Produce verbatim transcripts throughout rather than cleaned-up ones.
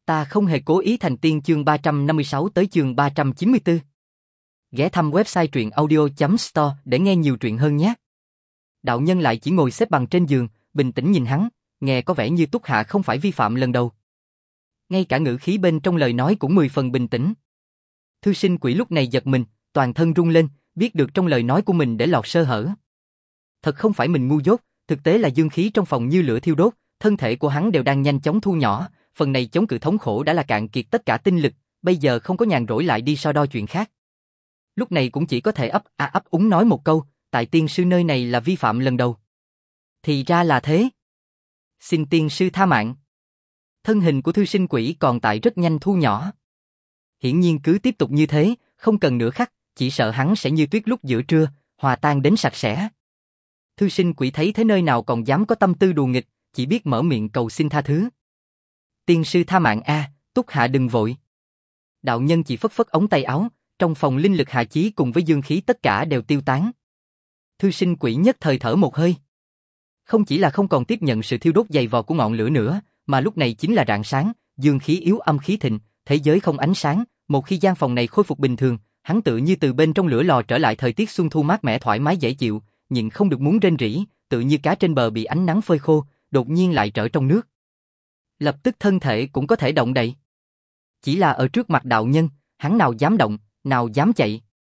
Ta không hề cố ý thành tiên chương ba trăm năm mươi sáu tới chương ba trăm chín mươi tư. Ghé thăm website truyện audio chấm store để nghe nhiều truyện hơn nhé. Đạo nhân lại chỉ ngồi xếp bằng trên giường, bình tĩnh nhìn hắn, nghe có vẻ như Túc Hạ không phải vi phạm lần đầu. Ngay cả ngữ khí bên trong lời nói cũng mười phần bình tĩnh. Thư sinh quỷ lúc này giật mình, toàn thân rung lên, biết được trong lời nói của mình để lọt sơ hở. Thật không phải mình ngu dốt, thực tế là dương khí trong phòng như lửa thiêu đốt, thân thể của hắn đều đang nhanh chóng thu nhỏ, phần này chống cự thống khổ đã là cạn kiệt tất cả tinh lực, bây giờ không có nhàn rỗi lại đi so đo chuyện khác. Lúc này cũng chỉ có thể ấp a ấp úng nói một câu, tại tiên sư nơi này là vi phạm lần đầu. Thì ra là thế. Xin tiên sư tha mạng. Thân hình của thư sinh quỷ còn tại rất nhanh thu nhỏ. Hiển nhiên cứ tiếp tục như thế, không cần nửa khắc, chỉ sợ hắn sẽ như tuyết lúc giữa trưa, hòa tan đến sạch sẽ. Thư sinh quỷ thấy thế nơi nào còn dám có tâm tư đùa nghịch, chỉ biết mở miệng cầu xin tha thứ. Tiên sư tha mạng a, Túc Hạ đừng vội. Đạo nhân chỉ phất phất ống tay áo, trong phòng linh lực hạ chí cùng với dương khí tất cả đều tiêu tán. Thư sinh quỷ nhất thời thở một hơi. Không chỉ là không còn tiếp nhận sự thiêu đốt dày vò của ngọn lửa nữa, mà lúc này chính là rạng sáng, dương khí yếu âm khí thịnh, thế giới không ánh sáng, một khi gian phòng này khôi phục bình thường, hắn tự như từ bên trong lửa lò trở lại thời tiết xuân thu mát mẻ thoải mái dễ chịu, nhịn không được muốn rên rỉ, tự như cá trên bờ bị ánh nắng phơi khô, đột nhiên lại trở trong nước. Lập tức thân thể cũng có thể động đậy. Chỉ là ở trước mặt đạo nhân, hắn nào dám động, nào dám chạy.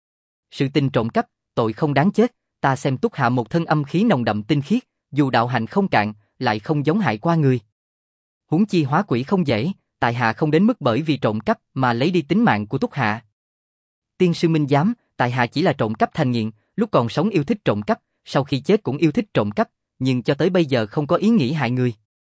Sự tình trộm cắp, tội không đáng chết, ta xem Túc Hạ một thân âm khí nồng đậm tinh khiết, dù đạo hạnh không cạn, lại không giống hại qua người. Huống chi hóa quỷ không dễ, tại hạ không đến mức bởi vì trộm cắp mà lấy đi tính mạng của Túc Hạ. Tiên sư minh giám, tại hạ chỉ là trộm cắp thành nghiện, lúc còn sống yêu thích trộm cắp, sau khi chết cũng yêu thích trộm cắp, nhưng cho tới bây giờ không có ý nghĩ hại người.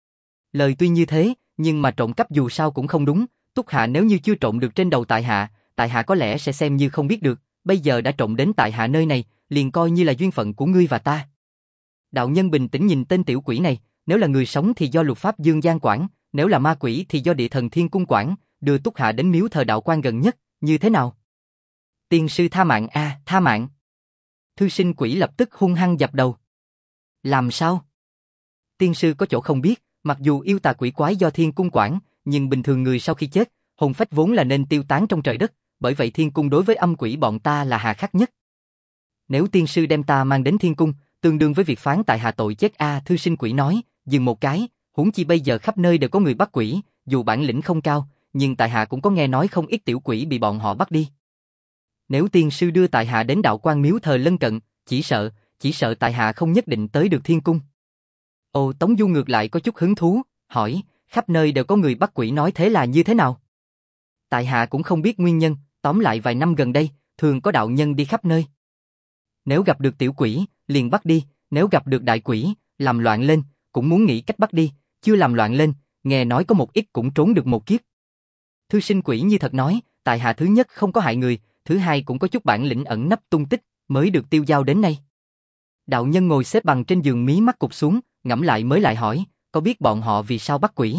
Lời tuy như thế, nhưng mà trộm cắp dù sao cũng không đúng, Túc Hạ nếu như chưa trộm được trên đầu tại hạ, tại hạ có lẽ sẽ xem như không biết được, bây giờ đã trộm đến tại hạ nơi này, liền coi như là duyên phận của ngươi và ta. Đạo nhân bình tĩnh nhìn tên tiểu quỷ này, nếu là người sống thì do luật pháp dương gian quản, nếu là ma quỷ thì do địa thần thiên cung quản, đưa Túc Hạ đến miếu thờ đạo quan gần nhất, như thế nào? Tiên sư tha mạng a, à, tha mạng. Thư sinh quỷ lập tức hung hăng dập đầu. Làm sao? Tiên sư có chỗ không biết, mặc dù yêu tà quỷ quái do thiên cung quản, nhưng bình thường người sau khi chết, hồn phách vốn là nên tiêu tán trong trời đất, bởi vậy thiên cung đối với âm quỷ bọn ta là hà khắc nhất. Nếu tiên sư đem ta mang đến thiên cung, tương đương với việc phán tại hạ tội chết a, à, thư sinh quỷ nói, dừng một cái, huống chi bây giờ khắp nơi đều có người bắt quỷ, dù bản lĩnh không cao, nhưng tại hạ cũng có nghe nói không ít tiểu quỷ bị bọn họ bắt đi. Nếu tiên sư đưa tại hạ đến đạo quan miếu thờ lân cận, chỉ sợ, chỉ sợ tại hạ không nhất định tới được thiên cung. Ồ, Tống Du ngược lại có chút hứng thú, hỏi, khắp nơi đều có người bắt quỷ nói thế là như thế nào? Tại hạ cũng không biết nguyên nhân, tóm lại vài năm gần đây, thường có đạo nhân đi khắp nơi. Nếu gặp được tiểu quỷ, liền bắt đi, nếu gặp được đại quỷ, làm loạn lên, cũng muốn nghĩ cách bắt đi, chưa làm loạn lên, nghe nói có một ít cũng trốn được một kiếp. Thư sinh quỷ như thật nói, tại hạ thứ nhất không có hại người, thứ hai cũng có chút bản lĩnh ẩn nấp tung tích, mới được tiêu giao đến nay. Đạo nhân ngồi xếp bằng trên giường mí mắt cụp xuống, ngẫm lại mới lại hỏi, có biết bọn họ vì sao bắt quỷ?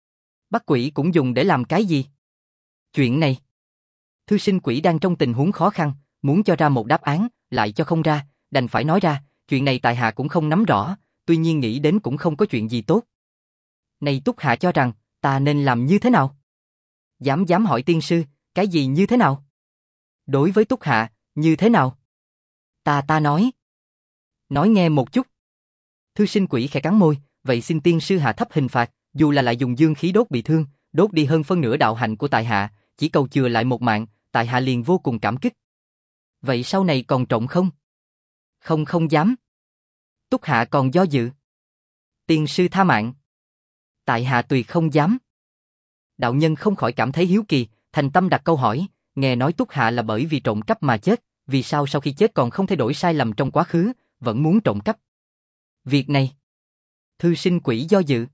Bắt quỷ cũng dùng để làm cái gì? Chuyện này. Thư sinh quỷ đang trong tình huống khó khăn, muốn cho ra một đáp án, lại cho không ra, đành phải nói ra, chuyện này tại hạ cũng không nắm rõ, tuy nhiên nghĩ đến cũng không có chuyện gì tốt. Này Túc Hạ cho rằng, ta nên làm như thế nào? Dám dám hỏi tiên sư, cái gì như thế nào? Đối với Túc Hạ, như thế nào? Ta ta nói. Nói nghe một chút. Thư sinh quỷ khẽ cắn môi, vậy xin tiên sư hạ thấp hình phạt, dù là lại dùng dương khí đốt bị thương, đốt đi hơn phân nửa đạo hạnh của tại hạ, chỉ cầu chừa lại một mạng, tại hạ liền vô cùng cảm kích. Vậy sau này còn trộn không? Không không dám. Túc Hạ còn do dự. Tiên sư tha mạng. Tại hạ tùy không dám. Đạo nhân không khỏi cảm thấy hiếu kỳ, thành tâm đặt câu hỏi, nghe nói Túc Hạ là bởi vì trộm cắp mà chết, vì sao sau khi chết còn không thay đổi sai lầm trong quá khứ, vẫn muốn trộm cắp? Việc này. Thư sinh quỷ do dự.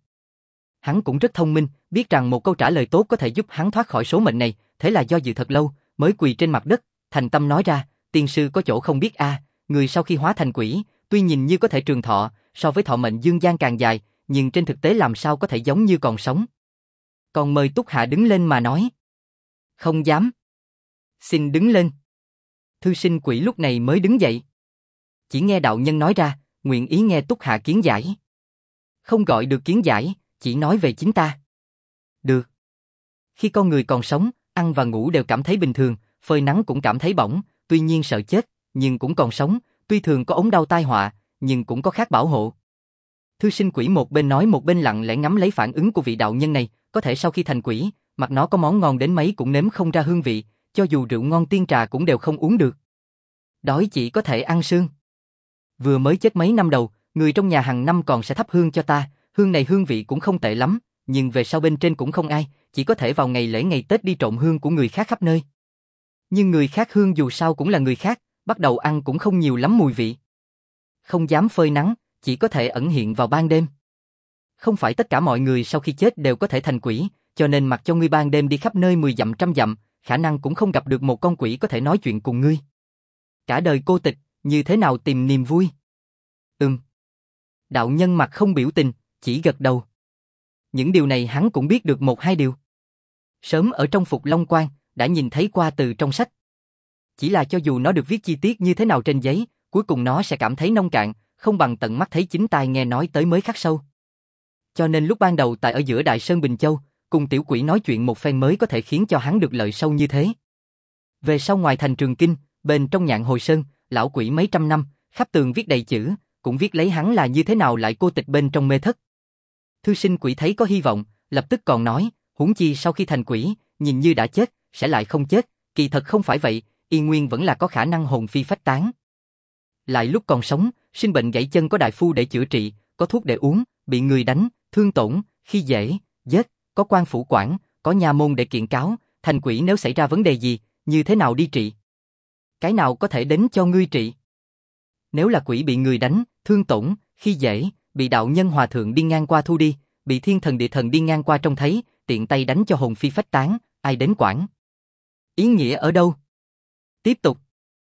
Hắn cũng rất thông minh, biết rằng một câu trả lời tốt có thể giúp hắn thoát khỏi số mệnh này, thế là do dự thật lâu, mới quỳ trên mặt đất, thành tâm nói ra, tiên sư có chỗ không biết a, à, người sau khi hóa thành quỷ, tuy nhìn như có thể trường thọ, so với thọ mệnh dương gian càng dài, nhưng trên thực tế làm sao có thể giống như còn sống. Còn mời Túc Hạ đứng lên mà nói. Không dám. Xin đứng lên. Thư sinh quỷ lúc này mới đứng dậy. Chỉ nghe đạo nhân nói ra, nguyện ý nghe Túc Hạ kiến giải. Không gọi được kiến giải, chỉ nói về chính ta. Được. Khi con người còn sống, ăn và ngủ đều cảm thấy bình thường, phơi nắng cũng cảm thấy bỏng, tuy nhiên sợ chết, nhưng cũng còn sống, tuy thường có ốm đau tai họa, nhưng cũng có khác bảo hộ. Thư sinh quỷ một bên nói một bên lặng lẽ ngắm lấy phản ứng của vị đạo nhân này, có thể sau khi thành quỷ, mặt nó có món ngon đến mấy cũng nếm không ra hương vị, cho dù rượu ngon tiên trà cũng đều không uống được. Đói chỉ có thể ăn xương. Vừa mới chết mấy năm đầu, người trong nhà hàng năm còn sẽ thắp hương cho ta, hương này hương vị cũng không tệ lắm, nhưng về sau bên trên cũng không ai, chỉ có thể vào ngày lễ ngày Tết đi trộm hương của người khác khắp nơi. Nhưng người khác hương dù sao cũng là người khác, bắt đầu ăn cũng không nhiều lắm mùi vị. Không dám phơi nắng, chỉ có thể ẩn hiện vào ban đêm. Không phải tất cả mọi người sau khi chết đều có thể thành quỷ, cho nên mặc cho ngươi ban đêm đi khắp nơi mười dặm trăm dặm, khả năng cũng không gặp được một con quỷ có thể nói chuyện cùng ngươi. Cả đời cô tịch, như thế nào tìm niềm vui? Ừm. Đạo nhân mặt không biểu tình, chỉ gật đầu. Những điều này hắn cũng biết được một hai điều. Sớm ở trong Phục Long Quan, đã nhìn thấy qua từ trong sách. Chỉ là cho dù nó được viết chi tiết như thế nào trên giấy, cuối cùng nó sẽ cảm thấy nông cạn, không bằng tận mắt thấy chính tai nghe nói tới mới khắc sâu. Cho nên lúc ban đầu tại ở giữa Đại Sơn Bình Châu, cùng tiểu quỷ nói chuyện một phen mới có thể khiến cho hắn được lợi sâu như thế. Về sau ngoài thành Trường Kinh, bên trong Nhạn Hồi Sơn, lão quỷ mấy trăm năm, khắp tường viết đầy chữ, cũng viết lấy hắn là như thế nào lại cô tịch bên trong mê thất. Thư sinh quỷ thấy có hy vọng, lập tức còn nói, huống chi sau khi thành quỷ, nhìn như đã chết, sẽ lại không chết, kỳ thật không phải vậy, y nguyên vẫn là có khả năng hồn phi phách tán. Lại lúc còn sống, sinh bệnh gãy chân có đại phu để chữa trị, có thuốc để uống, bị người đánh, thương tổn, khi dễ, giết, có quan phủ quản, có nhà môn để kiện cáo, thành quỷ nếu xảy ra vấn đề gì, như thế nào đi trị? Cái nào có thể đến cho ngươi trị? Nếu là quỷ bị người đánh, thương tổn, khi dễ, bị đạo nhân hòa thượng đi ngang qua thu đi, bị thiên thần địa thần đi ngang qua trông thấy, tiện tay đánh cho hồn phi phách tán, ai đến quản? Ý nghĩa ở đâu? Tiếp tục.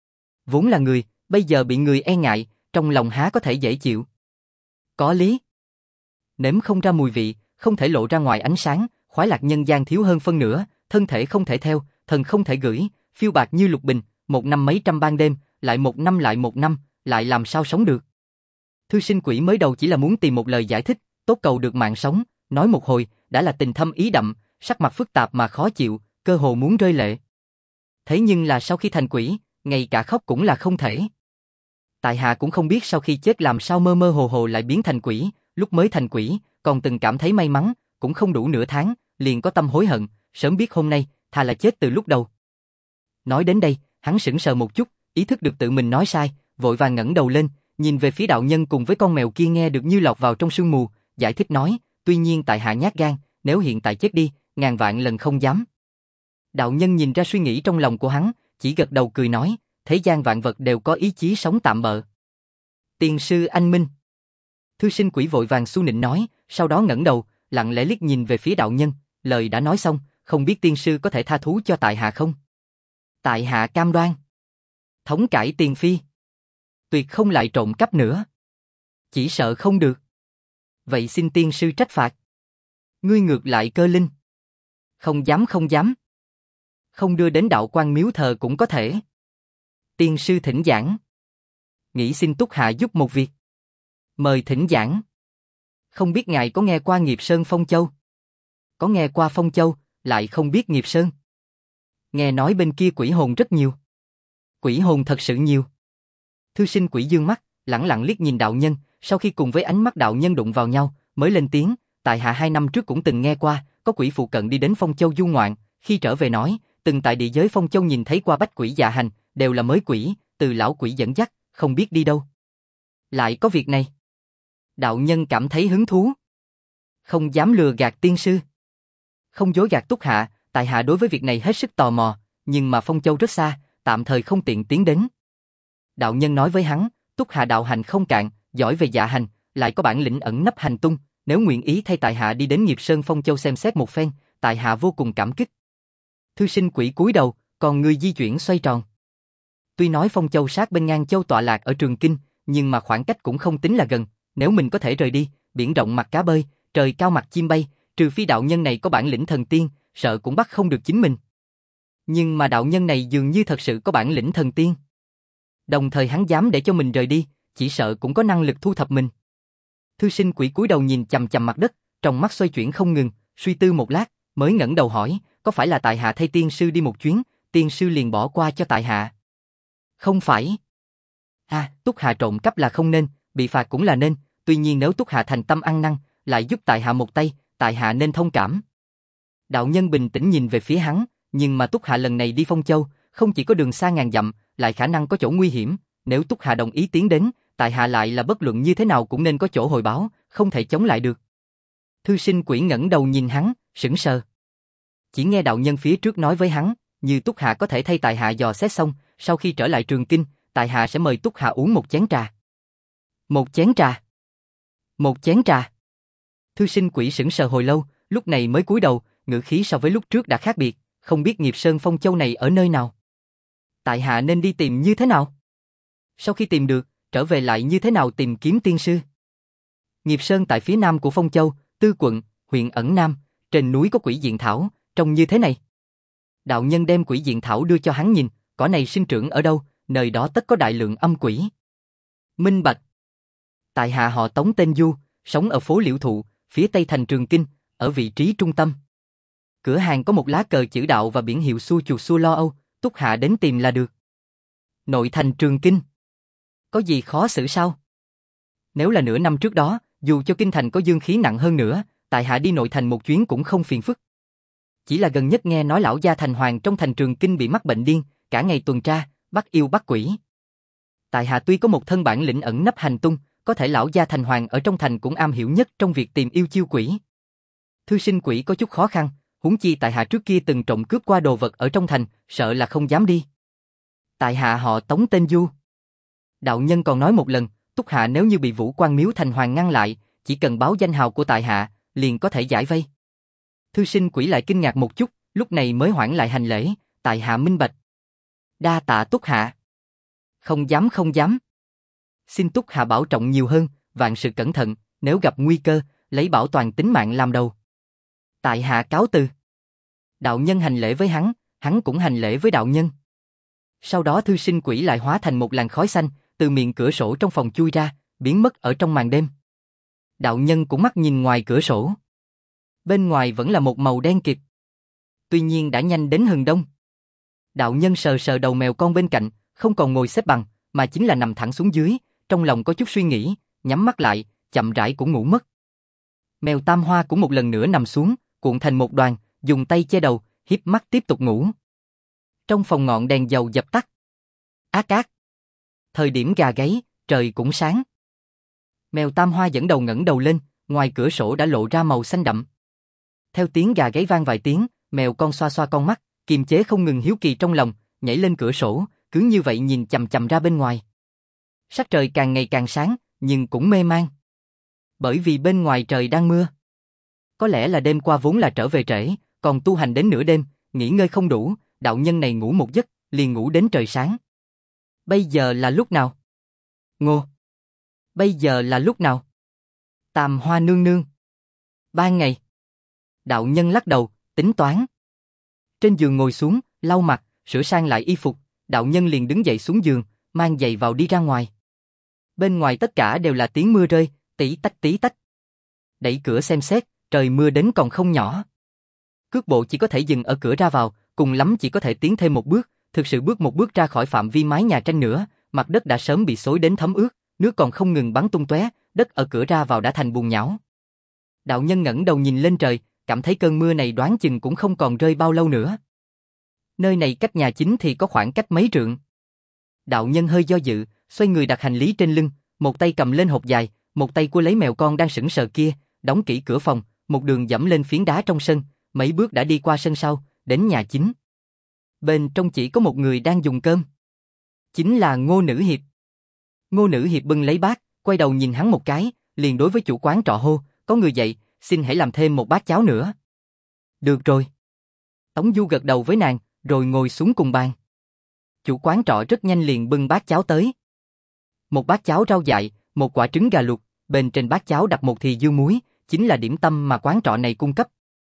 Vốn là người, bây giờ bị người e ngại, trong lòng há có thể dễ chịu? Có lý. Nếm không ra mùi vị, không thể lộ ra ngoài ánh sáng, khoái lạc nhân gian thiếu hơn phân nửa, thân thể không thể theo, thần không thể gửi, phiêu bạt như lục bình, một năm mấy trăm ban đêm, lại một năm lại một năm, lại làm sao sống được? Thư sinh quỷ mới đầu chỉ là muốn tìm một lời giải thích, tốt cầu được mạng sống, nói một hồi, đã là tình thâm ý đậm, sắc mặt phức tạp mà khó chịu, cơ hồ muốn rơi lệ. Thế nhưng là sau khi thành quỷ, ngay cả khóc cũng là không thể. Tại hạ cũng không biết sau khi chết làm sao mơ mơ hồ hồ lại biến thành quỷ, lúc mới thành quỷ, còn từng cảm thấy may mắn, cũng không đủ nửa tháng, liền có tâm hối hận, sớm biết hôm nay, thà là chết từ lúc đầu. Nói đến đây, hắn sững sờ một chút, ý thức được tự mình nói sai, vội vàng ngẩng đầu lên, nhìn về phía đạo nhân cùng với con mèo kia nghe được như lọt vào trong sương mù, giải thích nói, tuy nhiên tại hạ nhát gan, nếu hiện tại chết đi, ngàn vạn lần không dám. Đạo nhân nhìn ra suy nghĩ trong lòng của hắn, chỉ gật đầu cười nói, thế gian vạn vật đều có ý chí sống tạm bợ. Tiền sư anh minh. Thư sinh quỷ vội vàng xu nịnh nói, sau đó ngẩng đầu, lặng lẽ liếc nhìn về phía đạo nhân, lời đã nói xong, không biết tiên sư có thể tha thú cho tại hạ không? Tại hạ cam đoan. Thống cải tiền phi. Tuyệt không lại trộm cắp nữa. Chỉ sợ không được. Vậy xin tiên sư trách phạt. Ngươi ngược lại cơ linh. Không dám không dám. Không đưa đến đạo quan miếu thờ cũng có thể. Tiên sư thỉnh giảng. Nghĩ xin túc hạ giúp một việc. Mời thỉnh giảng. Không biết ngài có nghe qua Nghiệp Sơn Phong Châu? Có nghe qua Phong Châu, lại không biết Nghiệp Sơn. Nghe nói bên kia quỷ hồn rất nhiều. Quỷ hồn thật sự nhiều. Thư sinh quỷ dương mắt, lẳng lặng liếc nhìn đạo nhân, sau khi cùng với ánh mắt đạo nhân đụng vào nhau, mới lên tiếng, tại hạ hai năm trước cũng từng nghe qua, có quỷ phụ cận đi đến Phong Châu du ngoạn, khi trở về nói, từng tại địa giới Phong Châu nhìn thấy qua bách quỷ dạ hành, đều là mới quỷ, từ lão quỷ dẫn dắt, không biết đi đâu. Lại có việc này. Đạo nhân cảm thấy hứng thú. Không dám lừa gạt tiên sư. Không dối gạt túc hạ, tại hạ đối với việc này hết sức tò mò, nhưng mà Phong Châu rất xa, tạm thời không tiện tiến đến. Đạo nhân nói với hắn, túc hạ đạo hành không cạn, giỏi về dạ hành, lại có bản lĩnh ẩn nấp hành tung, nếu nguyện ý thay tại hạ đi đến Nghiệp Sơn Phong Châu xem xét một phen, tại hạ vô cùng cảm kích. Thư sinh quỷ cúi đầu, còn người di chuyển xoay tròn. Tuy nói Phong Châu sát bên Ngang Châu tọa lạc ở Trường Kinh, nhưng mà khoảng cách cũng không tính là gần, nếu mình có thể rời đi, biển rộng mặt cá bơi, trời cao mặt chim bay, trừ phi đạo nhân này có bản lĩnh thần tiên, sợ cũng bắt không được chính mình. Nhưng mà đạo nhân này dường như thật sự có bản lĩnh thần tiên. Đồng thời hắn dám để cho mình rời đi, chỉ sợ cũng có năng lực thu thập mình. Thư sinh quỷ cúi đầu nhìn chằm chằm mặt đất, trong mắt xoay chuyển không ngừng, suy tư một lát, mới ngẩng đầu hỏi, có phải là tại hạ thay tiên sư đi một chuyến, tiên sư liền bỏ qua cho tại hạ? Không phải. À, Túc Hạ trộm cắp là không nên, bị phạt cũng là nên, tuy nhiên nếu Túc Hạ thành tâm ăn năn, lại giúp tại hạ một tay, tại hạ nên thông cảm. Đạo nhân bình tĩnh nhìn về phía hắn, nhưng mà Túc Hạ lần này đi Phong Châu, không chỉ có đường xa ngàn dặm, lại khả năng có chỗ nguy hiểm, nếu Túc Hạ đồng ý tiến đến, tại hạ lại là bất luận như thế nào cũng nên có chỗ hồi báo, không thể chống lại được. Thư sinh quỷ ngẩng đầu nhìn hắn, sững sờ. Chỉ nghe đạo nhân phía trước nói với hắn, như Túc Hạ có thể thay tại hạ dò xét xong, sau khi trở lại Trường Kinh, tại hạ sẽ mời Túc Hạ uống một chén trà. Một chén trà? Một chén trà? Thư sinh quỷ sững sờ hồi lâu, lúc này mới cúi đầu, ngữ khí so với lúc trước đã khác biệt, không biết Nghiệp Sơn Phong Châu này ở nơi nào. Tại hạ nên đi tìm như thế nào? Sau khi tìm được, trở về lại như thế nào tìm kiếm tiên sư? Nghiệp Sơn tại phía nam của Phong Châu, Tư quận, huyện Ẩn Nam, trên núi có quỷ diện thảo, trông như thế này. Đạo nhân đem quỷ diện thảo đưa cho hắn nhìn, cỏ này sinh trưởng ở đâu, nơi đó tất có đại lượng âm quỷ. Minh bạch. Tại hạ họ Tống tên Du, sống ở phố Liễu Thụ, phía tây thành Trường Kinh, ở vị trí trung tâm. Cửa hàng có một lá cờ chữ đạo và biển hiệu xua chuột xua lo âu, Túc Hạ đến tìm là được. Nội thành Trường Kinh. Có gì khó xử sao? Nếu là nửa năm trước đó, dù cho kinh thành có dương khí nặng hơn nữa, tại hạ đi nội thành một chuyến cũng không phiền phức. Chỉ là gần nhất nghe nói lão gia thành hoàng trong thành Trường Kinh bị mắc bệnh điên, cả ngày tuần tra, bắt yêu bắt quỷ. Tại hạ tuy có một thân bản lĩnh ẩn nấp hành tung, có thể lão gia thành hoàng ở trong thành cũng am hiểu nhất trong việc tìm yêu chiêu quỷ. Thư sinh quỷ có chút khó khăn, huống chi tại hạ trước kia từng trộm cướp qua đồ vật ở trong thành, sợ là không dám đi. Tại hạ họ Tống tên Du. Đạo nhân còn nói một lần, Túc Hạ nếu như bị Vũ Quan Miếu thành hoàng ngăn lại, chỉ cần báo danh hào của tại hạ, liền có thể giải vây. Thư sinh quỷ lại kinh ngạc một chút, lúc này mới hoãn lại hành lễ, tại hạ minh bạch. Đa tạ Túc Hạ. Không dám không dám. Xin Túc Hạ bảo trọng nhiều hơn, vạn sự cẩn thận, nếu gặp nguy cơ, lấy bảo toàn tính mạng làm đầu. Tại hạ cáo từ. Đạo nhân hành lễ với hắn, hắn cũng hành lễ với đạo nhân. Sau đó thư sinh quỷ lại hóa thành một làn khói xanh, từ miệng cửa sổ trong phòng chui ra, biến mất ở trong màn đêm. Đạo nhân cũng mắt nhìn ngoài cửa sổ. Bên ngoài vẫn là một màu đen kịt. Tuy nhiên đã nhanh đến hừng đông. Đạo nhân sờ sờ đầu mèo con bên cạnh, không còn ngồi xếp bằng, mà chính là nằm thẳng xuống dưới, trong lòng có chút suy nghĩ, nhắm mắt lại, chậm rãi cũng ngủ mất. Mèo Tam Hoa cũng một lần nữa nằm xuống, cuộn thành một đoàn, dùng tay che đầu, híp mắt tiếp tục ngủ. Trong phòng ngọn đèn dầu dập tắt. Ác ác. Thời điểm gà gáy, trời cũng sáng. Mèo Tam Hoa dẫn đầu ngẩng đầu lên, ngoài cửa sổ đã lộ ra màu xanh đậm. Theo tiếng gà gáy vang vài tiếng, mèo con xoa xoa con mắt, kiềm chế không ngừng hiếu kỳ trong lòng, nhảy lên cửa sổ, cứ như vậy nhìn chằm chằm ra bên ngoài. Sắc trời càng ngày càng sáng, nhưng cũng mê man. Bởi vì bên ngoài trời đang mưa. Có lẽ là đêm qua vốn là trở về trễ, còn tu hành đến nửa đêm, nghỉ ngơi không đủ, đạo nhân này ngủ một giấc, liền ngủ đến trời sáng. Bây giờ là lúc nào? Ngô. Bây giờ là lúc nào? Tam Hoa nương nương. Ban ngày. Đạo nhân lắc đầu, tính toán. Trên giường ngồi xuống, lau mặt, sửa sang lại y phục, đạo nhân liền đứng dậy xuống giường, mang giày vào đi ra ngoài. Bên ngoài tất cả đều là tiếng mưa rơi, tí tách tí tách. Đẩy cửa xem xét, trời mưa đến còn không nhỏ. Cước bộ chỉ có thể dừng ở cửa ra vào, cùng lắm chỉ có thể tiến thêm một bước, thực sự bước một bước ra khỏi phạm vi mái nhà tranh nữa, mặt đất đã sớm bị xối đến thấm ướt, nước còn không ngừng bắn tung tóe, đất ở cửa ra vào đã thành bùn nhão. Đạo nhân ngẩng đầu nhìn lên trời, cảm thấy cơn mưa này đoán chừng cũng không còn rơi bao lâu nữa. Nơi này cách nhà chính thì có khoảng cách mấy trượng. Đạo nhân hơi do dự, xoay người đặt hành lý trên lưng, một tay cầm lên hộp dài, một tay cua lấy mèo con đang sững sờ kia, đóng kỹ cửa phòng, một đường dẫm lên phiến đá trong sân, mấy bước đã đi qua sân sau, đến nhà chính. Bên trong chỉ có một người đang dùng cơm. Chính là Ngô Nữ Hiệp. Ngô Nữ Hiệp bưng lấy bát, quay đầu nhìn hắn một cái, liền đối với chủ quán trọ hô, có người dậy, xin hãy làm thêm một bát cháo nữa. Được rồi. Tống Du gật đầu với nàng, rồi ngồi xuống cùng bàn. Chủ quán trọ rất nhanh liền bưng bát cháo tới. Một bát cháo rau dại, một quả trứng gà luộc, bên trên bát cháo đặt một thìa dưa muối, chính là điểm tâm mà quán trọ này cung cấp.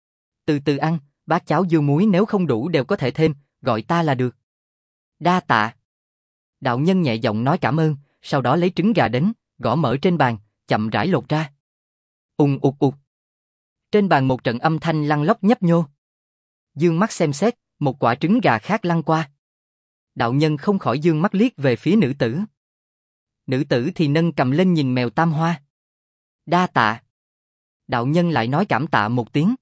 Từ từ ăn, bát cháo dưa muối nếu không đủ đều có thể thêm, gọi ta là được. Đa tạ. Đạo nhân nhẹ giọng nói cảm ơn, sau đó lấy trứng gà đến, gõ mở trên bàn, chậm rãi lột ra. Ùng ục ục. Trên bàn một trận âm thanh lăn lóc nhấp nhô. Dương mắt xem xét, một quả trứng gà khác lăn qua. Đạo nhân không khỏi dương mắt liếc về phía nữ tử. Nữ tử thì nâng cầm lên nhìn mèo tam hoa. Đa tạ. Đạo nhân lại nói cảm tạ một tiếng.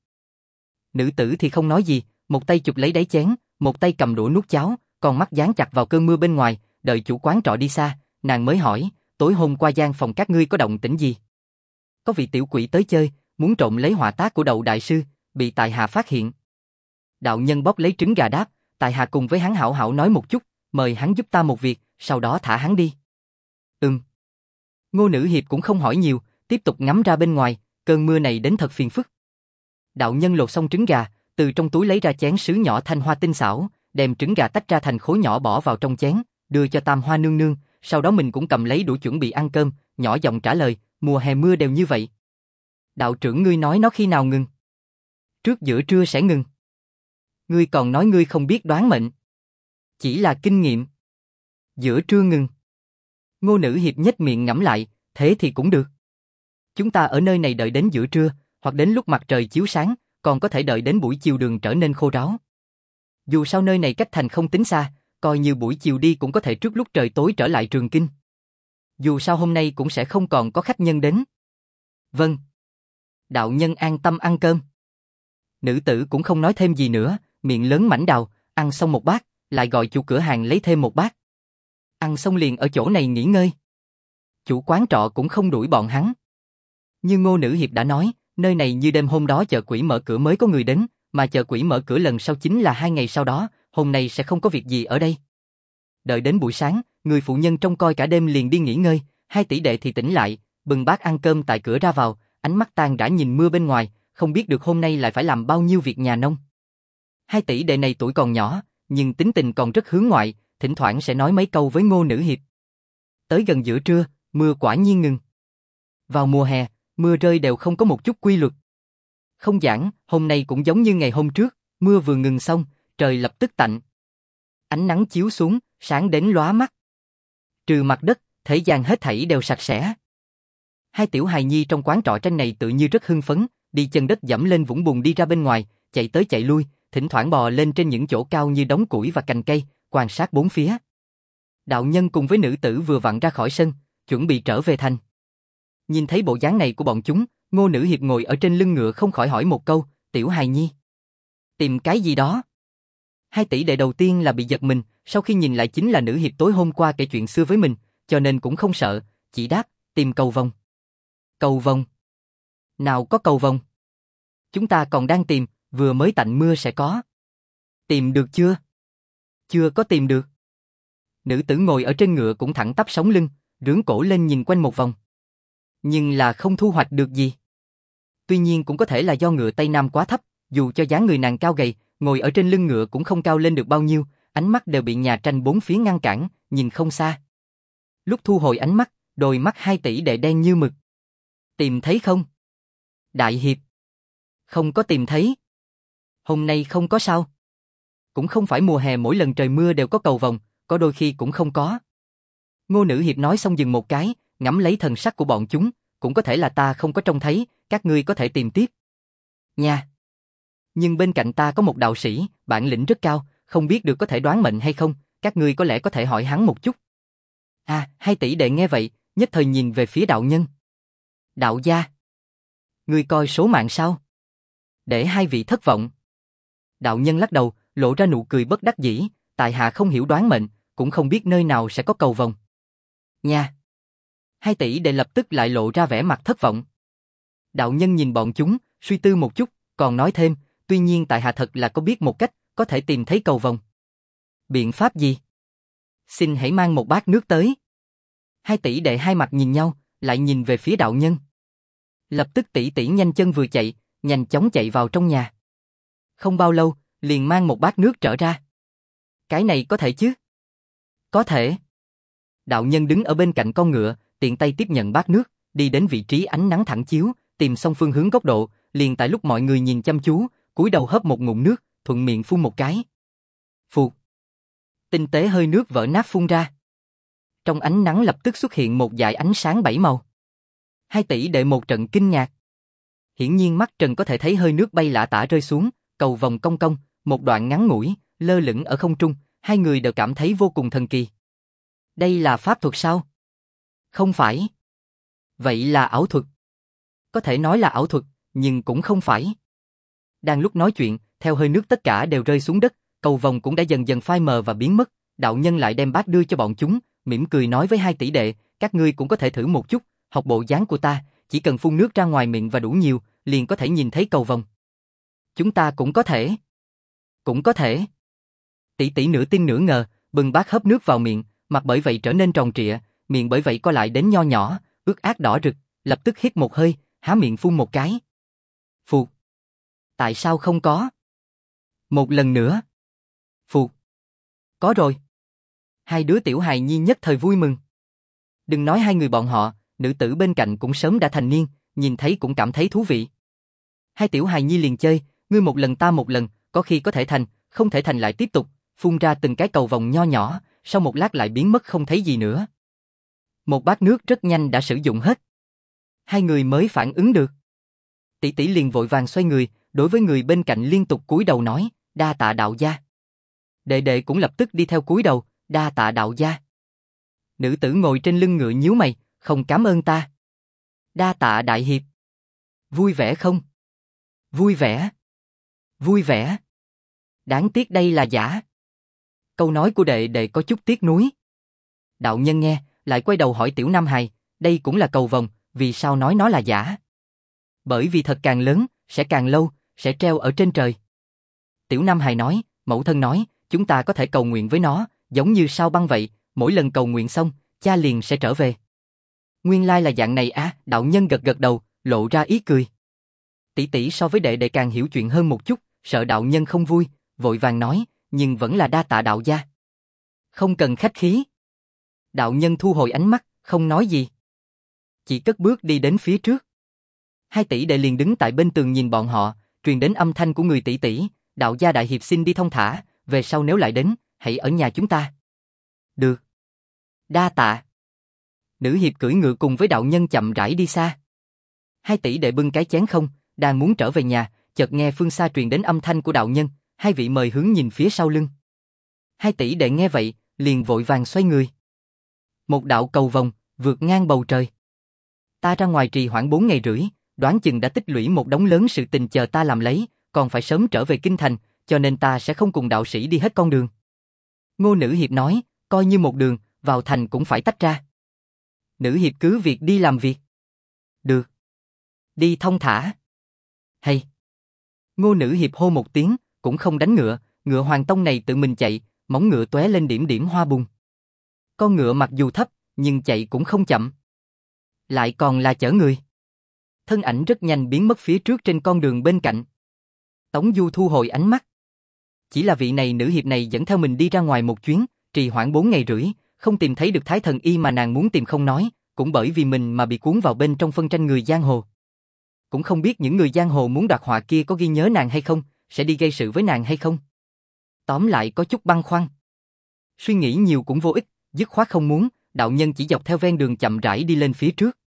Nữ tử thì không nói gì, một tay chụp lấy đáy chén, một tay cầm đũa nuốt cháo, còn mắt dán chặt vào cơn mưa bên ngoài, đợi chủ quán trọ đi xa, nàng mới hỏi, tối hôm qua gian phòng các ngươi có động tĩnh gì? Có vị tiểu quỷ tới chơi, muốn trộm lấy họa tác của Đậu đại sư, bị tại hạ phát hiện. Đạo nhân bóc lấy trứng gà đáp, tại hạ cùng với hắn hảo hảo nói một chút, mời hắn giúp ta một việc, sau đó thả hắn đi. Ừm. Ngô Nữ Hiệp cũng không hỏi nhiều, tiếp tục ngắm ra bên ngoài, cơn mưa này đến thật phiền phức. Đạo nhân lột xong trứng gà, từ trong túi lấy ra chén sứ nhỏ thanh hoa tinh xảo, đem trứng gà tách ra thành khối nhỏ bỏ vào trong chén, đưa cho Tam Hoa nương nương, sau đó mình cũng cầm lấy đũa chuẩn bị ăn cơm, nhỏ giọng trả lời, mùa hè mưa đều như vậy. Đạo trưởng ngươi nói nó khi nào ngừng? Trước giữa trưa sẽ ngừng. Ngươi còn nói ngươi không biết đoán mệnh. Chỉ là kinh nghiệm. Giữa trưa ngừng. Ngô Nữ Hiệp nhếch miệng ngẫm lại, thế thì cũng được. Chúng ta ở nơi này đợi đến giữa trưa, hoặc đến lúc mặt trời chiếu sáng, còn có thể đợi đến buổi chiều đường trở nên khô ráo. Dù sao nơi này cách thành không tính xa, coi như buổi chiều đi cũng có thể trước lúc trời tối trở lại Trường Kinh. Dù sao hôm nay cũng sẽ không còn có khách nhân đến. Vâng. Đạo nhân an tâm ăn cơm. Nữ tử cũng không nói thêm gì nữa, miệng lớn mảnh đào, ăn xong một bát, lại gọi chủ cửa hàng lấy thêm một bát. Ăn xong liền ở chỗ này nghỉ ngơi. Chủ quán trọ cũng không đuổi bọn hắn. Như Ngô Nữ Hiệp đã nói, nơi này như đêm hôm đó chợ quỷ mở cửa mới có người đến, mà chợ quỷ mở cửa lần sau chính là hai ngày sau đó, hôm nay sẽ không có việc gì ở đây. Đợi đến buổi sáng, người phụ nhân trông coi cả đêm liền đi nghỉ ngơi, hai tỷ đệ thì tỉnh lại, bưng bát ăn cơm tại cửa ra vào, ánh mắt tan rã nhìn mưa bên ngoài, không biết được hôm nay lại phải làm bao nhiêu việc nhà nông. Hai tỷ đệ này tuổi còn nhỏ, nhưng tính tình còn rất hướng ngoại, thỉnh thoảng sẽ nói mấy câu với Ngô Nữ Hiệp. Tới gần giữa trưa, mưa quả nhiên ngừng. Vào mùa hè, mưa rơi đều không có một chút quy luật. Không giảng, hôm nay cũng giống như ngày hôm trước, mưa vừa ngừng xong, trời lập tức tạnh. Ánh nắng chiếu xuống, sáng đến lóa mắt. Trừ mặt đất, thế gian hết thảy đều sạch sẽ. Hai tiểu hài nhi trong quán trọ tranh này tự như rất hưng phấn, đi chân đất dẫm lên vũng bùn đi ra bên ngoài, chạy tới chạy lui, thỉnh thoảng bò lên trên những chỗ cao như đống củi và cành cây, quan sát bốn phía. Đạo nhân cùng với nữ tử vừa vặn ra khỏi sân, chuẩn bị trở về thành. Nhìn thấy bộ dáng này của bọn chúng, Ngô Nữ Hiệp ngồi ở trên lưng ngựa không khỏi hỏi một câu, tiểu hài nhi. Tìm cái gì đó? Hai tỷ đệ đầu tiên là bị giật mình, sau khi nhìn lại chính là Nữ Hiệp tối hôm qua kể chuyện xưa với mình, cho nên cũng không sợ, chỉ đáp, tìm cầu vồng. Cầu vồng? Nào có cầu vồng? Chúng ta còn đang tìm, vừa mới tạnh mưa sẽ có. Tìm được chưa? Chưa có tìm được. Nữ tử ngồi ở trên ngựa cũng thẳng tắp sống lưng, rướn cổ lên nhìn quanh một vòng. Nhưng là không thu hoạch được gì. Tuy nhiên cũng có thể là do ngựa Tây Nam quá thấp, dù cho dáng người nàng cao gầy, ngồi ở trên lưng ngựa cũng không cao lên được bao nhiêu, ánh mắt đều bị nhà tranh bốn phía ngăn cản, nhìn không xa. Lúc thu hồi ánh mắt, đôi mắt hai tỷ đệ đen như mực. Tìm thấy không? Đại hiệp. Không có tìm thấy. Hôm nay không có sao. Cũng không phải mùa hè mỗi lần trời mưa đều có cầu vồng, có đôi khi cũng không có. Ngô Nữ Hiệp nói xong dừng một cái, ngắm lấy thần sắc của bọn chúng, cũng có thể là ta không có trông thấy, các ngươi có thể tìm tiếp. Nha. Nhưng bên cạnh ta có một đạo sĩ, bản lĩnh rất cao, không biết được có thể đoán mệnh hay không, các ngươi có lẽ có thể hỏi hắn một chút. À, hai tỷ đệ nghe vậy, nhất thời nhìn về phía đạo nhân. Đạo gia. Ngươi coi số mạng sao? Để hai vị thất vọng. Đạo nhân lắc đầu, lộ ra nụ cười bất đắc dĩ, tại hạ không hiểu đoán mệnh, cũng không biết nơi nào sẽ có cầu vồng. Nha. Hai tỷ đệ lập tức lại lộ ra vẻ mặt thất vọng. Đạo nhân nhìn bọn chúng, suy tư một chút, còn nói thêm, tuy nhiên tại hạ thật là có biết một cách, có thể tìm thấy cầu vồng. Biện pháp gì? Xin hãy mang một bát nước tới. Hai tỷ đệ hai mặt nhìn nhau, lại nhìn về phía đạo nhân. Lập tức tỷ tỷ nhanh chân vừa chạy, nhanh chóng chạy vào trong nhà. Không bao lâu, liền mang một bát nước trở ra. Cái này có thể chứ? Có thể. Đạo nhân đứng ở bên cạnh con ngựa, tiện tay tiếp nhận bát nước, đi đến vị trí ánh nắng thẳng chiếu, tìm xong phương hướng góc độ, liền tại lúc mọi người nhìn chăm chú, cúi đầu hớp một ngụm nước, thuận miệng phun một cái. Phụt. Tinh tế hơi nước vỡ nát phun ra. Trong ánh nắng lập tức xuất hiện một dải ánh sáng bảy màu. Hai tỷ đệ một trận kinh ngạc. hiển nhiên mắt Trần có thể thấy hơi nước bay lả tả rơi xuống, cầu vòng cong cong, một đoạn ngắn ngủi, lơ lửng ở không trung, hai người đều cảm thấy vô cùng thần kỳ. Đây là pháp thuật sao? Không phải. Vậy là ảo thuật. Có thể nói là ảo thuật, nhưng cũng không phải. Đang lúc nói chuyện, theo hơi nước tất cả đều rơi xuống đất, cầu vòng cũng đã dần dần phai mờ và biến mất, đạo nhân lại đem bát đưa cho bọn chúng, mỉm cười nói với hai tỷ đệ, các ngươi cũng có thể thử một chút, học bộ dáng của ta, chỉ cần phun nước ra ngoài miệng và đủ nhiều, liền có thể nhìn thấy cầu vòng. Chúng ta cũng có thể. Cũng có thể. Tỷ tỷ nửa tin nửa ngờ, bưng bát hớp nước vào miệng, mặt bởi vậy trở nên tròn trịa, miệng bởi vậy co lại đến nho nhỏ, ướt át đỏ rực, lập tức hít một hơi, há miệng phun một cái. Phụt. Tại sao không có? Một lần nữa. Phụt. Có rồi. Hai đứa tiểu hài nhi nhất thời vui mừng. Đừng nói hai người bọn họ, nữ tử bên cạnh cũng sớm đã thành niên, nhìn thấy cũng cảm thấy thú vị. Hai tiểu hài nhi liền chơi, ngươi một lần ta một lần, có khi có thể thành, không thể thành lại tiếp tục, phun ra từng cái cầu vòng nho nhỏ, sau một lát lại biến mất không thấy gì nữa. Một bát nước rất nhanh đã sử dụng hết. Hai người mới phản ứng được. Tỷ tỷ liền vội vàng xoay người, đối với người bên cạnh liên tục cúi đầu nói, đa tạ đạo gia. Đệ đệ cũng lập tức đi theo cúi đầu, đa tạ đạo gia. Nữ tử ngồi trên lưng ngựa nhíu mày, không cảm ơn ta. Đa tạ đại hiệp. Vui vẻ không? Vui vẻ. Vui vẻ. Đáng tiếc đây là giả. Câu nói của đệ đệ có chút tiếc nuối. Đạo nhân nghe, lại quay đầu hỏi tiểu Nam Hài, đây cũng là cầu vòng, vì sao nói nó là giả? Bởi vì thật càng lớn, sẽ càng lâu, sẽ treo ở trên trời. Tiểu Nam Hài nói, mẫu thân nói, chúng ta có thể cầu nguyện với nó, giống như sao băng vậy, mỗi lần cầu nguyện xong, cha liền sẽ trở về. Nguyên lai là dạng này á, đạo nhân gật gật đầu, lộ ra ý cười. Tỷ tỷ so với đệ đệ càng hiểu chuyện hơn một chút, sợ đạo nhân không vui, vội vàng nói, nhưng vẫn là đa tạ đạo gia. Không cần khách khí. Đạo nhân thu hồi ánh mắt, không nói gì. Chỉ cất bước đi đến phía trước. Hai tỷ đệ liền đứng tại bên tường nhìn bọn họ, truyền đến âm thanh của người tỷ tỷ, đạo gia đại hiệp xin đi thông thả, về sau nếu lại đến, hãy ở nhà chúng ta. Được. Đa tạ. Nữ hiệp cưỡi ngựa cùng với đạo nhân chậm rãi đi xa. Hai tỷ đệ bưng cái chén không, đang muốn trở về nhà, chợt nghe phương xa truyền đến âm thanh của đạo nhân, hai vị mời hướng nhìn phía sau lưng. Hai tỷ đệ nghe vậy, liền vội vàng xoay người. Một đạo cầu vòng, vượt ngang bầu trời. Ta ra ngoài trì hoãn bốn ngày rưỡi, đoán chừng đã tích lũy một đống lớn sự tình chờ ta làm lấy, còn phải sớm trở về kinh thành, cho nên ta sẽ không cùng đạo sĩ đi hết con đường. Ngô nữ hiệp nói, coi như một đường, vào thành cũng phải tách ra. Nữ hiệp cứ việc đi làm việc. Được. Đi thông thả. Hay. Ngô nữ hiệp hô một tiếng, cũng không đánh ngựa, ngựa Hoàng Tông này tự mình chạy, móng ngựa tóe lên điểm điểm hoa bùn. Con ngựa mặc dù thấp, nhưng chạy cũng không chậm. Lại còn là chở người. Thân ảnh rất nhanh biến mất phía trước trên con đường bên cạnh. Tống Du thu hồi ánh mắt. Chỉ là vị này nữ hiệp này dẫn theo mình đi ra ngoài một chuyến, trì hoãn bốn ngày rưỡi, không tìm thấy được Thái Thần Y mà nàng muốn tìm không nói, cũng bởi vì mình mà bị cuốn vào bên trong phân tranh người giang hồ. Cũng không biết những người giang hồ muốn đoạt họa kia có ghi nhớ nàng hay không, sẽ đi gây sự với nàng hay không. Tóm lại có chút băn khoăn. Suy nghĩ nhiều cũng vô ích, dứt khoát không muốn, đạo nhân chỉ dọc theo ven đường chậm rãi đi lên phía trước.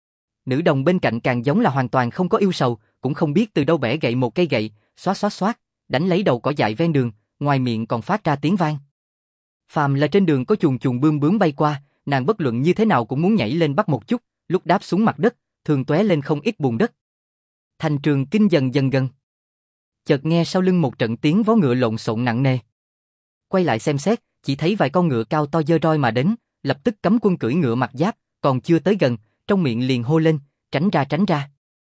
Nữ đồng bên cạnh càng giống là hoàn toàn không có yêu sầu, cũng không biết từ đâu bẻ gậy một cây gậy, xoát xoát xoát, đánh lấy đầu cỏ dại ven đường, ngoài miệng còn phát ra tiếng vang. Phàm là trên đường có chuồn chuồn bươm bướm bay qua, nàng bất luận như thế nào cũng muốn nhảy lên bắt một chút, lúc đáp xuống mặt đất, thường tóe lên không ít bùn đất. Thành trường kinh dần dần gần. Chợt nghe sau lưng một trận tiếng vó ngựa lộn xộn nặng nề. Quay lại xem xét, chỉ thấy vài con ngựa cao to dơ roi mà đến, lập tức cấm quân cưỡi ngựa mặc giáp, còn chưa tới gần, trong miệng liền hô lên, tránh ra tránh ra.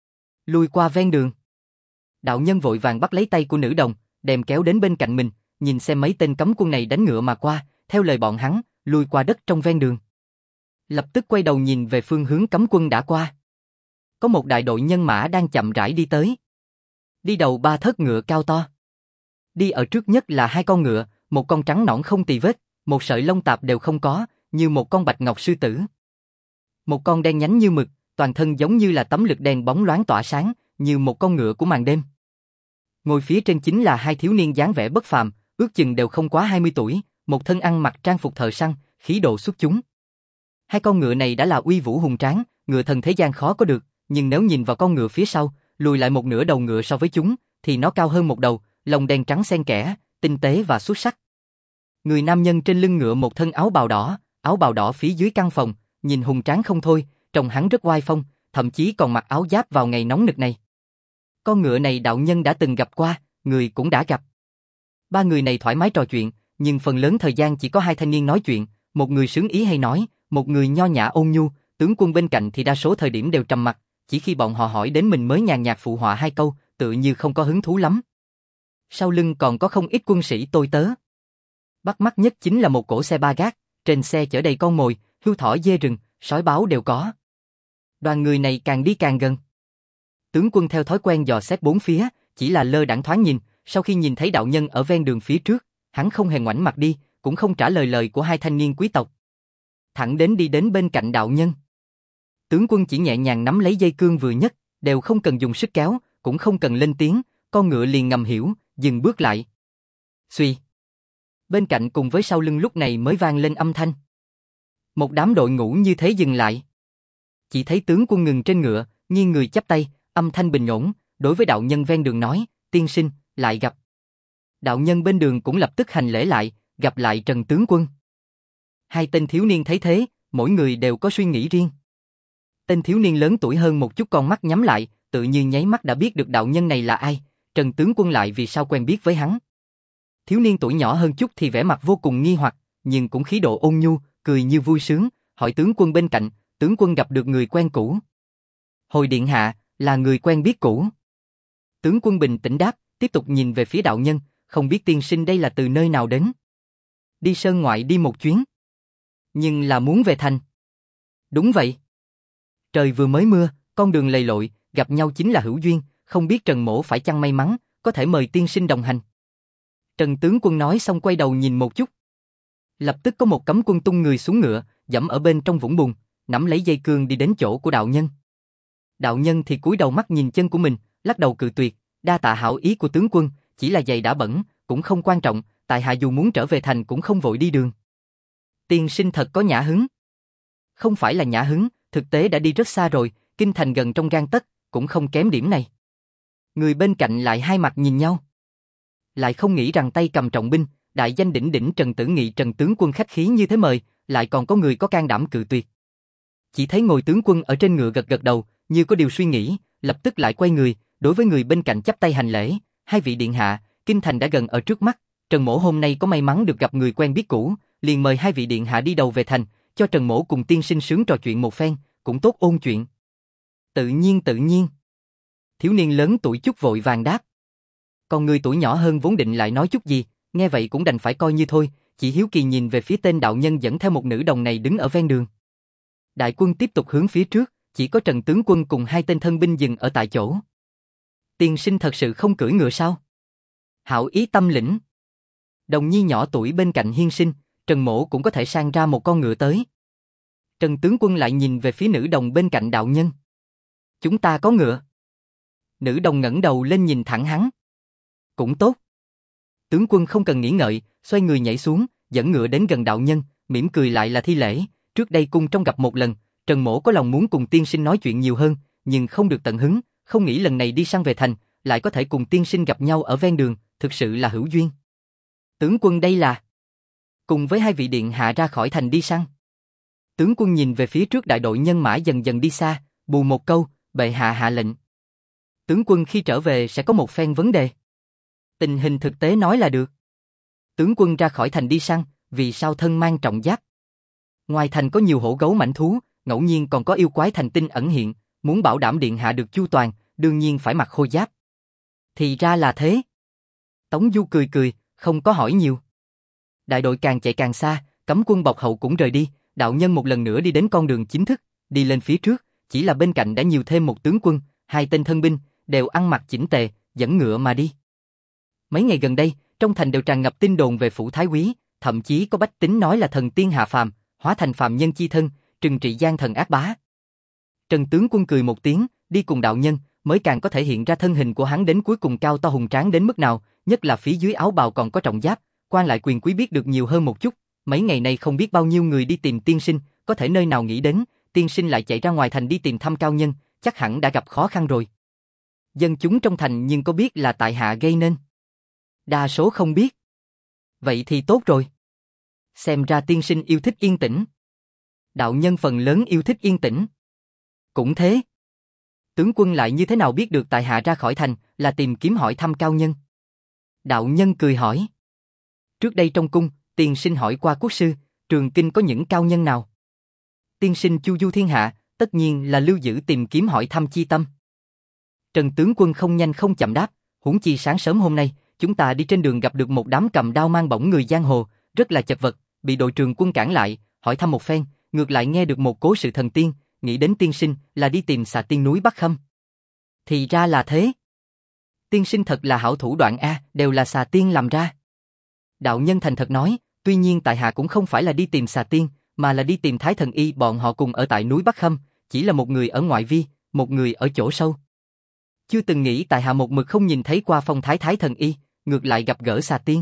Lùi qua ven đường. Đạo nhân vội vàng bắt lấy tay của nữ đồng, đem kéo đến bên cạnh mình, nhìn xem mấy tên cấm quân này đánh ngựa mà qua, theo lời bọn hắn, lùi qua đất trong ven đường. Lập tức quay đầu nhìn về phương hướng cấm quân đã qua. Có một đại đội nhân mã đang chậm rãi đi tới. Đi đầu ba thớt ngựa cao to. Đi ở trước nhất là hai con ngựa, một con trắng nõn không tì vết, một sợi lông tạp đều không có, như một con bạch ngọc sư tử. Một con đen nhánh như mực, toàn thân giống như là tấm lược đen bóng loáng tỏa sáng, như một con ngựa của màn đêm. Ngồi phía trên chính là hai thiếu niên dáng vẻ bất phàm, ước chừng đều không quá hai mươi tuổi, một thân ăn mặc trang phục thợ săn, khí độ xuất chúng. Hai con ngựa này đã là uy vũ hùng tráng, ngựa thần thế gian khó có được, nhưng nếu nhìn vào con ngựa phía sau, lùi lại một nửa đầu ngựa so với chúng, thì nó cao hơn một đầu, lông đen trắng xen kẽ, tinh tế và xuất sắc. Người nam nhân trên lưng ngựa một thân áo bào đỏ, áo bào đỏ phía dưới căn phòng, nhìn hùng tráng không thôi, trông hắn rất oai phong, thậm chí còn mặc áo giáp vào ngày nóng nực này. Con ngựa này đạo nhân đã từng gặp qua, người cũng đã gặp. Ba người này thoải mái trò chuyện, nhưng phần lớn thời gian chỉ có hai thanh niên nói chuyện, một người sướng ý hay nói, một người nho nhã ôn nhu, tướng quân bên cạnh thì đa số thời điểm đều trầm mặc, chỉ khi bọn họ hỏi đến mình mới nhàn nhạt phụ họa hai câu, tự như không có hứng thú lắm. Sau lưng còn có không ít quân sĩ tôi tớ. Bắt mắt nhất chính là một cỗ xe ba gác, trên xe chở đầy con mồi, hươu thỏ dê rừng, sói báo đều có. Đoàn người này càng đi càng gần. Tướng quân theo thói quen dò xét bốn phía, chỉ là lơ đãng thoáng nhìn, sau khi nhìn thấy đạo nhân ở ven đường phía trước, hắn không hề ngoảnh mặt đi, cũng không trả lời lời của hai thanh niên quý tộc. Thẳng đến đi đến bên cạnh đạo nhân. Tướng quân chỉ nhẹ nhàng nắm lấy dây cương vừa nhất, đều không cần dùng sức kéo, cũng không cần lên tiếng, con ngựa liền ngầm hiểu, dừng bước lại. Xuy. Bên cạnh cùng với sau lưng lúc này mới vang lên âm thanh. Một đám đội ngũ như thế dừng lại. Chỉ thấy tướng quân ngừng trên ngựa, nghiêng người chắp tay, âm thanh bình ổn, đối với đạo nhân ven đường nói, tiên sinh, lại gặp. Đạo nhân bên đường cũng lập tức hành lễ lại, gặp lại Trần tướng quân. Hai tên thiếu niên thấy thế, mỗi người đều có suy nghĩ riêng. Tên thiếu niên lớn tuổi hơn một chút con mắt nhắm lại, tự như nháy mắt đã biết được đạo nhân này là ai, Trần tướng quân lại vì sao quen biết với hắn. Thiếu niên tuổi nhỏ hơn chút thì vẻ mặt vô cùng nghi hoặc, nhưng cũng khí độ ôn nhu, cười như vui sướng, hỏi tướng quân bên cạnh, tướng quân gặp được người quen cũ. Hồi điện hạ, là người quen biết cũ. Tướng quân bình tĩnh đáp, tiếp tục nhìn về phía đạo nhân, không biết tiên sinh đây là từ nơi nào đến. Đi sơn ngoại đi một chuyến. Nhưng là muốn về thành. Đúng vậy. Trời vừa mới mưa, con đường lầy lội, gặp nhau chính là hữu duyên, không biết Trần mỗ phải chăng may mắn, có thể mời tiên sinh đồng hành. Trần tướng quân nói xong quay đầu nhìn một chút. Lập tức có một cấm quân tung người xuống ngựa, dẫm ở bên trong vũng bùn, nắm lấy dây cương đi đến chỗ của đạo nhân. Đạo nhân thì cúi đầu mắt nhìn chân của mình, lắc đầu cự tuyệt, đa tạ hảo ý của tướng quân, chỉ là giày đã bẩn, cũng không quan trọng, tại hạ dù muốn trở về thành cũng không vội đi đường. Tiên sinh thật có nhã hứng. Không phải là nhã hứng, thực tế đã đi rất xa rồi, kinh thành gần trong gang tấc, cũng không kém điểm này. Người bên cạnh lại hai mặt nhìn nhau. Lại không nghĩ rằng tay cầm trọng binh, đại danh đỉnh đỉnh Trần Tử Nghị Trần tướng quân khách khí như thế mời, lại còn có người có can đảm cự tuyệt. Chỉ thấy ngồi tướng quân ở trên ngựa gật gật đầu, như có điều suy nghĩ, lập tức lại quay người, đối với người bên cạnh chắp tay hành lễ, hai vị điện hạ, kinh thành đã gần ở trước mắt, Trần mỗ hôm nay có may mắn được gặp người quen biết cũ, liền mời hai vị điện hạ đi đầu về thành, cho Trần mỗ cùng tiên sinh sướng trò chuyện một phen, cũng tốt ôn chuyện. Tự nhiên tự nhiên. Thiếu niên lớn tuổi chút vội vàng đáp. Còn người tuổi nhỏ hơn vốn định lại nói chút gì, nghe vậy cũng đành phải coi như thôi, chỉ hiếu kỳ nhìn về phía tên đạo nhân dẫn theo một nữ đồng này đứng ở ven đường. Đại quân tiếp tục hướng phía trước, chỉ có Trần tướng quân cùng hai tên thân binh dừng ở tại chỗ. Tiên sinh thật sự không cưỡi ngựa sao? Hảo ý tâm lĩnh. Đồng nhi nhỏ tuổi bên cạnh hiên sinh, Trần mỗ cũng có thể sang ra một con ngựa tới. Trần tướng quân lại nhìn về phía nữ đồng bên cạnh đạo nhân. Chúng ta có ngựa. Nữ đồng ngẩng đầu lên nhìn thẳng hắn. Cũng tốt. Tướng quân không cần nghĩ ngợi, xoay người nhảy xuống, dẫn ngựa đến gần đạo nhân, mỉm cười lại là thi lễ. Trước đây cung trong gặp một lần, Trần mỗ có lòng muốn cùng tiên sinh nói chuyện nhiều hơn, nhưng không được tận hứng, không nghĩ lần này đi săn về thành, lại có thể cùng tiên sinh gặp nhau ở ven đường, thực sự là hữu duyên. Tướng quân đây là cùng với hai vị điện hạ ra khỏi thành đi săn. Tướng quân nhìn về phía trước đại đội nhân mã dần dần đi xa, bù một câu, bệ hạ hạ lệnh. Tướng quân khi trở về sẽ có một phen vấn đề. Tình hình thực tế nói là được. Tướng quân ra khỏi thành đi săn, vì sao thân mang trọng giáp? Ngoài thành có nhiều hổ gấu mãnh thú, ngẫu nhiên còn có yêu quái thành tinh ẩn hiện, muốn bảo đảm điện hạ được chu toàn, đương nhiên phải mặc khôi giáp. Thì ra là thế. Tống Du cười cười, không có hỏi nhiều. Đại đội càng chạy càng xa, cấm quân bọc hậu cũng rời đi, đạo nhân một lần nữa đi đến con đường chính thức, đi lên phía trước, chỉ là bên cạnh đã nhiều thêm một tướng quân, hai tên thân binh, đều ăn mặc chỉnh tề, dẫn ngựa mà đi. Mấy ngày gần đây, trong thành đều tràn ngập tin đồn về phủ thái úy, thậm chí có bách tính nói là thần tiên hạ phàm, hóa thành phàm nhân chi thân, trừng trị gian thần ác bá. Trần tướng quân cười một tiếng, đi cùng đạo nhân, mới càng có thể hiện ra thân hình của hắn đến cuối cùng cao to hùng tráng đến mức nào, nhất là phía dưới áo bào còn có trọng giáp, quan lại quyền quý biết được nhiều hơn một chút. Mấy ngày nay không biết bao nhiêu người đi tìm tiên sinh, có thể nơi nào nghĩ đến, tiên sinh lại chạy ra ngoài thành đi tìm thăm cao nhân, chắc hẳn đã gặp khó khăn rồi. Dân chúng trong thành nhưng có biết là tại hạ gây nên? Đa số không biết. Vậy thì tốt rồi. Xem ra tiên sinh yêu thích yên tĩnh. Đạo nhân phần lớn yêu thích yên tĩnh. Cũng thế. Tướng quân lại như thế nào biết được tại hạ ra khỏi thành là tìm kiếm hỏi thăm cao nhân? Đạo nhân cười hỏi. Trước đây trong cung, tiên sinh hỏi qua quốc sư, Trường Kinh có những cao nhân nào? Tiên sinh chu du thiên hạ, tất nhiên là lưu giữ tìm kiếm hỏi thăm chi tâm. Trần tướng quân không nhanh không chậm đáp, huống chi sáng sớm hôm nay, chúng ta đi trên đường gặp được một đám cầm đao mang bổng người giang hồ, rất là chật vật, bị đội trường quân cản lại, hỏi thăm một phen, ngược lại nghe được một cố sự thần tiên, nghĩ đến tiên sinh là đi tìm xà tiên núi Bắc Khâm. Thì ra là thế. Tiên sinh thật là hảo thủ đoạn a, đều là xà tiên làm ra. Đạo nhân thành thật nói, tuy nhiên tại hạ cũng không phải là đi tìm xà tiên, mà là đi tìm Thái Thần Y, bọn họ cùng ở tại núi Bắc Khâm, chỉ là một người ở ngoại vi, một người ở chỗ sâu. Chưa từng nghĩ tại hạ một mực không nhìn thấy qua phong thái Thái Thần Y, ngược lại gặp gỡ xà tiên.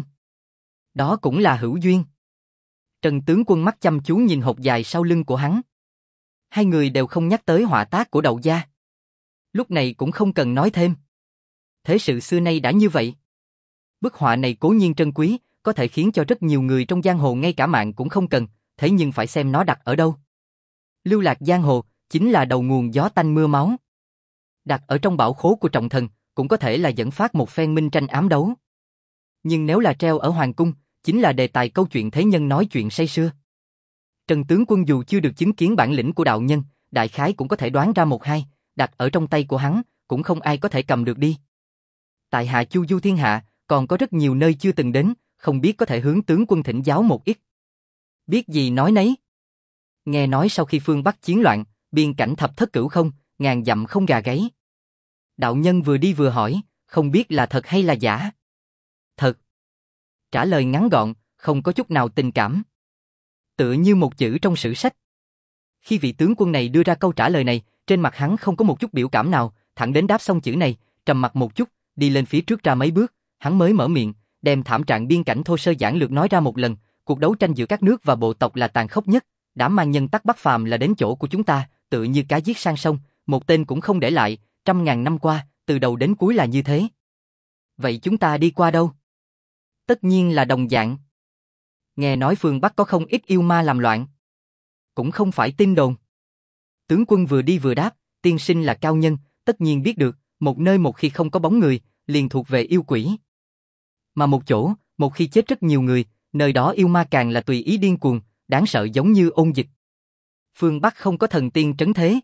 Đó cũng là hữu duyên. Trần tướng quân mắt chăm chú nhìn hột dài sau lưng của hắn. Hai người đều không nhắc tới họa tác của Đậu gia. Lúc này cũng không cần nói thêm. Thế sự xưa nay đã như vậy. Bức họa này cố nhiên trân quý, có thể khiến cho rất nhiều người trong giang hồ ngay cả mạng cũng không cần, thế nhưng phải xem nó đặt ở đâu. Lưu lạc giang hồ chính là đầu nguồn gió tanh mưa máu. Đặt ở trong bảo khố của trọng thần, cũng có thể là dẫn phát một phen minh tranh ám đấu. Nhưng nếu là treo ở hoàng cung, chính là đề tài câu chuyện thế nhân nói chuyện say sưa. Trần tướng quân dù chưa được chứng kiến bản lĩnh của đạo nhân, đại khái cũng có thể đoán ra một hai, đặt ở trong tay của hắn, cũng không ai có thể cầm được đi. Tại hạ chu du thiên hạ, còn có rất nhiều nơi chưa từng đến, không biết có thể hướng tướng quân thỉnh giáo một ít. Biết gì nói nấy. Nghe nói sau khi phương Bắc chiến loạn, biên cảnh thập thất cửu không, ngàn dặm không gà gáy. Đạo nhân vừa đi vừa hỏi, không biết là thật hay là giả. Thật. Trả lời ngắn gọn, không có chút nào tình cảm. Tựa như một chữ trong sử sách. Khi vị tướng quân này đưa ra câu trả lời này, trên mặt hắn không có một chút biểu cảm nào, thẳng đến đáp xong chữ này, trầm mặt một chút, đi lên phía trước ra mấy bước, hắn mới mở miệng, đem thảm trạng biên cảnh thô sơ giản lược nói ra một lần, cuộc đấu tranh giữa các nước và bộ tộc là tàn khốc nhất, đám mang nhân tắc bắt phàm là đến chỗ của chúng ta, tự như cá giết sang sông, một tên cũng không để lại, trăm ngàn năm qua, từ đầu đến cuối là như thế. Vậy chúng ta đi qua đâu? Tất nhiên là đồng dạng. Nghe nói phương Bắc có không ít yêu ma làm loạn. Cũng không phải tin đồn. Tướng quân vừa đi vừa đáp, tiên sinh là cao nhân, tất nhiên biết được, một nơi một khi không có bóng người, liền thuộc về yêu quỷ. Mà một chỗ, một khi chết rất nhiều người, nơi đó yêu ma càng là tùy ý điên cuồng, đáng sợ giống như ôn dịch. Phương Bắc không có thần tiên trấn thế.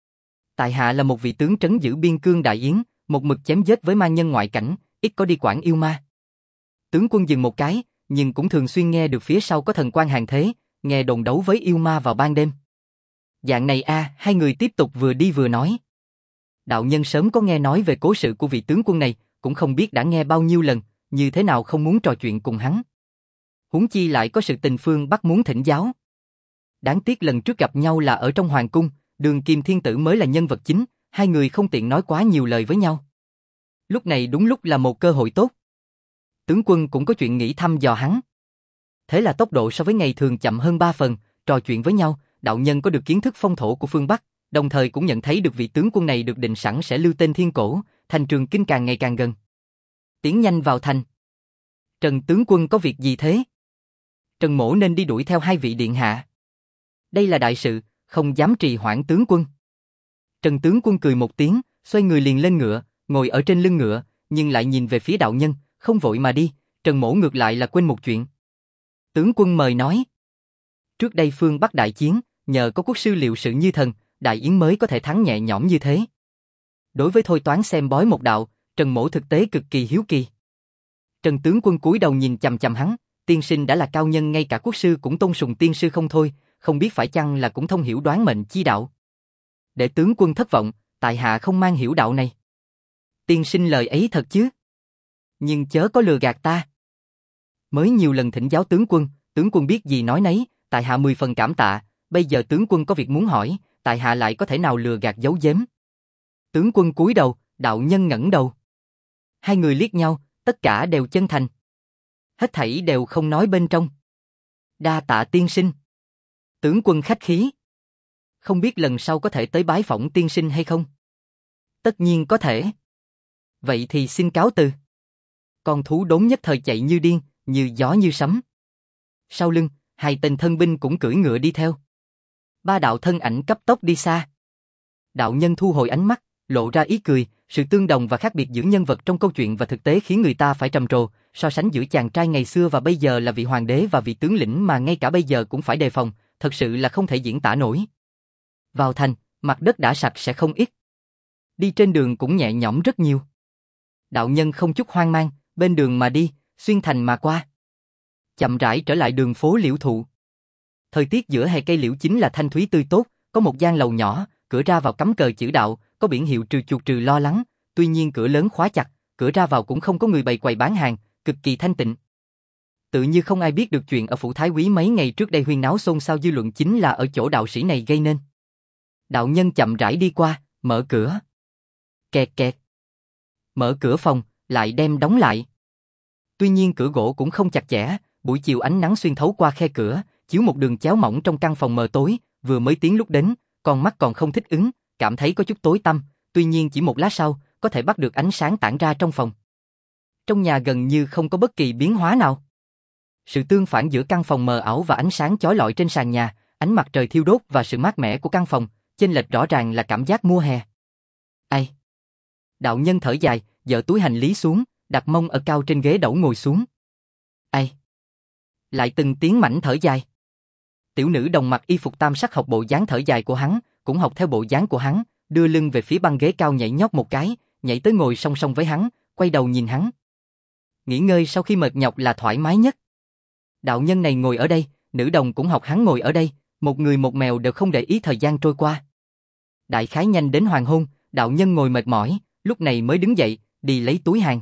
Tại hạ là một vị tướng trấn giữ biên cương đại yến, một mực chém giết với ma nhân ngoại cảnh, ít có đi quản yêu ma. Tướng quân dừng một cái, nhưng cũng thường xuyên nghe được phía sau có thần quan hàng thế, nghe đồn đấu với yêu ma vào ban đêm. Dạng này a, hai người tiếp tục vừa đi vừa nói. Đạo nhân sớm có nghe nói về cố sự của vị tướng quân này, cũng không biết đã nghe bao nhiêu lần, như thế nào không muốn trò chuyện cùng hắn. Huống chi lại có sự tình phương Bắc muốn thỉnh giáo. Đáng tiếc lần trước gặp nhau là ở trong hoàng cung, Đường Kim Thiên Tử mới là nhân vật chính, hai người không tiện nói quá nhiều lời với nhau. Lúc này đúng lúc là một cơ hội tốt. Tướng quân cũng có chuyện nghĩ thăm dò hắn. Thế là tốc độ so với ngày thường chậm hơn ba phần, trò chuyện với nhau, đạo nhân có được kiến thức phong thổ của phương Bắc, đồng thời cũng nhận thấy được vị tướng quân này được định sẵn sẽ lưu tên thiên cổ, thành Trường Kinh càng ngày càng gần. Tiến nhanh vào thành. Trần tướng quân có việc gì thế? Trần mỗ nên đi đuổi theo hai vị điện hạ. Đây là đại sự, không dám trì hoãn tướng quân. Trần tướng quân cười một tiếng, xoay người liền lên ngựa, ngồi ở trên lưng ngựa, nhưng lại nhìn về phía đạo nhân, không vội mà đi. Trần mỗ ngược lại là quên một chuyện. Tướng quân mời nói. Trước đây phương Bắc đại chiến, nhờ có quốc sư liệu sự như thần, đại yến mới có thể thắng nhẹ nhõm như thế. Đối với thôi toán xem bói một đạo, Trần mỗ thực tế cực kỳ hiếu kỳ. Trần tướng quân cúi đầu nhìn chằm chằm hắn, tiên sinh đã là cao nhân, ngay cả quốc sư cũng tôn sùng tiên sư không thôi, không biết phải chăng là cũng thông hiểu đoán mệnh chi đạo. Để tướng quân thất vọng, tại hạ không mang hiểu đạo này. Tiên sinh lời ấy thật chứ? Nhưng chớ có lừa gạt ta. Mới nhiều lần thỉnh giáo tướng quân, tướng quân biết gì nói nấy, tại hạ mười phần cảm tạ, bây giờ tướng quân có việc muốn hỏi, tại hạ lại có thể nào lừa gạt giấu giếm. Tướng quân cúi đầu, đạo nhân ngẩng đầu. Hai người liếc nhau, tất cả đều chân thành. Hết thảy đều không nói bên trong. Đa tạ tiên sinh. Tướng quân khách khí. Không biết lần sau có thể tới bái phỏng tiên sinh hay không? Tất nhiên có thể. Vậy thì xin cáo từ. Con thú đốn nhất thời chạy như điên, như gió như sấm. Sau lưng, hai tên thân binh cũng cưỡi ngựa đi theo. Ba đạo thân ảnh cấp tốc đi xa. Đạo nhân thu hồi ánh mắt, lộ ra ý cười, sự tương đồng và khác biệt giữa nhân vật trong câu chuyện và thực tế khiến người ta phải trầm trồ, so sánh giữa chàng trai ngày xưa và bây giờ là vị hoàng đế và vị tướng lĩnh mà ngay cả bây giờ cũng phải đề phòng, thật sự là không thể diễn tả nổi. Vào thành, mặt đất đã sạch sẽ không ít. Đi trên đường cũng nhẹ nhõm rất nhiều. Đạo nhân không chút hoang mang, bên đường mà đi, xuyên thành mà qua. Chậm rãi trở lại đường phố Liễu Thụ. Thời tiết giữa hè cây liễu chính là thanh thúy tươi tốt, có một gian lầu nhỏ, cửa ra vào cắm cờ chữ đạo, có biển hiệu trừ chuột trừ lo lắng, tuy nhiên cửa lớn khóa chặt, cửa ra vào cũng không có người bày quầy bán hàng, cực kỳ thanh tịnh. Tự như không ai biết được chuyện ở phủ Thái Úy mấy ngày trước đây huyên náo xôn xao dư luận chính là ở chỗ đạo sĩ này gây nên. Đạo nhân chậm rãi đi qua, mở cửa. Kẹt kẹt. Mở cửa phòng, lại đem đóng lại. Tuy nhiên cửa gỗ cũng không chặt chẽ, buổi chiều ánh nắng xuyên thấu qua khe cửa, chiếu một đường chéo mỏng trong căn phòng mờ tối, vừa mới tiến lúc đến, con mắt còn không thích ứng, cảm thấy có chút tối tăm, tuy nhiên chỉ một lát sau, có thể bắt được ánh sáng tản ra trong phòng. Trong nhà gần như không có bất kỳ biến hóa nào. Sự tương phản giữa căn phòng mờ ảo và ánh sáng chói lọi trên sàn nhà, ánh mặt trời thiêu đốt và sự mát mẻ của căn phòng, chênh lệch rõ ràng là cảm giác mùa hè. Ai? Đạo nhân thở dài, dỡ túi hành lý xuống, đặt mông ở cao trên ghế đẩu ngồi xuống. Ai? Lại từng tiếng mảnh thở dài. Tiểu nữ đồng mặc y phục tam sắc học bộ dáng thở dài của hắn, cũng học theo bộ dáng của hắn, đưa lưng về phía băng ghế cao nhảy nhót một cái, nhảy tới ngồi song song với hắn, quay đầu nhìn hắn. Nghỉ ngơi sau khi mệt nhọc là thoải mái nhất. Đạo nhân này ngồi ở đây, nữ đồng cũng học hắn ngồi ở đây, một người một mèo đều không để ý thời gian trôi qua. Đại khái nhanh đến hoàng hôn, đạo nhân ngồi mệt mỏi, lúc này mới đứng dậy, đi lấy túi hàng.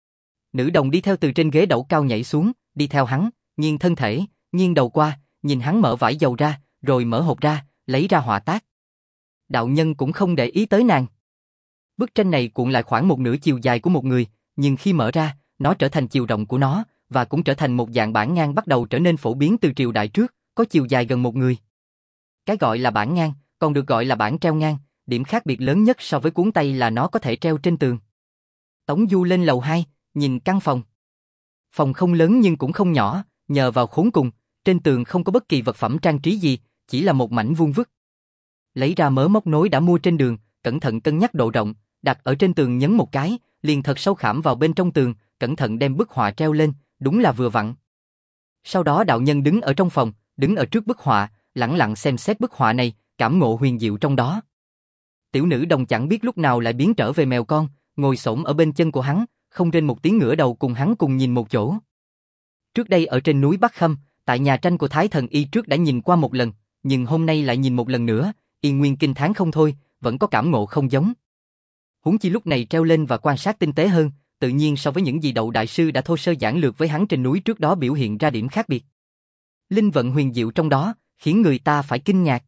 Nữ đồng đi theo từ trên ghế đẩu cao nhảy xuống, đi theo hắn, nghiêng thân thể, nghiêng đầu qua, nhìn hắn mở vải dầu ra, rồi mở hộp ra, lấy ra họa tác. Đạo nhân cũng không để ý tới nàng. Bức tranh này cuộn lại khoảng một nửa chiều dài của một người, nhưng khi mở ra, nó trở thành chiều rộng của nó, và cũng trở thành một dạng bản ngang bắt đầu trở nên phổ biến từ triều đại trước, có chiều dài gần một người. Cái gọi là bản ngang, còn được gọi là bản treo ngang, điểm khác biệt lớn nhất so với cuốn tay là nó có thể treo trên tường. Tống Du lên lầu hai, nhìn căn phòng. Phòng không lớn nhưng cũng không nhỏ, nhờ vào khốn cùng, trên tường không có bất kỳ vật phẩm trang trí gì, chỉ là một mảnh vuông vức. Lấy ra mớ móc nối đã mua trên đường, cẩn thận cân nhắc độ rộng, đặt ở trên tường nhấn một cái, liền thật sâu khảm vào bên trong tường, cẩn thận đem bức họa treo lên, đúng là vừa vặn. Sau đó đạo nhân đứng ở trong phòng, đứng ở trước bức họa, lẳng lặng xem xét bức họa này, cảm ngộ huyền diệu trong đó. Tiểu nữ đồng chẳng biết lúc nào lại biến trở về mèo con, ngồi xổm ở bên chân của hắn, không rên một tiếng ngửa đầu cùng hắn cùng nhìn một chỗ. Trước đây ở trên núi Bắc Khâm, tại nhà tranh của Thái Thần Y trước đã nhìn qua một lần, nhưng hôm nay lại nhìn một lần nữa, Yên Nguyên kinh thán không thôi, vẫn có cảm ngộ không giống. Huống chi lúc này treo lên và quan sát tinh tế hơn, tự nhiên so với những gì Đậu đại sư đã thô sơ giản lược với hắn trên núi trước đó biểu hiện ra điểm khác biệt. Linh vận huyền diệu trong đó, khiến người ta phải kinh ngạc.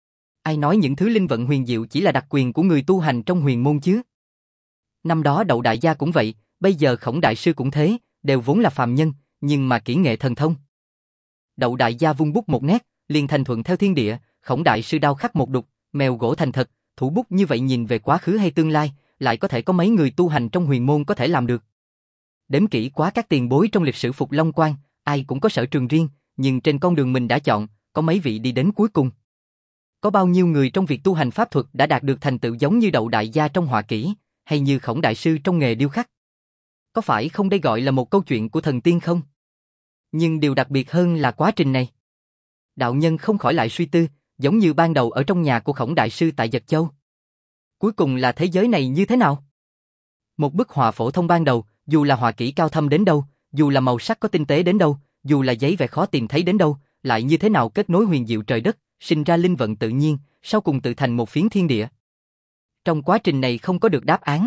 Ai nói những thứ linh vận huyền diệu chỉ là đặc quyền của người tu hành trong huyền môn chứ? Năm đó Đậu đại gia cũng vậy, bây giờ Khổng đại sư cũng thế, đều vốn là phàm nhân, nhưng mà kỹ nghệ thần thông. Đậu đại gia vung bút một nét, liền thành thuận theo thiên địa, Khổng đại sư đao khắc một đục, mèo gỗ thành thật, thủ bút như vậy nhìn về quá khứ hay tương lai, lại có thể có mấy người tu hành trong huyền môn có thể làm được. Đếm kỹ quá các tiền bối trong lịch sử Phục Long Quan, ai cũng có sở trường riêng, nhưng trên con đường mình đã chọn, có mấy vị đi đến cuối cùng. Có bao nhiêu người trong việc tu hành pháp thuật đã đạt được thành tựu giống như Đậu đại gia trong họa kỹ, hay như Khổng đại sư trong nghề điêu khắc? Có phải không đây gọi là một câu chuyện của thần tiên không? Nhưng điều đặc biệt hơn là quá trình này. Đạo nhân không khỏi lại suy tư, giống như ban đầu ở trong nhà của Khổng đại sư tại Dật Châu. Cuối cùng là thế giới này như thế nào? Một bức họa phổ thông ban đầu, dù là họa kỹ cao thâm đến đâu, dù là màu sắc có tinh tế đến đâu, dù là giấy vẽ khó tìm thấy đến đâu, lại như thế nào kết nối huyền diệu trời đất, sinh ra linh vận tự nhiên, sau cùng tự thành một phiến thiên địa. Trong quá trình này không có được đáp án.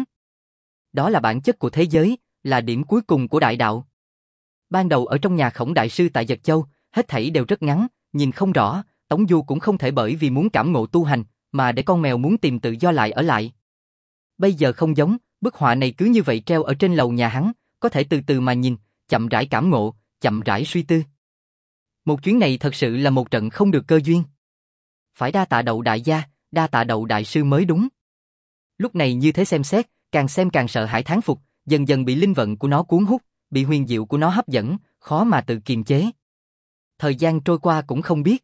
Đó là bản chất của thế giới, là điểm cuối cùng của đại đạo. Ban đầu ở trong nhà Khổng đại sư tại Dật Châu, hết thảy đều rất ngắn, nhìn không rõ, Tống Du cũng không thể bởi vì muốn cảm ngộ tu hành, mà để con mèo muốn tìm tự do lại ở lại. Bây giờ không giống, bức họa này cứ như vậy treo ở trên lầu nhà hắn, có thể từ từ mà nhìn, chậm rãi cảm ngộ, chậm rãi suy tư. Một chuyến này thật sự là một trận không được cơ duyên. Phải đa tạ Đậu đại gia, đa tạ Đậu đại sư mới đúng. Lúc này như thế xem xét, càng xem càng sợ hãi thán phục, dần dần bị linh vận của nó cuốn hút, bị huyền diệu của nó hấp dẫn, khó mà tự kiềm chế. Thời gian trôi qua cũng không biết.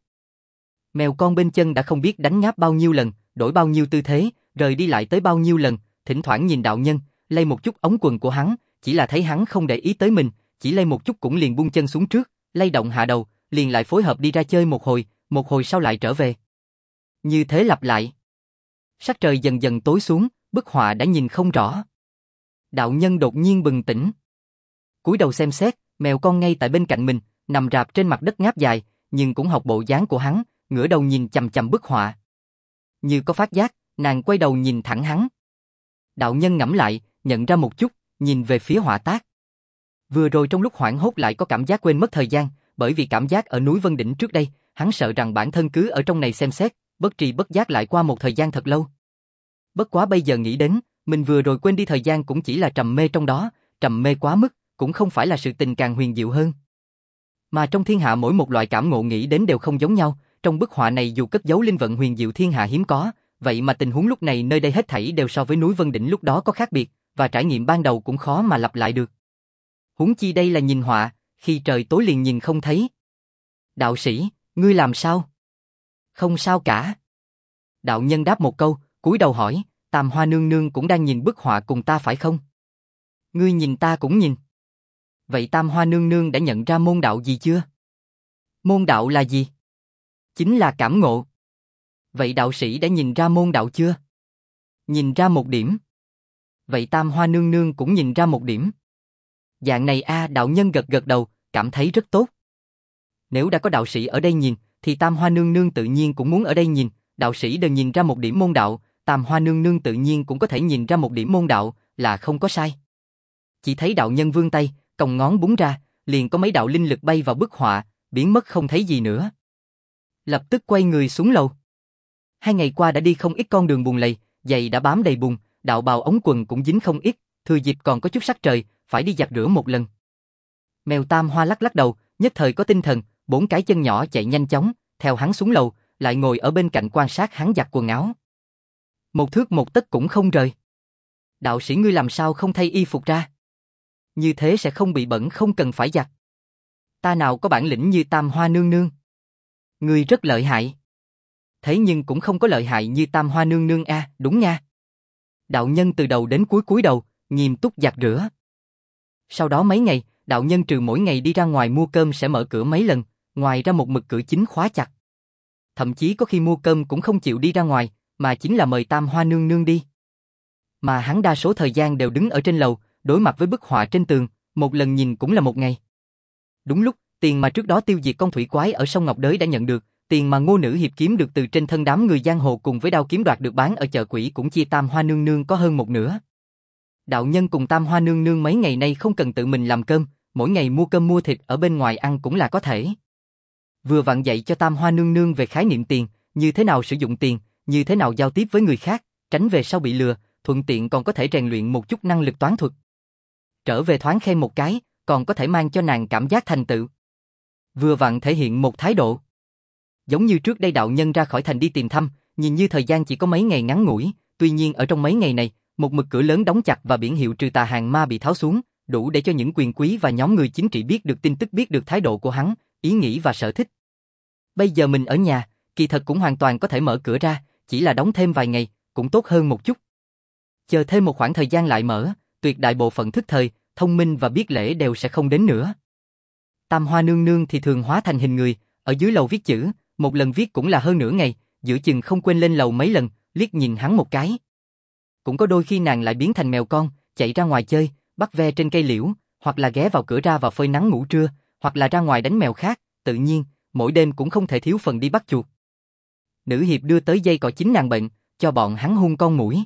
Mèo con bên chân đã không biết đánh ngáp bao nhiêu lần, đổi bao nhiêu tư thế, rời đi lại tới bao nhiêu lần, thỉnh thoảng nhìn đạo nhân, lay một chút ống quần của hắn, chỉ là thấy hắn không để ý tới mình, chỉ lay một chút cũng liền buông chân xuống trước, lay động hạ đầu, liền lại phối hợp đi ra chơi một hồi, một hồi sau lại trở về. Như thế lặp lại. Sắc trời dần dần tối xuống, bức họa đã nhìn không rõ. Đạo nhân đột nhiên bừng tỉnh. Cúi đầu xem xét, mèo con ngay tại bên cạnh mình, nằm rạp trên mặt đất ngáp dài, nhưng cũng học bộ dáng của hắn, ngửa đầu nhìn chằm chằm bức họa. Như có phát giác, nàng quay đầu nhìn thẳng hắn. Đạo nhân ngẫm lại, nhận ra một chút, nhìn về phía họa tác. Vừa rồi trong lúc hoảng hốt lại có cảm giác quên mất thời gian, bởi vì cảm giác ở núi Vân Đỉnh trước đây, hắn sợ rằng bản thân cứ ở trong này xem xét, bất tri bất giác lại qua một thời gian thật lâu. Bất quá bây giờ nghĩ đến, mình vừa rồi quên đi thời gian cũng chỉ là trầm mê trong đó, trầm mê quá mức, cũng không phải là sự tình càng huyền diệu hơn. Mà trong thiên hạ mỗi một loại cảm ngộ nghĩ đến đều không giống nhau, trong bức họa này dù cất giấu linh vận huyền diệu thiên hạ hiếm có, vậy mà tình huống lúc này nơi đây hết thảy đều so với núi Vân Đỉnh lúc đó có khác biệt, và trải nghiệm ban đầu cũng khó mà lặp lại được. Huống chi đây là nhìn họa, khi trời tối liền nhìn không thấy. Đạo sĩ, ngươi làm sao? Không sao cả. Đạo nhân đáp một câu, cúi đầu hỏi, Tam Hoa nương nương cũng đang nhìn bức họa cùng ta phải không? Ngươi nhìn ta cũng nhìn. Vậy Tam Hoa nương nương đã nhận ra môn đạo gì chưa? Môn đạo là gì? Chính là cảm ngộ. Vậy đạo sĩ đã nhìn ra môn đạo chưa? Nhìn ra một điểm. Vậy Tam Hoa nương nương cũng nhìn ra một điểm. Dạng này a, đạo nhân gật gật đầu, cảm thấy rất tốt. Nếu đã có đạo sĩ ở đây nhìn, thì Tam Hoa nương nương tự nhiên cũng muốn ở đây nhìn, đạo sĩ đều nhìn ra một điểm môn đạo, Tam Hoa nương nương tự nhiên cũng có thể nhìn ra một điểm môn đạo, là không có sai. Chỉ thấy đạo nhân vươn tay, còng ngón búng ra, liền có mấy đạo linh lực bay vào bức họa, biến mất không thấy gì nữa. Lập tức quay người xuống lầu. Hai ngày qua đã đi không ít con đường bùn lầy, giày đã bám đầy bùn, đạo bào ống quần cũng dính không ít, thừa dịp còn có chút sắc trời, phải đi giặt rửa một lần. Mèo Tam Hoa lắc lắc đầu, nhất thời có tinh thần, bốn cái chân nhỏ chạy nhanh chóng, theo hắn xuống lầu, lại ngồi ở bên cạnh quan sát hắn giặt quần áo. Một thước một tấc cũng không rời. Đạo sĩ ngươi làm sao không thay y phục ra? Như thế sẽ không bị bẩn, không cần phải giặt. Ta nào có bản lĩnh như Tam Hoa nương nương. Ngươi rất lợi hại. Thế nhưng cũng không có lợi hại như Tam Hoa nương nương a, à, đúng nha. Đạo nhân từ đầu đến cuối cúi đầu, nghiêm túc giặt rửa. Sau đó mấy ngày, đạo nhân trừ mỗi ngày đi ra ngoài mua cơm sẽ mở cửa mấy lần, ngoài ra một mực cửa chính khóa chặt. Thậm chí có khi mua cơm cũng không chịu đi ra ngoài, mà chính là mời Tam Hoa nương nương đi. Mà hắn đa số thời gian đều đứng ở trên lầu, đối mặt với bức họa trên tường, một lần nhìn cũng là một ngày. Đúng lúc, tiền mà trước đó tiêu diệt con thủy quái ở sông Ngọc Đới đã nhận được, tiền mà Ngô Nữ Hiệp kiếm được từ trên thân đám người giang hồ cùng với đao kiếm đoạt được bán ở chợ quỷ cũng chia Tam Hoa nương nương có hơn một nửa. Đạo nhân cùng Tam Hoa nương nương mấy ngày nay không cần tự mình làm cơm, mỗi ngày mua cơm mua thịt ở bên ngoài ăn cũng là có thể. Vừa vặn dạy cho Tam Hoa nương nương về khái niệm tiền, như thế nào sử dụng tiền, như thế nào giao tiếp với người khác, tránh về sau bị lừa, thuận tiện còn có thể rèn luyện một chút năng lực toán thuật. Trở về thoáng khen một cái, còn có thể mang cho nàng cảm giác thành tựu. Vừa vặn thể hiện một thái độ. Giống như trước đây đạo nhân ra khỏi thành đi tìm thăm, nhìn như thời gian chỉ có mấy ngày ngắn ngủi, tuy nhiên ở trong mấy ngày này, một mực cửa lớn đóng chặt và biển hiệu trừ tà hàng ma bị tháo xuống, đủ để cho những quyền quý và nhóm người chính trị biết được tin tức, biết được thái độ của hắn, ý nghĩ và sở thích. Bây giờ mình ở nhà, kỳ thật cũng hoàn toàn có thể mở cửa ra, chỉ là đóng thêm vài ngày, cũng tốt hơn một chút. Chờ thêm một khoảng thời gian lại mở, tuyệt đại bộ phận thức thời, thông minh và biết lễ đều sẽ không đến nữa. Tam Hoa nương nương thì thường hóa thành hình người, ở dưới lầu viết chữ, một lần viết cũng là hơn nửa ngày, giữa chừng không quên lên lầu mấy lần, liếc nhìn hắn một cái. Cũng có đôi khi nàng lại biến thành mèo con, chạy ra ngoài chơi, bắt ve trên cây liễu, hoặc là ghé vào cửa ra và phơi nắng ngủ trưa, hoặc là ra ngoài đánh mèo khác, tự nhiên, mỗi đêm cũng không thể thiếu phần đi bắt chuột. Nữ hiệp đưa tới dây cọ chính nàng bệnh, cho bọn hắn hung con muỗi.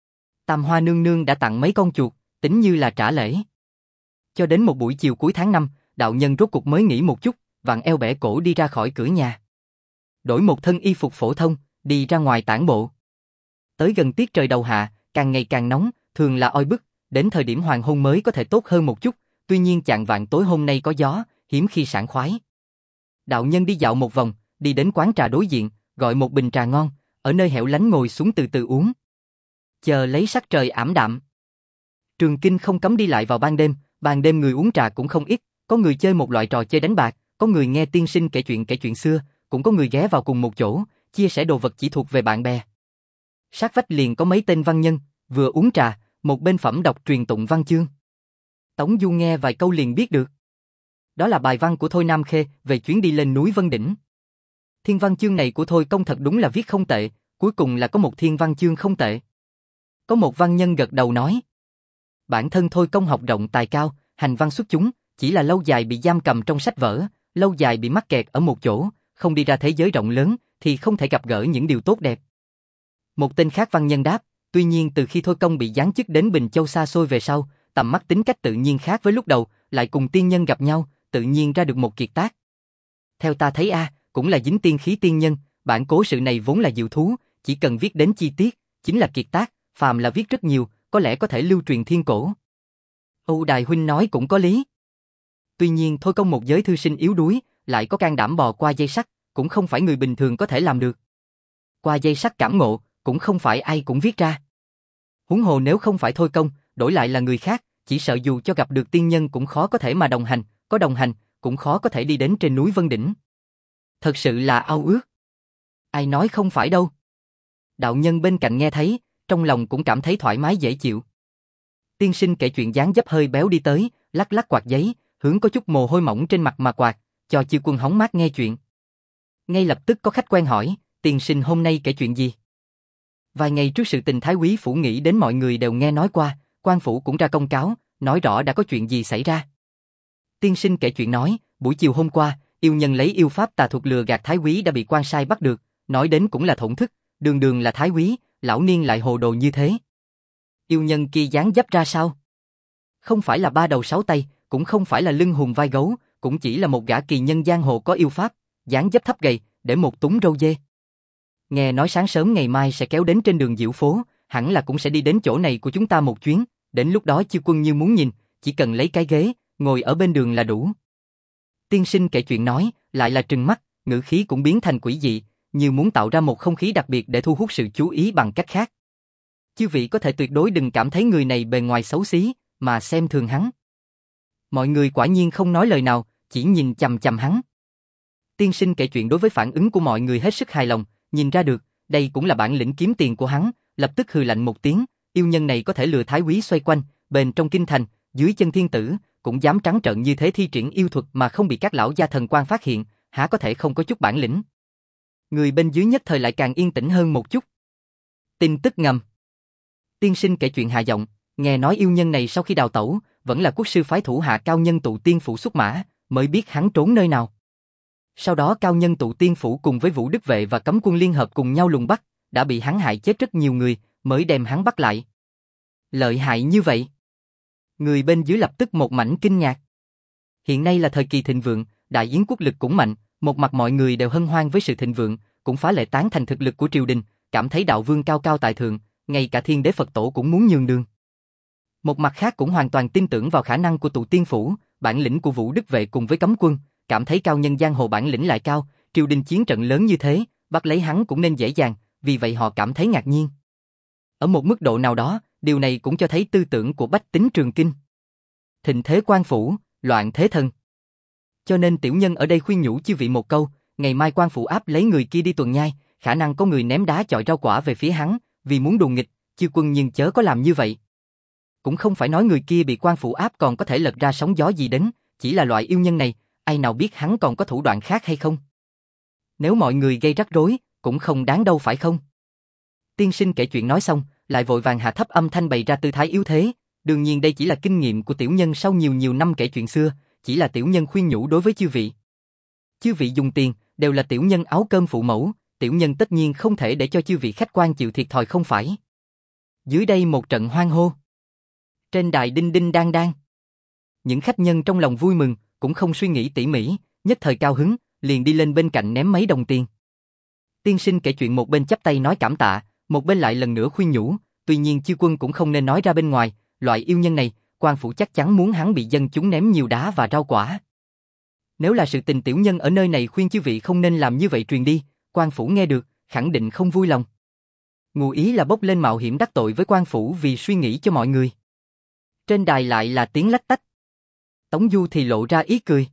Tam Hoa nương nương đã tặng mấy con chuột, tính như là trả lễ. Cho đến một buổi chiều cuối tháng năm, đạo nhân rốt cục mới nghỉ một chút, vặn eo bẻ cổ đi ra khỏi cửa nhà. Đổi một thân y phục phổ thông, đi ra ngoài tản bộ. Tới gần tiết trời đầu hạ, càng ngày càng nóng, thường là oi bức, đến thời điểm hoàng hôn mới có thể tốt hơn một chút, tuy nhiên chạng vạng tối hôm nay có gió, hiếm khi sảng khoái. Đạo nhân đi dạo một vòng, đi đến quán trà đối diện, gọi một bình trà ngon, ở nơi hẻo lánh ngồi xuống từ từ uống. Chờ lấy sắc trời ảm đạm. Trường Kinh không cấm đi lại vào ban đêm, ban đêm người uống trà cũng không ít, có người chơi một loại trò chơi đánh bạc, có người nghe tiên sinh kể chuyện kể chuyện xưa, cũng có người ghé vào cùng một chỗ, chia sẻ đồ vật chỉ thuộc về bạn bè. Sát vách liền có mấy tên văn nhân, vừa uống trà, một bên phẩm đọc truyền tụng văn chương. Tống Du nghe vài câu liền biết được. Đó là bài văn của Thôi Nam Khê về chuyến đi lên núi Vân Đỉnh. Thiên văn chương này của Thôi Công thật đúng là viết không tệ, cuối cùng là có một thiên văn chương không tệ. Có một văn nhân gật đầu nói. Bản thân Thôi Công học rộng tài cao, hành văn xuất chúng, chỉ là lâu dài bị giam cầm trong sách vở, lâu dài bị mắc kẹt ở một chỗ, không đi ra thế giới rộng lớn, thì không thể gặp gỡ những điều tốt đẹp. Một tên khác văn nhân đáp, tuy nhiên từ khi Thôi Công bị giáng chức đến Bình Châu xa xôi về sau, tầm mắt tính cách tự nhiên khác với lúc đầu, lại cùng tiên nhân gặp nhau, tự nhiên ra được một kiệt tác. Theo ta thấy a, à, cũng là dính tiên khí tiên nhân, bản cố sự này vốn là diệu thú, chỉ cần viết đến chi tiết, chính là kiệt tác, phàm là viết rất nhiều, có lẽ có thể lưu truyền thiên cổ. Âu Đài huynh nói cũng có lý. Tuy nhiên Thôi Công một giới thư sinh yếu đuối, lại có can đảm bò qua dây sắt, cũng không phải người bình thường có thể làm được. Qua dây sắt cảm ngộ, cũng không phải ai cũng viết ra. Huống hồ nếu không phải Thôi Công, đổi lại là người khác, chỉ sợ dù cho gặp được tiên nhân cũng khó có thể mà đồng hành, có đồng hành, cũng khó có thể đi đến trên núi Vân Đỉnh. Thật sự là ao ước. Ai nói không phải đâu. Đạo nhân bên cạnh nghe thấy, trong lòng cũng cảm thấy thoải mái dễ chịu. Tiên sinh kể chuyện dáng dấp hơi béo đi tới, lắc lắc quạt giấy, hướng có chút mồ hôi mỏng trên mặt mà quạt, cho Chư Quân hóng mát nghe chuyện. Ngay lập tức có khách quen hỏi, tiên sinh hôm nay kể chuyện gì? Vài ngày trước sự tình Thái Úy phủ nghĩ đến mọi người đều nghe nói qua, quan phủ cũng ra công cáo, nói rõ đã có chuyện gì xảy ra. Tiên sinh kể chuyện nói, buổi chiều hôm qua, yêu nhân lấy yêu pháp tà thuật lừa gạt Thái Úy đã bị quan sai bắt được, nói đến cũng là thổn thức, đường đường là Thái Úy, lão niên lại hồ đồ như thế. Yêu nhân kia dáng dấp ra sao? Không phải là ba đầu sáu tay, cũng không phải là lưng hùm vai gấu, cũng chỉ là một gã kỳ nhân giang hồ có yêu pháp, dáng dấp thấp gầy, để một túng râu dê. Nghe nói sáng sớm ngày mai sẽ kéo đến trên đường Diệu Phố, hẳn là cũng sẽ đi đến chỗ này của chúng ta một chuyến, đến lúc đó Chư Quân như muốn nhìn, chỉ cần lấy cái ghế, ngồi ở bên đường là đủ. Tiên sinh kể chuyện nói, lại là trừng mắt, ngữ khí cũng biến thành quỷ dị, như muốn tạo ra một không khí đặc biệt để thu hút sự chú ý bằng cách khác. Chư vị có thể tuyệt đối đừng cảm thấy người này bề ngoài xấu xí, mà xem thường hắn. Mọi người quả nhiên không nói lời nào, chỉ nhìn chằm chằm hắn. Tiên sinh kể chuyện đối với phản ứng của mọi người hết sức hài lòng, nhìn ra được, đây cũng là bản lĩnh kiếm tiền của hắn, lập tức hừ lạnh một tiếng, yêu nhân này có thể lừa Thái Úy xoay quanh, bên trong kinh thành, dưới chân thiên tử, cũng dám trắng trợn như thế thi triển yêu thuật mà không bị các lão gia thần quan phát hiện, há có thể không có chút bản lĩnh. Người bên dưới nhất thời lại càng yên tĩnh hơn một chút. Tin tức ngầm. Tiên sinh kể chuyện hạ giọng, nghe nói yêu nhân này sau khi đào tẩu, vẫn là quốc sư phái thủ hạ Cao Nhân Tụ Tiên Phủ xuất mã, mới biết hắn trốn nơi nào. Sau đó Cao Nhân Tụ Tiên Phủ cùng với Vũ Đức Vệ và cấm quân liên hợp cùng nhau lùng bắt, đã bị hắn hại chết rất nhiều người, mới đem hắn bắt lại. Lợi hại như vậy. Người bên dưới lập tức một mảnh kinh ngạc. Hiện nay là thời kỳ thịnh vượng, đại yến quốc lực cũng mạnh, một mặt mọi người đều hân hoan với sự thịnh vượng, cũng phá lệ tán thành thực lực của triều đình, cảm thấy đạo vương cao cao tại thượng, ngay cả thiên đế Phật tổ cũng muốn nhường đường. Một mặt khác cũng hoàn toàn tin tưởng vào khả năng của Tụ Tiên Phủ, bản lĩnh của Vũ Đức Vệ cùng với cấm quân, cảm thấy cao nhân giang hồ bản lĩnh lại cao, triều đình chiến trận lớn như thế, bắt lấy hắn cũng nên dễ dàng, vì vậy họ cảm thấy ngạc nhiên. Ở một mức độ nào đó, điều này cũng cho thấy tư tưởng của bách tính Trường Kinh. Thịnh thế quan phủ, loạn thế thần. Cho nên tiểu nhân ở đây khuyên nhủ chư vị một câu, ngày mai quan phủ áp lấy người kia đi tuần nhai, khả năng có người ném đá chọi rau quả về phía hắn, vì muốn đùa nghịch, chư quân nhưng chớ có làm như vậy. Cũng không phải nói người kia bị quan phủ áp còn có thể lật ra sóng gió gì đến, chỉ là loại yêu nhân này, ai nào biết hắn còn có thủ đoạn khác hay không. Nếu mọi người gây rắc rối, cũng không đáng đâu phải không? Tiên sinh kể chuyện nói xong, lại vội vàng hạ thấp âm thanh bày ra tư thái yếu thế, đương nhiên đây chỉ là kinh nghiệm của tiểu nhân sau nhiều nhiều năm kể chuyện xưa, chỉ là tiểu nhân khuyên nhủ đối với chư vị. Chư vị dùng tiền, đều là tiểu nhân áo cơm phụ mẫu, tiểu nhân tất nhiên không thể để cho chư vị khách quan chịu thiệt thòi không phải. Dưới đây một trận hoan hô. Trên đài đinh đinh đang đang. Những khách nhân trong lòng vui mừng, cũng không suy nghĩ tỉ mỉ, nhất thời cao hứng, liền đi lên bên cạnh ném mấy đồng tiền. Tiên sinh kể chuyện một bên chắp tay nói cảm tạ, một bên lại lần nữa khuyên nhủ, tuy nhiên chư quân cũng không nên nói ra bên ngoài, loại yêu nhân này, quan phủ chắc chắn muốn hắn bị dân chúng ném nhiều đá và rau quả. Nếu là sự tình tiểu nhân ở nơi này khuyên chư vị không nên làm như vậy truyền đi, quan phủ nghe được, khẳng định không vui lòng. Ngụ ý là bốc lên mạo hiểm đắc tội với quan phủ vì suy nghĩ cho mọi người. Trên đài lại là tiếng lách tách. Tống Du thì lộ ra ý cười.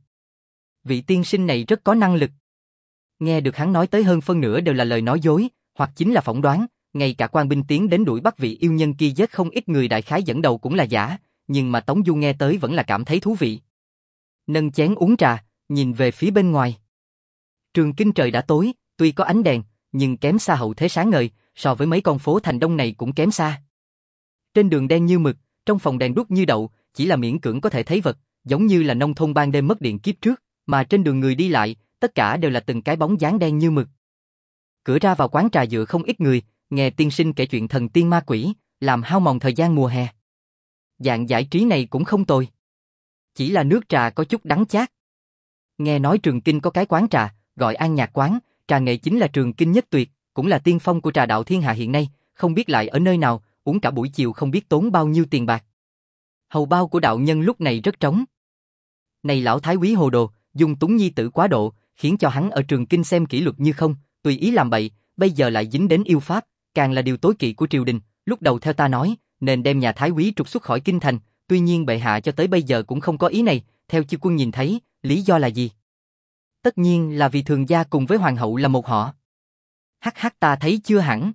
Vị tiên sinh này rất có năng lực. Nghe được hắn nói tới hơn phân nửa đều là lời nói dối, hoặc chính là phỏng đoán, ngay cả quan binh tiến đến đuổi bắt vị yêu nhân kia giết không ít người đại khái dẫn đầu cũng là giả, nhưng mà Tống Du nghe tới vẫn là cảm thấy thú vị. Nâng chén uống trà, nhìn về phía bên ngoài. Trường Kinh trời đã tối, tuy có ánh đèn, nhưng kém xa hậu thế sáng ngời, so với mấy con phố thành đông này cũng kém xa. Trên đường đen như mực, trong phòng đèn đuốc như đậu, chỉ là miễn cưỡng có thể thấy vật, giống như là nông thôn ban đêm mất điện kiếp trước, mà trên đường người đi lại, tất cả đều là từng cái bóng dáng đen như mực. Cửa ra vào quán trà dựa không ít người, nghe tiên sinh kể chuyện thần tiên ma quỷ, làm hao mòn thời gian mùa hè. Dạng giải trí này cũng không tồi. Chỉ là nước trà có chút đắng chát. Nghe nói Trường Kinh có cái quán trà, gọi An Nhạc quán, trà nghệ chính là Trường Kinh nhất tuyệt, cũng là tiên phong của trà đạo thiên hạ hiện nay, không biết lại ở nơi nào, uống cả buổi chiều không biết tốn bao nhiêu tiền bạc. Hầu bao của đạo nhân lúc này rất trống. Này lão thái quý hồ đồ, dùng túng nhi tử quá độ, khiến cho hắn ở Trường Kinh xem kỷ luật như không, tùy ý làm bậy, bây giờ lại dính đến yêu pháp, càng là điều tối kỵ của triều đình. Lúc đầu theo ta nói, nên đem nhà thái quý trục xuất khỏi kinh thành, tuy nhiên bệ hạ cho tới bây giờ cũng không có ý này, theo chư quân nhìn thấy, lý do là gì? Tất nhiên là vì thường gia cùng với hoàng hậu là một họ. Hắc hắc ta thấy chưa hẳn.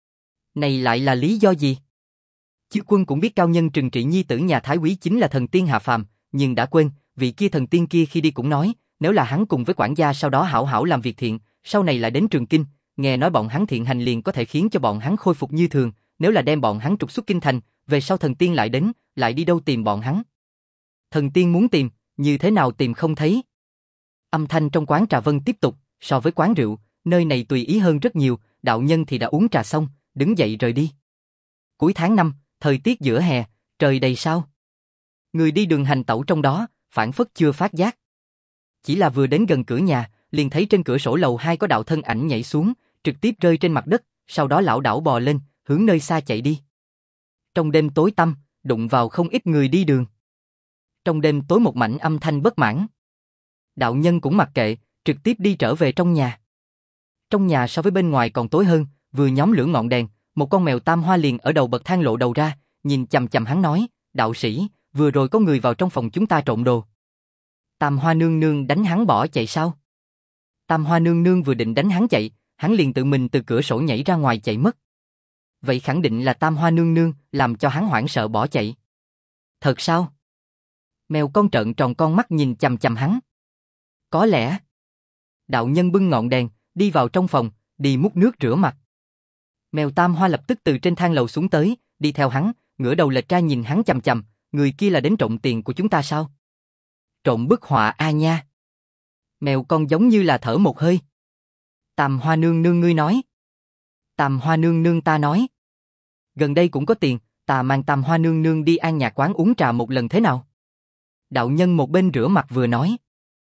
Này lại là lý do gì? Chư quân cũng biết cao nhân trừng trị nhi tử nhà thái quý chính là thần tiên hạ phàm, nhưng đã quên, vị kia thần tiên kia khi đi cũng nói, nếu là hắn cùng với quản gia sau đó hảo hảo làm việc thiện, sau này lại đến Trường Kinh, nghe nói bọn hắn thiện hành liền có thể khiến cho bọn hắn khôi phục như thường, nếu là đem bọn hắn trục xuất kinh thành, về sau thần tiên lại đến, lại đi đâu tìm bọn hắn? Thần tiên muốn tìm, như thế nào tìm không thấy? Âm thanh trong quán trà vân tiếp tục, so với quán rượu, nơi này tùy ý hơn rất nhiều, đạo nhân thì đã uống trà xong, đứng dậy rời đi. Cuối tháng năm, thời tiết giữa hè, trời đầy sao. Người đi đường hành tẩu trong đó, phản phất chưa phát giác. Chỉ là vừa đến gần cửa nhà, liền thấy trên cửa sổ lầu hai có đạo thân ảnh nhảy xuống, trực tiếp rơi trên mặt đất, sau đó lảo đảo bò lên, hướng nơi xa chạy đi. Trong đêm tối tăm, đụng vào không ít người đi đường. Trong đêm tối một mảnh âm thanh bất mãn. Đạo nhân cũng mặc kệ, trực tiếp đi trở về trong nhà. Trong nhà so với bên ngoài còn tối hơn, vừa nhóm lửa ngọn đèn, một con mèo tam hoa liền ở đầu bậc thang lộ đầu ra, nhìn chằm chằm hắn nói, đạo sĩ, vừa rồi có người vào trong phòng chúng ta trộm đồ. Tam hoa nương nương đánh hắn bỏ chạy sao? Tam hoa nương nương vừa định đánh hắn chạy, hắn liền tự mình từ cửa sổ nhảy ra ngoài chạy mất. Vậy khẳng định là tam hoa nương nương làm cho hắn hoảng sợ bỏ chạy. Thật sao? Mèo con trợn tròn con mắt nhìn chằm chằm hắn. Có lẽ. Đạo nhân bưng ngọn đèn, đi vào trong phòng, đi múc nước rửa mặt. Mèo tam hoa lập tức từ trên thang lầu xuống tới, đi theo hắn, ngửa đầu lệch ra nhìn hắn chằm chằm, người kia là đến trộm tiền của chúng ta sao? Trộm bức họa a nha. Mèo con giống như là thở một hơi. Tam hoa nương nương ngươi nói. Tam hoa nương nương ta nói. Gần đây cũng có tiền, ta mang tam hoa nương nương đi An Nhạc quán uống trà một lần thế nào? Đạo nhân một bên rửa mặt vừa nói.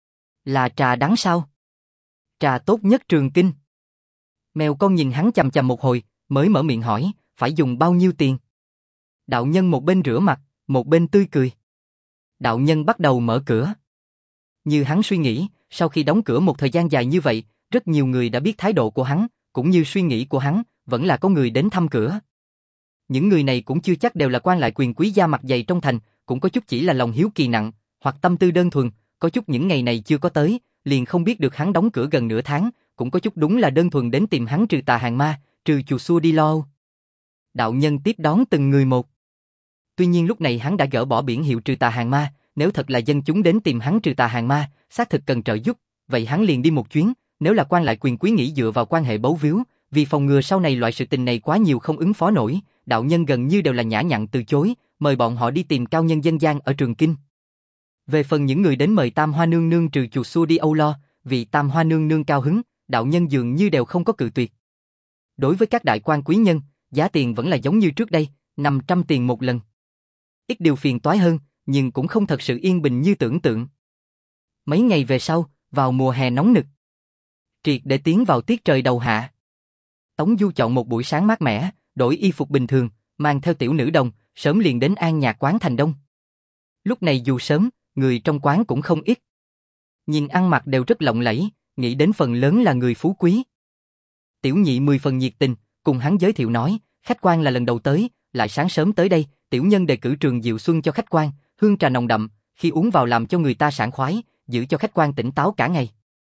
Là trà đắng sao? Trà tốt nhất Trường Kinh. Mèo con nhìn hắn chằm chằm một hồi, mới mở miệng hỏi, phải dùng bao nhiêu tiền? Đạo nhân một bên rửa mặt, một bên tươi cười. Đạo nhân bắt đầu mở cửa. Như hắn suy nghĩ, sau khi đóng cửa một thời gian dài như vậy, rất nhiều người đã biết thái độ của hắn, cũng như suy nghĩ của hắn, vẫn là có người đến thăm cửa. Những người này cũng chưa chắc đều là quan lại quyền quý da mặt dày trong thành, cũng có chút chỉ là lòng hiếu kỳ nặng, hoặc tâm tư đơn thuần, có chút những ngày này chưa có tới, liền không biết được hắn đóng cửa gần nửa tháng, cũng có chút đúng là đơn thuần đến tìm hắn trừ tà hàng ma, trừ chùa xua đi lo. Đạo nhân tiếp đón từng người một. Tuy nhiên lúc này hắn đã gỡ bỏ biển hiệu trừ tà hàng ma, nếu thật là dân chúng đến tìm hắn trừ tà hàng ma, xác thực cần trợ giúp, vậy hắn liền đi một chuyến, nếu là quan lại quyền quý nghĩ dựa vào quan hệ bấu víu, vì phòng ngừa sau này loại sự tình này quá nhiều không ứng phó nổi, đạo nhân gần như đều là nhã nhặn từ chối, mời bọn họ đi tìm cao nhân dân gian ở Trường Kinh. Về phần những người đến mời Tam Hoa Nương Nương trừ chuột xua đi âu lo, vì Tam Hoa Nương Nương cao hứng, đạo nhân dường như đều không có cự tuyệt. Đối với các đại quan quý nhân, giá tiền vẫn là giống như trước đây, năm trăm tiền một lần. Ít điều phiền toái hơn, nhưng cũng không thật sự yên bình như tưởng tượng. Mấy ngày về sau, vào mùa hè nóng nực, triệt để tiến vào tiết trời đầu hạ. Tống Du chọn một buổi sáng mát mẻ, đổi y phục bình thường, mang theo tiểu nữ đồng, sớm liền đến An Nhạc quán thành đông. Lúc này dù sớm, người trong quán cũng không ít. Nhìn ăn mặc đều rất lộng lẫy, nghĩ đến phần lớn là người phú quý. Tiểu nhị mười phần nhiệt tình, cùng hắn giới thiệu nói, khách quan là lần đầu tới, lại sáng sớm tới đây, tiểu nhân đề cử Trường Diệu Xuân cho khách quan, hương trà nồng đậm, khi uống vào làm cho người ta sảng khoái, giữ cho khách quan tỉnh táo cả ngày.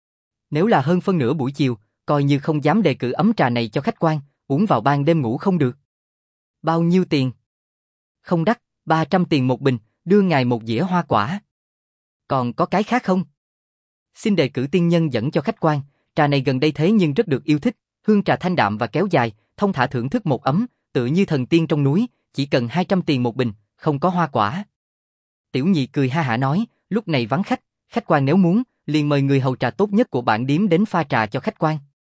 Nếu là hơn phân nửa buổi chiều, coi như không dám đề cử ấm trà này cho khách quan, uống vào ban đêm ngủ không được. Bao nhiêu tiền? Không đắt, ba trăm tiền một bình, đưa ngài một dĩa hoa quả. Còn có cái khác không? Xin đề cử tiên nhân dẫn cho khách quan, trà này gần đây thế nhưng rất được yêu thích, hương trà thanh đạm và kéo dài, thông thả thưởng thức một ấm, tựa như thần tiên trong núi, chỉ cần hai trăm tiền một bình, không có hoa quả. Tiểu nhị cười ha hả nói, lúc này vắng khách, khách quan nếu muốn, liền mời người hầu trà tốt nhất của bản điếm đến pha trà cho khách quan.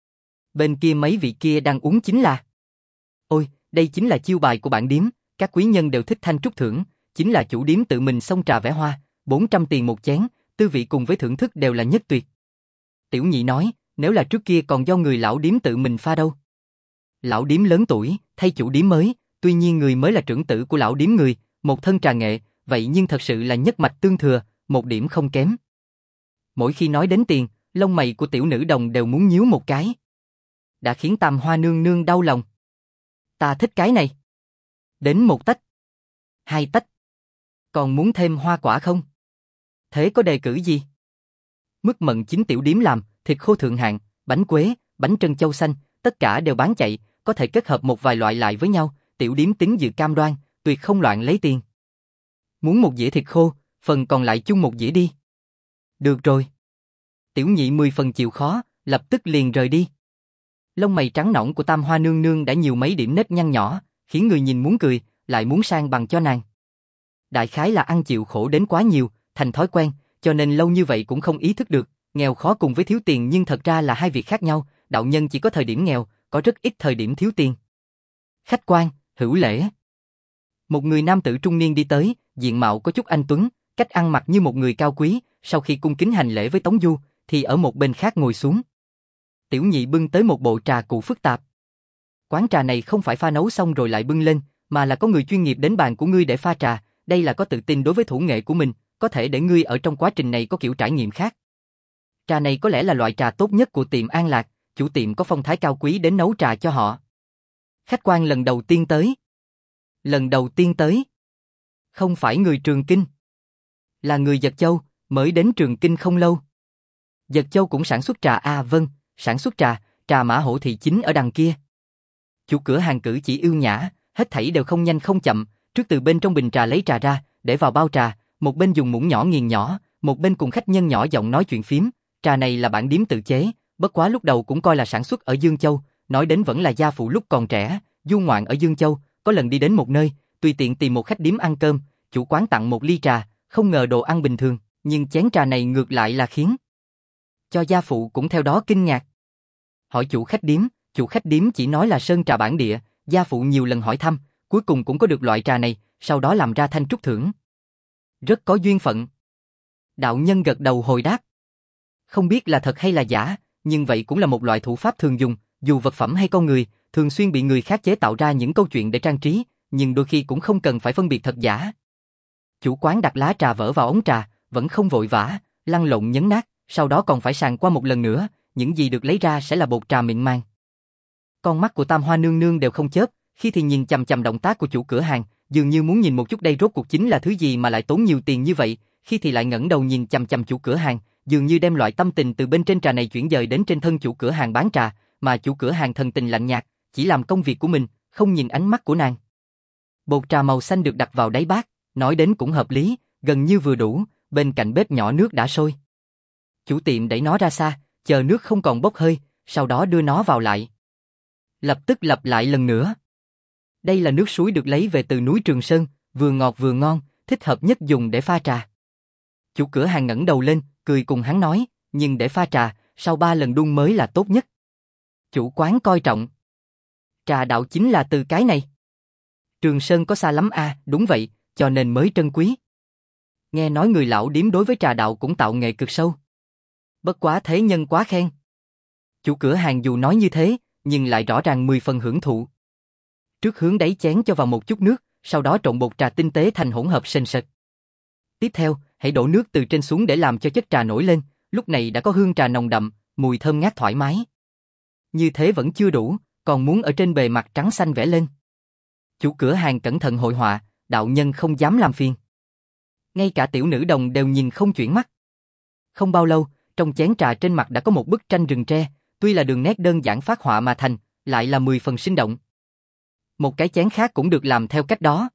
Bên kia mấy vị kia đang uống chính là... Ôi, đây chính là chiêu bài của bản điếm, các quý nhân đều thích thanh trúc thưởng, chính là chủ điếm tự mình xông trà vẽ hoa, bốn trăm tiền một chén, tư vị cùng với thưởng thức đều là nhất tuyệt. Tiểu nhị nói, nếu là trước kia còn do người lão điếm tự mình pha đâu. Lão điếm lớn tuổi, thay chủ điếm mới, tuy nhiên người mới là trưởng tử của lão điếm người, một thân trà nghệ, vậy nhưng thật sự là nhất mạch tương thừa, một điểm không kém. Mỗi khi nói đến tiền, lông mày của tiểu nữ đồng đều muốn nhíu một cái. Đã khiến Tam Hoa nương nương đau lòng. Ta thích cái này. Đến một tách. Hai tách. Còn muốn thêm hoa quả không? Thế có đề cử gì? Mứt mận chính tiểu điếm làm, thịt khô thượng hạng, bánh quế, bánh trân châu xanh, tất cả đều bán chạy, có thể kết hợp một vài loại lại với nhau, tiểu điếm tín dự cam đoan, tuyệt không loạn lấy tiền. Muốn một dĩa thịt khô, phần còn lại chung một dĩa đi. Được rồi. Tiểu nhị mười phần chịu khó, lập tức liền rời đi. Lông mày trắng nõn của Tam Hoa nương nương đã nhiều mấy điểm nếp nhăn nhỏ, khiến người nhìn muốn cười, lại muốn sang bằng cho nàng. Đại khái là ăn chịu khổ đến quá nhiều, thành thói quen, cho nên lâu như vậy cũng không ý thức được, nghèo khó cùng với thiếu tiền nhưng thật ra là hai việc khác nhau, đạo nhân chỉ có thời điểm nghèo, có rất ít thời điểm thiếu tiền. Khách quan, hữu lễ. Một người nam tử trung niên đi tới, diện mạo có chút anh tuấn, cách ăn mặc như một người cao quý, sau khi cung kính hành lễ với Tống Du, thì ở một bên khác ngồi xuống. Tiểu nhị bưng tới một bộ trà cụ phức tạp. Quán trà này không phải pha nấu xong rồi lại bưng lên, mà là có người chuyên nghiệp đến bàn của ngươi để pha trà, đây là có tự tin đối với thủ nghệ của mình, có thể để ngươi ở trong quá trình này có kiểu trải nghiệm khác. Trà này có lẽ là loại trà tốt nhất của tiệm An Lạc, chủ tiệm có phong thái cao quý đến nấu trà cho họ. Khách quan lần đầu tiên tới. Lần đầu tiên tới. Không phải người Trường Kinh. Là người Dật Châu, mới đến Trường Kinh không lâu. Dật Châu cũng sản xuất trà à vâng, sản xuất trà, trà Mã Hổ thị chính ở đằng kia. Chủ cửa hàng cử chỉ yêu nhã, hết thảy đều không nhanh không chậm, trước từ bên trong bình trà lấy trà ra, để vào bao trà, một bên dùng muỗng nhỏ nghiền nhỏ, một bên cùng khách nhân nhỏ giọng nói chuyện phím, trà này là bản điếm tự chế, bất quá lúc đầu cũng coi là sản xuất ở Dương Châu, nói đến vẫn là gia phụ lúc còn trẻ, du ngoạn ở Dương Châu, có lần đi đến một nơi, tùy tiện tìm một khách điếm ăn cơm, chủ quán tặng một ly trà, không ngờ đồ ăn bình thường, nhưng chén trà này ngược lại là khiến cho gia phụ cũng theo đó kinh ngạc. Hỏi chủ khách điếm, chủ khách điếm chỉ nói là sơn trà bản địa, gia phụ nhiều lần hỏi thăm, cuối cùng cũng có được loại trà này, sau đó làm ra thanh trúc thưởng. Rất có duyên phận. Đạo nhân gật đầu hồi đáp. Không biết là thật hay là giả, nhưng vậy cũng là một loại thủ pháp thường dùng, dù vật phẩm hay con người, thường xuyên bị người khác chế tạo ra những câu chuyện để trang trí, nhưng đôi khi cũng không cần phải phân biệt thật giả. Chủ quán đặt lá trà vỡ vào ống trà, vẫn không vội vã, lăn lộn nhấn nát, sau đó còn phải sàng qua một lần nữa, những gì được lấy ra sẽ là bột trà mịn màng. Con mắt của Tam Hoa nương nương đều không chớp, khi thì nhìn chằm chằm động tác của chủ cửa hàng, dường như muốn nhìn một chút đây rốt cuộc chính là thứ gì mà lại tốn nhiều tiền như vậy, khi thì lại ngẩng đầu nhìn chằm chằm chủ cửa hàng, dường như đem loại tâm tình từ bên trên trà này chuyển dời đến trên thân chủ cửa hàng bán trà, mà chủ cửa hàng thần tình lạnh nhạt, chỉ làm công việc của mình, không nhìn ánh mắt của nàng. Bột trà màu xanh được đặt vào đáy bát, nói đến cũng hợp lý, gần như vừa đủ, bên cạnh bếp nhỏ nước đã sôi. Chủ tiệm đẩy nó ra xa, chờ nước không còn bốc hơi, sau đó đưa nó vào lại. Lập tức lặp lại lần nữa. Đây là nước suối được lấy về từ núi Trường Sơn, vừa ngọt vừa ngon, thích hợp nhất dùng để pha trà. Chủ cửa hàng ngẩng đầu lên, cười cùng hắn nói, nhưng để pha trà, sau ba lần đun mới là tốt nhất. Chủ quán coi trọng. Trà đạo chính là từ cái này. Trường Sơn có xa lắm à, đúng vậy, cho nên mới trân quý. Nghe nói người lão điếm đối với trà đạo cũng tạo nghệ cực sâu. Bất quá thế nhân quá khen. Chủ cửa hàng dù nói như thế, nhưng lại rõ ràng mười phần hưởng thụ. Trước hướng đáy chén cho vào một chút nước, sau đó trộn bột trà tinh tế thành hỗn hợp sền sệt. Tiếp theo, hãy đổ nước từ trên xuống để làm cho chất trà nổi lên, lúc này đã có hương trà nồng đậm, mùi thơm ngát thoải mái. Như thế vẫn chưa đủ, còn muốn ở trên bề mặt trắng xanh vẽ lên. Chủ cửa hàng cẩn thận hội họa, đạo nhân không dám làm phiền. Ngay cả tiểu nữ đồng đều nhìn không chuyển mắt. Không bao lâu, trong chén trà trên mặt đã có một bức tranh rừng tre, tuy là đường nét đơn giản phác họa mà thành, lại là mười phần sinh động. Một cái chén khác cũng được làm theo cách đó.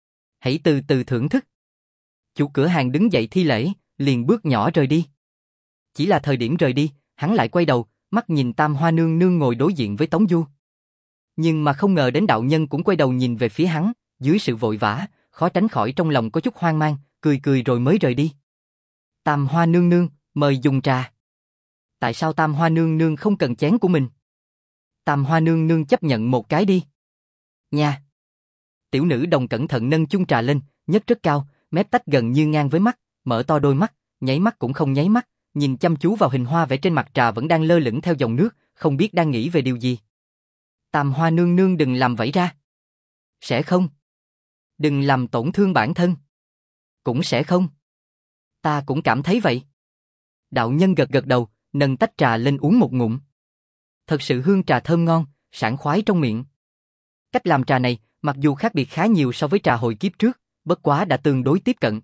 Hãy từ từ thưởng thức. Chủ cửa hàng đứng dậy thi lễ, liền bước nhỏ rời đi. Chỉ là thời điểm rời đi, hắn lại quay đầu, mắt nhìn Tam Hoa nương nương ngồi đối diện với Tống Du. Nhưng mà không ngờ đến đạo nhân cũng quay đầu nhìn về phía hắn, dưới sự vội vã, khó tránh khỏi trong lòng có chút hoang mang, cười cười rồi mới rời đi. Tam Hoa nương nương, mời dùng trà. Tại sao Tam Hoa nương nương không cần chén của mình? Tam Hoa nương nương chấp nhận một cái đi. Nha. Tiểu nữ đồng cẩn thận nâng chung trà lên, nhấc rất cao, mép tách gần như ngang với mắt, mở to đôi mắt, nháy mắt cũng không nháy mắt, nhìn chăm chú vào hình hoa vẽ trên mặt trà vẫn đang lơ lửng theo dòng nước, không biết đang nghĩ về điều gì. Tam Hoa nương nương đừng làm vẫy ra. Sẽ không. Đừng làm tổn thương bản thân. Cũng sẽ không. Ta cũng cảm thấy vậy. Đạo nhân gật gật đầu, nâng tách trà lên uống một ngụm. Thật sự hương trà thơm ngon, sảng khoái trong miệng. Cách làm trà này, mặc dù khác biệt khá nhiều so với trà hồi kiếp trước, bất quá đã tương đối tiếp cận.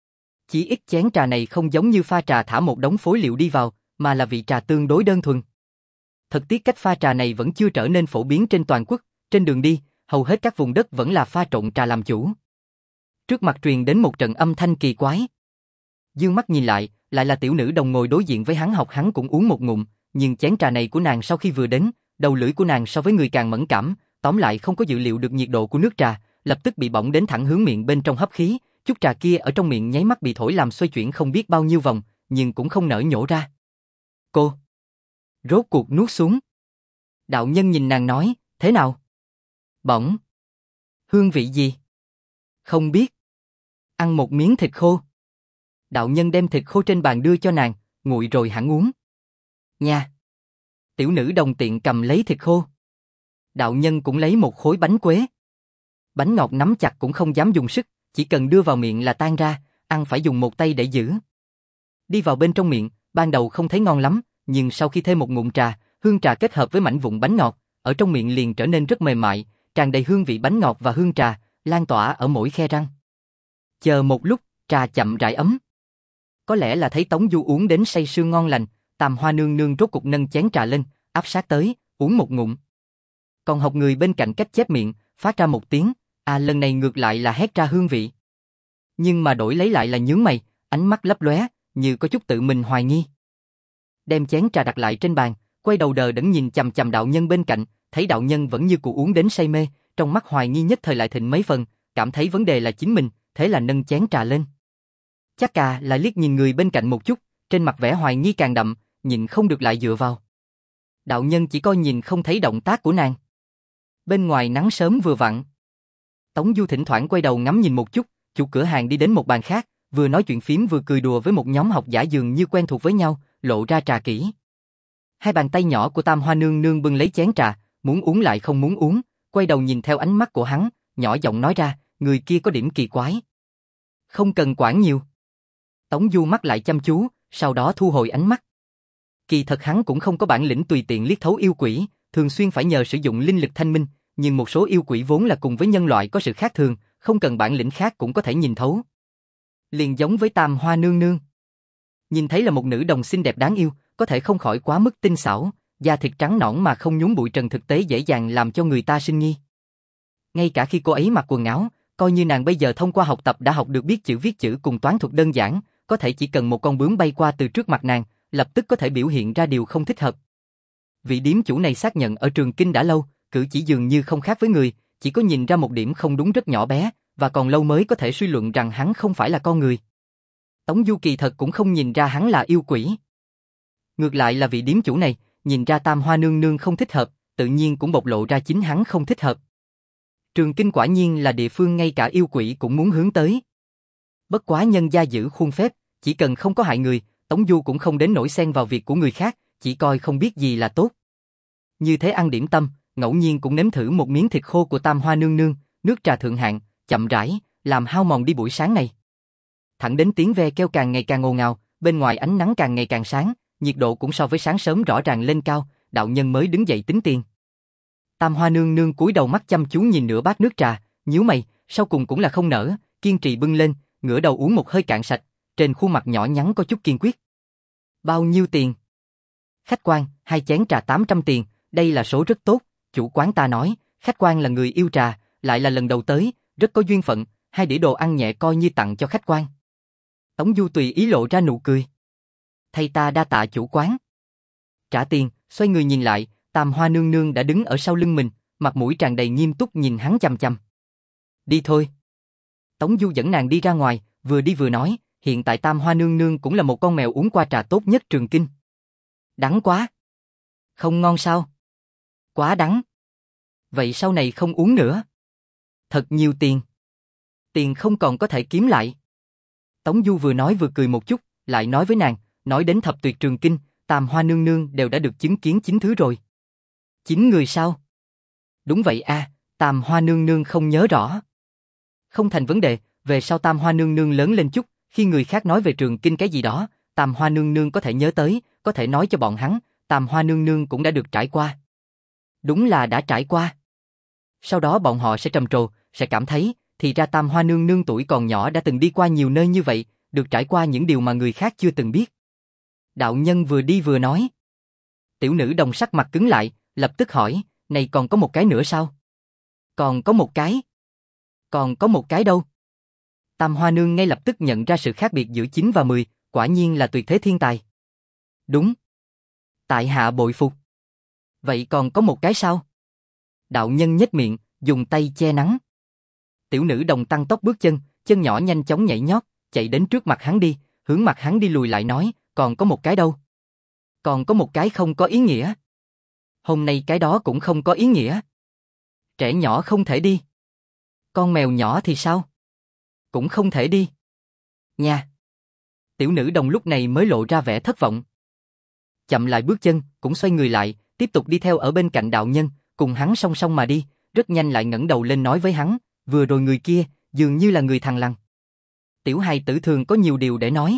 Chỉ ít chén trà này không giống như pha trà thả một đống phối liệu đi vào, mà là vị trà tương đối đơn thuần. Thật tiếc cách pha trà này vẫn chưa trở nên phổ biến trên toàn quốc, trên đường đi, hầu hết các vùng đất vẫn là pha trộn trà làm chủ. Trước mặt truyền đến một trận âm thanh kỳ quái. Dương mắt nhìn lại, lại là tiểu nữ đồng ngồi đối diện với hắn học hắn cũng uống một ngụm, nhưng chén trà này của nàng sau khi vừa đến, đầu lưỡi của nàng so với người càng mẫn cảm, tóm lại không có dự liệu được nhiệt độ của nước trà, lập tức bị bỏng đến thẳng hướng miệng bên trong hấp khí, chút trà kia ở trong miệng nháy mắt bị thổi làm xoay chuyển không biết bao nhiêu vòng, nhưng cũng không nở nhổ ra. Cô rốt cuộc nuốt xuống. Đạo nhân nhìn nàng nói, thế nào? Bỏng. Hương vị gì? Không biết. Ăn một miếng thịt khô. Đạo nhân đem thịt khô trên bàn đưa cho nàng, nguội rồi hẳn uống. Nha. Tiểu nữ đồng tiện cầm lấy thịt khô. Đạo nhân cũng lấy một khối bánh quế. Bánh ngọt nắm chặt cũng không dám dùng sức, chỉ cần đưa vào miệng là tan ra, ăn phải dùng một tay để giữ. Đi vào bên trong miệng, ban đầu không thấy ngon lắm, nhưng sau khi thêm một ngụm trà, hương trà kết hợp với mảnh vụn bánh ngọt, ở trong miệng liền trở nên rất mềm mại, tràn đầy hương vị bánh ngọt và hương trà, lan tỏa ở mỗi khe răng. Chờ một lúc, trà chậm rãi ấm. Có lẽ là thấy Tống Du uống đến say sưa ngon lành, Tam Hoa nương nương rốt cục nâng chén trà lên, áp sát tới, uống một ngụm. Còn học người bên cạnh cách chép miệng, phát ra một tiếng, à lần này ngược lại là hét ra hương vị. Nhưng mà đổi lấy lại là nhướng mày, ánh mắt lấp lóe, như có chút tự mình hoài nghi. Đem chén trà đặt lại trên bàn, quay đầu đờ đẫn nhìn chằm chằm đạo nhân bên cạnh, thấy đạo nhân vẫn như cũ uống đến say mê, trong mắt hoài nghi nhất thời lại thịnh mấy phần, cảm thấy vấn đề là chính mình, thế là nâng chén trà lên. Chắc cả là liếc nhìn người bên cạnh một chút, trên mặt vẻ hoài nghi càng đậm, nhìn không được lại dựa vào. Đạo nhân chỉ coi nhìn không thấy động tác của nàng. Bên ngoài nắng sớm vừa vặn. Tống Du thỉnh thoảng quay đầu ngắm nhìn một chút, chủ cửa hàng đi đến một bàn khác, vừa nói chuyện phím vừa cười đùa với một nhóm học giả dường như quen thuộc với nhau, lộ ra trà kỹ. Hai bàn tay nhỏ của Tam Hoa nương nương bưng lấy chén trà, muốn uống lại không muốn uống, quay đầu nhìn theo ánh mắt của hắn, nhỏ giọng nói ra, người kia có điểm kỳ quái. Không cần quản nhiều. Tống Du mắt lại chăm chú, sau đó thu hồi ánh mắt. Kỳ thật hắn cũng không có bản lĩnh tùy tiện liếc thấu yêu quỷ, thường xuyên phải nhờ sử dụng linh lực thanh minh, nhưng một số yêu quỷ vốn là cùng với nhân loại có sự khác thường, không cần bản lĩnh khác cũng có thể nhìn thấu. Liền giống với Tam Hoa nương nương. Nhìn thấy là một nữ đồng xinh đẹp đáng yêu, có thể không khỏi quá mức tinh xảo, da thịt trắng nõn mà không nhúm bụi trần thực tế dễ dàng làm cho người ta sinh nghi. Ngay cả khi cô ấy mặc quần áo, coi như nàng bây giờ thông qua học tập đã học được biết chữ viết chữ cùng toán thuật đơn giản, có thể chỉ cần một con bướm bay qua từ trước mặt nàng, lập tức có thể biểu hiện ra điều không thích hợp. Vị điếm chủ này xác nhận ở Trường Kinh đã lâu, cử chỉ dường như không khác với người, chỉ có nhìn ra một điểm không đúng rất nhỏ bé, và còn lâu mới có thể suy luận rằng hắn không phải là con người. Tống Du kỳ thật cũng không nhìn ra hắn là yêu quỷ. Ngược lại là vị điếm chủ này, nhìn ra Tam Hoa nương nương không thích hợp, tự nhiên cũng bộc lộ ra chính hắn không thích hợp. Trường Kinh quả nhiên là địa phương ngay cả yêu quỷ cũng muốn hướng tới. Bất quá nhân gia giữ khuôn phép, chỉ cần không có hại người, Tống Du cũng không đến nổi xen vào việc của người khác, chỉ coi không biết gì là tốt. Như thế ăn điểm tâm, ngẫu nhiên cũng nếm thử một miếng thịt khô của Tam Hoa nương nương, nước trà thượng hạng, chậm rãi, làm hao mòn đi buổi sáng này. Thẳng đến tiếng ve kêu càng ngày càng ồn ào, bên ngoài ánh nắng càng ngày càng sáng, nhiệt độ cũng so với sáng sớm rõ ràng lên cao, đạo nhân mới đứng dậy tính tiền. Tam Hoa nương nương cúi đầu mắt chăm chú nhìn nửa bát nước trà, nhíu mày, sau cùng cũng là không nỡ, kiên trì bưng lên, ngửa đầu uống một hơi cạn sạch, trên khuôn mặt nhỏ nhắn có chút kiên quyết. Bao nhiêu tiền? Khách quan, hai chén trà tám trăm tiền, đây là số rất tốt, chủ quán ta nói, khách quan là người yêu trà, lại là lần đầu tới, rất có duyên phận, hai đĩa đồ ăn nhẹ coi như tặng cho khách quan. Tống Du tùy ý lộ ra nụ cười. Thay ta đa tạ chủ quán. Trả tiền, xoay người nhìn lại, Tam Hoa nương nương đã đứng ở sau lưng mình, mặt mũi tràn đầy nghiêm túc nhìn hắn chằm chằm. Đi thôi. Tống Du dẫn nàng đi ra ngoài, vừa đi vừa nói, hiện tại Tam Hoa nương nương cũng là một con mèo uống qua trà tốt nhất Trường Kinh. Đắng quá. Không ngon sao? Quá đắng. Vậy sau này không uống nữa. Thật nhiều tiền. Tiền không còn có thể kiếm lại. Tống Du vừa nói vừa cười một chút, lại nói với nàng, nói đến thập tuyệt Trường Kinh, Tam Hoa nương nương đều đã được chứng kiến chín thứ rồi. Chín người sao? Đúng vậy a, à, Tam Hoa nương nương không nhớ rõ. Không thành vấn đề, về sau Tam Hoa nương nương lớn lên chút, khi người khác nói về Trường Kinh cái gì đó, Tam Hoa nương nương có thể nhớ tới, có thể nói cho bọn hắn, Tam Hoa nương nương cũng đã được trải qua. Đúng là đã trải qua. Sau đó bọn họ sẽ trầm trồ, sẽ cảm thấy, thì ra Tam Hoa nương nương tuổi còn nhỏ đã từng đi qua nhiều nơi như vậy, được trải qua những điều mà người khác chưa từng biết. Đạo nhân vừa đi vừa nói. Tiểu nữ đồng sắc mặt cứng lại, lập tức hỏi, này còn có một cái nữa sao? Còn có một cái. Còn có một cái đâu? Tam Hoa nương ngay lập tức nhận ra sự khác biệt giữa chín và mười, quả nhiên là tuyệt thế thiên tài. Đúng. Tại hạ bội phục. Vậy còn có một cái sao? Đạo nhân nhếch miệng, dùng tay che nắng. Tiểu nữ đồng tăng tốc bước chân, chân nhỏ nhanh chóng nhảy nhót, chạy đến trước mặt hắn đi, hướng mặt hắn đi lùi lại nói, còn có một cái đâu? Còn có một cái không có ý nghĩa. Hôm nay cái đó cũng không có ý nghĩa. Trẻ nhỏ không thể đi. Con mèo nhỏ thì sao? Cũng không thể đi. Nha. Tiểu nữ đồng lúc này mới lộ ra vẻ thất vọng. Chậm lại bước chân, cũng xoay người lại, tiếp tục đi theo ở bên cạnh đạo nhân, cùng hắn song song mà đi, rất nhanh lại ngẩng đầu lên nói với hắn, vừa rồi người kia, dường như là người thằng lằn. Tiểu hài tử thường có nhiều điều để nói.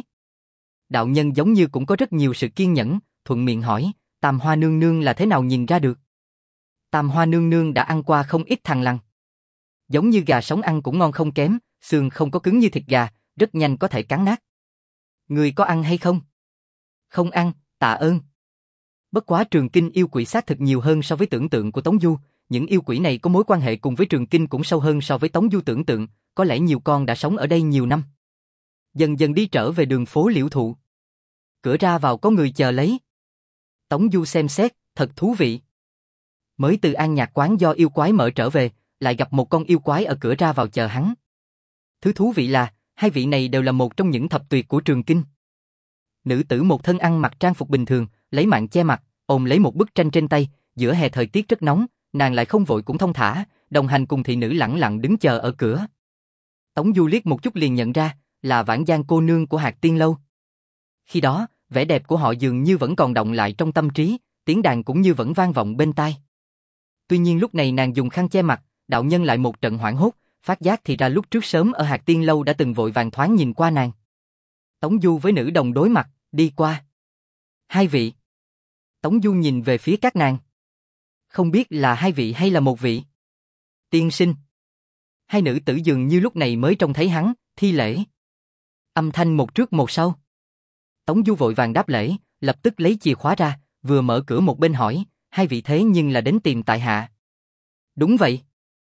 Đạo nhân giống như cũng có rất nhiều sự kiên nhẫn, thuận miệng hỏi, Tam Hoa nương nương là thế nào nhìn ra được? Tam Hoa nương nương đã ăn qua không ít thằng lằn. Giống như gà sống ăn cũng ngon không kém, xương không có cứng như thịt gà, rất nhanh có thể cắn nát. Người có ăn hay không? Không ăn, tạ ơn. Bất quá Trường Kinh yêu quỷ xác thực nhiều hơn so với tưởng tượng của Tống Du, những yêu quỷ này có mối quan hệ cùng với Trường Kinh cũng sâu hơn so với Tống Du tưởng tượng, có lẽ nhiều con đã sống ở đây nhiều năm. Dần dần đi trở về đường phố Liễu Thụ. Cửa ra vào có người chờ lấy. Tống Du xem xét, thật thú vị. Mới từ An Nhạc quán do yêu quái mở trở về, lại gặp một con yêu quái ở cửa ra vào chờ hắn. Thứ thú vị là, hai vị này đều là một trong những thập tuyệt của Trường Kinh. Nữ tử một thân ăn mặc trang phục bình thường, lấy mạng che mặt, ôm lấy một bức tranh trên tay, giữa hè thời tiết rất nóng, nàng lại không vội cũng thông thả, đồng hành cùng thị nữ lẳng lặng đứng chờ ở cửa. Tống Du liếc một chút liền nhận ra, là Vãn Giang cô nương của Hạc Tiên Lâu. Khi đó, vẻ đẹp của họ dường như vẫn còn động lại trong tâm trí, tiếng đàn cũng như vẫn vang vọng bên tai. Tuy nhiên lúc này nàng dùng khăn che mặt, đạo nhân lại một trận hoảng hốt, phát giác thì ra lúc trước sớm ở Hạc Tiên Lâu đã từng vội vàng thoáng nhìn qua nàng. Tống Du với nữ đồng đối mặt, đi qua. Hai vị. Tống Du nhìn về phía các nàng. Không biết là hai vị hay là một vị. Tiên sinh. Hai nữ tử dường như lúc này mới trông thấy hắn, thi lễ. Âm thanh một trước một sau. Tống Du vội vàng đáp lễ, lập tức lấy chìa khóa ra, vừa mở cửa một bên hỏi, hai vị thế nhưng là đến tìm tại hạ. Đúng vậy.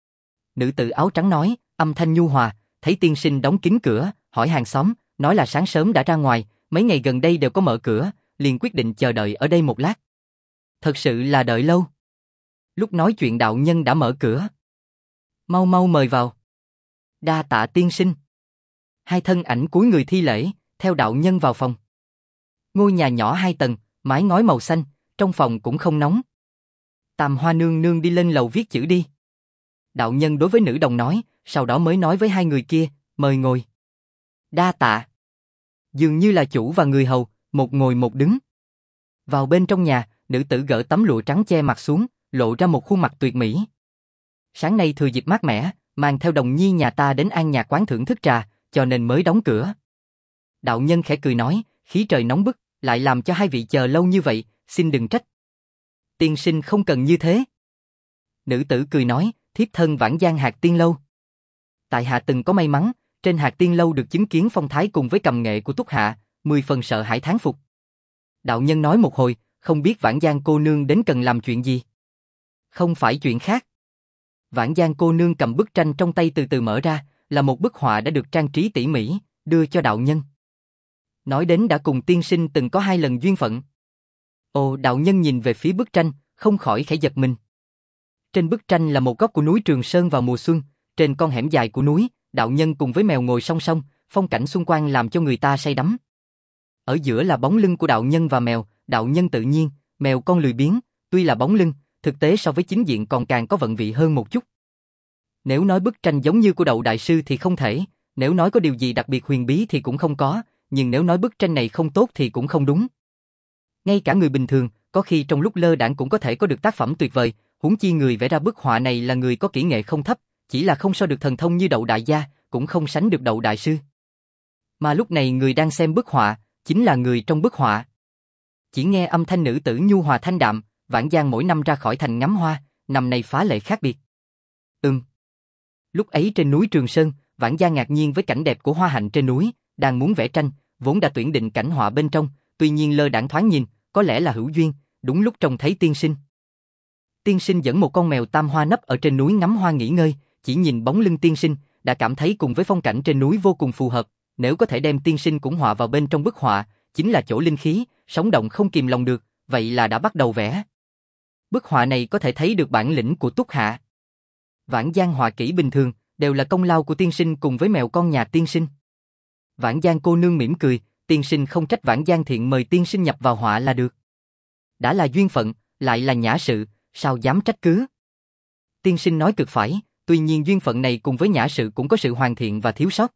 Nữ tử áo trắng nói, âm thanh nhu hòa, thấy tiên sinh đóng kín cửa, hỏi hàng xóm, nói là sáng sớm đã ra ngoài, mấy ngày gần đây đều có mở cửa, liền quyết định chờ đợi ở đây một lát. Thật sự là đợi lâu. Lúc nói chuyện đạo nhân đã mở cửa. Mau mau mời vào. Đa tạ tiên sinh. Hai thân ảnh cúi người thi lễ, theo đạo nhân vào phòng. Ngôi nhà nhỏ hai tầng, mái ngói màu xanh, trong phòng cũng không nóng. Tam Hoa nương nương đi lên lầu viết chữ đi. Đạo nhân đối với nữ đồng nói, sau đó mới nói với hai người kia, mời ngồi. Đa tạ. Dường như là chủ và người hầu, một ngồi một đứng. Vào bên trong nhà, nữ tử gỡ tấm lụa trắng che mặt xuống, lộ ra một khuôn mặt tuyệt mỹ. Sáng nay thừa dịp mát mẻ, mang theo đồng nhi nhà ta đến An Nhạc quán thưởng thức trà, cho nên mới đóng cửa. Đạo nhân khẽ cười nói, khí trời nóng bức, lại làm cho hai vị chờ lâu như vậy, xin đừng trách. Tiên sinh không cần như thế. Nữ tử cười nói, thiếp thân Vãn Giang Hạc Tiên Lâu. Tại hạ từng có may mắn, trên Hạc Tiên lâu được chứng kiến phong thái cùng với cầm nghệ của Túc hạ, mười phần sợ hãi thán phục. Đạo nhân nói một hồi, không biết Vãn Giang cô nương đến cần làm chuyện gì. Không phải chuyện khác. Vãn Giang cô nương cầm bức tranh trong tay từ từ mở ra, là một bức họa đã được trang trí tỉ mỉ, đưa cho đạo nhân. Nói đến đã cùng tiên sinh từng có hai lần duyên phận. Ồ, đạo nhân nhìn về phía bức tranh, không khỏi khẽ giật mình. Trên bức tranh là một góc của núi Trường Sơn vào mùa xuân, trên con hẻm dài của núi, đạo nhân cùng với mèo ngồi song song, phong cảnh xung quanh làm cho người ta say đắm. Ở giữa là bóng lưng của đạo nhân và mèo, đạo nhân tự nhiên, mèo con lười biếng, tuy là bóng lưng, thực tế so với chính diện còn càng có vận vị hơn một chút. Nếu nói bức tranh giống như của Đậu đại sư thì không thể, nếu nói có điều gì đặc biệt huyền bí thì cũng không có, nhưng nếu nói bức tranh này không tốt thì cũng không đúng. Ngay cả người bình thường, có khi trong lúc lơ đãng cũng có thể có được tác phẩm tuyệt vời, huống chi người vẽ ra bức họa này là người có kỹ nghệ không thấp, chỉ là không so được thần thông như Đậu đại gia, cũng không sánh được Đậu đại sư. Mà lúc này người đang xem bức họa, chính là người trong bức họa. Chỉ nghe âm thanh nữ tử nhu hòa thanh đạm, Vãn Giang mỗi năm ra khỏi thành ngắm hoa, năm nay phá lệ khác biệt. Ừm. Lúc ấy trên núi Trường Sơn, Vãn Giang ngạc nhiên với cảnh đẹp của hoa hạnh trên núi, đang muốn vẽ tranh, vốn đã tuyển định cảnh họa bên trong, tuy nhiên lơ đãng thoáng nhìn, có lẽ là hữu duyên, đúng lúc trông thấy tiên sinh. Tiên sinh dẫn một con mèo tam hoa nấp ở trên núi ngắm hoa nghỉ ngơi, chỉ nhìn bóng lưng tiên sinh, đã cảm thấy cùng với phong cảnh trên núi vô cùng phù hợp, nếu có thể đem tiên sinh cũng họa vào bên trong bức họa, chính là chỗ linh khí, sống động không kìm lòng được, vậy là đã bắt đầu vẽ. Bức họa này có thể thấy được bản lĩnh của Túc hạ. Vãn Giang họa kỹ bình thường, đều là công lao của tiên sinh cùng với mèo con nhà tiên sinh. Vãn Giang cô nương mỉm cười, tiên sinh không trách Vãn Giang thiện mời tiên sinh nhập vào họa là được. Đã là duyên phận, lại là nhã sự, sao dám trách cứ. Tiên sinh nói cực phải, tuy nhiên duyên phận này cùng với nhã sự cũng có sự hoàn thiện và thiếu sót.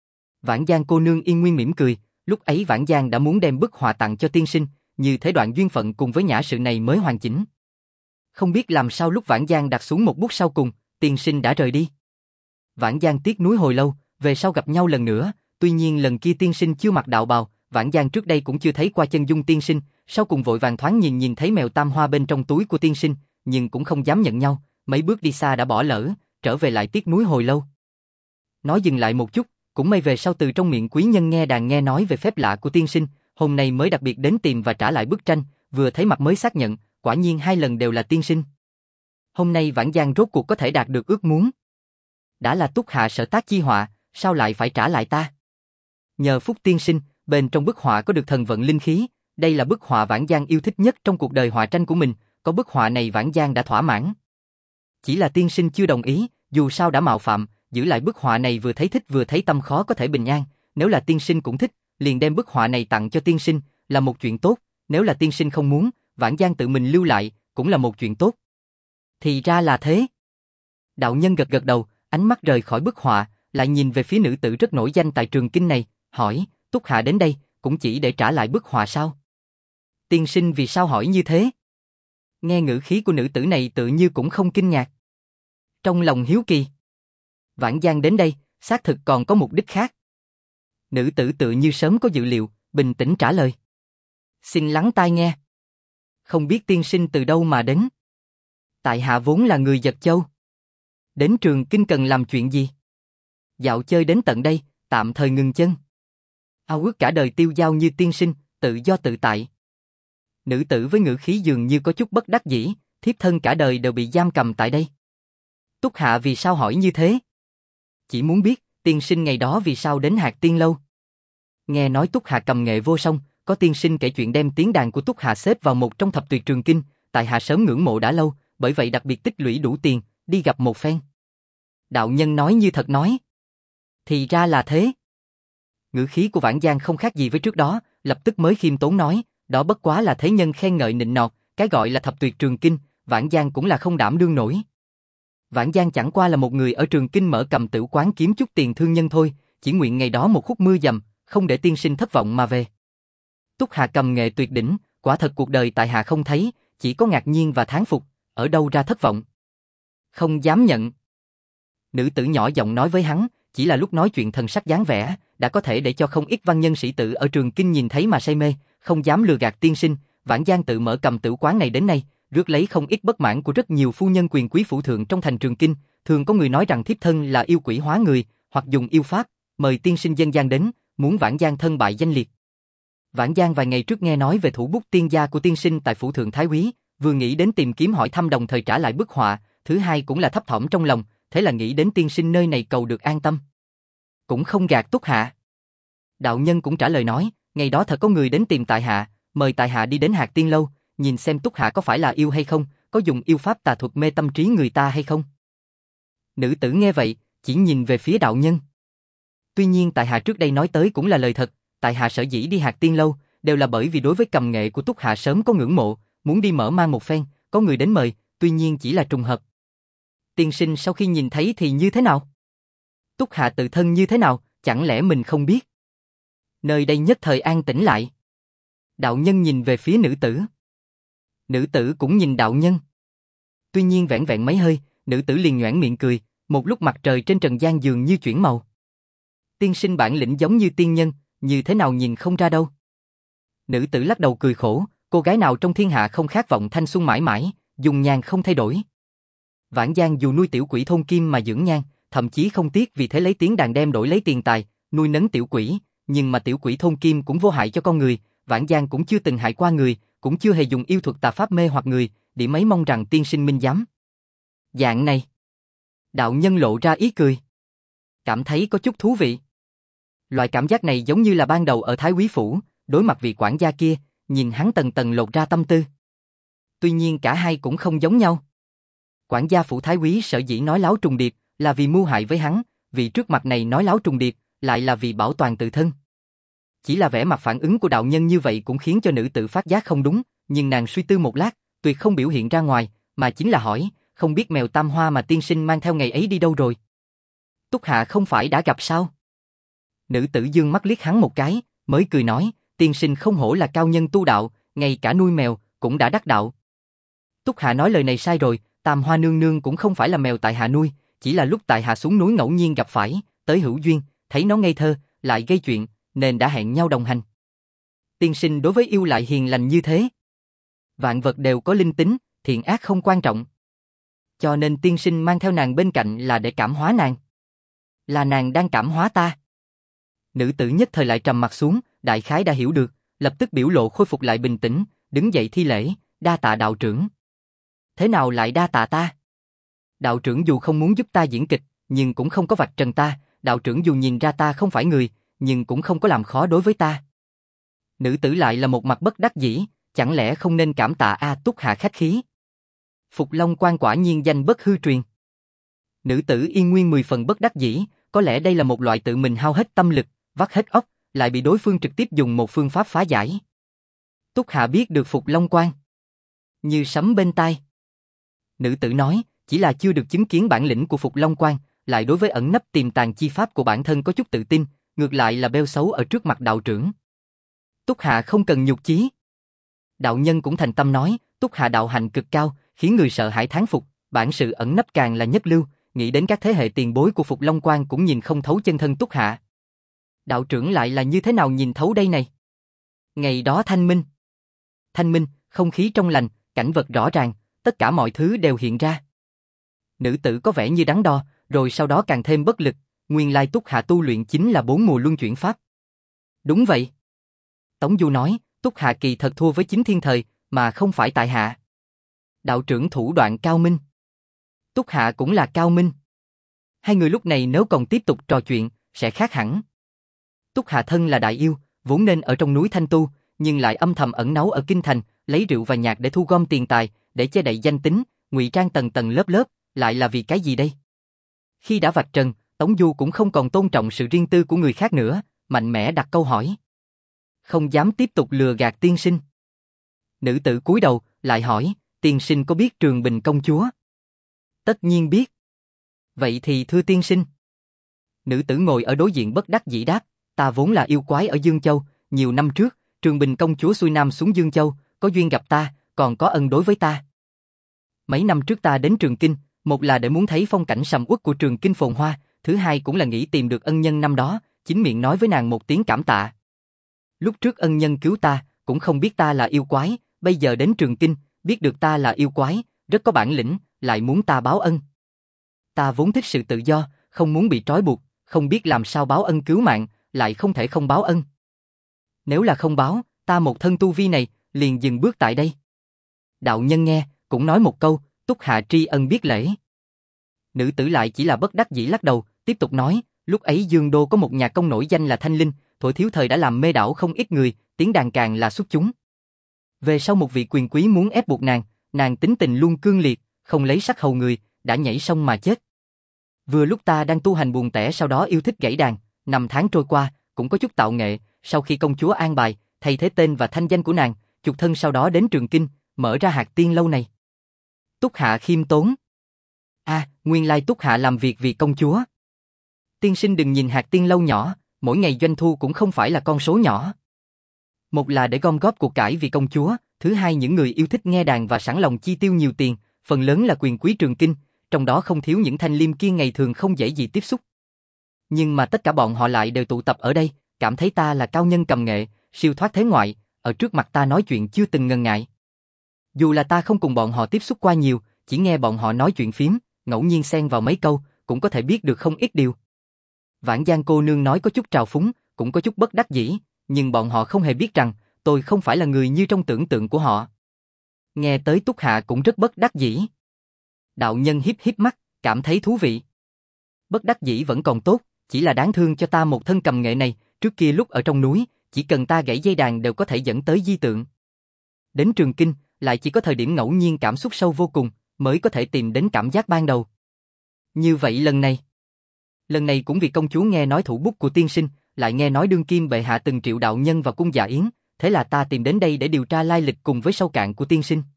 Vãn Giang cô nương yên nguyên mỉm cười, lúc ấy Vãn Giang đã muốn đem bức họa tặng cho tiên sinh, như thế đoạn duyên phận cùng với nhã sự này mới hoàn chỉnh. Không biết làm sao lúc Vãn Giang đặt xuống một bút sau cùng, tiên sinh đã rời đi. Vãn Giang tiếc nuối hồi lâu, về sau gặp nhau lần nữa, tuy nhiên lần kia tiên sinh chưa mặc đạo bào, Vãn Giang trước đây cũng chưa thấy qua chân dung tiên sinh, sau cùng vội vàng thoáng nhìn nhìn thấy mèo tam hoa bên trong túi của tiên sinh, nhưng cũng không dám nhận nhau, mấy bước đi xa đã bỏ lỡ, trở về lại tiếc nuối hồi lâu. Nói dừng lại một chút, cũng may về sau từ trong miệng quý nhân nghe đàn nghe nói về phép lạ của tiên sinh, hôm nay mới đặc biệt đến tìm và trả lại bức tranh, vừa thấy mặt mới xác nhận, quả nhiên hai lần đều là tiên sinh. Hôm nay Vãn Giang rốt cuộc có thể đạt được ước muốn. Đã là Túc hạ sở tác chi họa, sao lại phải trả lại ta? Nhờ phúc tiên sinh, bên trong bức họa có được thần vận linh khí, đây là bức họa Vãn Giang yêu thích nhất trong cuộc đời họa tranh của mình, có bức họa này Vãn Giang đã thỏa mãn. Chỉ là tiên sinh chưa đồng ý, dù sao đã mạo phạm, giữ lại bức họa này vừa thấy thích vừa thấy tâm khó có thể bình an, nếu là tiên sinh cũng thích, liền đem bức họa này tặng cho tiên sinh, là một chuyện tốt, nếu là tiên sinh không muốn, Vãn Giang tự mình lưu lại, cũng là một chuyện tốt. Thì ra là thế. Đạo nhân gật gật đầu, ánh mắt rời khỏi bức họa, lại nhìn về phía nữ tử rất nổi danh tại Trường Kinh này, hỏi, Túc hạ đến đây, cũng chỉ để trả lại bức họa sao? Tiên sinh vì sao hỏi như thế? Nghe ngữ khí của nữ tử này tự như cũng không kinh ngạc. Trong lòng hiếu kỳ. Vãn Giang đến đây, xác thực còn có mục đích khác. Nữ tử tự như sớm có dự liệu, bình tĩnh trả lời. Xin lắng tai nghe. Không biết tiên sinh từ đâu mà đến? Tại hạ vốn là người Giật Châu. Đến Trường Kinh cần làm chuyện gì? Dạo chơi đến tận đây, tạm thời ngừng chân. Ao ước cả đời tiêu dao như tiên sinh, tự do tự tại. Nữ tử với ngữ khí dường như có chút bất đắc dĩ, thiếp thân cả đời đều bị giam cầm tại đây. Túc hạ vì sao hỏi như thế? Chỉ muốn biết, tiên sinh ngày đó vì sao đến Hạc Tiên lâu? Nghe nói Túc hạ cầm nghệ vô song, có tiên sinh kể chuyện đem tiếng đàn của Túc hạ xếp vào một trong thập tuyệt Trường Kinh, tại hạ sớm ngưỡng mộ đã lâu, bởi vậy đặc biệt tích lũy đủ tiền, đi gặp một phen. Đạo nhân nói như thật nói. Thì ra là thế. Ngữ khí của Vãn Giang không khác gì với trước đó, lập tức mới khiêm tốn nói, đó bất quá là thế nhân khen ngợi nịnh nọt, cái gọi là thập tuyệt Trường Kinh, Vãn Giang cũng là không đảm đương nổi. Vãn Giang chẳng qua là một người ở Trường Kinh mở cầm tửu quán kiếm chút tiền thương nhân thôi, chỉ nguyện ngày đó một khúc mưa dầm, không để tiên sinh thất vọng mà về. Túc hạ cầm nghệ tuyệt đỉnh, quả thật cuộc đời tại hạ không thấy, chỉ có ngạc nhiên và thán phục, ở đâu ra thất vọng. Không dám nhận. Nữ tử nhỏ giọng nói với hắn, chỉ là lúc nói chuyện thần sắc dáng vẻ, đã có thể để cho không ít văn nhân sĩ tử ở Trường Kinh nhìn thấy mà say mê, không dám lừa gạt tiên sinh. Vãn Giang tự mở cầm tửu quán này đến nay, rước lấy không ít bất mãn của rất nhiều phu nhân quyền quý phủ thượng trong thành Trường Kinh, thường có người nói rằng thiếp thân là yêu quỷ hóa người, hoặc dùng yêu pháp, mời tiên sinh dân gian đến, muốn Vãn Giang thân bại danh liệt. Vãn Giang vài ngày trước nghe nói về thủ bút tiên gia của tiên sinh tại phủ thượng Thái Úy, vừa nghĩ đến tìm kiếm hỏi thăm đồng thời trả lại bức họa, thứ hai cũng là thấp thỏm trong lòng, thế là nghĩ đến tiên sinh nơi này cầu được an tâm. Cũng không gạt Túc Hạ. Đạo nhân cũng trả lời nói, ngày đó thật có người đến tìm tại hạ, mời tại hạ đi đến Hạc Tiên lâu, nhìn xem Túc Hạ có phải là yêu hay không, có dùng yêu pháp tà thuật mê tâm trí người ta hay không. Nữ tử nghe vậy, chỉ nhìn về phía đạo nhân. Tuy nhiên tại hạ trước đây nói tới cũng là lời thật, tại hạ sở dĩ đi Hạc Tiên lâu, đều là bởi vì đối với cầm nghệ của Túc Hạ sớm có ngưỡng mộ, muốn đi mở mang một phen, có người đến mời, tuy nhiên chỉ là trùng hợp. Tiên sinh sau khi nhìn thấy thì như thế nào? Túc Hạ tự thân như thế nào, chẳng lẽ mình không biết? Nơi đây nhất thời an tĩnh lại. Đạo nhân nhìn về phía nữ tử. Nữ tử cũng nhìn đạo nhân. Tuy nhiên vẻn vẹn mấy hơi, nữ tử liền nhoẻn miệng cười, một lúc mặt trời trên trần gian dường như chuyển màu. Tiên sinh bản lĩnh giống như tiên nhân, như thế nào nhìn không ra đâu. Nữ tử lắc đầu cười khổ, cô gái nào trong thiên hạ không khát vọng thanh xuân mãi mãi, dùng nhan không thay đổi. Vãn Giang dù nuôi tiểu quỷ thôn kim mà dưỡng nhan, thậm chí không tiếc vì thế lấy tiếng đàn đem đổi lấy tiền tài, nuôi nấng tiểu quỷ, nhưng mà tiểu quỷ thôn kim cũng vô hại cho con người, Vãn Giang cũng chưa từng hại qua người, cũng chưa hề dùng yêu thuật tà pháp mê hoặc người, điểm ấy mong rằng tiên sinh minh giám. Dạng này. Đạo nhân lộ ra ý cười. Cảm thấy có chút thú vị. Loại cảm giác này giống như là ban đầu ở Thái Úy Phủ, đối mặt vị quản gia kia, nhìn hắn tầng tầng lột ra tâm tư. Tuy nhiên cả hai cũng không giống nhau. Quản gia phủ Thái Úy sở dĩ nói láo trùng điệp là vì mưu hại với hắn, vị trước mặt này nói láo trùng điệp lại là vì bảo toàn tự thân. Chỉ là vẻ mặt phản ứng của đạo nhân như vậy cũng khiến cho nữ tử phát giác không đúng, nhưng nàng suy tư một lát, tuyệt không biểu hiện ra ngoài, mà chính là hỏi, không biết mèo tam hoa mà tiên sinh mang theo ngày ấy đi đâu rồi? Túc Hạ không phải đã gặp sao? Nữ tử dương mắt liếc hắn một cái, mới cười nói, tiên sinh không hổ là cao nhân tu đạo, ngay cả nuôi mèo cũng đã đắc đạo. Túc Hạ nói lời này sai rồi, Tam Hoa nương nương cũng không phải là mèo tại hạ nuôi, chỉ là lúc tại hạ xuống núi ngẫu nhiên gặp phải, tới hữu duyên, thấy nó ngây thơ, lại gây chuyện, nên đã hẹn nhau đồng hành. Tiên sinh đối với yêu lại hiền lành như thế. Vạn vật đều có linh tính, thiện ác không quan trọng. Cho nên tiên sinh mang theo nàng bên cạnh là để cảm hóa nàng. Là nàng đang cảm hóa ta. Nữ tử nhất thời lại trầm mặt xuống, đại khái đã hiểu được, lập tức biểu lộ khôi phục lại bình tĩnh, đứng dậy thi lễ, đa tạ đạo trưởng. Thế nào lại đa tạ ta? Đạo trưởng dù không muốn giúp ta diễn kịch, nhưng cũng không có vạch trần ta, đạo trưởng dù nhìn ra ta không phải người, nhưng cũng không có làm khó đối với ta. Nữ tử lại là một mặt bất đắc dĩ, chẳng lẽ không nên cảm tạ A Túc Hạ khách khí. Phục Long Quan quả nhiên danh bất hư truyền. Nữ tử yên nguyên mười phần bất đắc dĩ, có lẽ đây là một loại tự mình hao hết tâm lực, vắt hết óc, lại bị đối phương trực tiếp dùng một phương pháp phá giải. Túc Hạ biết được Phục Long Quan. Như sấm bên tai. Nữ tử nói, chỉ là chưa được chứng kiến bản lĩnh của Phục Long Quan, lại đối với ẩn nấp tiềm tàng chi pháp của bản thân có chút tự tin, ngược lại là bêu xấu ở trước mặt đạo trưởng. Túc Hạ không cần nhục chí. Đạo nhân cũng thành tâm nói, Túc Hạ đạo hạnh cực cao, khiến người sợ hãi thán phục, bản sự ẩn nấp càng là nhất lưu, nghĩ đến các thế hệ tiền bối của Phục Long Quan cũng nhìn không thấu chân thân Túc Hạ. Đạo trưởng lại là như thế nào nhìn thấu đây này? Ngày đó thanh minh. Thanh minh, không khí trong lành, cảnh vật rõ ràng, tất cả mọi thứ đều hiện ra. Nữ tử có vẻ như đắn đo, rồi sau đó càng thêm bất lực, nguyên lai Túc Hạ tu luyện chính là bốn mùa luân chuyển pháp. Đúng vậy. Tống Du nói, Túc Hạ kỳ thật thua với chính thiên thời, mà không phải tại hạ. Đạo trưởng thủ đoạn cao minh. Túc Hạ cũng là cao minh. Hai người lúc này nếu còn tiếp tục trò chuyện, sẽ khác hẳn. Túc Hạ thân là đại yêu, vốn nên ở trong núi Thanh Tu, nhưng lại âm thầm ẩn náu ở kinh thành, lấy rượu và nhạc để thu gom tiền tài, để che đậy danh tính, ngụy trang tầng tầng lớp lớp, lại là vì cái gì đây? Khi đã vạch trần, Tống Du cũng không còn tôn trọng sự riêng tư của người khác nữa, mạnh mẽ đặt câu hỏi. Không dám tiếp tục lừa gạt tiên sinh. Nữ tử cúi đầu, lại hỏi, tiên sinh có biết Trường Bình công chúa? Tất nhiên biết. Vậy thì thưa tiên sinh. Nữ tử ngồi ở đối diện bất đắc dĩ đáp, ta vốn là yêu quái ở Dương Châu, nhiều năm trước, Trường Bình công chúa xuôi nam xuống Dương Châu, có duyên gặp ta, còn có ân đối với ta. Mấy năm trước ta đến Trường Kinh, một là để muốn thấy phong cảnh sầm uất của Trường Kinh phồn hoa, thứ hai cũng là nghĩ tìm được ân nhân năm đó, chính miệng nói với nàng một tiếng cảm tạ. Lúc trước ân nhân cứu ta, cũng không biết ta là yêu quái, bây giờ đến Trường Kinh, biết được ta là yêu quái, rất có bản lĩnh, lại muốn ta báo ân. Ta vốn thích sự tự do, không muốn bị trói buộc, không biết làm sao báo ân cứu mạng, lại không thể không báo ân. Nếu là không báo, ta một thân tu vi này, liền dừng bước tại đây. Đạo nhân nghe, cũng nói một câu, Túc Hạ tri ân biết lễ. Nữ tử lại chỉ là bất đắc dĩ lắc đầu, tiếp tục nói, lúc ấy Dương Đô có một nhà công nổi danh là Thanh Linh, thổi thiếu thời đã làm mê đảo không ít người, tiếng đàn càng là xuất chúng. Về sau một vị quyền quý muốn ép buộc nàng, nàng tính tình luôn cương liệt, không lấy sắc hầu người, đã nhảy sông mà chết. Vừa lúc ta đang tu hành buồn tẻ sau đó yêu thích gảy đàn, năm tháng trôi qua, cũng có chút tạo nghệ, sau khi công chúa an bài, thay thế tên và thanh danh của nàng, chuộc thân sau đó đến Trường Kinh, mở ra Hạc Tiên lâu này. Túc Hạ khiêm tốn. A, à, nguyên lai Túc Hạ làm việc vì công chúa. Tiên sinh đừng nhìn Hạc Tiên lâu nhỏ, mỗi ngày doanh thu cũng không phải là con số nhỏ. Một là để gom góp cuộc cải vì công chúa, thứ hai những người yêu thích nghe đàn và sẵn lòng chi tiêu nhiều tiền, phần lớn là quyền quý Trường Kinh, trong đó không thiếu những thanh liêm kiên ngày thường không dễ gì tiếp xúc. Nhưng mà tất cả bọn họ lại đều tụ tập ở đây, cảm thấy ta là cao nhân cầm nghệ, siêu thoát thế ngoại, ở trước mặt ta nói chuyện chưa từng ngần ngại. Dù là ta không cùng bọn họ tiếp xúc qua nhiều, chỉ nghe bọn họ nói chuyện phím, ngẫu nhiên xen vào mấy câu, cũng có thể biết được không ít điều. Vãn Giang cô nương nói có chút trào phúng, cũng có chút bất đắc dĩ, nhưng bọn họ không hề biết rằng, tôi không phải là người như trong tưởng tượng của họ. Nghe tới Túc Hạ cũng rất bất đắc dĩ. Đạo nhân hiếp hiếp mắt, cảm thấy thú vị. Bất đắc dĩ vẫn còn tốt, chỉ là đáng thương cho ta một thân cầm nghệ này, trước kia lúc ở trong núi, chỉ cần ta gãy dây đàn đều có thể dẫn tới di tượng. Đến Trường Kinh, lại chỉ có thời điểm ngẫu nhiên cảm xúc sâu vô cùng, mới có thể tìm đến cảm giác ban đầu. Như vậy lần này, lần này cũng vì công chúa nghe nói thủ bút của tiên sinh, lại nghe nói đương kim bệ hạ từng triệu đạo nhân vào cung dạ yến, thế là ta tìm đến đây để điều tra lai lịch cùng với sâu cạn của tiên sinh.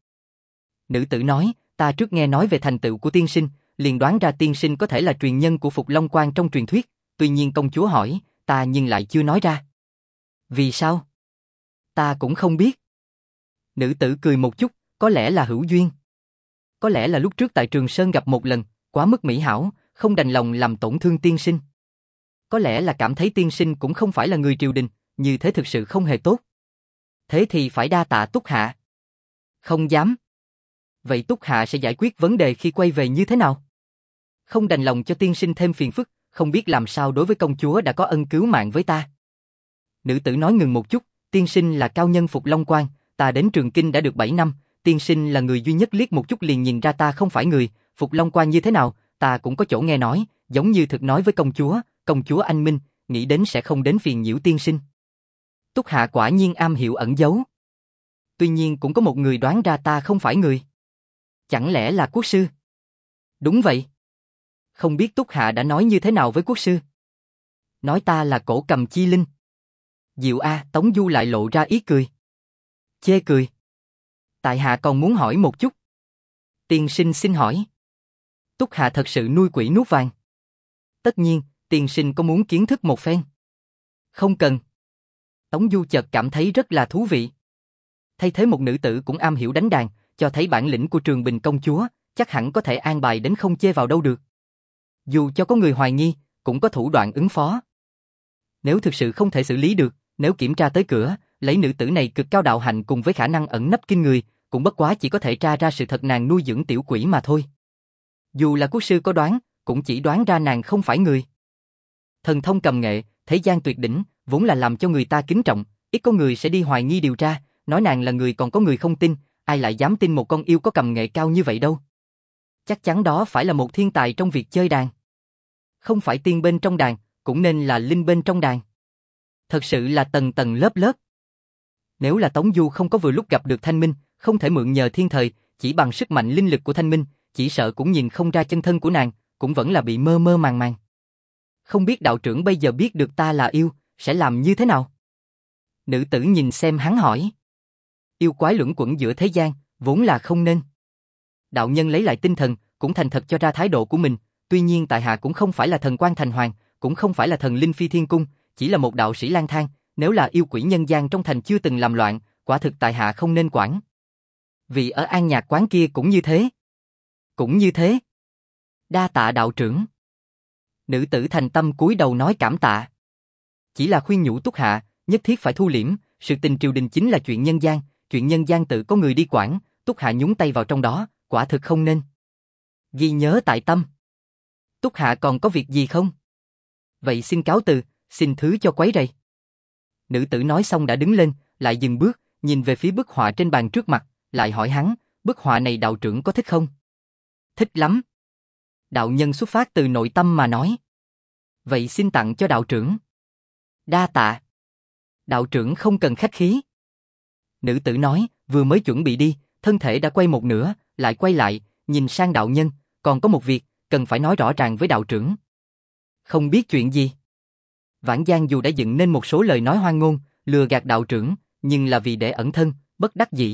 Nữ tử nói, ta trước nghe nói về thành tựu của tiên sinh, liền đoán ra tiên sinh có thể là truyền nhân của Phục Long Quan trong truyền thuyết, tuy nhiên công chúa hỏi, ta nhưng lại chưa nói ra. Vì sao? Ta cũng không biết. Nữ tử cười một chút, có lẽ là hữu duyên. Có lẽ là lúc trước tại Trường Sơn gặp một lần, quá mức mỹ hảo, không đành lòng làm tổn thương tiên sinh. Có lẽ là cảm thấy tiên sinh cũng không phải là người triều đình, như thế thực sự không hề tốt. Thế thì phải đa tạ Túc Hạ. Không dám. Vậy Túc Hạ sẽ giải quyết vấn đề khi quay về như thế nào? Không đành lòng cho tiên sinh thêm phiền phức, không biết làm sao đối với công chúa đã có ân cứu mạng với ta. Nữ tử nói ngừng một chút, tiên sinh là cao nhân Phục Long Quan, ta đến Trường Kinh đã được bảy năm, tiên sinh là người duy nhất liếc một chút liền nhìn ra ta không phải người, Phục Long Quan như thế nào, ta cũng có chỗ nghe nói, giống như thực nói với công chúa, công chúa anh minh, nghĩ đến sẽ không đến phiền nhiễu tiên sinh. Túc Hạ quả nhiên am hiểu ẩn giấu. Tuy nhiên cũng có một người đoán ra ta không phải người. Chẳng lẽ là quốc sư? Đúng vậy. Không biết Túc Hạ đã nói như thế nào với quốc sư? Nói ta là Cổ Cầm Chi Linh. Diệu A, Tống Du lại lộ ra ý cười. Chê cười. Tại hạ còn muốn hỏi một chút. Tiên sinh xin hỏi. Túc Hạ thật sự nuôi quỷ nuốt vàng. Tất nhiên, tiên sinh có muốn kiến thức một phen? Không cần. Tống Du chợt cảm thấy rất là thú vị. Thay thế một nữ tử cũng am hiểu đánh đàn, cho thấy bản lĩnh của Trường Bình công chúa, chắc hẳn có thể an bài đến không chê vào đâu được. Dù cho có người hoài nghi, cũng có thủ đoạn ứng phó. Nếu thực sự không thể xử lý được, nếu kiểm tra tới cửa, lấy nữ tử này cực cao đạo hạnh cùng với khả năng ẩn nấp kinh người, cũng bất quá chỉ có thể tra ra sự thật nàng nuôi dưỡng tiểu quỷ mà thôi. Dù là quốc sư có đoán, cũng chỉ đoán ra nàng không phải người. Thần thông cầm nghệ, thế gian tuyệt đỉnh, vốn là làm cho người ta kính trọng, ít có người sẽ đi hoài nghi điều tra, nói nàng là người còn có người không tin, ai lại dám tin một con yêu có cầm nghệ cao như vậy đâu. Chắc chắn đó phải là một thiên tài trong việc chơi đàn. Không phải tiên bên trong đàn, cũng nên là linh bên trong đàn. Thật sự là tầng tầng lớp lớp. Nếu là Tống Du không có vừa lúc gặp được Thanh Minh, không thể mượn nhờ thiên thời, chỉ bằng sức mạnh linh lực của Thanh Minh, chỉ sợ cũng nhìn không ra chân thân của nàng, cũng vẫn là bị mơ mơ màng màng. Không biết đạo trưởng bây giờ biết được ta là yêu, sẽ làm như thế nào? Nữ tử nhìn xem hắn hỏi. Yêu quái luẩn quẩn giữa thế gian, vốn là không nên. Đạo nhân lấy lại tinh thần, cũng thành thật cho ra thái độ của mình, tuy nhiên tại hạ cũng không phải là thần quan thành hoàng, cũng không phải là thần linh phi thiên cung, chỉ là một đạo sĩ lang thang, nếu là yêu quỷ nhân gian trong thành chưa từng làm loạn, quả thực tại hạ không nên quản. Vì ở An Nhạc quán kia cũng như thế. Cũng như thế. Đa tạ đạo trưởng. Nữ tử thành tâm cúi đầu nói cảm tạ. Chỉ là khuyên nhủ Túc Hạ, nhất thiết phải thu liễm, sự tình triều đình chính là chuyện nhân gian, chuyện nhân gian tự có người đi quản, Túc Hạ nhúng tay vào trong đó, quả thực không nên. Ghi nhớ tại tâm. Túc Hạ còn có việc gì không? Vậy xin cáo từ, xin thứ cho quấy rầy. Nữ tử nói xong đã đứng lên, lại dừng bước, nhìn về phía bức họa trên bàn trước mặt, lại hỏi hắn, bức họa này đạo trưởng có thích không? Thích lắm. Đạo nhân xuất phát từ nội tâm mà nói. Vậy xin tặng cho đạo trưởng. Đa tạ. Đạo trưởng không cần khách khí. Nữ tử nói, vừa mới chuẩn bị đi, thân thể đã quay một nửa, lại quay lại, nhìn sang đạo nhân, còn có một việc, cần phải nói rõ ràng với đạo trưởng. Không biết chuyện gì? Vãn Giang dù đã dựng nên một số lời nói hoang ngôn, lừa gạt đạo trưởng, nhưng là vì để ẩn thân, bất đắc dĩ.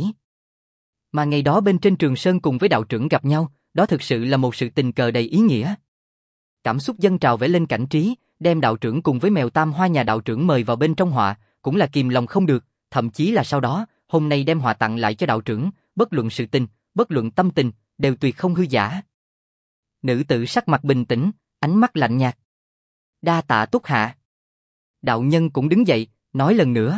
Mà ngày đó bên trên Trường Sơn cùng với đạo trưởng gặp nhau, đó thực sự là một sự tình cờ đầy ý nghĩa. Cảm xúc dâng trào vẽ lên cảnh trí, đem đạo trưởng cùng với mèo tam hoa nhà đạo trưởng mời vào bên trong họa, cũng là kìm lòng không được, thậm chí là sau đó, hôm nay đem họa tặng lại cho đạo trưởng, bất luận sự tình, bất luận tâm tình, đều tuyệt không hư giả. Nữ tử sắc mặt bình tĩnh, ánh mắt lạnh nhạt. Đa tạ Túc Hạ. Đạo nhân cũng đứng dậy, nói lần nữa.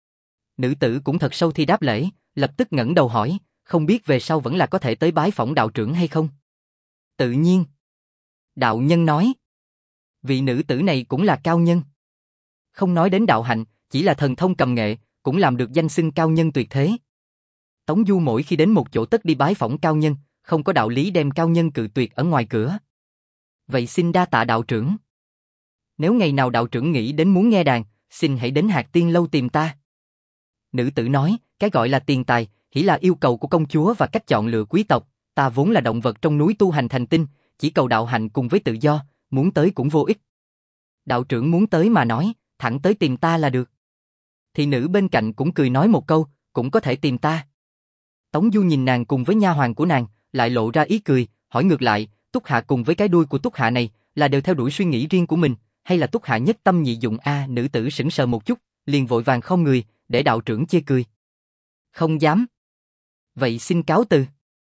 Nữ tử cũng thật sâu thi đáp lễ, lập tức ngẩng đầu hỏi, không biết về sau vẫn là có thể tới bái phỏng đạo trưởng hay không? Tự nhiên. Đạo nhân nói. Vị nữ tử này cũng là cao nhân. Không nói đến đạo hạnh, chỉ là thần thông cầm nghệ, cũng làm được danh xưng cao nhân tuyệt thế. Tống Du mỗi khi đến một chỗ tất đi bái phỏng cao nhân, không có đạo lý đem cao nhân cự tuyệt ở ngoài cửa. Vậy xin đa tạ đạo trưởng. Nếu ngày nào đạo trưởng nghĩ đến muốn nghe đàn, xin hãy đến Hạc Tiên Lâu tìm ta. Nữ tử nói, cái gọi là tiền tài, chỉ là yêu cầu của công chúa và cách chọn lựa quý tộc. Ta vốn là động vật trong núi tu hành thành tinh, chỉ cầu đạo hạnh cùng với tự do, muốn tới cũng vô ích. Đạo trưởng muốn tới mà nói, thẳng tới tìm ta là được. Thị nữ bên cạnh cũng cười nói một câu, cũng có thể tìm ta. Tống Du nhìn nàng cùng với nha hoàn của nàng, lại lộ ra ý cười, hỏi ngược lại, Túc Hạ cùng với cái đuôi của Túc Hạ này, là đều theo đuổi suy nghĩ riêng của mình, hay là Túc Hạ nhất tâm nhị dụng? A? Nữ tử sững sờ một chút, liền vội vàng không người, để đạo trưởng chê cười. Không dám. Vậy xin cáo từ.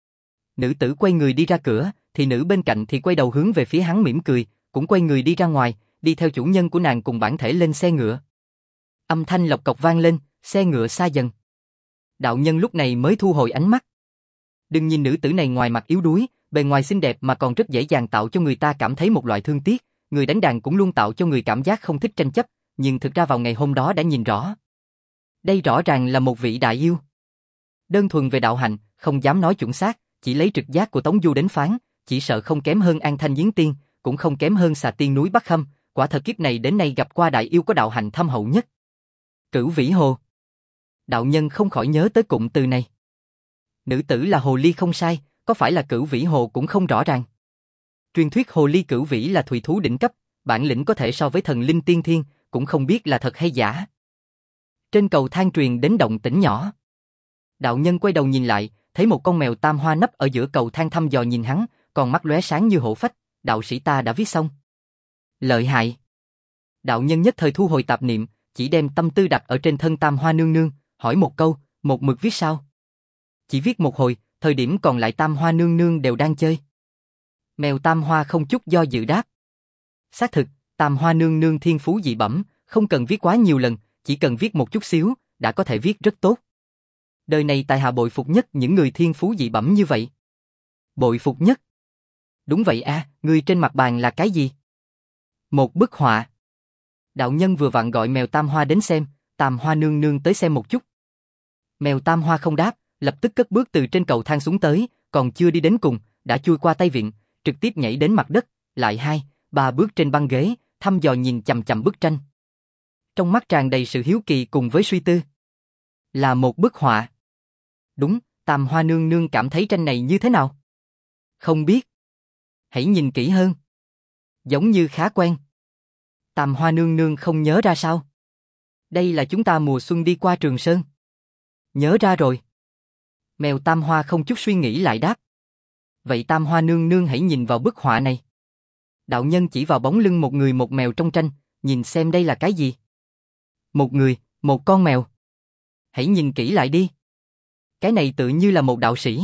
Nữ tử quay người đi ra cửa, thì nữ bên cạnh thì quay đầu hướng về phía hắn mỉm cười, cũng quay người đi ra ngoài, đi theo chủ nhân của nàng cùng bản thể lên xe ngựa. Âm thanh lộc cộc vang lên, xe ngựa xa dần. Đạo nhân lúc này mới thu hồi ánh mắt. Đừng nhìn nữ tử này ngoài mặt yếu đuối, bề ngoài xinh đẹp mà còn rất dễ dàng tạo cho người ta cảm thấy một loại thương tiếc, người đánh đàn cũng luôn tạo cho người cảm giác không thích tranh chấp, nhưng thực ra vào ngày hôm đó đã nhìn rõ. Đây rõ ràng là một vị đại yêu. Đơn thuần về đạo hạnh, không dám nói chuẩn xác, chỉ lấy trực giác của Tống Du đến phán, chỉ sợ không kém hơn An Thanh Giếng Tiên, cũng không kém hơn Xà Tiên núi Bắc Khâm, quả thật kiếp này đến nay gặp qua đại yêu có đạo hạnh thâm hậu nhất. Cửu Vĩ Hồ. Đạo nhân không khỏi nhớ tới cụm từ này. Nữ tử là hồ ly không sai, có phải là Cửu Vĩ Hồ cũng không rõ ràng. Truyền thuyết hồ ly Cửu Vĩ là thủy thú đỉnh cấp, bản lĩnh có thể so với thần linh tiên thiên, cũng không biết là thật hay giả. Trên cầu thang truyền đến động tĩnh nhỏ. Đạo nhân quay đầu nhìn lại, thấy một con mèo tam hoa nấp ở giữa cầu thang thăm dò nhìn hắn, còn mắt lóe sáng như hổ phách. Đạo sĩ ta đã viết xong. Lợi hại. Đạo nhân nhất thời thu hồi tạp niệm, chỉ đem tâm tư đặt ở trên thân tam hoa nương nương, hỏi một câu, một mực viết sao? Chỉ viết một hồi, thời điểm còn lại tam hoa nương nương đều đang chơi. Mèo tam hoa không chút do dự đáp. Xác thực, tam hoa nương nương thiên phú dị bẩm, không cần viết quá nhiều lần, chỉ cần viết một chút xíu, đã có thể viết rất tốt. Đời này tại hạ bội phục nhất những người thiên phú dị bẩm như vậy. Bội phục nhất? Đúng vậy a, à, người trên mặt bàn là cái gì? Một bức họa. Đạo nhân vừa vặn gọi mèo tam hoa đến xem, tam hoa nương nương tới xem một chút. Mèo tam hoa không đáp, lập tức cất bước từ trên cầu thang xuống tới, còn chưa đi đến cùng, đã chui qua tay vịn, trực tiếp nhảy đến mặt đất, lại hai, ba bước trên băng ghế, thăm dò nhìn chằm chằm bức tranh. Trong mắt tràn đầy sự hiếu kỳ cùng với suy tư. Là một bức họa. Đúng, tam hoa nương nương cảm thấy tranh này như thế nào? Không biết. Hãy nhìn kỹ hơn. Giống như khá quen. Tam hoa nương nương không nhớ ra sao? Đây là chúng ta mùa xuân đi qua Trường Sơn. Nhớ ra rồi. Mèo tam hoa không chút suy nghĩ lại đáp. Vậy tam hoa nương nương hãy nhìn vào bức họa này. Đạo nhân chỉ vào bóng lưng một người một mèo trong tranh, nhìn xem đây là cái gì? Một người, một con mèo. Hãy nhìn kỹ lại đi. Cái này tự như là một đạo sĩ.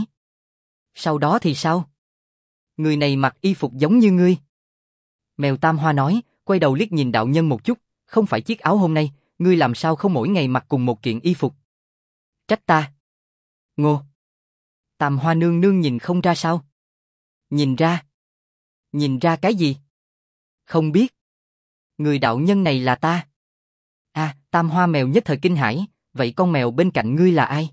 Sau đó thì sao? Người này mặc y phục giống như ngươi. Mèo tam hoa nói, quay đầu liếc nhìn đạo nhân một chút, không phải chiếc áo hôm nay, ngươi làm sao không mỗi ngày mặc cùng một kiện y phục? Trách ta. Ngô. Tam hoa nương nương nhìn không ra sao? Nhìn ra. Nhìn ra cái gì? Không biết. Người đạo nhân này là ta. À, Tam Hoa mèo nhất thời kinh hãi, vậy con mèo bên cạnh ngươi là ai?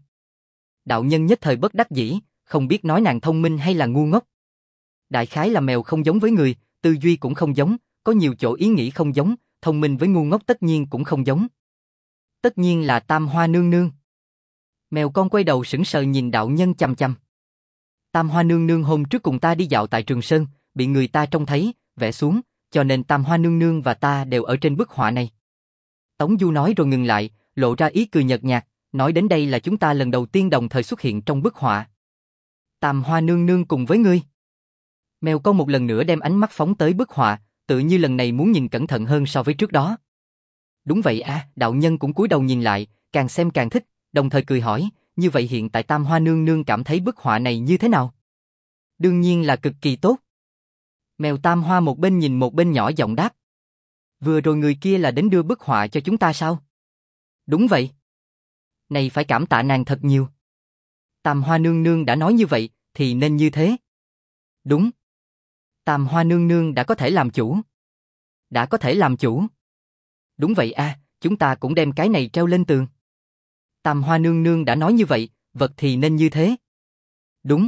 Đạo nhân nhất thời bất đắc dĩ, không biết nói nàng thông minh hay là ngu ngốc. Đại khái là mèo không giống với người, tư duy cũng không giống, có nhiều chỗ ý nghĩ không giống, thông minh với ngu ngốc tất nhiên cũng không giống. Tất nhiên là Tam Hoa nương nương. Mèo con quay đầu sững sờ nhìn đạo nhân chằm chằm. Tam Hoa nương nương hôm trước cùng ta đi dạo tại Trường Sơn, bị người ta trông thấy, vẽ xuống, cho nên Tam Hoa nương nương và ta đều ở trên bức họa này. Tống Du nói rồi ngừng lại, lộ ra ý cười nhợt nhạt, nói đến đây là chúng ta lần đầu tiên đồng thời xuất hiện trong bức họa. Tam Hoa nương nương cùng với ngươi. Mèo con một lần nữa đem ánh mắt phóng tới bức họa, tự như lần này muốn nhìn cẩn thận hơn so với trước đó. Đúng vậy à, đạo nhân cũng cúi đầu nhìn lại, càng xem càng thích, đồng thời cười hỏi, như vậy hiện tại Tam Hoa nương nương cảm thấy bức họa này như thế nào? Đương nhiên là cực kỳ tốt. Mèo Tam Hoa một bên nhìn một bên nhỏ giọng đáp. Vừa rồi người kia là đến đưa bức họa cho chúng ta sao? Đúng vậy. Này phải cảm tạ nàng thật nhiều. Tam Hoa nương nương đã nói như vậy, thì nên như thế. Đúng. Tam Hoa nương nương đã có thể làm chủ. Đã có thể làm chủ. Đúng vậy a, à, chúng ta cũng đem cái này treo lên tường. Tam Hoa nương nương đã nói như vậy, vật thì nên như thế. Đúng.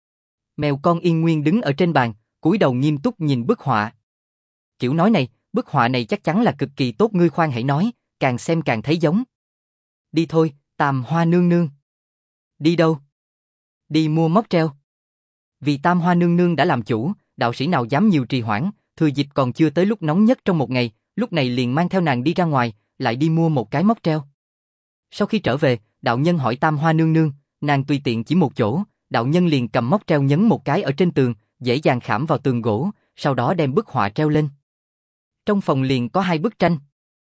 Mèo con yên nguyên đứng ở trên bàn, cúi đầu nghiêm túc nhìn bức họa. Kiểu nói này, bức họa này chắc chắn là cực kỳ tốt, ngươi khoan hãy nói, càng xem càng thấy giống. Đi thôi, Tam Hoa nương nương. Đi đâu? Đi mua móc treo. Vì Tam Hoa nương nương đã làm chủ, đạo sĩ nào dám nhiều trì hoãn, thừa dịp còn chưa tới lúc nóng nhất trong một ngày, lúc này liền mang theo nàng đi ra ngoài, lại đi mua một cái móc treo. Sau khi trở về, đạo nhân hỏi Tam Hoa nương nương, nàng tùy tiện chỉ một chỗ, đạo nhân liền cầm móc treo nhấn một cái ở trên tường, dễ dàng khảm vào tường gỗ, sau đó đem bức họa treo lên. Trong phòng liền có hai bức tranh.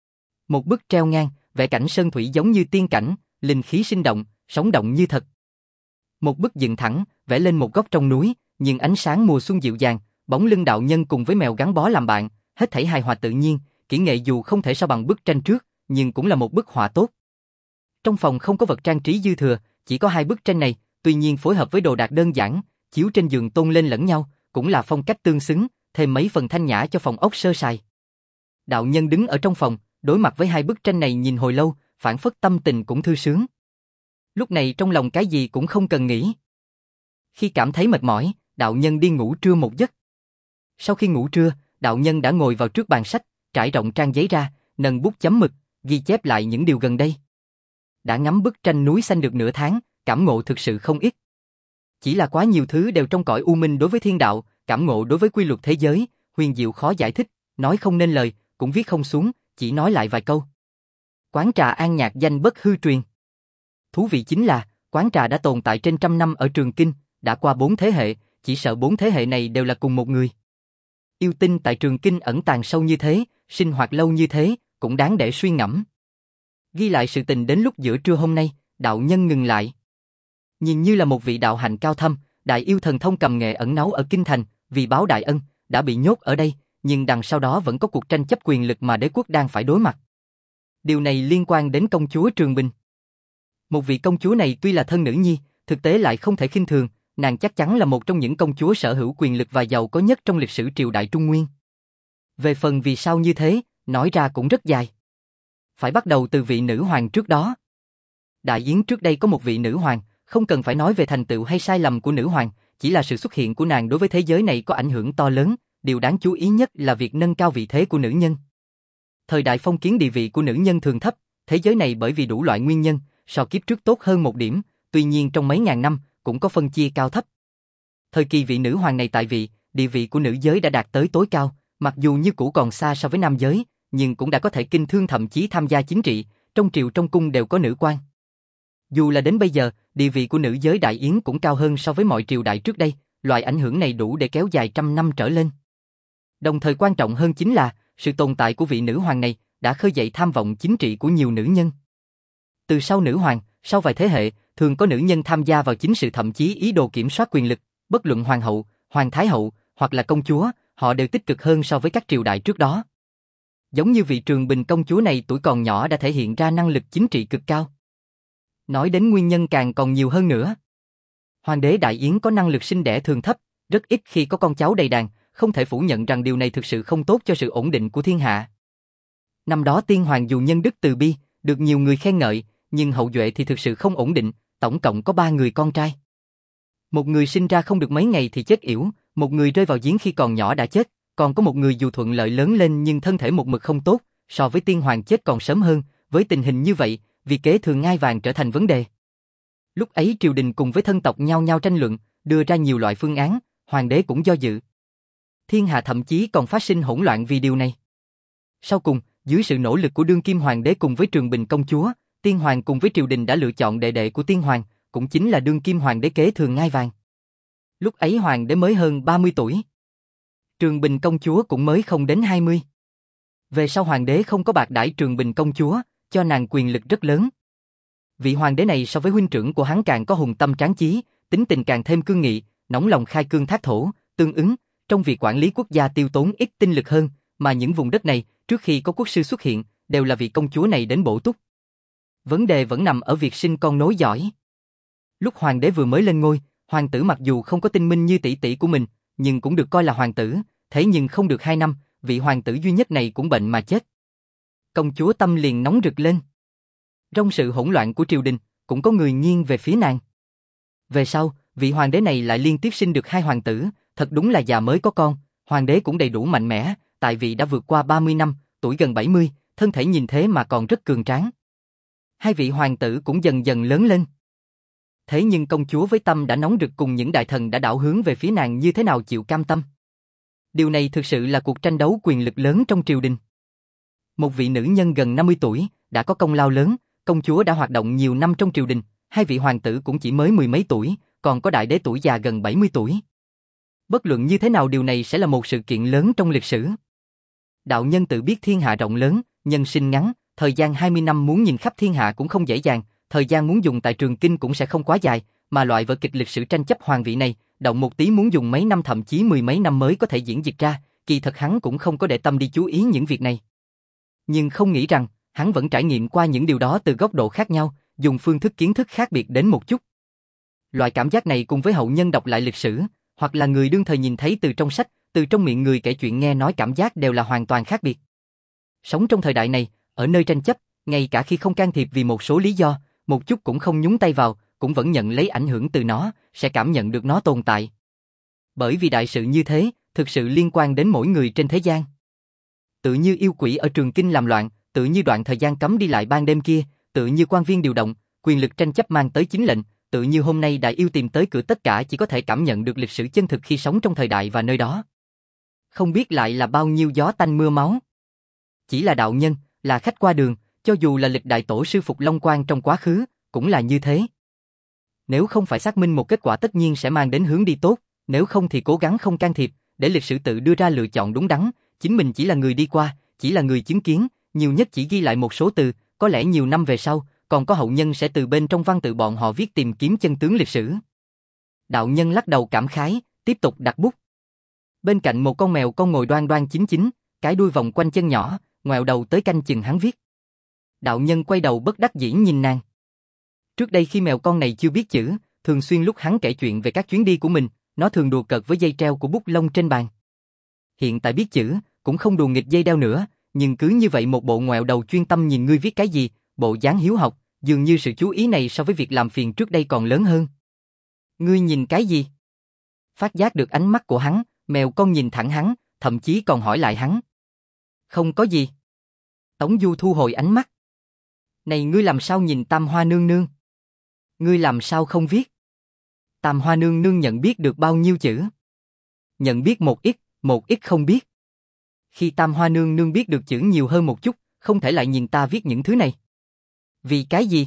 Một bức treo ngang, vẽ cảnh sơn thủy giống như tiên cảnh, linh khí sinh động, sống động như thật. Một bức dựng thẳng, vẽ lên một góc trong núi, nhưng ánh sáng mùa xuân dịu dàng, bóng lưng đạo nhân cùng với mèo gắn bó làm bạn, hết thảy hài hòa tự nhiên, kỹ nghệ dù không thể so bằng bức tranh trước, nhưng cũng là một bức họa tốt. Trong phòng không có vật trang trí dư thừa, chỉ có hai bức tranh này, tuy nhiên phối hợp với đồ đạc đơn giản, chiếu trên giường tôn lên lẫn nhau, cũng là phong cách tương xứng, thêm mấy phần thanh nhã cho phòng ốc sơ sài. Đạo nhân đứng ở trong phòng, đối mặt với hai bức tranh này nhìn hồi lâu, phảng phất tâm tình cũng thư sướng. Lúc này trong lòng cái gì cũng không cần nghĩ. Khi cảm thấy mệt mỏi, đạo nhân đi ngủ trưa một giấc. Sau khi ngủ trưa, đạo nhân đã ngồi vào trước bàn sách, trải rộng trang giấy ra, nâng bút chấm mực, ghi chép lại những điều gần đây. Đã ngắm bức tranh núi xanh được nửa tháng, cảm ngộ thực sự không ít. Chỉ là quá nhiều thứ đều trong cõi u minh đối với thiên đạo, cảm ngộ đối với quy luật thế giới, huyền diệu khó giải thích, nói không nên lời, cũng viết không xuống, chỉ nói lại vài câu. Quán trà An Nhạc danh bất hư truyền. Thú vị chính là, quán trà đã tồn tại trên trăm năm ở Trường Kinh, đã qua bốn thế hệ, chỉ sợ bốn thế hệ này đều là cùng một người. Yêu tinh tại Trường Kinh ẩn tàng sâu như thế, sinh hoạt lâu như thế, cũng đáng để suy ngẫm. Ghi lại sự tình đến lúc giữa trưa hôm nay, đạo nhân ngừng lại. Nhìn như là một vị đạo hạnh cao thâm, đại yêu thần thông cầm nghệ ẩn náu ở Kinh Thành, vì báo đại ân, đã bị nhốt ở đây, nhưng đằng sau đó vẫn có cuộc tranh chấp quyền lực mà đế quốc đang phải đối mặt. Điều này liên quan đến công chúa Trường Bình. Một vị công chúa này tuy là thân nữ nhi, thực tế lại không thể khinh thường, nàng chắc chắn là một trong những công chúa sở hữu quyền lực và giàu có nhất trong lịch sử triều đại Trung Nguyên. Về phần vì sao như thế, nói ra cũng rất dài. Phải bắt đầu từ vị nữ hoàng trước đó. Đại Yến trước đây có một vị nữ hoàng, không cần phải nói về thành tựu hay sai lầm của nữ hoàng, chỉ là sự xuất hiện của nàng đối với thế giới này có ảnh hưởng to lớn, điều đáng chú ý nhất là việc nâng cao vị thế của nữ nhân. Thời đại phong kiến địa vị của nữ nhân thường thấp, thế giới này bởi vì đủ loại nguyên nhân, so kiếp trước tốt hơn một điểm, tuy nhiên trong mấy ngàn năm, cũng có phân chia cao thấp. Thời kỳ vị nữ hoàng này tại vị, địa vị của nữ giới đã đạt tới tối cao, mặc dù như cũ còn xa so với nam giới, nhưng cũng đã có thể kinh thương thậm chí tham gia chính trị, trong triều trong cung đều có nữ quan. Dù là đến bây giờ, địa vị của nữ giới Đại Yến cũng cao hơn so với mọi triều đại trước đây, loại ảnh hưởng này đủ để kéo dài trăm năm trở lên. Đồng thời quan trọng hơn chính là, sự tồn tại của vị nữ hoàng này đã khơi dậy tham vọng chính trị của nhiều nữ nhân. Từ sau nữ hoàng, sau vài thế hệ, thường có nữ nhân tham gia vào chính sự thậm chí ý đồ kiểm soát quyền lực, bất luận hoàng hậu, hoàng thái hậu, hoặc là công chúa, họ đều tích cực hơn so với các triều đại trước đó. Giống như vị Trường Bình công chúa này tuổi còn nhỏ đã thể hiện ra năng lực chính trị cực cao. Nói đến nguyên nhân càng còn nhiều hơn nữa. Hoàng đế Đại Yến có năng lực sinh đẻ thường thấp, rất ít khi có con cháu đầy đàn, không thể phủ nhận rằng điều này thực sự không tốt cho sự ổn định của thiên hạ. Năm đó tiên hoàng dù nhân đức từ bi, được nhiều người khen ngợi, nhưng hậu duệ thì thực sự không ổn định, tổng cộng có ba người con trai. Một người sinh ra không được mấy ngày thì chết yểu, một người rơi vào giếng khi còn nhỏ đã chết, còn có một người dù thuận lợi lớn lên nhưng thân thể một mực không tốt, so với tiên hoàng chết còn sớm hơn. Với tình hình như vậy, việc kế thừa ngai vàng trở thành vấn đề. Lúc ấy triều đình cùng với thân tộc nhau nhau tranh luận, đưa ra nhiều loại phương án, hoàng đế cũng do dự. Thiên hạ thậm chí còn phát sinh hỗn loạn vì điều này. Sau cùng, dưới sự nỗ lực của đương kim hoàng đế cùng với Trường Bình công chúa, tiên hoàng cùng với triều đình đã lựa chọn đệ đệ của tiên hoàng, cũng chính là đương kim hoàng đế kế thừa ngai vàng. Lúc ấy hoàng đế mới hơn ba mươi tuổi. Trường Bình công chúa cũng mới không đến hai mươi. Về sau hoàng đế không có bạc đãi Trường Bình công chúa, cho nàng quyền lực rất lớn. Vị hoàng đế này so với huynh trưởng của hắn càng có hùng tâm tráng chí, tính tình càng thêm cương nghị, nóng lòng khai cương thác thổ, tương ứng, trong việc quản lý quốc gia tiêu tốn ít tinh lực hơn, mà những vùng đất này, trước khi có quốc sư xuất hiện, đều là vị công chúa này đến bổ túc. Vấn đề vẫn nằm ở việc sinh con nối dõi. Lúc hoàng đế vừa mới lên ngôi, hoàng tử mặc dù không có tinh minh như tỷ tỷ của mình, nhưng cũng được coi là hoàng tử, thế nhưng không được hai năm, vị hoàng tử duy nhất này cũng bệnh mà chết. Công chúa tâm liền nóng rực lên. Trong sự hỗn loạn của triều đình, cũng có người nghiêng về phía nàng. Về sau, vị hoàng đế này lại liên tiếp sinh được hai hoàng tử, thật đúng là già mới có con, hoàng đế cũng đầy đủ mạnh mẽ, tại vì đã vượt qua ba mươi năm, tuổi gần bảy mươi, thân thể nhìn thế mà còn rất cường tráng. Hai vị hoàng tử cũng dần dần lớn lên. Thế nhưng công chúa với tâm đã nóng rực cùng những đại thần đã đảo hướng về phía nàng như thế nào chịu cam tâm. Điều này thực sự là cuộc tranh đấu quyền lực lớn trong triều đình. Một vị nữ nhân gần năm mươi tuổi, đã có công lao lớn, công chúa đã hoạt động nhiều năm trong triều đình, hai vị hoàng tử cũng chỉ mới mười mấy tuổi, còn có đại đế tuổi già gần bảy mươi tuổi. Bất luận như thế nào điều này sẽ là một sự kiện lớn trong lịch sử. Đạo nhân tự biết thiên hạ rộng lớn, nhân sinh ngắn, thời gian hai mươi năm muốn nhìn khắp thiên hạ cũng không dễ dàng, thời gian muốn dùng tại Trường Kinh cũng sẽ không quá dài, mà loại vở kịch lịch sử tranh chấp hoàng vị này, động một tí muốn dùng mấy năm thậm chí mười mấy năm mới có thể diễn dịch ra, kỳ thật hắn cũng không có để tâm đi chú ý những việc này. Nhưng không nghĩ rằng, hắn vẫn trải nghiệm qua những điều đó từ góc độ khác nhau, dùng phương thức kiến thức khác biệt đến một chút. Loại cảm giác này cùng với hậu nhân đọc lại lịch sử, hoặc là người đương thời nhìn thấy từ trong sách, từ trong miệng người kể chuyện nghe nói cảm giác đều là hoàn toàn khác biệt. Sống trong thời đại này, ở nơi tranh chấp, ngay cả khi không can thiệp vì một số lý do, một chút cũng không nhúng tay vào, cũng vẫn nhận lấy ảnh hưởng từ nó, sẽ cảm nhận được nó tồn tại. Bởi vì đại sự như thế, thực sự liên quan đến mỗi người trên thế gian. Tự như yêu quỷ ở Trường Kinh làm loạn, tự như đoạn thời gian cấm đi lại ban đêm kia, tự như quan viên điều động, quyền lực tranh chấp mang tới chính lệnh, tự như hôm nay đại yêu tìm tới cửa, tất cả chỉ có thể cảm nhận được lịch sử chân thực khi sống trong thời đại và nơi đó. Không biết lại là bao nhiêu gió tanh mưa máu. Chỉ là đạo nhân, là khách qua đường, cho dù là lịch đại tổ sư Phục Long Quang trong quá khứ, cũng là như thế. Nếu không phải xác minh một kết quả tất nhiên sẽ mang đến hướng đi tốt, nếu không thì cố gắng không can thiệp, để lịch sử tự đưa ra lựa chọn đúng đắn, chính mình chỉ là người đi qua, chỉ là người chứng kiến, nhiều nhất chỉ ghi lại một số từ, có lẽ nhiều năm về sau, còn có hậu nhân sẽ từ bên trong văn tự bọn họ viết tìm kiếm chân tướng lịch sử. Đạo nhân lắc đầu cảm khái, tiếp tục đặt bút. Bên cạnh một con mèo con ngồi đoan đoan chính chính, cái đuôi vòng quanh chân nhỏ, ngoẹo đầu tới canh chừng hắn viết. Đạo nhân quay đầu bất đắc dĩ nhìn nàng. Trước đây khi mèo con này chưa biết chữ, thường xuyên lúc hắn kể chuyện về các chuyến đi của mình, nó thường đùa cợt với dây treo của bút lông trên bàn. Hiện tại biết chữ, cũng không đùa nghịch dây đeo nữa, nhưng cứ như vậy một bộ ngoẹo đầu chuyên tâm nhìn ngươi viết cái gì, bộ dáng hiếu học, dường như sự chú ý này so với việc làm phiền trước đây còn lớn hơn. Ngươi nhìn cái gì? Phát giác được ánh mắt của hắn, mèo con nhìn thẳng hắn, thậm chí còn hỏi lại hắn. Không có gì. Tống Du thu hồi ánh mắt. Này ngươi làm sao nhìn Tam Hoa nương nương? Ngươi làm sao không viết? Tam Hoa nương nương nhận biết được bao nhiêu chữ? Nhận biết một ít, một ít không biết. Khi Tam Hoa nương nương biết được chữ nhiều hơn một chút, không thể lại nhìn ta viết những thứ này. Vì cái gì?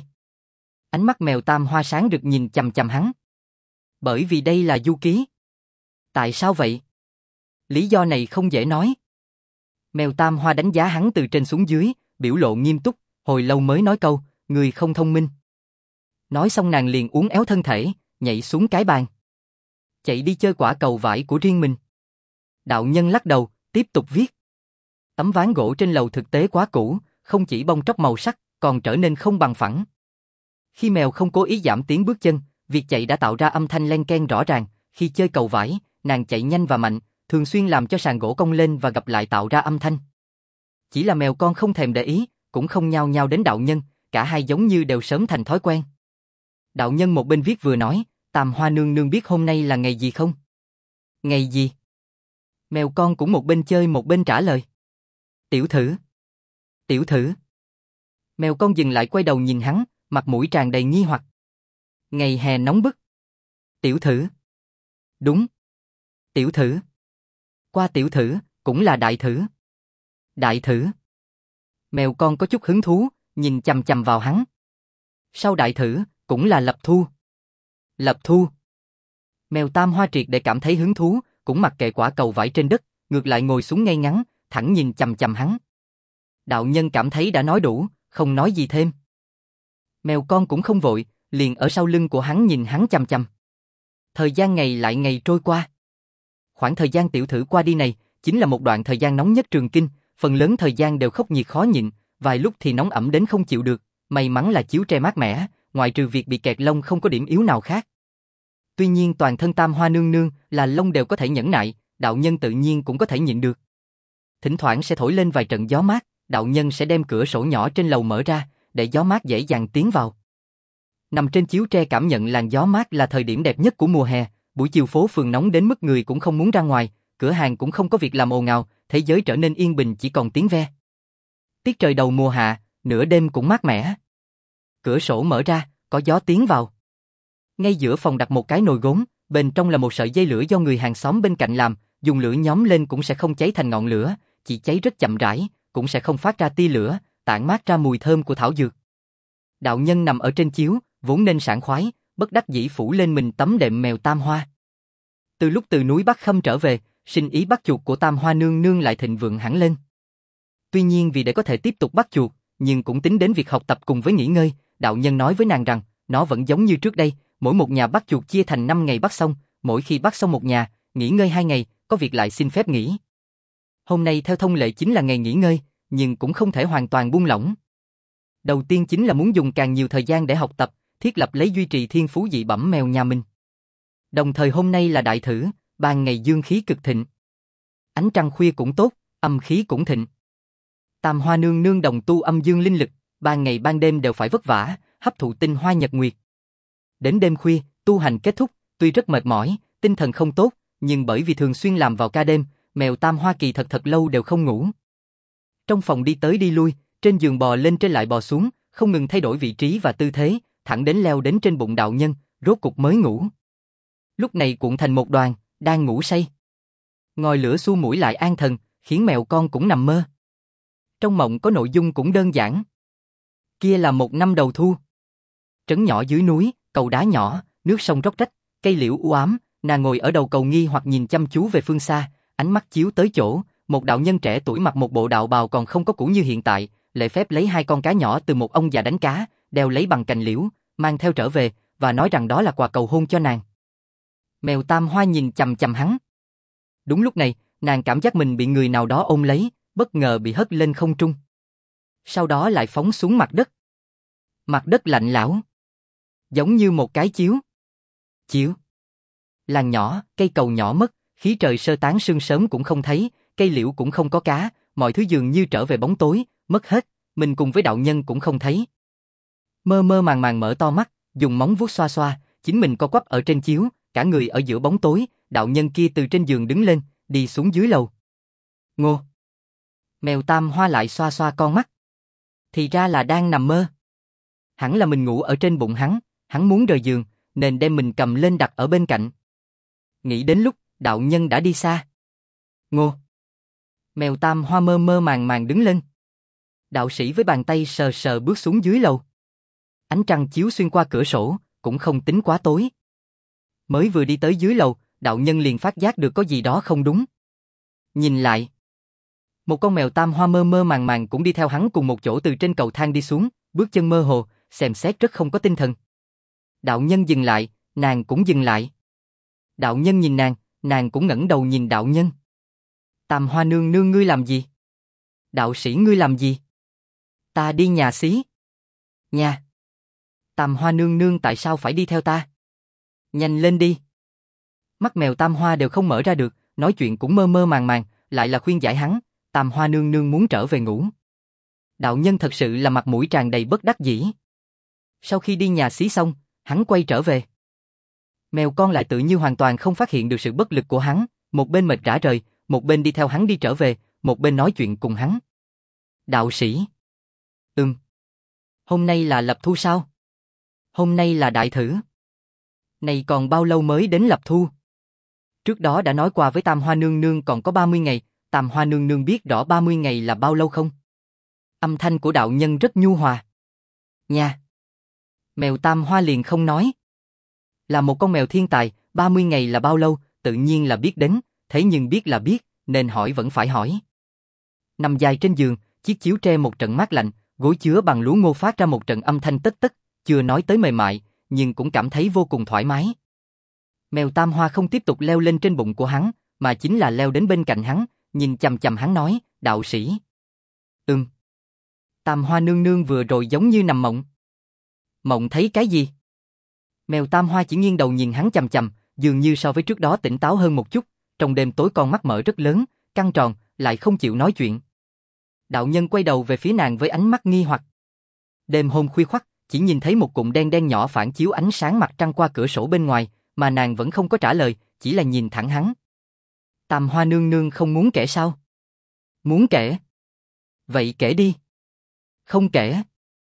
Ánh mắt mèo Tam Hoa sáng rực nhìn chằm chằm hắn. Bởi vì đây là du ký. Tại sao vậy? Lý do này không dễ nói. Mèo Tam Hoa đánh giá hắn từ trên xuống dưới, biểu lộ nghiêm túc, hồi lâu mới nói câu, người không thông minh. Nói xong nàng liền uốn éo thân thể, nhảy xuống cái bàn. Chạy đi chơi quả cầu vải của riêng mình. Đạo nhân lắc đầu, tiếp tục viết. Tấm ván gỗ trên lầu thực tế quá cũ, không chỉ bong tróc màu sắc, còn trở nên không bằng phẳng. Khi mèo không cố ý giảm tiếng bước chân, việc chạy đã tạo ra âm thanh len keng rõ ràng, khi chơi cầu vải, nàng chạy nhanh và mạnh, thường xuyên làm cho sàn gỗ cong lên và gập lại tạo ra âm thanh. Chỉ là mèo con không thèm để ý, cũng không nhao nhao đến đạo nhân, cả hai giống như đều sớm thành thói quen. Đạo nhân một bên viết vừa nói, Tam Hoa nương nương biết hôm nay là ngày gì không? Ngày gì? Mèo con cũng một bên chơi một bên trả lời. Tiểu thử. Tiểu thử. Mèo con dừng lại quay đầu nhìn hắn, mặt mũi tràn đầy nghi hoặc. Ngày hè nóng bức. Tiểu thử. Đúng. Tiểu thử. Qua tiểu thử, cũng là đại thử. Đại thử. Mèo con có chút hứng thú, nhìn chằm chằm vào hắn. Sau đại thử, cũng là lập thu. Lập thu. Mèo Tam Hoa triệt để cảm thấy hứng thú, cũng mặc kệ quả cầu vải trên đất, ngược lại ngồi xuống ngay ngắn, thẳng nhìn chằm chằm hắn. Đạo nhân cảm thấy đã nói đủ, không nói gì thêm. Mèo con cũng không vội, liền ở sau lưng của hắn nhìn hắn chằm chằm. Thời gian ngày lại ngày trôi qua. Khoảng thời gian tiểu thử qua đi này, chính là một đoạn thời gian nóng nhất Trường Kinh, phần lớn thời gian đều khốc nhiệt khó nhịn, vài lúc thì nóng ẩm đến không chịu được, may mắn là chiếu tre mát mẻ, ngoại trừ việc bị kẹt lông không có điểm yếu nào khác. Tuy nhiên toàn thân Tam Hoa nương nương là lông đều có thể nhẫn nại, đạo nhân tự nhiên cũng có thể nhịn được. Thỉnh thoảng sẽ thổi lên vài trận gió mát, đạo nhân sẽ đem cửa sổ nhỏ trên lầu mở ra, để gió mát dễ dàng tiến vào. Nằm trên chiếu tre cảm nhận làn gió mát là thời điểm đẹp nhất của mùa hè, buổi chiều phố phường nóng đến mức người cũng không muốn ra ngoài, cửa hàng cũng không có việc làm ồn ào, thế giới trở nên yên bình chỉ còn tiếng ve. Tiết trời đầu mùa hạ, nửa đêm cũng mát mẻ. Cửa sổ mở ra, có gió tiến vào. Ngay giữa phòng đặt một cái nồi gốm, bên trong là một sợi dây lửa do người hàng xóm bên cạnh làm, dùng lửa nhóm lên cũng sẽ không cháy thành ngọn lửa, chỉ cháy rất chậm rãi, cũng sẽ không phát ra tia lửa, tản mát ra mùi thơm của thảo dược. Đạo nhân nằm ở trên chiếu, vốn nên sảng khoái, bất đắc dĩ phủ lên mình tấm đệm mèo Tam Hoa. Từ lúc từ núi Bắc Khâm trở về, sinh ý bắt chuột của Tam Hoa nương nương lại thịnh vượng hẳn lên. Tuy nhiên vì để có thể tiếp tục bắt chuột, nhưng cũng tính đến việc học tập cùng với nghỉ ngơi, đạo nhân nói với nàng rằng, nó vẫn giống như trước đây, mỗi một nhà bắt chuột chia thành năm ngày bắt xong, mỗi khi bắt xong một nhà, nghỉ ngơi hai ngày, có việc lại xin phép nghỉ. Hôm nay theo thông lệ chính là ngày nghỉ ngơi, nhưng cũng không thể hoàn toàn buông lỏng. Đầu tiên chính là muốn dùng càng nhiều thời gian để học tập, thiết lập lấy duy trì thiên phú dị bẩm mèo nhà mình. Đồng thời hôm nay là đại thử, ban ngày dương khí cực thịnh. Ánh trăng khuya cũng tốt, âm khí cũng thịnh. Tam Hoa nương nương đồng tu âm dương linh lực, ban ngày ban đêm đều phải vất vả, hấp thụ tinh hoa nhật nguyệt. Đến đêm khuya, tu hành kết thúc, tuy rất mệt mỏi, tinh thần không tốt, nhưng bởi vì thường xuyên làm vào ca đêm, mèo Tam Hoa kỳ thật thật lâu đều không ngủ. Trong phòng đi tới đi lui, trên giường bò lên trên lại bò xuống, không ngừng thay đổi vị trí và tư thế, thẳng đến leo đến trên bụng đạo nhân, rốt cục mới ngủ. Lúc này cuộn thành một đoàn, đang ngủ say. Ngòi lửa xua mũi lại an thần, khiến mèo con cũng nằm mơ. Trong mộng có nội dung cũng đơn giản. Kia là một năm đầu thu. Trấn nhỏ dưới núi, cầu đá nhỏ, nước sông róc rách, cây liễu u ám, nàng ngồi ở đầu cầu nghi hoặc nhìn chăm chú về phương xa, ánh mắt chiếu tới chỗ, một đạo nhân trẻ tuổi mặc một bộ đạo bào còn không có cũ như hiện tại, lễ phép lấy hai con cá nhỏ từ một ông già đánh cá, đeo lấy bằng cành liễu, mang theo trở về, và nói rằng đó là quà cầu hôn cho nàng. Mèo Tam Hoa nhìn chằm chằm hắn. Đúng lúc này, nàng cảm giác mình bị người nào đó ôm lấy, bất ngờ bị hất lên không trung. Sau đó lại phóng xuống mặt đất. Mặt đất lạnh lẽo, giống như một cái chiếu. Chiếu. Làng nhỏ, cây cầu nhỏ mất, khí trời sơ tán sương sớm cũng không thấy, cây liễu cũng không có cá, mọi thứ dường như trở về bóng tối, mất hết, mình cùng với đạo nhân cũng không thấy. Mơ mơ màng màng mở to mắt, dùng móng vuốt xoa xoa, chính mình co quắp ở trên chiếu, cả người ở giữa bóng tối, đạo nhân kia từ trên giường đứng lên, đi xuống dưới lầu. Ngô. Mèo Tam Hoa lại xoa xoa con mắt. Thì ra là đang nằm mơ. Hẳn là mình ngủ ở trên bụng hắn, hắn muốn rời giường, nên đem mình cầm lên đặt ở bên cạnh. Nghĩ đến lúc, đạo nhân đã đi xa. Ngô. Mèo Tam Hoa mơ mơ màng màng đứng lên. Đạo sĩ với bàn tay sờ sờ bước xuống dưới lầu. Ánh trăng chiếu xuyên qua cửa sổ, cũng không tính quá tối. Mới vừa đi tới dưới lầu, đạo nhân liền phát giác được có gì đó không đúng. Nhìn lại. Một con mèo Tam Hoa mơ mơ màng màng cũng đi theo hắn cùng một chỗ từ trên cầu thang đi xuống, bước chân mơ hồ, xem xét rất không có tinh thần. Đạo nhân dừng lại, nàng cũng dừng lại. Đạo nhân nhìn nàng, nàng cũng ngẩng đầu nhìn đạo nhân. Tam Hoa nương nương ngươi làm gì? Đạo sĩ ngươi làm gì? Ta đi nhà xí. Nhà. Tam Hoa nương nương tại sao phải đi theo ta? Nhanh lên đi. Mắt mèo Tam Hoa đều không mở ra được, nói chuyện cũng mơ mơ màng màng, lại là khuyên giải hắn, Tam Hoa nương nương muốn trở về ngủ. Đạo nhân thật sự là mặt mũi tràn đầy bất đắc dĩ. Sau khi đi nhà xí xong, hắn quay trở về. Mèo con lại tự như hoàn toàn không phát hiện được sự bất lực của hắn, một bên mệt rã rời, một bên đi theo hắn đi trở về, một bên nói chuyện cùng hắn. Đạo sĩ. Ừm. Hôm nay là lập thu sao? Hôm nay là đại thử. Này còn bao lâu mới đến lập thu? Trước đó đã nói qua với Tam Hoa nương nương còn có ba mươi ngày, Tam Hoa nương nương biết rõ ba mươi ngày là bao lâu không? Âm thanh của đạo nhân rất nhu hòa. Nha. Mèo Tam Hoa liền không nói. Là một con mèo thiên tài, ba mươi ngày là bao lâu, tự nhiên là biết đến, thế nhưng biết là biết, nên hỏi vẫn phải hỏi. Nằm dài trên giường, chiếc chiếu tre một trận mát lạnh, gối chứa bằng lúa ngô phát ra một trận âm thanh tất tất, chưa nói tới mềm mại, nhưng cũng cảm thấy vô cùng thoải mái. Mèo Tam Hoa không tiếp tục leo lên trên bụng của hắn, mà chính là leo đến bên cạnh hắn, nhìn chằm chằm hắn nói, đạo sĩ. Ừm. Tam Hoa nương nương vừa rồi giống như nằm mộng. Mộng thấy cái gì? Mèo Tam Hoa chỉ nghiêng đầu nhìn hắn chằm chằm, dường như so với trước đó tỉnh táo hơn một chút, trong đêm tối con mắt mở rất lớn, căng tròn, lại không chịu nói chuyện. Đạo nhân quay đầu về phía nàng với ánh mắt nghi hoặc. Đêm hôm khuya khoắt, chỉ nhìn thấy một cụm đen đen nhỏ phản chiếu ánh sáng mặt trăng qua cửa sổ bên ngoài, mà nàng vẫn không có trả lời, chỉ là nhìn thẳng hắn. Tam Hoa nương nương không muốn kể sao? Muốn kể. Vậy kể đi. Không kể.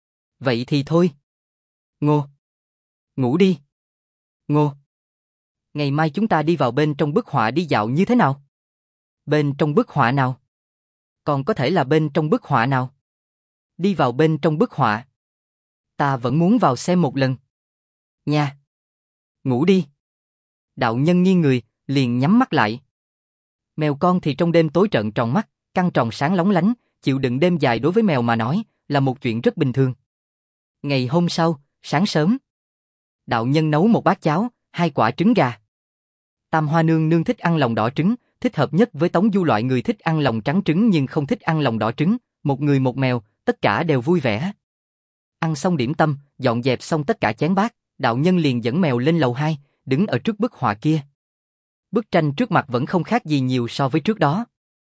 Vậy thì thôi. Ngô. Ngủ đi. Ngô. Ngày mai chúng ta đi vào bên trong bức họa đi dạo như thế nào? Bên trong bức họa nào? Còn có thể là bên trong bức họa nào? Đi vào bên trong bức họa. Ta vẫn muốn vào xem một lần. Nha. Ngủ đi. Đạo nhân nghiêng người, liền nhắm mắt lại. Mèo con thì trong đêm tối trợn tròn mắt, căng tròn sáng lóng lánh, chịu đựng đêm dài đối với mèo mà nói, là một chuyện rất bình thường. Ngày hôm sau, sáng sớm, đạo nhân nấu một bát cháo, hai quả trứng gà. Tam Hoa nương nương thích ăn lòng đỏ trứng, thích hợp nhất với Tống Du loại người thích ăn lòng trắng trứng nhưng không thích ăn lòng đỏ trứng, một người một mèo, tất cả đều vui vẻ. Ăn xong điểm tâm, dọn dẹp xong tất cả chén bát, đạo nhân liền dẫn mèo lên lầu hai, đứng ở trước bức họa kia. Bức tranh trước mặt vẫn không khác gì nhiều so với trước đó.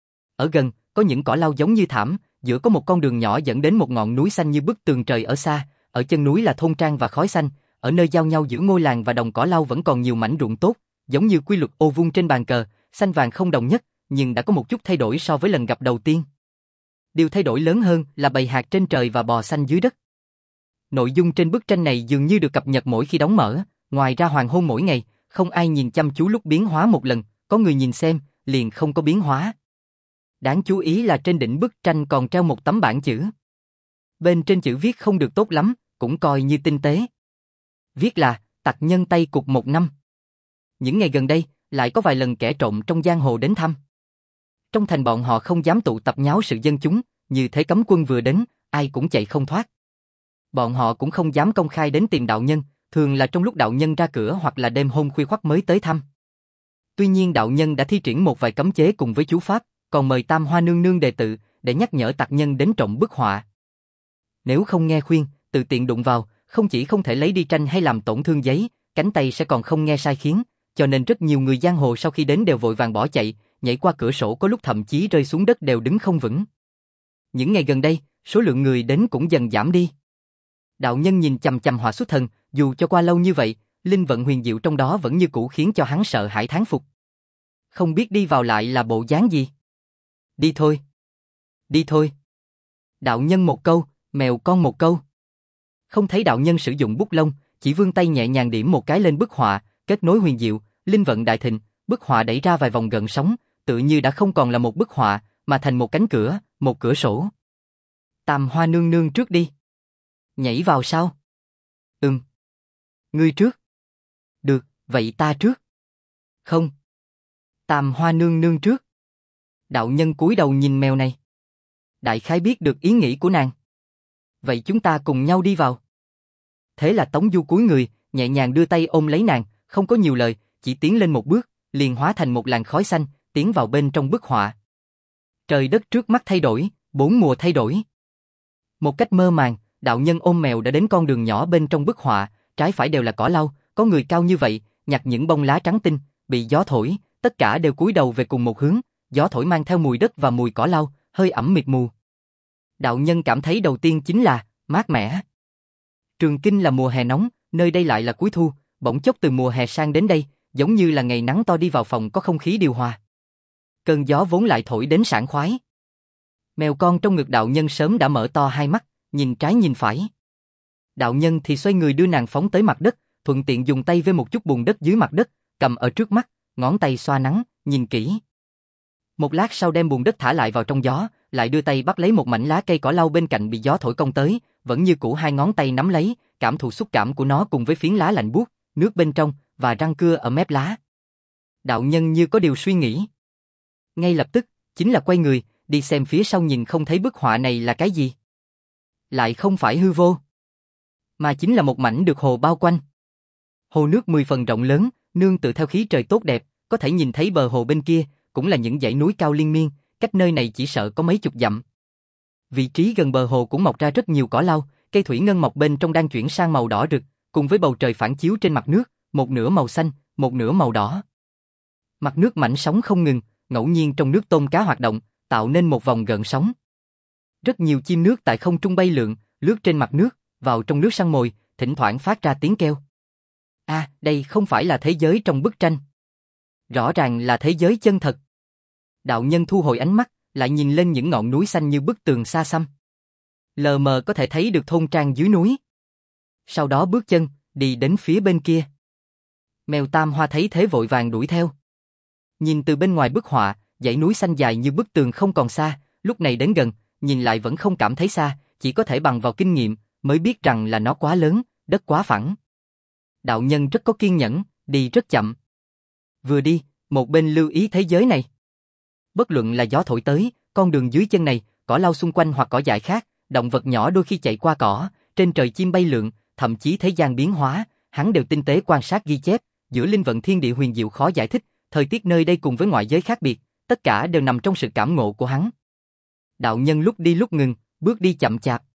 Ở gần, có những cỏ lau giống như thảm, giữa có một con đường nhỏ dẫn đến một ngọn núi xanh như bức tường trời ở xa, ở chân núi là thôn trang và khói xanh, ở nơi giao nhau giữa ngôi làng và đồng cỏ lau vẫn còn nhiều mảnh ruộng tốt, giống như quy luật ô vuông trên bàn cờ, xanh vàng không đồng nhất, nhưng đã có một chút thay đổi so với lần gặp đầu tiên. Điều thay đổi lớn hơn là bầy hạt trên trời và bò xanh dưới đất. Nội dung trên bức tranh này dường như được cập nhật mỗi khi đóng mở, ngoài ra hoàng hôn mỗi ngày, không ai nhìn chăm chú lúc biến hóa một lần, có người nhìn xem, liền không có biến hóa. Đáng chú ý là trên đỉnh bức tranh còn treo một tấm bảng chữ. Bên trên chữ viết không được tốt lắm, cũng coi như tinh tế. Viết là, tặc nhân Tây Cục một năm. Những ngày gần đây, lại có vài lần kẻ trộm trong giang hồ đến thăm. Trong thành bọn họ không dám tụ tập nháo sự dân chúng, như thế cấm quân vừa đến, ai cũng chạy không thoát. Bọn họ cũng không dám công khai đến tìm đạo nhân, thường là trong lúc đạo nhân ra cửa hoặc là đêm hôm khuya khoắt mới tới thăm. Tuy nhiên đạo nhân đã thi triển một vài cấm chế cùng với chú pháp, còn mời Tam Hoa nương nương đề tự, để nhắc nhở tặc nhân đến trộm bức họa. Nếu không nghe khuyên, tự tiện đụng vào, không chỉ không thể lấy đi tranh hay làm tổn thương giấy, cánh tay sẽ còn không nghe sai khiến, cho nên rất nhiều người giang hồ sau khi đến đều vội vàng bỏ chạy, nhảy qua cửa sổ có lúc thậm chí rơi xuống đất đều đứng không vững. Những ngày gần đây, số lượng người đến cũng dần giảm đi. Đạo nhân nhìn chằm chằm họa xuất thần, dù cho qua lâu như vậy, linh vận huyền diệu trong đó vẫn như cũ khiến cho hắn sợ hãi thán phục. Không biết đi vào lại là bộ dáng gì? Đi thôi. Đi thôi. Đạo nhân một câu, mèo con một câu. Không thấy đạo nhân sử dụng bút lông, chỉ vươn tay nhẹ nhàng điểm một cái lên bức họa, kết nối huyền diệu, linh vận đại thịnh, bức họa đẩy ra vài vòng gợn sóng, tự như đã không còn là một bức họa, mà thành một cánh cửa, một cửa sổ. Tam Hoa nương nương trước đi. Nhảy vào sao? Ừm. Ngươi trước. Được, vậy ta trước. Không. Tam Hoa nương nương trước. Đạo nhân cúi đầu nhìn mèo này. Đại khái biết được ý nghĩ của nàng. Vậy chúng ta cùng nhau đi vào. Thế là Tống Du cúi người, nhẹ nhàng đưa tay ôm lấy nàng, không có nhiều lời, chỉ tiến lên một bước, liền hóa thành một làn khói xanh, tiến vào bên trong bức họa. Trời đất trước mắt thay đổi, bốn mùa thay đổi. Một cách mơ màng, đạo nhân ôm mèo đã đến con đường nhỏ bên trong bức họa, trái phải đều là cỏ lau, có người cao như vậy, nhặt những bông lá trắng tinh, bị gió thổi, tất cả đều cúi đầu về cùng một hướng, gió thổi mang theo mùi đất và mùi cỏ lau, hơi ẩm mịt mù. Đạo nhân cảm thấy đầu tiên chính là mát mẻ. Trường Kinh là mùa hè nóng, nơi đây lại là cuối thu, bỗng chốc từ mùa hè sang đến đây, giống như là ngày nắng to đi vào phòng có không khí điều hòa. Cơn gió vốn lại thổi đến sảng khoái. Mèo con trong ngực đạo nhân sớm đã mở to hai mắt, nhìn trái nhìn phải. Đạo nhân thì xoay người đưa nàng phóng tới mặt đất, thuận tiện dùng tay với một chút bùn đất dưới mặt đất, cầm ở trước mắt, ngón tay xoa nắng, nhìn kỹ. Một lát sau đem bùn đất thả lại vào trong gió, lại đưa tay bắt lấy một mảnh lá cây cỏ lau bên cạnh bị gió thổi cong tới, vẫn như cũ hai ngón tay nắm lấy, cảm thụ xúc cảm của nó cùng với phiến lá lạnh buốt, nước bên trong và răng cưa ở mép lá. Đạo nhân như có điều suy nghĩ. Ngay lập tức, chính là quay người, đi xem phía sau nhìn không thấy bức họa này là cái gì. Lại không phải hư vô, mà chính là một mảnh được hồ bao quanh. Hồ nước mười phần rộng lớn, nương tựa theo khí trời tốt đẹp, có thể nhìn thấy bờ hồ bên kia, cũng là những dãy núi cao liên miên, cách nơi này chỉ sợ có mấy chục dặm. Vị trí gần bờ hồ cũng mọc ra rất nhiều cỏ lau, cây thủy ngân mọc bên trong đang chuyển sang màu đỏ rực, cùng với bầu trời phản chiếu trên mặt nước, một nửa màu xanh, một nửa màu đỏ. Mặt nước mảnh sóng không ngừng, ngẫu nhiên trong nước tôm cá hoạt động, tạo nên một vòng gợn sóng. Rất nhiều chim nước tại không trung bay lượn, lướt trên mặt nước, vào trong nước săn mồi, thỉnh thoảng phát ra tiếng kêu. A, à, đây không phải là thế giới trong bức tranh. Rõ ràng là thế giới chân thật. Đạo nhân thu hồi ánh mắt, lại nhìn lên những ngọn núi xanh như bức tường xa xăm. Lờ mờ có thể thấy được thôn trang dưới núi. Sau đó bước chân, đi đến phía bên kia. Mèo Tam Hoa thấy thế vội vàng đuổi theo. Nhìn từ bên ngoài bức họa, dãy núi xanh dài như bức tường không còn xa, lúc này đến gần, nhìn lại vẫn không cảm thấy xa, chỉ có thể bằng vào kinh nghiệm, mới biết rằng là nó quá lớn, đất quá phẳng. Đạo nhân rất có kiên nhẫn, đi rất chậm. Vừa đi, một bên lưu ý thế giới này. Bất luận là gió thổi tới, con đường dưới chân này, cỏ lau xung quanh hoặc cỏ dại khác, động vật nhỏ đôi khi chạy qua cỏ, trên trời chim bay lượn, thậm chí thế gian biến hóa, hắn đều tinh tế quan sát ghi chép, giữa linh vận thiên địa huyền diệu khó giải thích, thời tiết nơi đây cùng với ngoại giới khác biệt, tất cả đều nằm trong sự cảm ngộ của hắn. Đạo nhân lúc đi lúc ngừng, bước đi chậm chạp.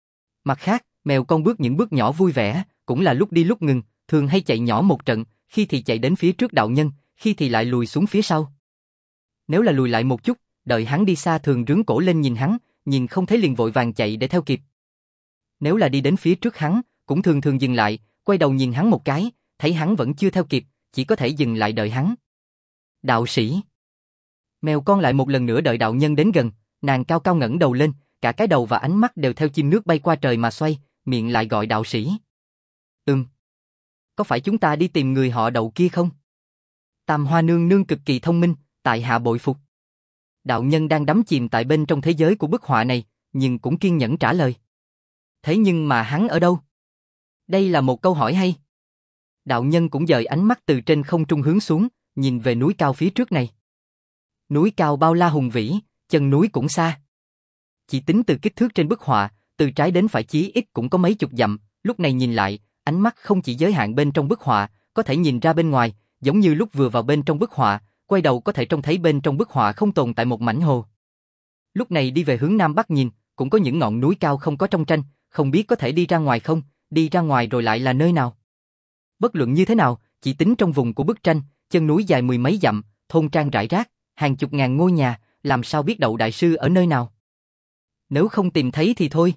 Mặt khác, mèo con bước những bước nhỏ vui vẻ, cũng là lúc đi lúc ngừng, thường hay chạy nhỏ một trận, khi thì chạy đến phía trước đạo nhân, khi thì lại lùi xuống phía sau. Nếu là lùi lại một chút, đợi hắn đi xa thường rướn cổ lên nhìn hắn, nhìn không thấy liền vội vàng chạy để theo kịp. Nếu là đi đến phía trước hắn, cũng thường thường dừng lại, quay đầu nhìn hắn một cái, thấy hắn vẫn chưa theo kịp, chỉ có thể dừng lại đợi hắn. Đạo sĩ. Mèo con lại một lần nữa đợi đạo nhân đến gần, nàng cao cao ngẩng đầu lên, cả cái đầu và ánh mắt đều theo chim nước bay qua trời mà xoay, miệng lại gọi đạo sĩ. Ừm. Có phải chúng ta đi tìm người họ Đậu kia không? Tam Hoa nương nương cực kỳ thông minh, tại hạ bội phục. Đạo nhân đang đắm chìm tại bên trong thế giới của bức họa này, nhưng cũng kiên nhẫn trả lời. Thế nhưng mà hắn ở đâu? Đây là một câu hỏi hay. Đạo nhân cũng dời ánh mắt từ trên không trung hướng xuống, nhìn về núi cao phía trước này. Núi cao bao la hùng vĩ, chân núi cũng xa. Chỉ tính từ kích thước trên bức họa, từ trái đến phải chí ít cũng có mấy chục dặm, lúc này nhìn lại, ánh mắt không chỉ giới hạn bên trong bức họa, có thể nhìn ra bên ngoài, giống như lúc vừa vào bên trong bức họa, quay đầu có thể trông thấy bên trong bức họa không tồn tại một mảnh hồ. Lúc này đi về hướng Nam Bắc nhìn, cũng có những ngọn núi cao không có trong tranh, không biết có thể đi ra ngoài không, đi ra ngoài rồi lại là nơi nào. Bất luận như thế nào, chỉ tính trong vùng của bức tranh, chân núi dài mười mấy dặm, thôn trang rải rác, hàng chục ngàn ngôi nhà, làm sao biết Đậu đại sư ở nơi nào? Nếu không tìm thấy thì thôi.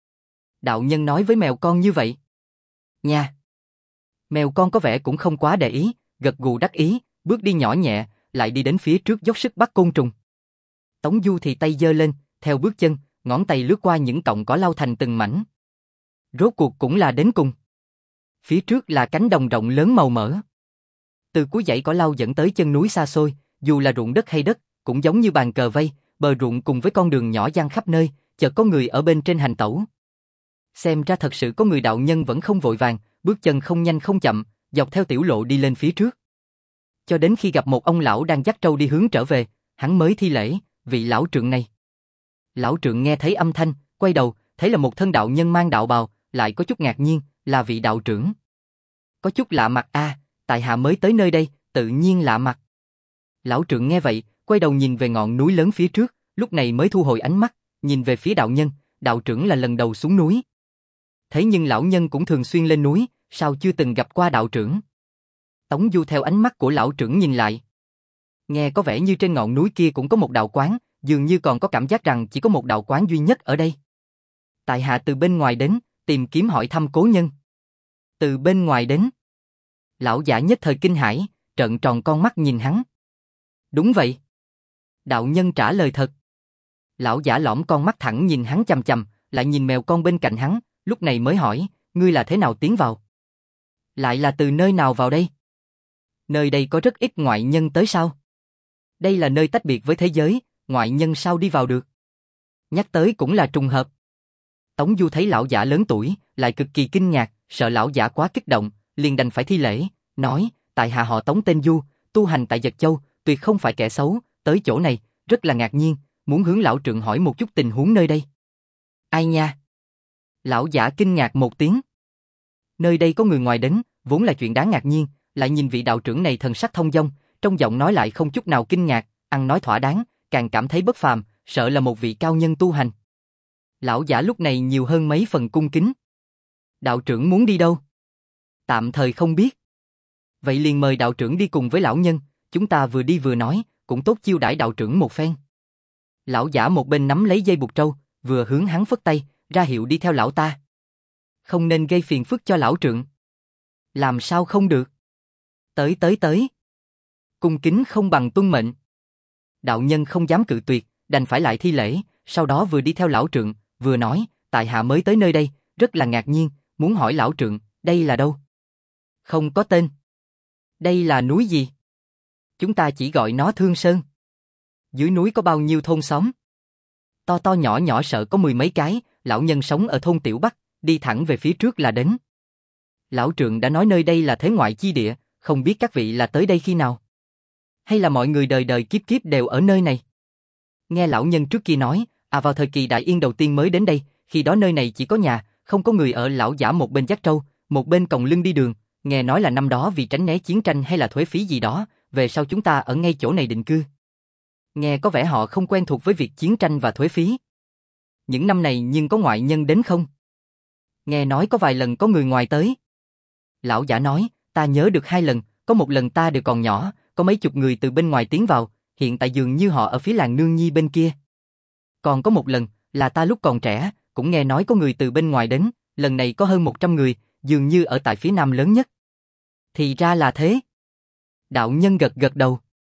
Đạo nhân nói với mèo con như vậy. Nha. Mèo con có vẻ cũng không quá để ý, gật gù đắc ý, bước đi nhỏ nhẹ, lại đi đến phía trước dốc sức bắt côn trùng. Tống Du thì tay giơ lên, theo bước chân, ngón tay lướt qua những cọng cỏ lau thành từng mảnh. Rốt cuộc cũng là đến cùng. Phía trước là cánh đồng rộng lớn màu mỡ. Từ cuối dãy cỏ lau dẫn tới chân núi xa xôi, dù là ruộng đất hay đất, cũng giống như bàn cờ vây, bờ ruộng cùng với con đường nhỏ giăng khắp nơi, chợt có người ở bên trên hành tẩu. Xem ra thật sự có người. Đạo nhân vẫn không vội vàng, bước chân không nhanh không chậm, dọc theo tiểu lộ đi lên phía trước. Cho đến khi gặp một ông lão đang dắt trâu đi hướng trở về, hắn mới thi lễ, vị lão trượng này. Lão trượng nghe thấy âm thanh, quay đầu, thấy là một thân đạo nhân mang đạo bào, lại có chút ngạc nhiên, là vị đạo trưởng. Có chút lạ mặt a, à, tại hạ mới tới nơi đây, tự nhiên lạ mặt. Lão trượng nghe vậy, quay đầu nhìn về ngọn núi lớn phía trước, lúc này mới thu hồi ánh mắt, nhìn về phía đạo nhân, đạo trưởng là lần đầu xuống núi. Thế nhưng lão nhân cũng thường xuyên lên núi, sao chưa từng gặp qua đạo trưởng? Tống Du theo ánh mắt của lão trưởng nhìn lại. Nghe có vẻ như trên ngọn núi kia cũng có một đạo quán, dường như còn có cảm giác rằng chỉ có một đạo quán duy nhất ở đây. Tại hạ từ bên ngoài đến, tìm kiếm hỏi thăm cố nhân. Từ bên ngoài đến. Lão giả nhất thời kinh hãi, trợn tròn con mắt nhìn hắn. Đúng vậy. Đạo nhân trả lời thật. Lão giả lõm con mắt thẳng nhìn hắn chằm chằm, lại nhìn mèo con bên cạnh hắn, lúc này mới hỏi, ngươi là thế nào tiến vào? Lại là từ nơi nào vào đây? Nơi đây có rất ít ngoại nhân tới sao? Đây là nơi tách biệt với thế giới, ngoại nhân sao đi vào được? Nhắc tới cũng là trùng hợp. Tống Du thấy lão giả lớn tuổi, lại cực kỳ kinh ngạc, sợ lão giả quá kích động, liền đành phải thi lễ, nói, tại hạ họ Tống tên Du, tu hành tại Dật Châu, tuyệt không phải kẻ xấu, tới chỗ này, rất là ngạc nhiên, muốn hướng lão trượng hỏi một chút tình huống nơi đây. Ai nha? Lão giả kinh ngạc một tiếng. Nơi đây có người ngoài đến, vốn là chuyện đáng ngạc nhiên, lại nhìn vị đạo trưởng này thần sắc thông dong, trong giọng nói lại không chút nào kinh ngạc, ăn nói thỏa đáng, càng cảm thấy bất phàm, sợ là một vị cao nhân tu hành. Lão giả lúc này nhiều hơn mấy phần cung kính. Đạo trưởng muốn đi đâu? Tạm thời không biết. Vậy liền mời đạo trưởng đi cùng với lão nhân, chúng ta vừa đi vừa nói, cũng tốt chiêu đãi đạo trưởng một phen. Lão giả một bên nắm lấy dây buộc trâu, vừa hướng hắn phất tay, ra hiệu đi theo lão ta. Không nên gây phiền phức cho lão trượng. Làm sao không được? Tới tới tới. Cung kính không bằng tuân mệnh. Đạo nhân không dám cự tuyệt, đành phải lại thi lễ, sau đó vừa đi theo lão trượng, vừa nói, tại hạ mới tới nơi đây, rất là ngạc nhiên, muốn hỏi lão trượng, đây là đâu? Không có tên. Đây là núi gì? Chúng ta chỉ gọi nó Thương Sơn. Dưới núi có bao nhiêu thôn xóm? To to nhỏ nhỏ sợ có mười mấy cái, lão nhân sống ở thôn Tiểu Bắc, đi thẳng về phía trước là đến. Lão trượng đã nói nơi đây là thế ngoại chi địa, không biết các vị là tới đây khi nào? Hay là mọi người đời đời kiếp kiếp đều ở nơi này? Nghe lão nhân trước kia nói, à vào thời kỳ Đại Yên đầu tiên mới đến đây, khi đó nơi này chỉ có nhà, không có người ở. Lão giả một bên dắt trâu, một bên còng lưng đi đường, nghe nói là năm đó vì tránh né chiến tranh hay là thuế phí gì đó, về sau chúng ta ở ngay chỗ này định cư. Nghe có vẻ họ không quen thuộc với việc chiến tranh và thuế phí. Những năm này nhưng có ngoại nhân đến không? Nghe nói có vài lần có người ngoài tới. Lão giả nói, ta nhớ được hai lần, có một lần ta đều còn nhỏ, có mấy chục người từ bên ngoài tiến vào, hiện tại dường như họ ở phía làng Nương Nhi bên kia. Còn có một lần, là ta lúc còn trẻ, cũng nghe nói có người từ bên ngoài đến, lần này có hơn một trăm người, dường như ở tại phía nam lớn nhất. Thì ra là thế. Đạo nhân gật gật đầu.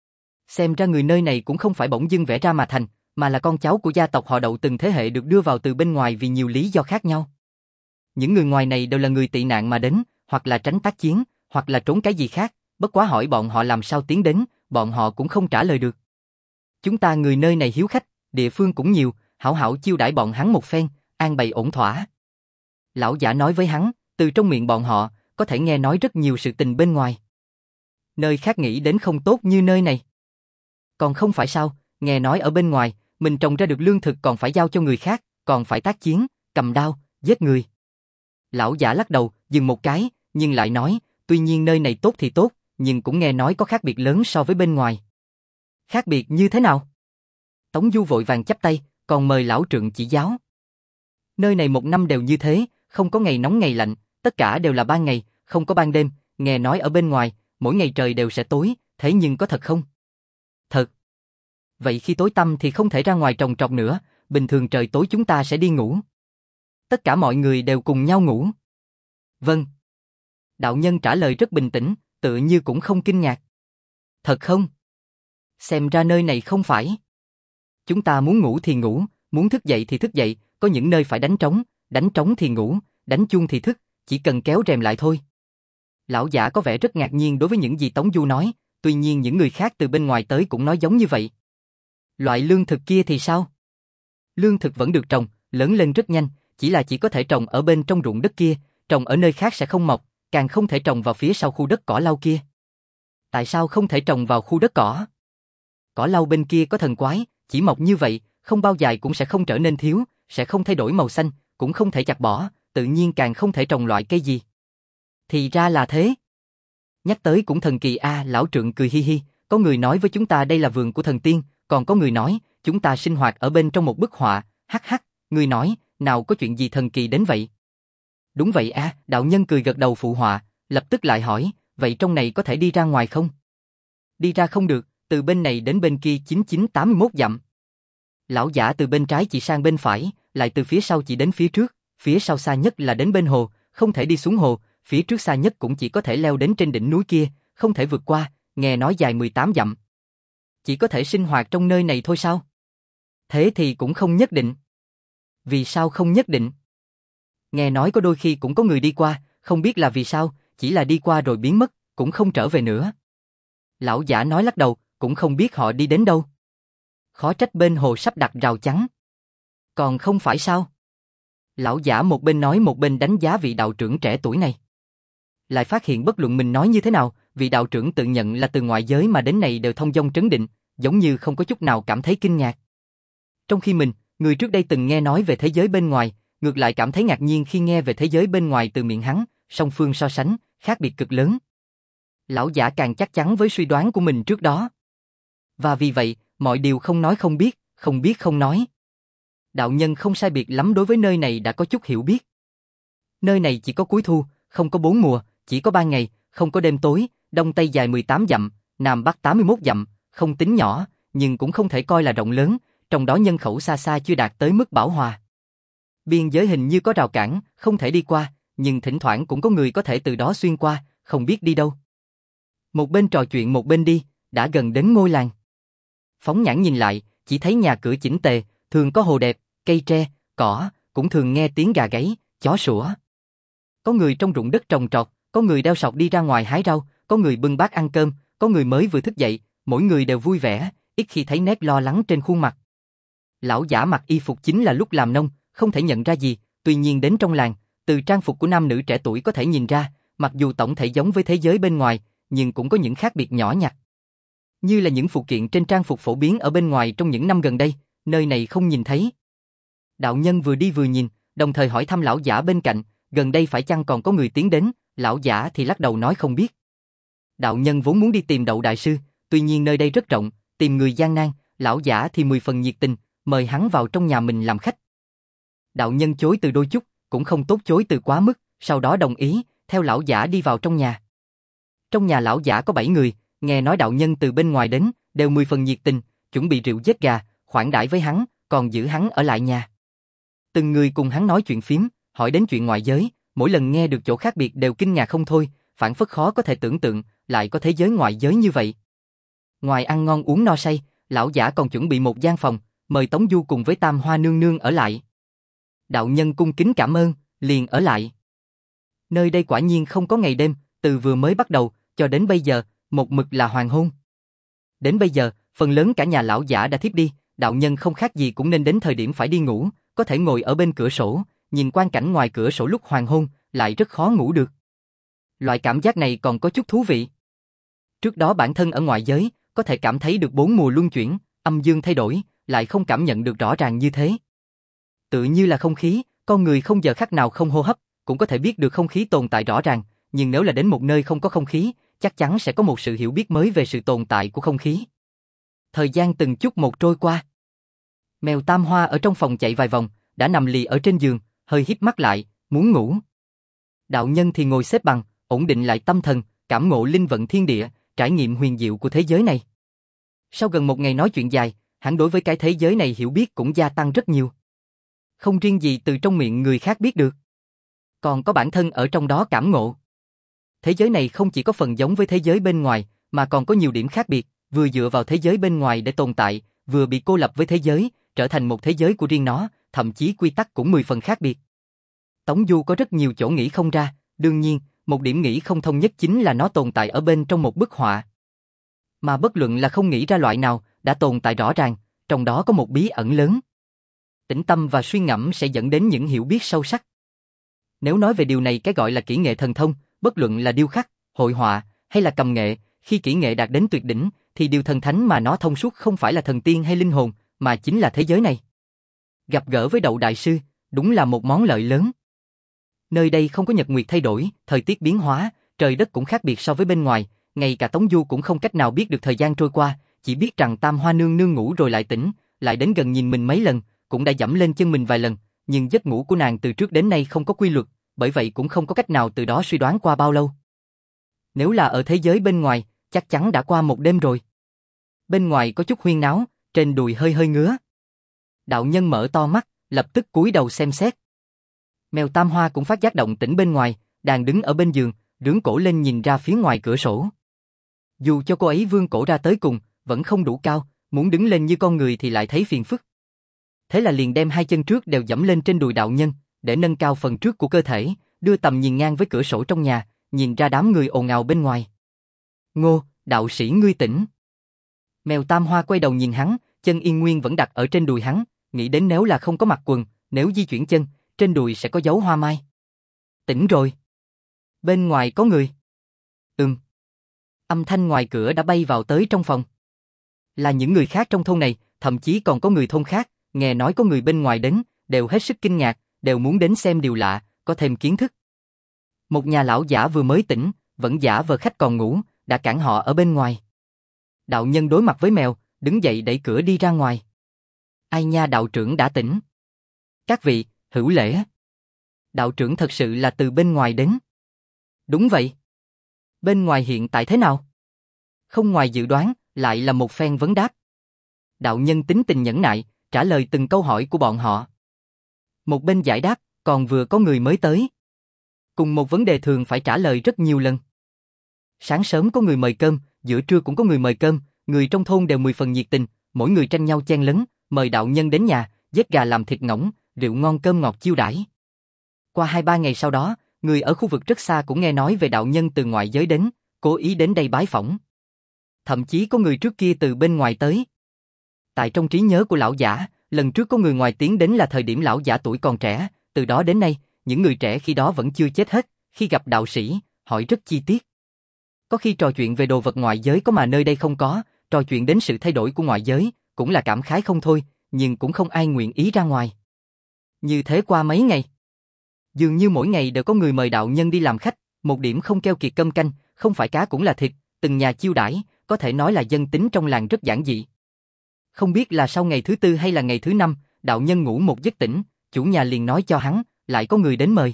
Xem ra người nơi này cũng không phải bỗng dưng vẽ ra mà thành, mà là con cháu của gia tộc họ Đậu từng thế hệ được đưa vào từ bên ngoài vì nhiều lý do khác nhau. Những người ngoài này đều là người tị nạn mà đến, hoặc là tránh tác chiến, hoặc là trốn cái gì khác, bất quá hỏi bọn họ làm sao tiến đến, bọn họ cũng không trả lời được. Chúng ta người nơi này hiếu khách, địa phương cũng nhiều, hảo hảo chiêu đãi bọn hắn một phen, an bày ổn thỏa. Lão giả nói với hắn, từ trong miệng bọn họ, có thể nghe nói rất nhiều sự tình bên ngoài. Nơi khác nghĩ đến không tốt như nơi này. Còn không phải sao, nghe nói ở bên ngoài, mình trồng ra được lương thực còn phải giao cho người khác, còn phải tác chiến, cầm đao, giết người. Lão giả lắc đầu, dừng một cái, nhưng lại nói, tuy nhiên nơi này tốt thì tốt, nhưng cũng nghe nói có khác biệt lớn so với bên ngoài. Khác biệt như thế nào? Tống Du vội vàng chắp tay, còn mời lão trượng chỉ giáo. Nơi này một năm đều như thế, không có ngày nóng ngày lạnh, tất cả đều là ban ngày, không có ban đêm, nghe nói ở bên ngoài, mỗi ngày trời đều sẽ tối, thế nhưng có thật không? Thật. Vậy khi tối tăm thì không thể ra ngoài trồng trọt nữa, bình thường trời tối chúng ta sẽ đi ngủ. Tất cả mọi người đều cùng nhau ngủ. Vâng. Đạo nhân trả lời rất bình tĩnh, tự như cũng không kinh ngạc. Thật không? Xem ra nơi này không phải. Chúng ta muốn ngủ thì ngủ, muốn thức dậy thì thức dậy, có những nơi phải đánh trống, đánh trống thì ngủ, đánh chuông thì thức, chỉ cần kéo rèm lại thôi. Lão giả có vẻ rất ngạc nhiên đối với những gì Tống Du nói, tuy nhiên những người khác từ bên ngoài tới cũng nói giống như vậy. Loại lương thực kia thì sao? Lương thực vẫn được trồng, lớn lên rất nhanh, chỉ là chỉ có thể trồng ở bên trong ruộng đất kia, trồng ở nơi khác sẽ không mọc, càng không thể trồng vào phía sau khu đất cỏ lau kia. Tại sao không thể trồng vào khu đất cỏ? Cỏ lau bên kia có thần quái, chỉ mọc như vậy, không bao dài cũng sẽ không trở nên thiếu, sẽ không thay đổi màu xanh, cũng không thể chặt bỏ, tự nhiên càng không thể trồng loại cây gì. Thì ra là thế. Nhắc tới cũng thần kỳ a, lão trượng cười hi hi, có người nói với chúng ta đây là vườn của thần tiên, còn có người nói, chúng ta sinh hoạt ở bên trong một bức họa, hắc hắc, người nói, nào có chuyện gì thần kỳ đến vậy? Đúng vậy a, đạo nhân cười gật đầu phụ họa, lập tức lại hỏi, vậy trong này có thể đi ra ngoài không? Đi ra không được, từ bên này đến bên kia chín chín tám mươi mốt dặm. Lão giả từ bên trái chỉ sang bên phải, lại từ phía sau chỉ đến phía trước, phía sau xa nhất là đến bên hồ, không thể đi xuống hồ, phía trước xa nhất cũng chỉ có thể leo đến trên đỉnh núi kia, không thể vượt qua, nghe nói dài mười tám dặm. Chỉ có thể sinh hoạt trong nơi này thôi sao? Thế thì cũng không nhất định. Vì sao không nhất định? Nghe nói có đôi khi cũng có người đi qua, không biết là vì sao, chỉ là đi qua rồi biến mất, cũng không trở về nữa. Lão giả nói lắc đầu, cũng không biết họ đi đến đâu. Khó trách bên hồ sắp đặt rào chắn. Còn không phải sao? Lão giả một bên nói một bên đánh giá vị đạo trưởng trẻ tuổi này. Lại phát hiện bất luận mình nói như thế nào, vị đạo trưởng tự nhận là từ ngoại giới mà đến này đều thông dong trấn định, giống như không có chút nào cảm thấy kinh ngạc. Trong khi mình, người trước đây từng nghe nói về thế giới bên ngoài, ngược lại cảm thấy ngạc nhiên khi nghe về thế giới bên ngoài từ miệng hắn, song phương so sánh, khác biệt cực lớn. Lão giả càng chắc chắn với suy đoán của mình trước đó. Và vì vậy, mọi điều không nói không biết, không biết không nói. Đạo nhân không sai biệt lắm đối với nơi này đã có chút hiểu biết. Nơi này chỉ có cuối thu, không có bốn mùa, chỉ có ban ngày, không có đêm tối, đông tây dài mười tám dặm, nam bắc tám mươi mốt dặm, không tính nhỏ, nhưng cũng không thể coi là rộng lớn, trong đó nhân khẩu xa xa chưa đạt tới mức bão hòa. Biên giới hình như có rào cản, không thể đi qua, nhưng thỉnh thoảng cũng có người có thể từ đó xuyên qua, không biết đi đâu. Một bên trò chuyện một bên đi, đã gần đến ngôi làng. Phóng nhãn nhìn lại, chỉ thấy nhà cửa chỉnh tề, thường có hồ đẹp, cây tre, cỏ, cũng thường nghe tiếng gà gáy, chó sủa. Có người trong ruộng đất trồng trọt, có người đeo sọt đi ra ngoài hái rau, có người bưng bát ăn cơm, có người mới vừa thức dậy, mỗi người đều vui vẻ, ít khi thấy nét lo lắng trên khuôn mặt. Lão giả mặc y phục chính là lúc làm nông, không thể nhận ra gì, tuy nhiên đến trong làng, từ trang phục của nam nữ trẻ tuổi có thể nhìn ra, mặc dù tổng thể giống với thế giới bên ngoài, nhưng cũng có những khác biệt nhỏ nhặt. Như là những phụ kiện trên trang phục phổ biến ở bên ngoài trong những năm gần đây, nơi này không nhìn thấy. Đạo nhân vừa đi vừa nhìn, đồng thời hỏi thăm lão giả bên cạnh, gần đây phải chăng còn có người tiến đến, lão giả thì lắc đầu nói không biết. Đạo nhân vốn muốn đi tìm Đậu đại sư, tuy nhiên nơi đây rất rộng, tìm người gian nan, lão giả thì mười phần nhiệt tình, mời hắn vào trong nhà mình làm khách. Đạo nhân chối từ đôi chút, cũng không tốt chối từ quá mức, sau đó đồng ý, theo lão giả đi vào trong nhà. Trong nhà lão giả có bảy người, nghe nói đạo nhân từ bên ngoài đến, đều mười phần nhiệt tình, chuẩn bị rượu giết gà, khoản đãi với hắn, còn giữ hắn ở lại nhà. Từng người cùng hắn nói chuyện phím, hỏi đến chuyện ngoại giới, mỗi lần nghe được chỗ khác biệt đều kinh ngạc không thôi, phảng phất khó có thể tưởng tượng, lại có thế giới ngoại giới như vậy. Ngoài ăn ngon uống no say, lão giả còn chuẩn bị một gian phòng, mời Tống Du cùng với Tam Hoa nương nương ở lại. Đạo nhân cung kính cảm ơn, liền ở lại. Nơi đây quả nhiên không có ngày đêm, từ vừa mới bắt đầu, cho đến bây giờ, một mực là hoàng hôn. Đến bây giờ, phần lớn cả nhà lão giả đã thiếp đi, đạo nhân không khác gì cũng nên đến thời điểm phải đi ngủ, có thể ngồi ở bên cửa sổ, nhìn quang cảnh ngoài cửa sổ lúc hoàng hôn, lại rất khó ngủ được. Loại cảm giác này còn có chút thú vị. Trước đó bản thân ở ngoại giới, có thể cảm thấy được bốn mùa luân chuyển, âm dương thay đổi, lại không cảm nhận được rõ ràng như thế. Tự như là không khí, con người không giờ khắc nào không hô hấp, cũng có thể biết được không khí tồn tại rõ ràng, nhưng nếu là đến một nơi không có không khí, chắc chắn sẽ có một sự hiểu biết mới về sự tồn tại của không khí. Thời gian từng chút một trôi qua. Mèo Tam Hoa ở trong phòng chạy vài vòng, đã nằm lì ở trên giường, hơi híp mắt lại, muốn ngủ. Đạo nhân thì ngồi xếp bằng, ổn định lại tâm thần, cảm ngộ linh vận thiên địa, trải nghiệm huyền diệu của thế giới này. Sau gần một ngày nói chuyện dài, hắn đối với cái thế giới này hiểu biết cũng gia tăng rất nhiều. Không riêng gì từ trong miệng người khác biết được, còn có bản thân ở trong đó cảm ngộ. Thế giới này không chỉ có phần giống với thế giới bên ngoài, mà còn có nhiều điểm khác biệt, vừa dựa vào thế giới bên ngoài để tồn tại, vừa bị cô lập với thế giới, trở thành một thế giới của riêng nó, thậm chí quy tắc cũng mười phần khác biệt. Tống Du có rất nhiều chỗ nghĩ không ra, đương nhiên, một điểm nghĩ không thông nhất chính là nó tồn tại ở bên trong một bức họa. Mà bất luận là không nghĩ ra loại nào, đã tồn tại rõ ràng, trong đó có một bí ẩn lớn. Tĩnh tâm và suy ngẫm sẽ dẫn đến những hiểu biết sâu sắc. Nếu nói về điều này cái gọi là kỹ nghệ thần thông, bất luận là điêu khắc, hội họa, hay là cầm nghệ, khi kỹ nghệ đạt đến tuyệt đỉnh, thì điều thần thánh mà nó thông suốt không phải là thần tiên hay linh hồn, mà chính là thế giới này. Gặp gỡ với Đậu đại sư, đúng là một món lợi lớn. Nơi đây không có nhật nguyệt thay đổi, thời tiết biến hóa, trời đất cũng khác biệt so với bên ngoài, ngay cả Tống Du cũng không cách nào biết được thời gian trôi qua, chỉ biết rằng Tam Hoa nương nương ngủ rồi lại tỉnh, lại đến gần nhìn mình mấy lần, cũng đã dẫm lên chân mình vài lần, nhưng giấc ngủ của nàng từ trước đến nay không có quy luật, bởi vậy cũng không có cách nào từ đó suy đoán qua bao lâu. Nếu là ở thế giới bên ngoài, chắc chắn đã qua một đêm rồi. Bên ngoài có chút huyên náo, trên đùi hơi hơi ngứa. Đạo nhân mở to mắt, lập tức cúi đầu xem xét. Mèo Tam Hoa cũng phát giác động tĩnh bên ngoài, đang đứng ở bên giường, rướn cổ lên nhìn ra phía ngoài cửa sổ. Dù cho cô ấy vươn cổ ra tới cùng, vẫn không đủ cao, muốn đứng lên như con người thì lại thấy phiền phức. Thế là liền đem hai chân trước đều dẫm lên trên đùi đạo nhân, để nâng cao phần trước của cơ thể, đưa tầm nhìn ngang với cửa sổ trong nhà, nhìn ra đám người ồn ào bên ngoài. Ngô, đạo sĩ ngươi tỉnh. Mèo Tam Hoa quay đầu nhìn hắn, chân yên nguyên vẫn đặt ở trên đùi hắn, nghĩ đến nếu là không có mặc quần, nếu di chuyển chân, trên đùi sẽ có dấu hoa mai. Tỉnh rồi. Bên ngoài có người. Ừm. Âm thanh ngoài cửa đã bay vào tới trong phòng. Là những người khác trong thôn này, thậm chí còn có người thôn khác, nghe nói có người bên ngoài đến, đều hết sức kinh ngạc, đều muốn đến xem điều lạ, có thêm kiến thức. Một nhà lão giả vừa mới tỉnh, vẫn giả vờ khách còn ngủ, đã cản họ ở bên ngoài. Đạo nhân đối mặt với mèo, đứng dậy đẩy cửa đi ra ngoài. Ai nha, đạo trưởng đã tỉnh. Các vị, hữu lễ. Đạo trưởng thật sự là từ bên ngoài đến. Đúng vậy. Bên ngoài hiện tại thế nào? Không ngoài dự đoán, lại là một phen vấn đáp. Đạo nhân tính tình nhẫn nại, trả lời từng câu hỏi của bọn họ. Một bên giải đáp, còn vừa có người mới tới. Cùng một vấn đề thường phải trả lời rất nhiều lần. Sáng sớm có người mời cơm, giữa trưa cũng có người mời cơm, người trong thôn đều mười phần nhiệt tình, mỗi người tranh nhau chen lấn, mời đạo nhân đến nhà, giết gà làm thịt ngỗng, rượu ngon cơm ngọt chiêu đãi. Qua hai ba ngày sau đó, người ở khu vực rất xa cũng nghe nói về đạo nhân từ ngoại giới đến, cố ý đến đây bái phỏng. Thậm chí có người trước kia từ bên ngoài tới. Tại trong trí nhớ của lão giả, lần trước có người ngoài tiến đến là thời điểm lão giả tuổi còn trẻ, từ đó đến nay, những người trẻ khi đó vẫn chưa chết hết, khi gặp đạo sĩ, hỏi rất chi tiết. Có khi trò chuyện về đồ vật ngoại giới có mà nơi đây không có, trò chuyện đến sự thay đổi của ngoại giới, cũng là cảm khái không thôi, nhưng cũng không ai nguyện ý ra ngoài. Như thế qua mấy ngày, dường như mỗi ngày đều có người mời đạo nhân đi làm khách, một điểm không keo kiệt cơm canh, không phải cá cũng là thịt, từng nhà chiêu đãi, có thể nói là dân tính trong làng rất giản dị. Không biết là sau ngày thứ tư hay là ngày thứ năm, đạo nhân ngủ một giấc tỉnh, chủ nhà liền nói cho hắn, lại có người đến mời.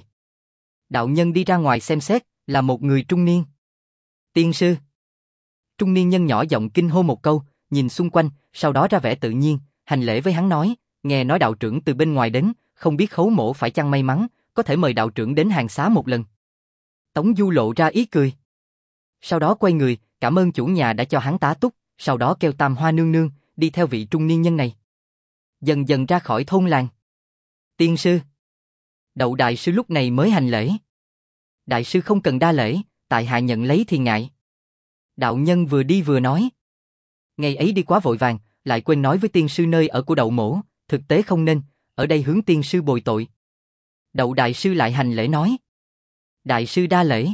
Đạo nhân đi ra ngoài xem xét, là một người trung niên. Tiên sư. Trung niên nhân nhỏ giọng kinh hô một câu, nhìn xung quanh, sau đó ra vẻ tự nhiên, hành lễ với hắn nói, nghe nói đạo trưởng từ bên ngoài đến, không biết khấu mổ phải chăng may mắn, có thể mời đạo trưởng đến hàng xá một lần. Tống Du lộ ra ý cười. Sau đó quay người, cảm ơn chủ nhà đã cho hắn tá túc, sau đó kêu Tam Hoa nương nương, đi theo vị trung niên nhân này. Dần dần ra khỏi thôn làng. Tiên sư. Đậu đại sư lúc này mới hành lễ. Đại sư không cần đa lễ, tại hạ nhận lấy thì ngại. Đạo nhân vừa đi vừa nói. Ngày ấy đi quá vội vàng, lại quên nói với tiên sư nơi ở của đậu mổ, thực tế không nên, ở đây hướng tiên sư bồi tội. Đậu đại sư lại hành lễ nói. Đại sư đa lễ.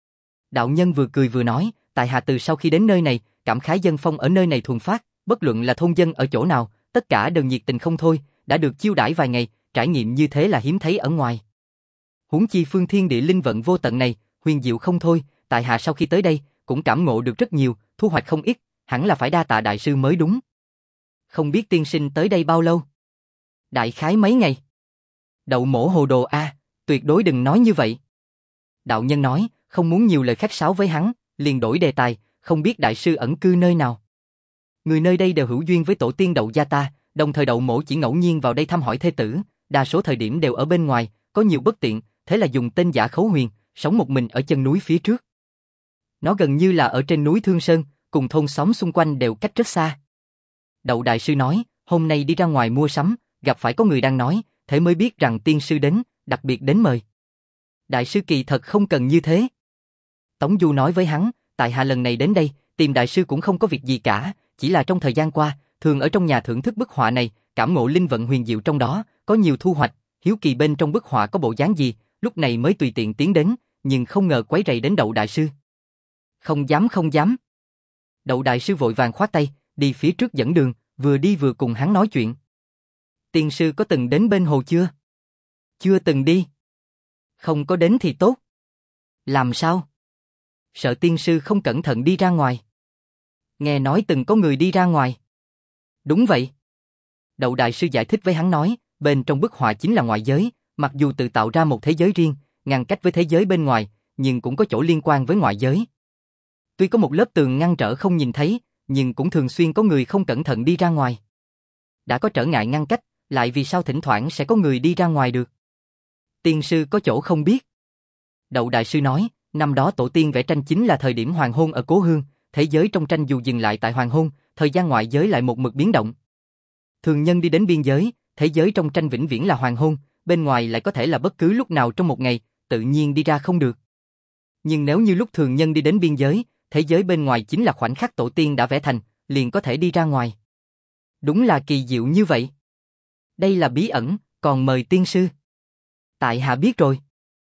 Đạo nhân vừa cười vừa nói, tại hạ từ sau khi đến nơi này, cảm khái dân phong ở nơi này thuần phát, bất luận là thôn dân ở chỗ nào, tất cả đều nhiệt tình không thôi, đã được chiêu đãi vài ngày, trải nghiệm như thế là hiếm thấy ở ngoài. Huống chi phương thiên địa linh vận vô tận này, huyền diệu không thôi, tại hạ sau khi tới đây, cũng cảm ngộ được rất nhiều, thu hoạch không ít, hẳn là phải đa tạ đại sư mới đúng. Không biết tiên sinh tới đây bao lâu? Đại khái mấy ngày? Đậu mổ hồ đồ a, tuyệt đối đừng nói như vậy. Đạo nhân nói, không muốn nhiều lời khách sáo với hắn, liền đổi đề tài, không biết đại sư ẩn cư nơi nào. Người nơi đây đều hữu duyên với tổ tiên Đậu gia ta, đồng thời Đậu mổ chỉ ngẫu nhiên vào đây thăm hỏi thê tử, đa số thời điểm đều ở bên ngoài, có nhiều bất tiện, thế là dùng tên giả Khấu Huyền, sống một mình ở chân núi phía trước. Nó gần như là ở trên núi Thương Sơn, cùng thôn xóm xung quanh đều cách rất xa. Đậu đại sư nói, hôm nay đi ra ngoài mua sắm, gặp phải có người đang nói, thế mới biết rằng tiên sư đến, đặc biệt đến mời. Đại sư kỳ thật không cần như thế. Tống Du nói với hắn, tại hạ lần này đến đây, tìm đại sư cũng không có việc gì cả, chỉ là trong thời gian qua, thường ở trong nhà thưởng thức bức họa này, cảm ngộ linh vận huyền diệu trong đó, có nhiều thu hoạch, hiếu kỳ bên trong bức họa có bộ dáng gì, lúc này mới tùy tiện tiến đến, nhưng không ngờ quấy rầy đến Đậu đại sư. Không dám không dám. Đậu đại sư vội vàng khoát tay, đi phía trước dẫn đường, vừa đi vừa cùng hắn nói chuyện. Tiên sư có từng đến bên hồ chưa? Chưa từng đi. Không có đến thì tốt. Làm sao? Sợ tiên sư không cẩn thận đi ra ngoài. Nghe nói từng có người đi ra ngoài. Đúng vậy. Đậu đại sư giải thích với hắn nói, bên trong bức họa chính là ngoại giới, mặc dù tự tạo ra một thế giới riêng, ngăn cách với thế giới bên ngoài, nhưng cũng có chỗ liên quan với ngoại giới. Tuy có một lớp tường ngăn trở không nhìn thấy, nhưng cũng thường xuyên có người không cẩn thận đi ra ngoài. Đã có trở ngại ngăn cách, lại vì sao thỉnh thoảng sẽ có người đi ra ngoài được? Tiên sư có chỗ không biết. Đậu đại sư nói, năm đó tổ tiên vẽ tranh chính là thời điểm hoàng hôn ở cố hương, thế giới trong tranh dù dừng lại tại hoàng hôn, thời gian ngoại giới lại một mực biến động. Thường nhân đi đến biên giới, thế giới trong tranh vĩnh viễn là hoàng hôn, bên ngoài lại có thể là bất cứ lúc nào trong một ngày, tự nhiên đi ra không được. Nhưng nếu như lúc thường nhân đi đến biên giới, thế giới bên ngoài chính là khoảnh khắc tổ tiên đã vẽ thành, liền có thể đi ra ngoài. Đúng là kỳ diệu như vậy. Đây là bí ẩn, còn mời tiên sư. Tại hạ biết rồi.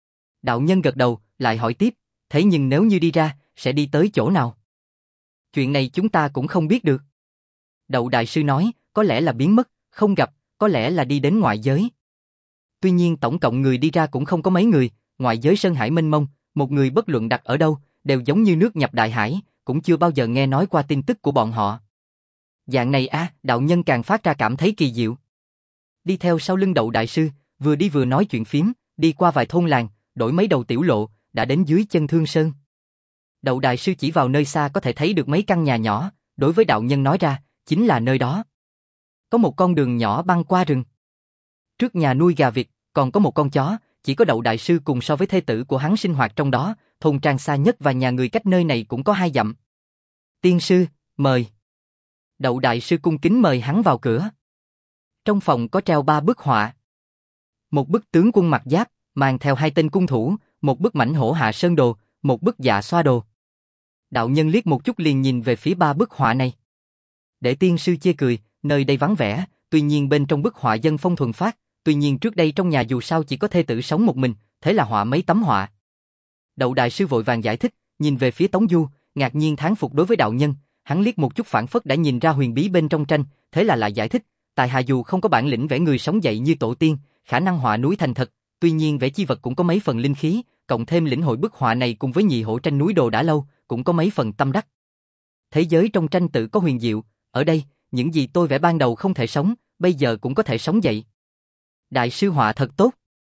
Đạo nhân gật đầu, lại hỏi tiếp, thế nhưng nếu như đi ra, sẽ đi tới chỗ nào? Chuyện này chúng ta cũng không biết được. Đậu đại sư nói, có lẽ là biến mất, không gặp, có lẽ là đi đến ngoại giới. Tuy nhiên tổng cộng người đi ra cũng không có mấy người, ngoại giới sơn hải mênh mông, một người bất luận đặt ở đâu, đều giống như nước nhập đại hải, cũng chưa bao giờ nghe nói qua tin tức của bọn họ. Dạng này a, à, đạo nhân càng phát ra cảm thấy kỳ diệu. Đi theo sau lưng Đậu đại sư, vừa đi vừa nói chuyện phím, đi qua vài thôn làng, đổi mấy đầu tiểu lộ, đã đến dưới chân Thương Sơn. Đậu đại sư chỉ vào nơi xa có thể thấy được mấy căn nhà nhỏ, đối với đạo nhân nói ra, chính là nơi đó. Có một con đường nhỏ băng qua rừng. Trước nhà nuôi gà vịt, còn có một con chó, chỉ có Đậu đại sư cùng so với thê tử của hắn sinh hoạt trong đó, thôn trang xa nhất và nhà người cách nơi này cũng có hai dặm. Tiên sư, mời. Đậu đại sư cung kính mời hắn vào cửa. Trong phòng có treo ba bức họa. Một bức tướng quân mặc giáp, mang theo hai tên cung thủ, một bức mãnh hổ hạ sơn đồ, một bức dạ xoa đồ. Đạo nhân liếc một chút liền nhìn về phía ba bức họa này. Để tiên sư chê cười, nơi đây vắng vẻ, tuy nhiên bên trong bức họa dân phong thuần phát, tuy nhiên trước đây trong nhà dù sao chỉ có thê tử sống một mình, thế là họa mấy tấm họa. Đậu đại sư vội vàng giải thích, nhìn về phía Tống Du, ngạc nhiên thán phục đối với đạo nhân, hắn liếc một chút phảng phất đã nhìn ra huyền bí bên trong tranh, thế là lại giải thích, tại hạ dù không có bản lĩnh vẽ người sống dậy như tổ tiên, khả năng họa núi thành thật, tuy nhiên vẽ chi vật cũng có mấy phần linh khí, cộng thêm lĩnh hội bức họa này cùng với nhị hổ tranh núi đồ đã lâu, cũng có mấy phần tâm đắc. Thế giới trong tranh tự có huyền diệu, ở đây, những gì tôi vẽ ban đầu không thể sống, bây giờ cũng có thể sống dậy. Đại sư họa thật tốt.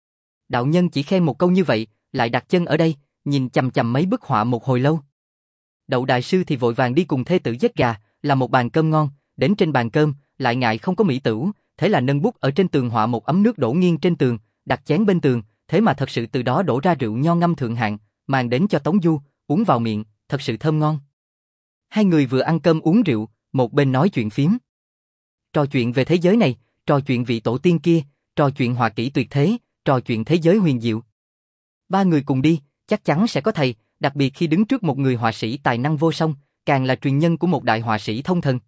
Đạo nhân chỉ khen một câu như vậy, lại đặt chân ở đây, nhìn chằm chằm mấy bức họa một hồi lâu. Đậu đại sư thì vội vàng đi cùng thê tử giết gà, làm một bàn cơm ngon, đến trên bàn cơm, lại ngại không có mỹ tửu, thế là nâng bút ở trên tường họa một ấm nước đổ nghiêng trên tường, đặt chén bên tường, thế mà thật sự từ đó đổ ra rượu nho ngâm thượng hạng, mang đến cho Tống Du, uống vào miệng, thật sự thơm ngon. Hai người vừa ăn cơm uống rượu, một bên nói chuyện phím. Trò chuyện về thế giới này, trò chuyện vị tổ tiên kia, trò chuyện họa kỹ tuyệt thế, trò chuyện thế giới huyền diệu. Ba người cùng đi, chắc chắn sẽ có thầy, đặc biệt khi đứng trước một người họa sĩ tài năng vô song, càng là truyền nhân của một đại họa sĩ thông thần.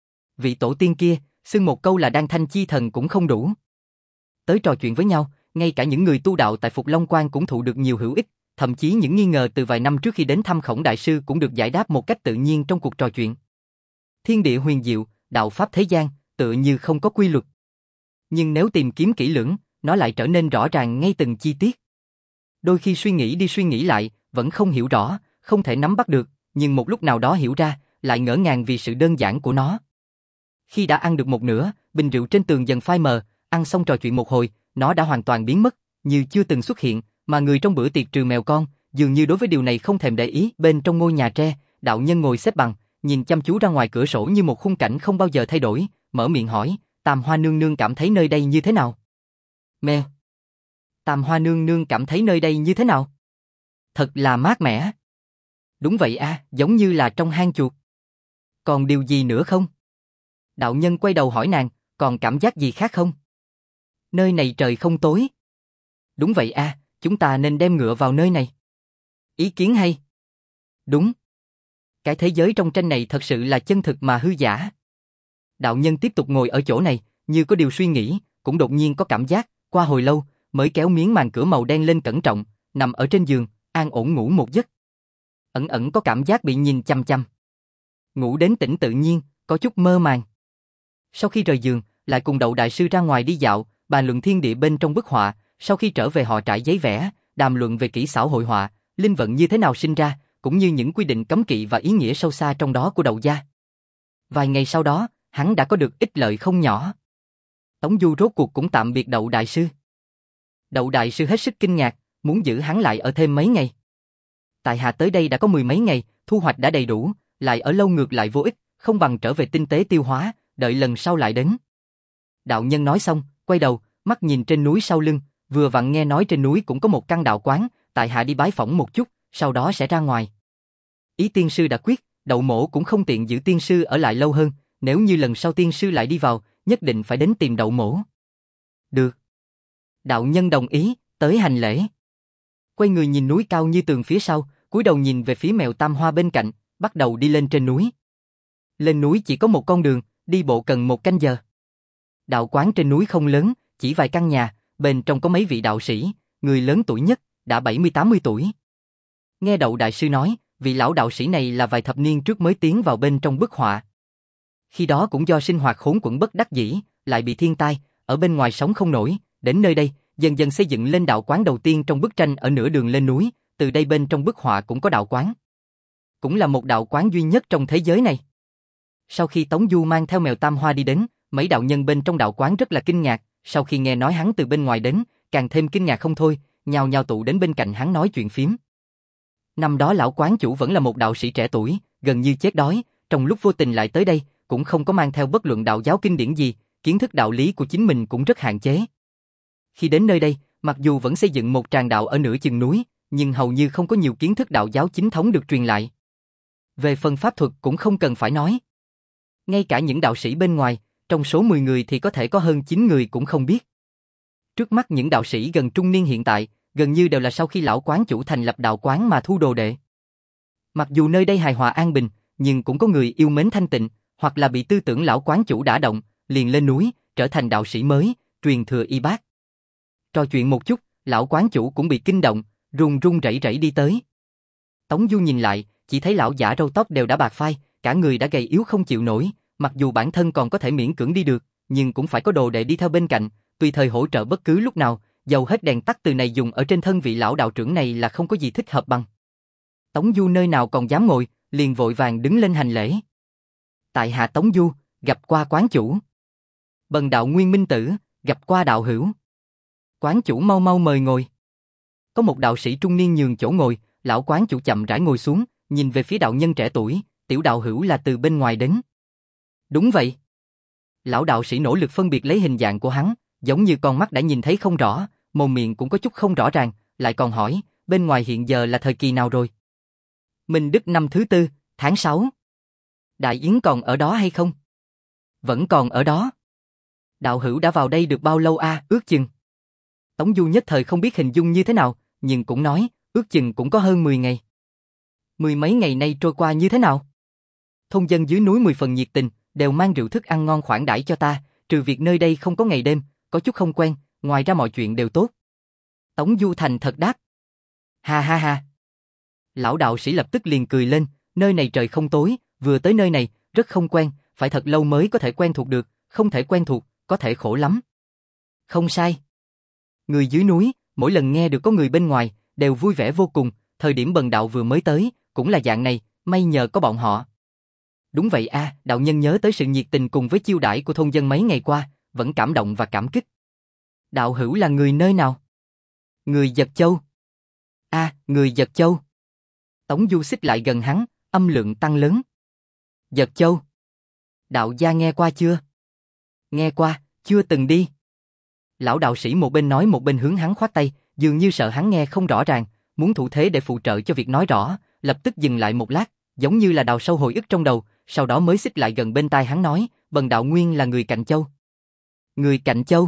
Vị tổ tiên kia, xưng một câu là đan thanh chi thần cũng không đủ. Tới trò chuyện với nhau, ngay cả những người tu đạo tại Phục Long Quan cũng thụ được nhiều hữu ích, thậm chí những nghi ngờ từ vài năm trước khi đến thăm Khổng đại sư cũng được giải đáp một cách tự nhiên trong cuộc trò chuyện. Thiên địa huyền diệu, đạo pháp thế gian, tựa như không có quy luật. Nhưng nếu tìm kiếm kỹ lưỡng, nó lại trở nên rõ ràng ngay từng chi tiết. Đôi khi suy nghĩ đi suy nghĩ lại, vẫn không hiểu rõ, không thể nắm bắt được, nhưng một lúc nào đó hiểu ra, lại ngỡ ngàng vì sự đơn giản của nó. Khi đã ăn được một nửa, bình rượu trên tường dần phai mờ, ăn xong trò chuyện một hồi, nó đã hoàn toàn biến mất, như chưa từng xuất hiện, mà người trong bữa tiệc trừ mèo con, dường như đối với điều này không thèm để ý. Bên trong ngôi nhà tre, đạo nhân ngồi xếp bằng, nhìn chăm chú ra ngoài cửa sổ như một khung cảnh không bao giờ thay đổi, mở miệng hỏi, Tam Hoa nương nương cảm thấy nơi đây như thế nào? Mèo. Tam Hoa nương nương cảm thấy nơi đây như thế nào? Thật là mát mẻ. Đúng vậy a, giống như là trong hang chuột. Còn điều gì nữa không? Đạo nhân quay đầu hỏi nàng, còn cảm giác gì khác không? Nơi này trời không tối. Đúng vậy a, chúng ta nên đem ngựa vào nơi này. Ý kiến hay. Đúng. Cái thế giới trong tranh này thật sự là chân thực mà hư giả. Đạo nhân tiếp tục ngồi ở chỗ này, như có điều suy nghĩ, cũng đột nhiên có cảm giác, qua hồi lâu, mới kéo miếng màn cửa màu đen lên cẩn trọng, nằm ở trên giường, an ổn ngủ một giấc. Ẩn ẩn có cảm giác bị nhìn chăm chăm. Ngủ đến tỉnh tự nhiên, có chút mơ màng. Sau khi rời giường, lại cùng Đậu đại sư ra ngoài đi dạo, bàn luận thiên địa bên trong bức họa, sau khi trở về họ trải giấy vẽ, đàm luận về kỹ xảo hội họa, linh vận như thế nào sinh ra, cũng như những quy định cấm kỵ và ý nghĩa sâu xa trong đó của Đậu gia. Vài ngày sau đó, hắn đã có được ích lợi không nhỏ. Tống Du rốt cuộc cũng tạm biệt Đậu đại sư. Đậu đại sư hết sức kinh ngạc, muốn giữ hắn lại ở thêm mấy ngày. Tại hạ tới đây đã có mười mấy ngày, thu hoạch đã đầy đủ, lại ở lâu ngược lại vô ích, không bằng trở về tinh tế tiêu hóa, đợi lần sau lại đến. Đạo nhân nói xong, quay đầu, mắt nhìn trên núi sau lưng, vừa vặn nghe nói trên núi cũng có một căn đạo quán, tại hạ đi bái phỏng một chút, sau đó sẽ ra ngoài. Ý tiên sư đã quyết, Đậu Mỗ cũng không tiện giữ tiên sư ở lại lâu hơn, nếu như lần sau tiên sư lại đi vào, nhất định phải đến tìm Đậu Mỗ. Được. Đạo nhân đồng ý, tới hành lễ. Quay người nhìn núi cao như tường phía sau, cúi đầu nhìn về phía mèo tam hoa bên cạnh, bắt đầu đi lên trên núi. Lên núi chỉ có một con đường, đi bộ cần một canh giờ. Đạo quán trên núi không lớn, chỉ vài căn nhà, bên trong có mấy vị đạo sĩ, người lớn tuổi nhất, đã bảy mươi tám mươi tuổi. Nghe Đậu đại sư nói, vị lão đạo sĩ này là vài thập niên trước mới tiến vào bên trong bức họa. Khi đó cũng do sinh hoạt khốn quẫn bất đắc dĩ, lại bị thiên tai, ở bên ngoài sống không nổi, đến nơi đây, dần dần xây dựng lên đạo quán đầu tiên trong bức tranh ở nửa đường lên núi, từ đây bên trong bức họa cũng có đạo quán. Cũng là một đạo quán duy nhất trong thế giới này. Sau khi Tống Du mang theo mèo tam hoa đi đến, mấy đạo nhân bên trong đạo quán rất là kinh ngạc, sau khi nghe nói hắn từ bên ngoài đến, càng thêm kinh ngạc không thôi, nhào nhào tụ đến bên cạnh hắn nói chuyện phím. Năm đó lão quán chủ vẫn là một đạo sĩ trẻ tuổi, gần như chết đói, trong lúc vô tình lại tới đây, cũng không có mang theo bất luận đạo giáo kinh điển gì, kiến thức đạo lý của chính mình cũng rất hạn chế. Khi đến nơi đây, mặc dù vẫn xây dựng một tràng đạo ở nửa chừng núi, nhưng hầu như không có nhiều kiến thức đạo giáo chính thống được truyền lại. Về phần pháp thuật cũng không cần phải nói. Ngay cả những đạo sĩ bên ngoài, trong số mười người thì có thể có hơn chín người cũng không biết. Trước mắt những đạo sĩ gần trung niên hiện tại, gần như đều là sau khi lão quán chủ thành lập đạo quán mà thu đồ đệ. Mặc dù nơi đây hài hòa an bình, nhưng cũng có người yêu mến thanh tịnh, hoặc là bị tư tưởng lão quán chủ đả động, liền lên núi, trở thành đạo sĩ mới, truyền thừa y bát. Trò chuyện một chút, lão quán chủ cũng bị kinh động, run run rẩy rẩy đi tới. Tống Du nhìn lại, chỉ thấy lão giả râu tóc đều đã bạc phai, cả người đã gầy yếu không chịu nổi, mặc dù bản thân còn có thể miễn cưỡng đi được, nhưng cũng phải có đồ đệ đi theo bên cạnh, tùy thời hỗ trợ bất cứ lúc nào, dầu hết đèn tắt từ này dùng ở trên thân vị lão đạo trưởng này là không có gì thích hợp bằng. Tống Du nơi nào còn dám ngồi, liền vội vàng đứng lên hành lễ. Tại hạ Tống Du, gặp qua quán chủ. Bần đạo Nguyên Minh Tử, gặp qua đạo hữu. Quán chủ mau mau mời ngồi. Có một đạo sĩ trung niên nhường chỗ ngồi, lão quán chủ chậm rãi ngồi xuống, nhìn về phía đạo nhân trẻ tuổi, tiểu đạo hữu là từ bên ngoài đến. Đúng vậy. Lão đạo sĩ nỗ lực phân biệt lấy hình dạng của hắn, giống như con mắt đã nhìn thấy không rõ, mồm miệng cũng có chút không rõ ràng, lại còn hỏi, bên ngoài hiện giờ là thời kỳ nào rồi? Minh Đức năm thứ tư, tháng sáu. Đại Yến còn ở đó hay không? Vẫn còn ở đó. Đạo hữu đã vào đây được bao lâu a? À, ước chừng. Tống Du nhất thời không biết hình dung như thế nào, nhưng cũng nói, ước chừng cũng có hơn mười ngày. Mười mấy ngày nay trôi qua như thế nào? Thôn dân dưới núi mười phần nhiệt tình, đều mang rượu thức ăn ngon khoản đãi cho ta, trừ việc nơi đây không có ngày đêm, có chút không quen, ngoài ra mọi chuyện đều tốt. Tống Du thành thật đáp. Ha ha ha. Lão đạo sĩ lập tức liền cười lên, nơi này trời không tối, vừa tới nơi này, rất không quen, phải thật lâu mới có thể quen thuộc được, không thể quen thuộc, có thể khổ lắm. Không sai. Người dưới núi, mỗi lần nghe được có người bên ngoài, đều vui vẻ vô cùng, thời điểm bần đạo vừa mới tới, cũng là dạng này, may nhờ có bọn họ. Đúng vậy a, à, đạo nhân nhớ tới sự nhiệt tình cùng với chiêu đãi của thôn dân mấy ngày qua, vẫn cảm động và cảm kích. Đạo hữu là người nơi nào? Người Giật Châu. A, à, người Giật Châu. Tống Du xích lại gần hắn, âm lượng tăng lớn. Giật Châu. Đạo gia nghe qua chưa? Nghe qua, chưa từng đi. Lão đạo sĩ một bên nói một bên hướng hắn khoát tay, dường như sợ hắn nghe không rõ ràng, muốn thủ thế để phụ trợ cho việc nói rõ, lập tức dừng lại một lát, giống như là đào sâu hồi ức trong đầu, sau đó mới xích lại gần bên tai hắn nói, bần đạo nguyên là người Cạnh Châu. Người Cạnh Châu?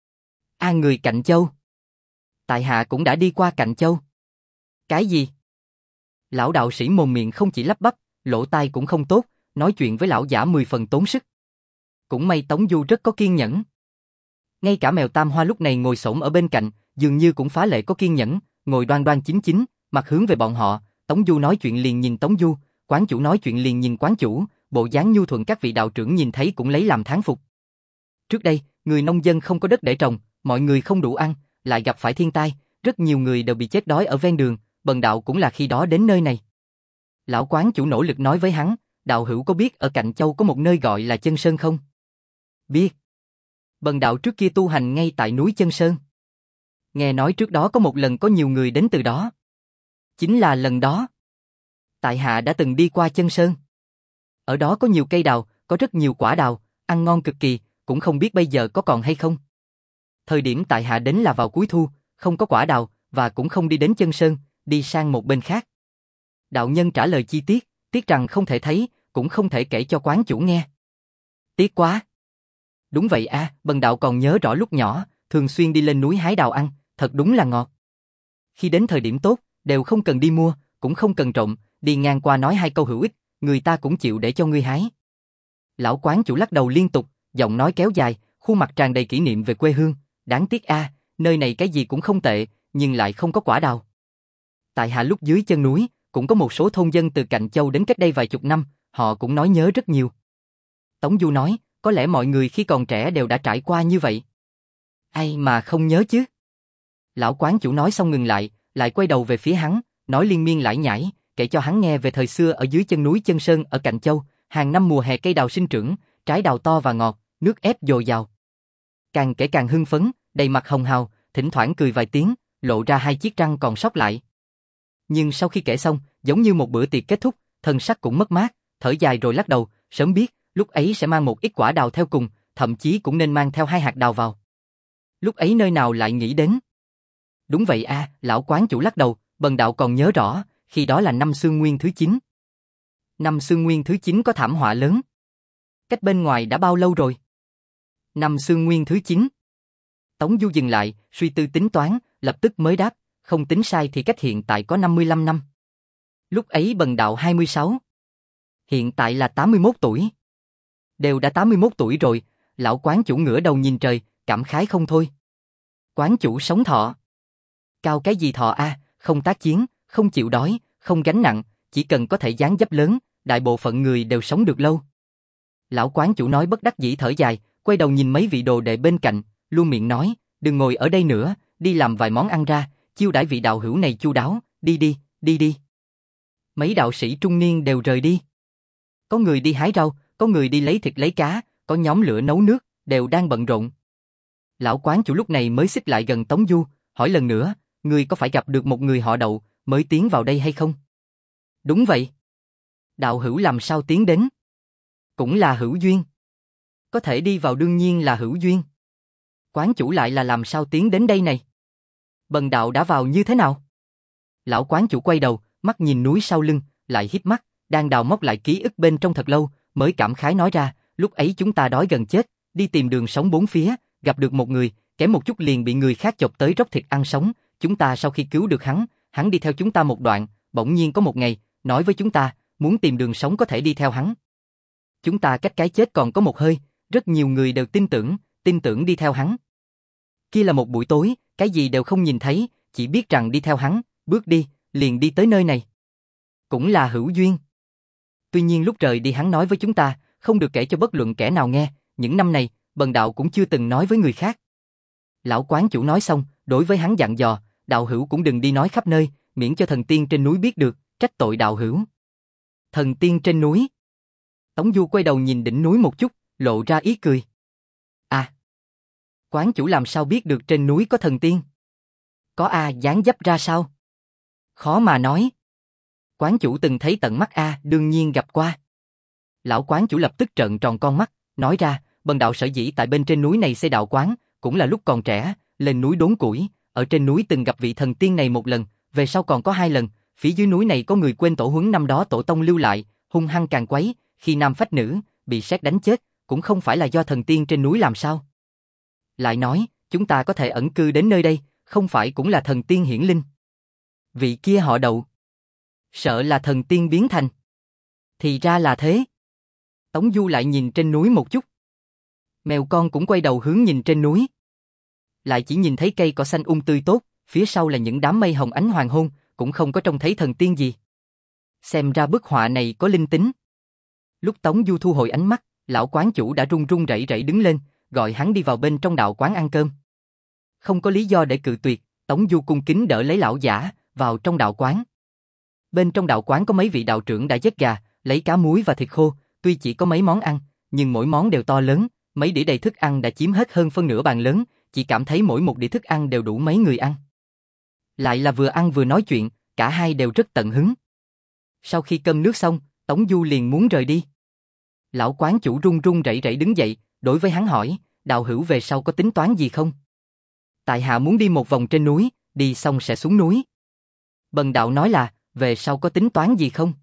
A, người Cạnh Châu. Tại hạ cũng đã đi qua Cạnh Châu. Cái gì? Lão đạo sĩ mồm miệng không chỉ lắp bắp, lỗ tai cũng không tốt, nói chuyện với lão giả mười phần tốn sức. Cũng may Tống Du rất có kiên nhẫn. Ngay cả mèo tam hoa lúc này ngồi xổm ở bên cạnh, dường như cũng phá lệ có kiên nhẫn, ngồi đoan đoan chính chính, mặt hướng về bọn họ, Tống Du nói chuyện liền nhìn Tống Du, quán chủ nói chuyện liền nhìn quán chủ, bộ dáng nhu thuận các vị đạo trưởng nhìn thấy cũng lấy làm thán phục. Trước đây, người nông dân không có đất để trồng, mọi người không đủ ăn, lại gặp phải thiên tai, rất nhiều người đều bị chết đói ở ven đường, bần đạo cũng là khi đó đến nơi này. Lão quán chủ nỗ lực nói với hắn, đạo hữu có biết ở Cạnh Châu có một nơi gọi là Chân Sơn không? Biết. Bần đạo trước kia tu hành ngay tại núi Chân Sơn. Nghe nói trước đó có một lần có nhiều người đến từ đó. Chính là lần đó. Tại hạ đã từng đi qua Chân Sơn. Ở đó có nhiều cây đào, có rất nhiều quả đào, ăn ngon cực kỳ, cũng không biết bây giờ có còn hay không. Thời điểm tại hạ đến là vào cuối thu, không có quả đào, và cũng không đi đến chân sơn, đi sang một bên khác. Đạo nhân trả lời chi tiết, tiếc rằng không thể thấy, cũng không thể kể cho quán chủ nghe. Tiếc quá. Đúng vậy a, à, bần đạo còn nhớ rõ lúc nhỏ, thường xuyên đi lên núi hái đào ăn, thật đúng là ngọt. Khi đến thời điểm tốt, đều không cần đi mua, cũng không cần trộm, đi ngang qua nói hai câu hữu ích, người ta cũng chịu để cho ngươi hái. Lão quán chủ lắc đầu liên tục, giọng nói kéo dài, khuôn mặt tràn đầy kỷ niệm về quê hương. Đáng tiếc a, à, nơi này cái gì cũng không tệ, nhưng lại không có quả đào. Tại hạ lúc dưới chân núi, cũng có một số thôn dân từ Cạnh Châu đến cách đây vài chục năm, họ cũng nói nhớ rất nhiều. Tống Du nói, có lẽ mọi người khi còn trẻ đều đã trải qua như vậy. Ai mà không nhớ chứ? Lão quán chủ nói xong ngừng lại, lại quay đầu về phía hắn, nói liên miên lải nhải, kể cho hắn nghe về thời xưa ở dưới chân núi Chân Sơn ở Cạnh Châu, hàng năm mùa hè cây đào sinh trưởng, trái đào to và ngọt, nước ép dồi dào. Càng kể càng hưng phấn, đầy mặt hồng hào, thỉnh thoảng cười vài tiếng, lộ ra hai chiếc răng còn sót lại. Nhưng sau khi kể xong, giống như một bữa tiệc kết thúc, thần sắc cũng mất mát, thở dài rồi lắc đầu, sớm biết, lúc ấy sẽ mang một ít quả đào theo cùng, thậm chí cũng nên mang theo hai hạt đào vào. Lúc ấy nơi nào lại nghĩ đến? Đúng vậy a, à, lão quán chủ lắc đầu, bần đạo còn nhớ rõ, khi đó là năm Xương Nguyên thứ chín. Năm Xương Nguyên thứ chín có thảm họa lớn. Cách bên ngoài đã bao lâu rồi? Năm Xương Nguyên thứ chín. Tống Du dừng lại, suy tư tính toán, lập tức mới đáp, không tính sai thì cách hiện tại có năm mươi lăm năm. Lúc ấy bần đạo hai mươi sáu. Hiện tại là tám mươi mốt tuổi. Đều đã tám mươi mốt tuổi rồi, lão quán chủ ngửa đầu nhìn trời, cảm khái không thôi. Quán chủ sống thọ. Cao cái gì thọ a, à, không tác chiến, không chịu đói, không gánh nặng, chỉ cần có thể dáng dấp lớn, đại bộ phận người đều sống được lâu. Lão quán chủ nói bất đắc dĩ thở dài, quay đầu nhìn mấy vị đồ đệ bên cạnh, luôn miệng nói, đừng ngồi ở đây nữa, đi làm vài món ăn ra, chiêu đãi vị đạo hữu này chu đáo, đi đi, đi đi. Mấy đạo sĩ trung niên đều rời đi. Có người đi hái rau, có người đi lấy thịt lấy cá, có nhóm lửa nấu nước, đều đang bận rộn. Lão quán chủ lúc này mới xích lại gần Tống Du, hỏi lần nữa, người có phải gặp được một người họ Đậu mới tiến vào đây hay không? Đúng vậy. Đạo hữu làm sao tiến đến? Cũng là hữu duyên. Có thể đi vào đương nhiên là hữu duyên. Quán chủ lại là làm sao tiến đến đây này? Bần đạo đã vào như thế nào? Lão quán chủ quay đầu, mắt nhìn núi sau lưng, lại híp mắt, đang đào móc lại ký ức bên trong thật lâu, mới cảm khái nói ra, lúc ấy chúng ta đói gần chết, đi tìm đường sống bốn phía, gặp được một người, kém một chút liền bị người khác chộp tới róc thịt ăn sống, chúng ta sau khi cứu được hắn, hắn đi theo chúng ta một đoạn, bỗng nhiên có một ngày, nói với chúng ta, muốn tìm đường sống có thể đi theo hắn. Chúng ta cách cái chết còn có một hơi, rất nhiều người đều tin tưởng, tin tưởng đi theo hắn. Kia là một buổi tối, cái gì đều không nhìn thấy, chỉ biết rằng đi theo hắn, bước đi, liền đi tới nơi này. Cũng là hữu duyên. Tuy nhiên lúc rời đi hắn nói với chúng ta, không được kể cho bất luận kẻ nào nghe, những năm này, bần đạo cũng chưa từng nói với người khác. Lão quán chủ nói xong, đối với hắn dặn dò, đạo hữu cũng đừng đi nói khắp nơi, miễn cho thần tiên trên núi biết được, trách tội đạo hữu. Thần tiên trên núi. Tống Du quay đầu nhìn đỉnh núi một chút, lộ ra ý cười. À, quán chủ làm sao biết được trên núi có thần tiên? Có a, dáng dấp ra sao? Khó mà nói. Quán chủ từng thấy tận mắt a, đương nhiên gặp qua. Lão quán chủ lập tức trợn tròn con mắt, nói ra, bần đạo sở dĩ tại bên trên núi này xây đạo quán, cũng là lúc còn trẻ, lên núi đốn củi, ở trên núi từng gặp vị thần tiên này một lần, về sau còn có hai lần, phía dưới núi này có người quên tổ huấn năm đó tổ tông lưu lại, hung hăng càng quấy, khi nam phách nữ, bị sét đánh chết, cũng không phải là do thần tiên trên núi làm sao. Lại nói, chúng ta có thể ẩn cư đến nơi đây, không phải cũng là thần tiên hiển linh. Vị kia họ Đậu, sợ là thần tiên biến thành. Thì ra là thế. Tống Du lại nhìn trên núi một chút. Mèo con cũng quay đầu hướng nhìn trên núi. Lại chỉ nhìn thấy cây cỏ xanh um tươi tốt, phía sau là những đám mây hồng ánh hoàng hôn, cũng không có trông thấy thần tiên gì. Xem ra bức họa này có linh tính. Lúc Tống Du thu hồi ánh mắt, lão quán chủ đã run run rẩy rẩy đứng lên, gọi hắn đi vào bên trong đạo quán ăn cơm. Không có lý do để cự tuyệt, Tống Du cung kính đỡ lấy lão giả, vào trong đạo quán. Bên trong đạo quán có mấy vị đạo trưởng đã giết gà, lấy cá muối và thịt khô, tuy chỉ có mấy món ăn, nhưng mỗi món đều to lớn, mấy đĩa đầy thức ăn đã chiếm hết hơn phân nửa bàn lớn, chỉ cảm thấy mỗi một đĩa thức ăn đều đủ mấy người ăn. Lại là vừa ăn vừa nói chuyện, cả hai đều rất tận hứng. Sau khi cơm nước xong, Tống Du liền muốn rời đi. Lão quán chủ run run rẩy rẩy đứng dậy, đối với hắn hỏi, đạo hữu về sau có tính toán gì không? Tại hạ muốn đi một vòng trên núi, đi xong sẽ xuống núi. Bần đạo nói là, về sau có tính toán gì không?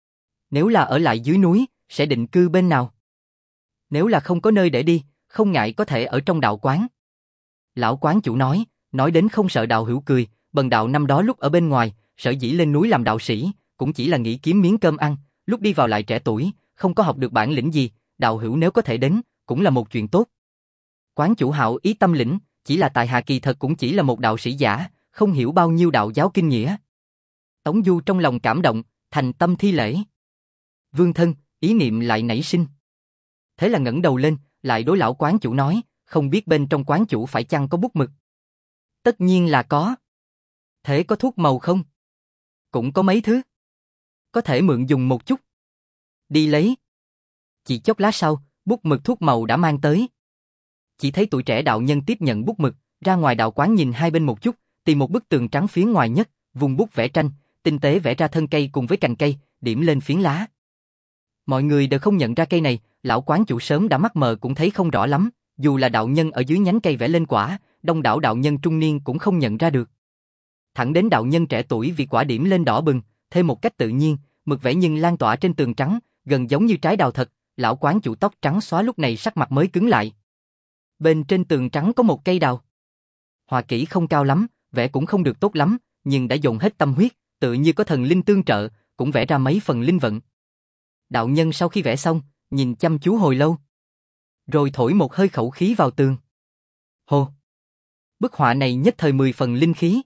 Nếu là ở lại dưới núi, sẽ định cư bên nào? Nếu là không có nơi để đi, không ngại có thể ở trong đạo quán. Lão quán chủ nói, nói đến không sợ đạo hữu cười, bần đạo năm đó lúc ở bên ngoài, sở dĩ lên núi làm đạo sĩ, cũng chỉ là nghĩ kiếm miếng cơm ăn, lúc đi vào lại trẻ tuổi, không có học được bản lĩnh gì, đạo hữu nếu có thể đến, cũng là một chuyện tốt. Quán chủ hảo ý tâm lĩnh, chỉ là tại hạ kỳ thật cũng chỉ là một đạo sĩ giả, không hiểu bao nhiêu đạo giáo kinh nghĩa. Tống Du trong lòng cảm động, thành tâm thi lễ. Vương thân, ý niệm lại nảy sinh. Thế là ngẩng đầu lên, lại đối lão quán chủ nói, không biết bên trong quán chủ phải chăng có bút mực? Tất nhiên là có. Thế có thuốc màu không? Cũng có mấy thứ. Có thể mượn dùng một chút. Đi lấy. Chỉ chốc lát sau, bút mực thuốc màu đã mang tới. Chỉ thấy tuổi trẻ đạo nhân tiếp nhận bút mực, ra ngoài đạo quán nhìn hai bên một chút, tìm một bức tường trắng phía ngoài nhất, vùng bút vẽ tranh, tinh tế vẽ ra thân cây cùng với cành cây, điểm lên phiến lá. Mọi người đều không nhận ra cây này, lão quán chủ sớm đã mắt mờ cũng thấy không rõ lắm, dù là đạo nhân ở dưới nhánh cây vẽ lên quả, đông đảo đạo nhân trung niên cũng không nhận ra được. Thẳng đến đạo nhân trẻ tuổi vì quả điểm lên đỏ bừng, thêm một cách tự nhiên, mực vẽ nhưng lan tỏa trên tường trắng, gần giống như trái đào thật, lão quán chủ tóc trắng xóa lúc này sắc mặt mới cứng lại. Bên trên tường trắng có một cây đào. Họa kỹ không cao lắm, vẽ cũng không được tốt lắm, nhưng đã dồn hết tâm huyết, tự như có thần linh tương trợ, cũng vẽ ra mấy phần linh vận. Đạo nhân sau khi vẽ xong, nhìn chăm chú hồi lâu. Rồi thổi một hơi khẩu khí vào tường. Hồ! Bức họa này nhất thời mười phần linh khí.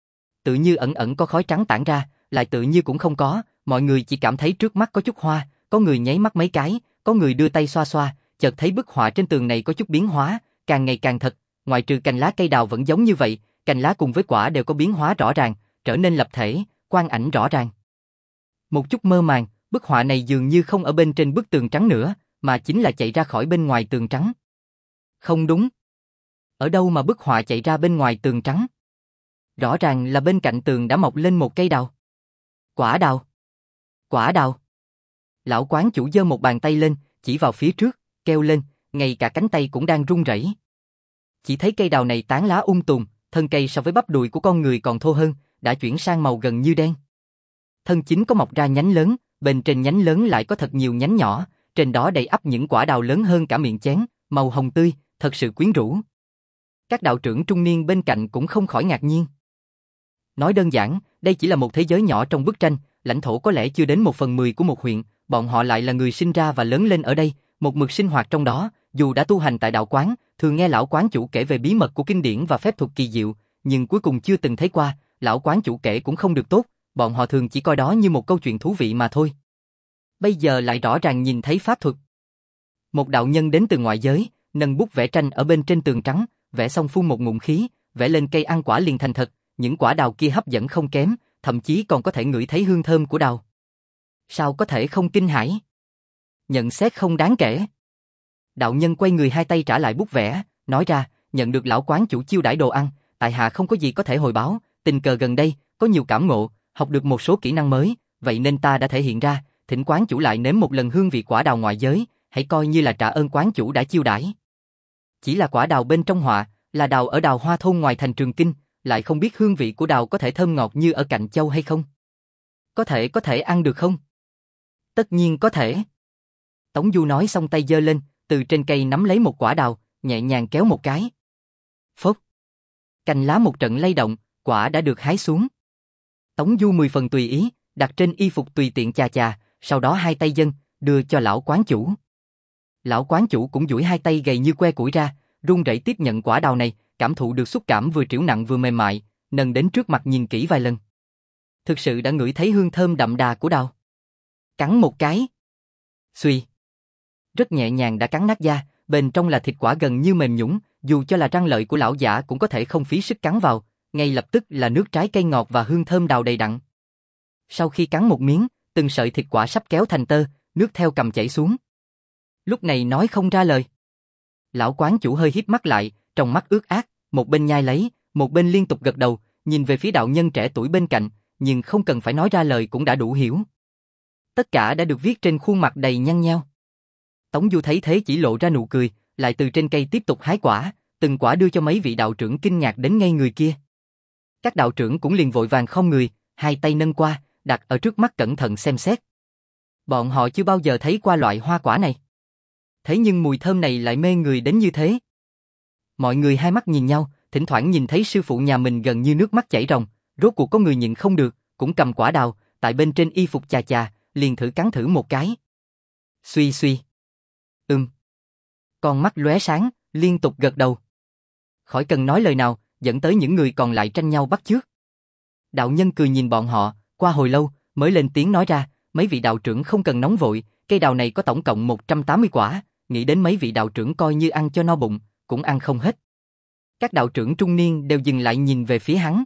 Tự như ẩn ẩn có khói trắng tản ra, lại tự như cũng không có, mọi người chỉ cảm thấy trước mắt có chút hoa, có người nháy mắt mấy cái, có người đưa tay xoa xoa, chợt thấy bức họa trên tường này có chút biến hóa, càng ngày càng thật, ngoại trừ cành lá cây đào vẫn giống như vậy, cành lá cùng với quả đều có biến hóa rõ ràng, trở nên lập thể, quang ảnh rõ ràng. Một chút mơ màng, bức họa này dường như không ở bên trên bức tường trắng nữa, mà chính là chạy ra khỏi bên ngoài tường trắng. Không đúng. Ở đâu mà bức họa chạy ra bên ngoài tường trắng? Rõ ràng là bên cạnh tường đã mọc lên một cây đào. Quả đào. Quả đào. Lão quán chủ giơ một bàn tay lên, chỉ vào phía trước, kêu lên, ngay cả cánh tay cũng đang run rẩy. Chỉ thấy cây đào này tán lá um tùm, thân cây so với bắp đùi của con người còn thô hơn, đã chuyển sang màu gần như đen. Thân chính có mọc ra nhánh lớn, bên trên nhánh lớn lại có thật nhiều nhánh nhỏ, trên đó đầy ắp những quả đào lớn hơn cả miệng chén, màu hồng tươi, thật sự quyến rũ. Các đạo trưởng trung niên bên cạnh cũng không khỏi ngạc nhiên. Nói đơn giản, đây chỉ là một thế giới nhỏ trong bức tranh, lãnh thổ có lẽ chưa đến một phần mười của một huyện, bọn họ lại là người sinh ra và lớn lên ở đây, một mực sinh hoạt trong đó, dù đã tu hành tại đạo quán, thường nghe lão quán chủ kể về bí mật của kinh điển và phép thuật kỳ diệu, nhưng cuối cùng chưa từng thấy qua, lão quán chủ kể cũng không được tốt, bọn họ thường chỉ coi đó như một câu chuyện thú vị mà thôi. Bây giờ lại rõ ràng nhìn thấy pháp thuật. Một đạo nhân đến từ ngoại giới, nâng bút vẽ tranh ở bên trên tường trắng, vẽ xong phun một ngụm khí, vẽ lên cây ăn quả liền thành thật, những quả đào kia hấp dẫn không kém, thậm chí còn có thể ngửi thấy hương thơm của đào. Sao có thể không kinh hãi? Nhận xét không đáng kể. Đạo nhân quay người hai tay trả lại bút vẽ, nói ra, nhận được lão quán chủ chiêu đãi đồ ăn, tại hạ không có gì có thể hồi báo, tình cờ gần đây, có nhiều cảm ngộ, học được một số kỹ năng mới, vậy nên ta đã thể hiện ra, thỉnh quán chủ lại nếm một lần hương vị quả đào ngoại giới, hãy coi như là trả ơn quán chủ đã chiêu đãi. Chỉ là quả đào bên trong họa, là đào ở Đào Hoa thôn ngoài thành Trường Kinh, lại không biết hương vị của đào có thể thơm ngọt như ở cạnh châu hay không? Có thể có thể ăn được không? Tất nhiên có thể. Tống Du nói xong tay giơ lên, từ trên cây nắm lấy một quả đào, nhẹ nhàng kéo một cái. Phốc. Cành lá một trận lay động, quả đã được hái xuống. Tống Du mười phần tùy ý, đặt trên y phục tùy tiện chà chà, sau đó hai tay dâng, đưa cho lão quán chủ. Lão quán chủ cũng duỗi hai tay gầy như que củi ra, run rẩy tiếp nhận quả đào này, cảm thụ được xúc cảm vừa trĩu nặng vừa mềm mại, nâng đến trước mặt nhìn kỹ vài lần. Thực sự đã ngửi thấy hương thơm đậm đà của đào. Cắn một cái. Xuy. Rất nhẹ nhàng đã cắn nát da, bên trong là thịt quả gần như mềm nhũn, dù cho là răng lợi của lão giả cũng có thể không phí sức cắn vào, ngay lập tức là nước trái cây ngọt và hương thơm đào đầy đặn. Sau khi cắn một miếng, từng sợi thịt quả sắp kéo thành tơ, nước theo cầm chảy xuống. Lúc này nói không ra lời. Lão quán chủ hơi híp mắt lại, trong mắt ướt át, một bên nhai lấy, một bên liên tục gật đầu, nhìn về phía đạo nhân trẻ tuổi bên cạnh, nhưng không cần phải nói ra lời cũng đã đủ hiểu. Tất cả đã được viết trên khuôn mặt đầy nhăn nhao. Tống Du thấy thế chỉ lộ ra nụ cười, lại từ trên cây tiếp tục hái quả, từng quả đưa cho mấy vị đạo trưởng kinh ngạc đến ngây người kia. Các đạo trưởng cũng liền vội vàng khom người, hai tay nâng qua, đặt ở trước mắt cẩn thận xem xét. Bọn họ chưa bao giờ thấy qua loại hoa quả này. Thế nhưng mùi thơm này lại mê người đến như thế. Mọi người hai mắt nhìn nhau, thỉnh thoảng nhìn thấy sư phụ nhà mình gần như nước mắt chảy ròng, rốt cuộc có người nhịn không được, cũng cầm quả đào, tại bên trên y phục chà chà, liền thử cắn thử một cái. Suy suy. Ừm. Con mắt lóe sáng, liên tục gật đầu. Khỏi cần nói lời nào, dẫn tới những người còn lại tranh nhau bắt chước. Đạo nhân cười nhìn bọn họ, qua hồi lâu, mới lên tiếng nói ra, mấy vị đạo trưởng không cần nóng vội, cây đào này có tổng cộng một trăm tám mươi quả, nghĩ đến mấy vị đạo trưởng coi như ăn cho no bụng, cũng ăn không hết. Các đạo trưởng trung niên đều dừng lại nhìn về phía hắn.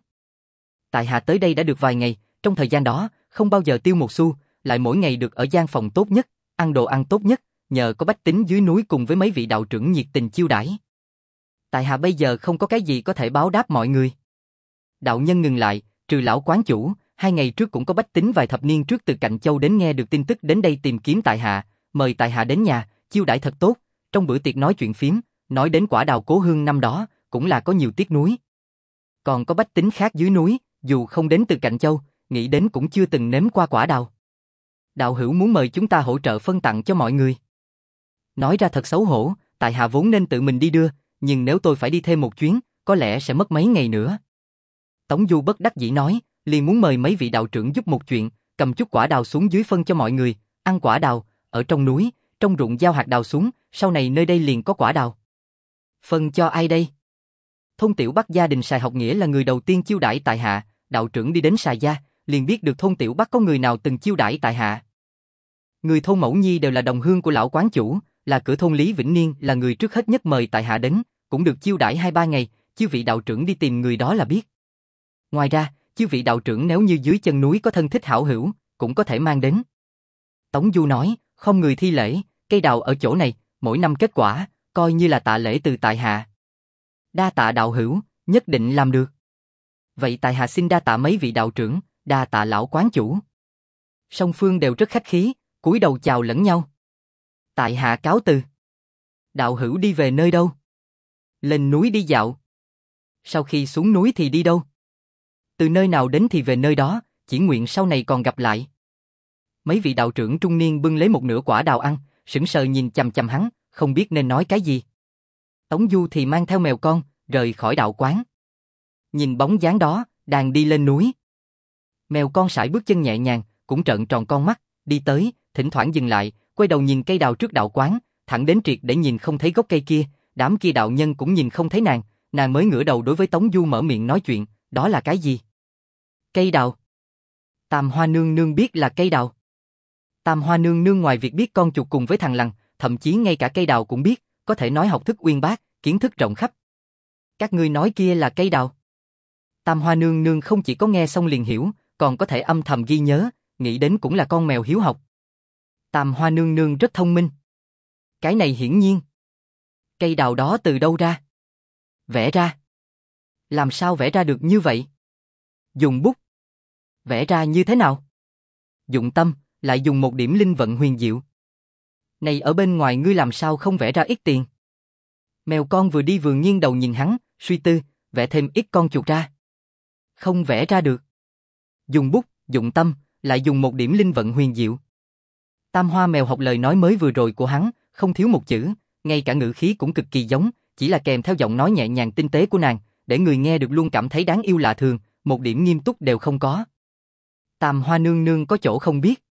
Tại hạ tới đây đã được vài ngày, trong thời gian đó, không bao giờ tiêu một xu, lại mỗi ngày được ở gian phòng tốt nhất, ăn đồ ăn tốt nhất, nhờ có bách tính dưới núi cùng với mấy vị đạo trưởng nhiệt tình chiêu đãi. Tại hạ bây giờ không có cái gì có thể báo đáp mọi người. Đạo nhân ngừng lại, trừ lão quán chủ, hai ngày trước cũng có bách tính vài thập niên trước từ Cạnh Châu đến nghe được tin tức đến đây tìm kiếm tại hạ, mời tại hạ đến nhà, chiêu đãi thật tốt, trong bữa tiệc nói chuyện phiếm, nói đến quả đào cố hương năm đó, cũng là có nhiều tiếc nuối. Còn có bách tính khác dưới núi, dù không đến từ Cạnh Châu, nghĩ đến cũng chưa từng nếm qua quả đào. Đạo hữu muốn mời chúng ta hỗ trợ phân tặng cho mọi người. Nói ra thật xấu hổ, tại hạ vốn nên tự mình đi đưa, nhưng nếu tôi phải đi thêm một chuyến, có lẽ sẽ mất mấy ngày nữa. Tống Du bất đắc dĩ nói, liền muốn mời mấy vị đạo trưởng giúp một chuyện, cầm chút quả đào xuống dưới phân cho mọi người, ăn quả đào, ở trong núi, trong ruộng gieo hạt đào xuống, sau này nơi đây liền có quả đào. Phân cho ai đây? Thôn Tiểu Bắc gia đình Sài Học Nghĩa là người đầu tiên chiêu đãi tại hạ, đạo trưởng đi đến Sài gia, liền biết được thôn Tiểu Bắc có người nào từng chiêu đãi tại hạ. Người thôn Mẫu Nhi đều là đồng hương của lão quán chủ, là cửa thôn Lý Vĩnh Niên là người trước hết nhất mời tại hạ đến, cũng được chiêu đãi hai ba ngày, chư vị đạo trưởng đi tìm người đó là biết. Ngoài ra, chư vị đạo trưởng nếu như dưới chân núi có thân thích hảo hữu, cũng có thể mang đến. Tống Du nói, không người thi lễ, cây đào ở chỗ này, mỗi năm kết quả, coi như là tạ lễ từ tại hạ. Đa tạ đạo hữu, nhất định làm được. Vậy tại hạ xin đa tạ mấy vị đạo trưởng, đa tạ lão quán chủ. Song phương đều rất khách khí, cúi đầu chào lẫn nhau. Tại hạ cáo từ. Đạo hữu đi về nơi đâu? Lên núi đi dạo. Sau khi xuống núi thì đi đâu? Từ nơi nào đến thì về nơi đó, chỉ nguyện sau này còn gặp lại. Mấy vị đạo trưởng trung niên bưng lấy một nửa quả đào ăn, sững sờ nhìn chằm chằm hắn, không biết nên nói cái gì. Tống Du thì mang theo mèo con, rời khỏi đạo quán. Nhìn bóng dáng đó, đang đi lên núi. Mèo con sải bước chân nhẹ nhàng, cũng trợn tròn con mắt, đi tới, thỉnh thoảng dừng lại, quay đầu nhìn cây đào trước đạo quán, thẳng đến triệt để nhìn không thấy gốc cây kia, đám kia đạo nhân cũng nhìn không thấy nàng, nàng mới ngửa đầu đối với Tống Du mở miệng nói chuyện, đó là cái gì? Cây đào. Tam Hoa nương nương biết là cây đào. Tam Hoa nương nương ngoài việc biết con chuột cùng với thằng lằn, thậm chí ngay cả cây đào cũng biết, có thể nói học thức uyên bác, kiến thức rộng khắp. Các ngươi nói kia là cây đào. Tam Hoa nương nương không chỉ có nghe xong liền hiểu, còn có thể âm thầm ghi nhớ, nghĩ đến cũng là con mèo hiếu học. Tam Hoa nương nương rất thông minh. Cái này hiển nhiên. Cây đào đó từ đâu ra? Vẽ ra. Làm sao vẽ ra được như vậy? Dùng bút. Vẽ ra như thế nào? Dụng tâm, lại dùng một điểm linh vận huyền diệu. Này ở bên ngoài ngươi làm sao không vẽ ra ít tiền? Mèo con vừa đi vừa nghiêng đầu nhìn hắn, suy tư, vẽ thêm ít con chuột ra. Không vẽ ra được. Dùng bút, dụng tâm, lại dùng một điểm linh vận huyền diệu. Tam Hoa mèo học lời nói mới vừa rồi của hắn, không thiếu một chữ, ngay cả ngữ khí cũng cực kỳ giống, chỉ là kèm theo giọng nói nhẹ nhàng tinh tế của nàng, để người nghe được luôn cảm thấy đáng yêu lạ thường, một điểm nghiêm túc đều không có. Tam Hoa nương nương có chỗ không biết.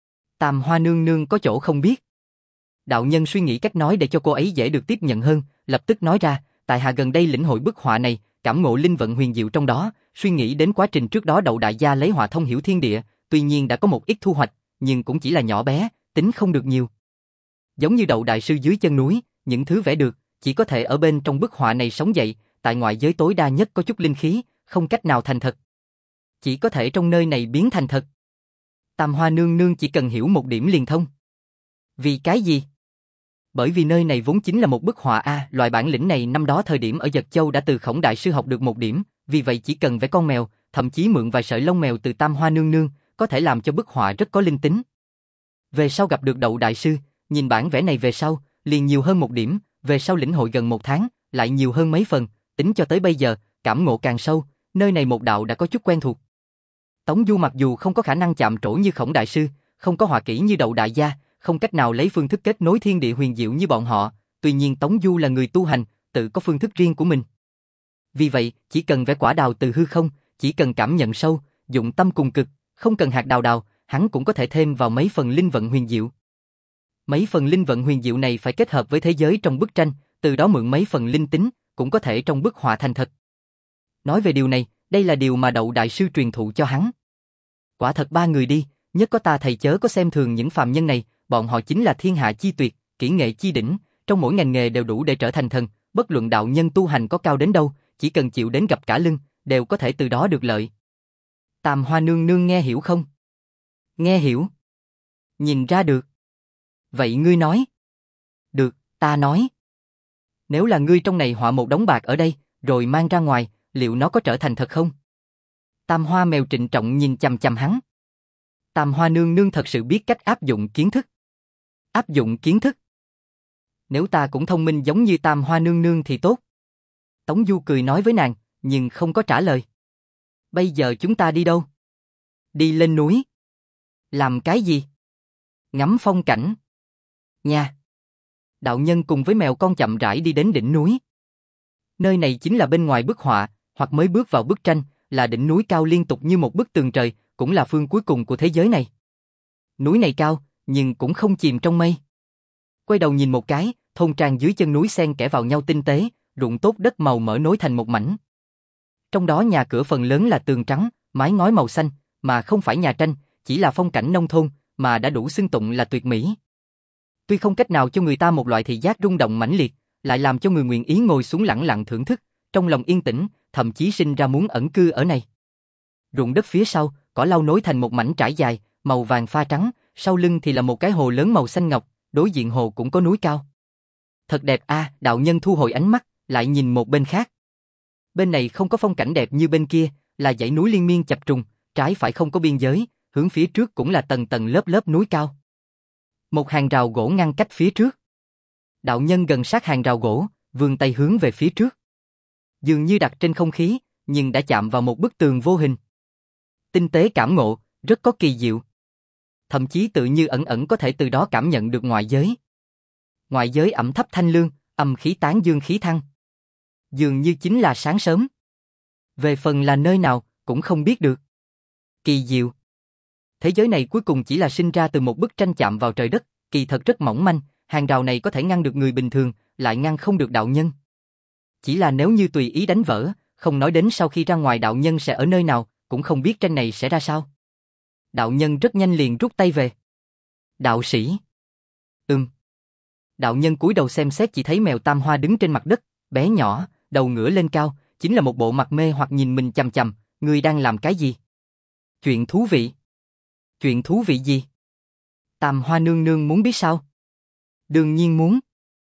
Tam Hoa nương nương có chỗ không biết. Đạo nhân suy nghĩ cách nói để cho cô ấy dễ được tiếp nhận hơn, lập tức nói ra, tại hạ gần đây lĩnh hội bức họa này, cảm ngộ linh vận huyền diệu trong đó, suy nghĩ đến quá trình trước đó Đậu đại gia lấy họa thông hiểu thiên địa, tuy nhiên đã có một ít thu hoạch, nhưng cũng chỉ là nhỏ bé, tính không được nhiều. Giống như Đậu đại sư dưới chân núi, những thứ vẽ được, chỉ có thể ở bên trong bức họa này sống dậy, tại ngoại giới tối đa nhất có chút linh khí, không cách nào thành thật. Chỉ có thể trong nơi này biến thành thật. Tam Hoa nương nương chỉ cần hiểu một điểm liền thông. Vì cái gì? Bởi vì nơi này vốn chính là một bức họa a, loại bản lĩnh này năm đó thời điểm ở Dật Châu đã từ Khổng đại sư học được một điểm, vì vậy chỉ cần vẽ con mèo, thậm chí mượn vài sợi lông mèo từ Tam Hoa nương nương, có thể làm cho bức họa rất có linh tính. Về sau gặp được Đậu đại sư, nhìn bản vẽ này về sau, liền nhiều hơn một điểm, về sau lĩnh hội gần một tháng, lại nhiều hơn mấy phần, tính cho tới bây giờ, cảm ngộ càng sâu, nơi này một đạo đã có chút quen thuộc. Tống Du mặc dù không có khả năng chạm trổ như Khổng đại sư, không có họa kỹ như Đậu đại gia, không cách nào lấy phương thức kết nối thiên địa huyền diệu như bọn họ, tuy nhiên Tống Du là người tu hành, tự có phương thức riêng của mình. Vì vậy, chỉ cần vẽ quả đào từ hư không, chỉ cần cảm nhận sâu, dụng tâm cùng cực, không cần hạt đào đào, hắn cũng có thể thêm vào mấy phần linh vận huyền diệu. Mấy phần linh vận huyền diệu này phải kết hợp với thế giới trong bức tranh, từ đó mượn mấy phần linh tính, cũng có thể trong bức họa thành thật. Nói về điều này, đây là điều mà Đậu đại sư truyền thụ cho hắn. Quả thật ba người đi, nhất có ta thầy chớ có xem thường những phàm nhân này, bọn họ chính là thiên hạ chi tuyệt, kỹ nghệ chi đỉnh, trong mỗi ngành nghề đều đủ để trở thành thần, bất luận đạo nhân tu hành có cao đến đâu, chỉ cần chịu đến gặp cả lưng, đều có thể từ đó được lợi. Tam Hoa nương nương nghe hiểu không? Nghe hiểu. Nhìn ra được. Vậy ngươi nói. Được, ta nói. Nếu là ngươi trong này họa một đống bạc ở đây, rồi mang ra ngoài, liệu nó có trở thành thật không? Tam Hoa mèo trịnh trọng nhìn chằm chằm hắn. Tam Hoa nương nương thật sự biết cách áp dụng kiến thức. Áp dụng kiến thức. Nếu ta cũng thông minh giống như Tam Hoa nương nương thì tốt. Tống Du cười nói với nàng, nhưng không có trả lời. Bây giờ chúng ta đi đâu? Đi lên núi. Làm cái gì? Ngắm phong cảnh. Nha. Đạo nhân cùng với mèo con chậm rãi đi đến đỉnh núi. Nơi này chính là bên ngoài bức họa, hoặc mới bước vào bức tranh, là đỉnh núi cao liên tục như một bức tường trời, cũng là phương cuối cùng của thế giới này. Núi này cao, nhưng cũng không chìm trong mây. Quay đầu nhìn một cái, thôn trang dưới chân núi xen kẽ vào nhau tinh tế, ruộng tốt đất màu mỡ nối thành một mảnh. Trong đó nhà cửa phần lớn là tường trắng, mái ngói màu xanh, mà không phải nhà tranh, chỉ là phong cảnh nông thôn, mà đã đủ xưng tụng là tuyệt mỹ. Tuy không cách nào cho người ta một loại thị giác rung động mãnh liệt, lại làm cho người nguyện ý ngồi xuống lặng lặng thưởng thức, trong lòng yên tĩnh, thậm chí sinh ra muốn ẩn cư ở này. Ruộng đất phía sau, cỏ lau nối thành một mảnh trải dài, màu vàng pha trắng, sau lưng thì là một cái hồ lớn màu xanh ngọc, đối diện hồ cũng có núi cao. Thật đẹp a, à, đạo nhân thu hồi ánh mắt, lại nhìn một bên khác. Bên này không có phong cảnh đẹp như bên kia, là dãy núi liên miên chập trùng, trái phải không có biên giới, hướng phía trước cũng là tầng tầng lớp lớp núi cao. Một hàng rào gỗ ngăn cách phía trước. Đạo nhân gần sát hàng rào gỗ, vươn tay hướng về phía trước. Dường như đặt trên không khí, nhưng đã chạm vào một bức tường vô hình. Tinh tế cảm ngộ, rất có kỳ diệu. Thậm chí tự như ẩn ẩn có thể từ đó cảm nhận được ngoại giới. Ngoại giới ẩm thấp thanh lương, âm khí tán dương khí thăng. Dường như chính là sáng sớm. Về phần là nơi nào, cũng không biết được. Kỳ diệu. Thế giới này cuối cùng chỉ là sinh ra từ một bức tranh chạm vào trời đất, kỳ thật rất mỏng manh, hàng rào này có thể ngăn được người bình thường, lại ngăn không được đạo nhân. Chỉ là nếu như tùy ý đánh vỡ, không nói đến sau khi ra ngoài đạo nhân sẽ ở nơi nào, cũng không biết tranh này sẽ ra sao. Đạo nhân rất nhanh liền rút tay về. Đạo sĩ. Ừm. Đạo nhân cúi đầu xem xét chỉ thấy mèo Tam Hoa đứng trên mặt đất, bé nhỏ, đầu ngửa lên cao, chính là một bộ mặt mê hoặc nhìn mình chằm chằm, ngươi đang làm cái gì? Chuyện thú vị. Chuyện thú vị gì? Tam Hoa nương nương muốn biết sao? Đương nhiên muốn.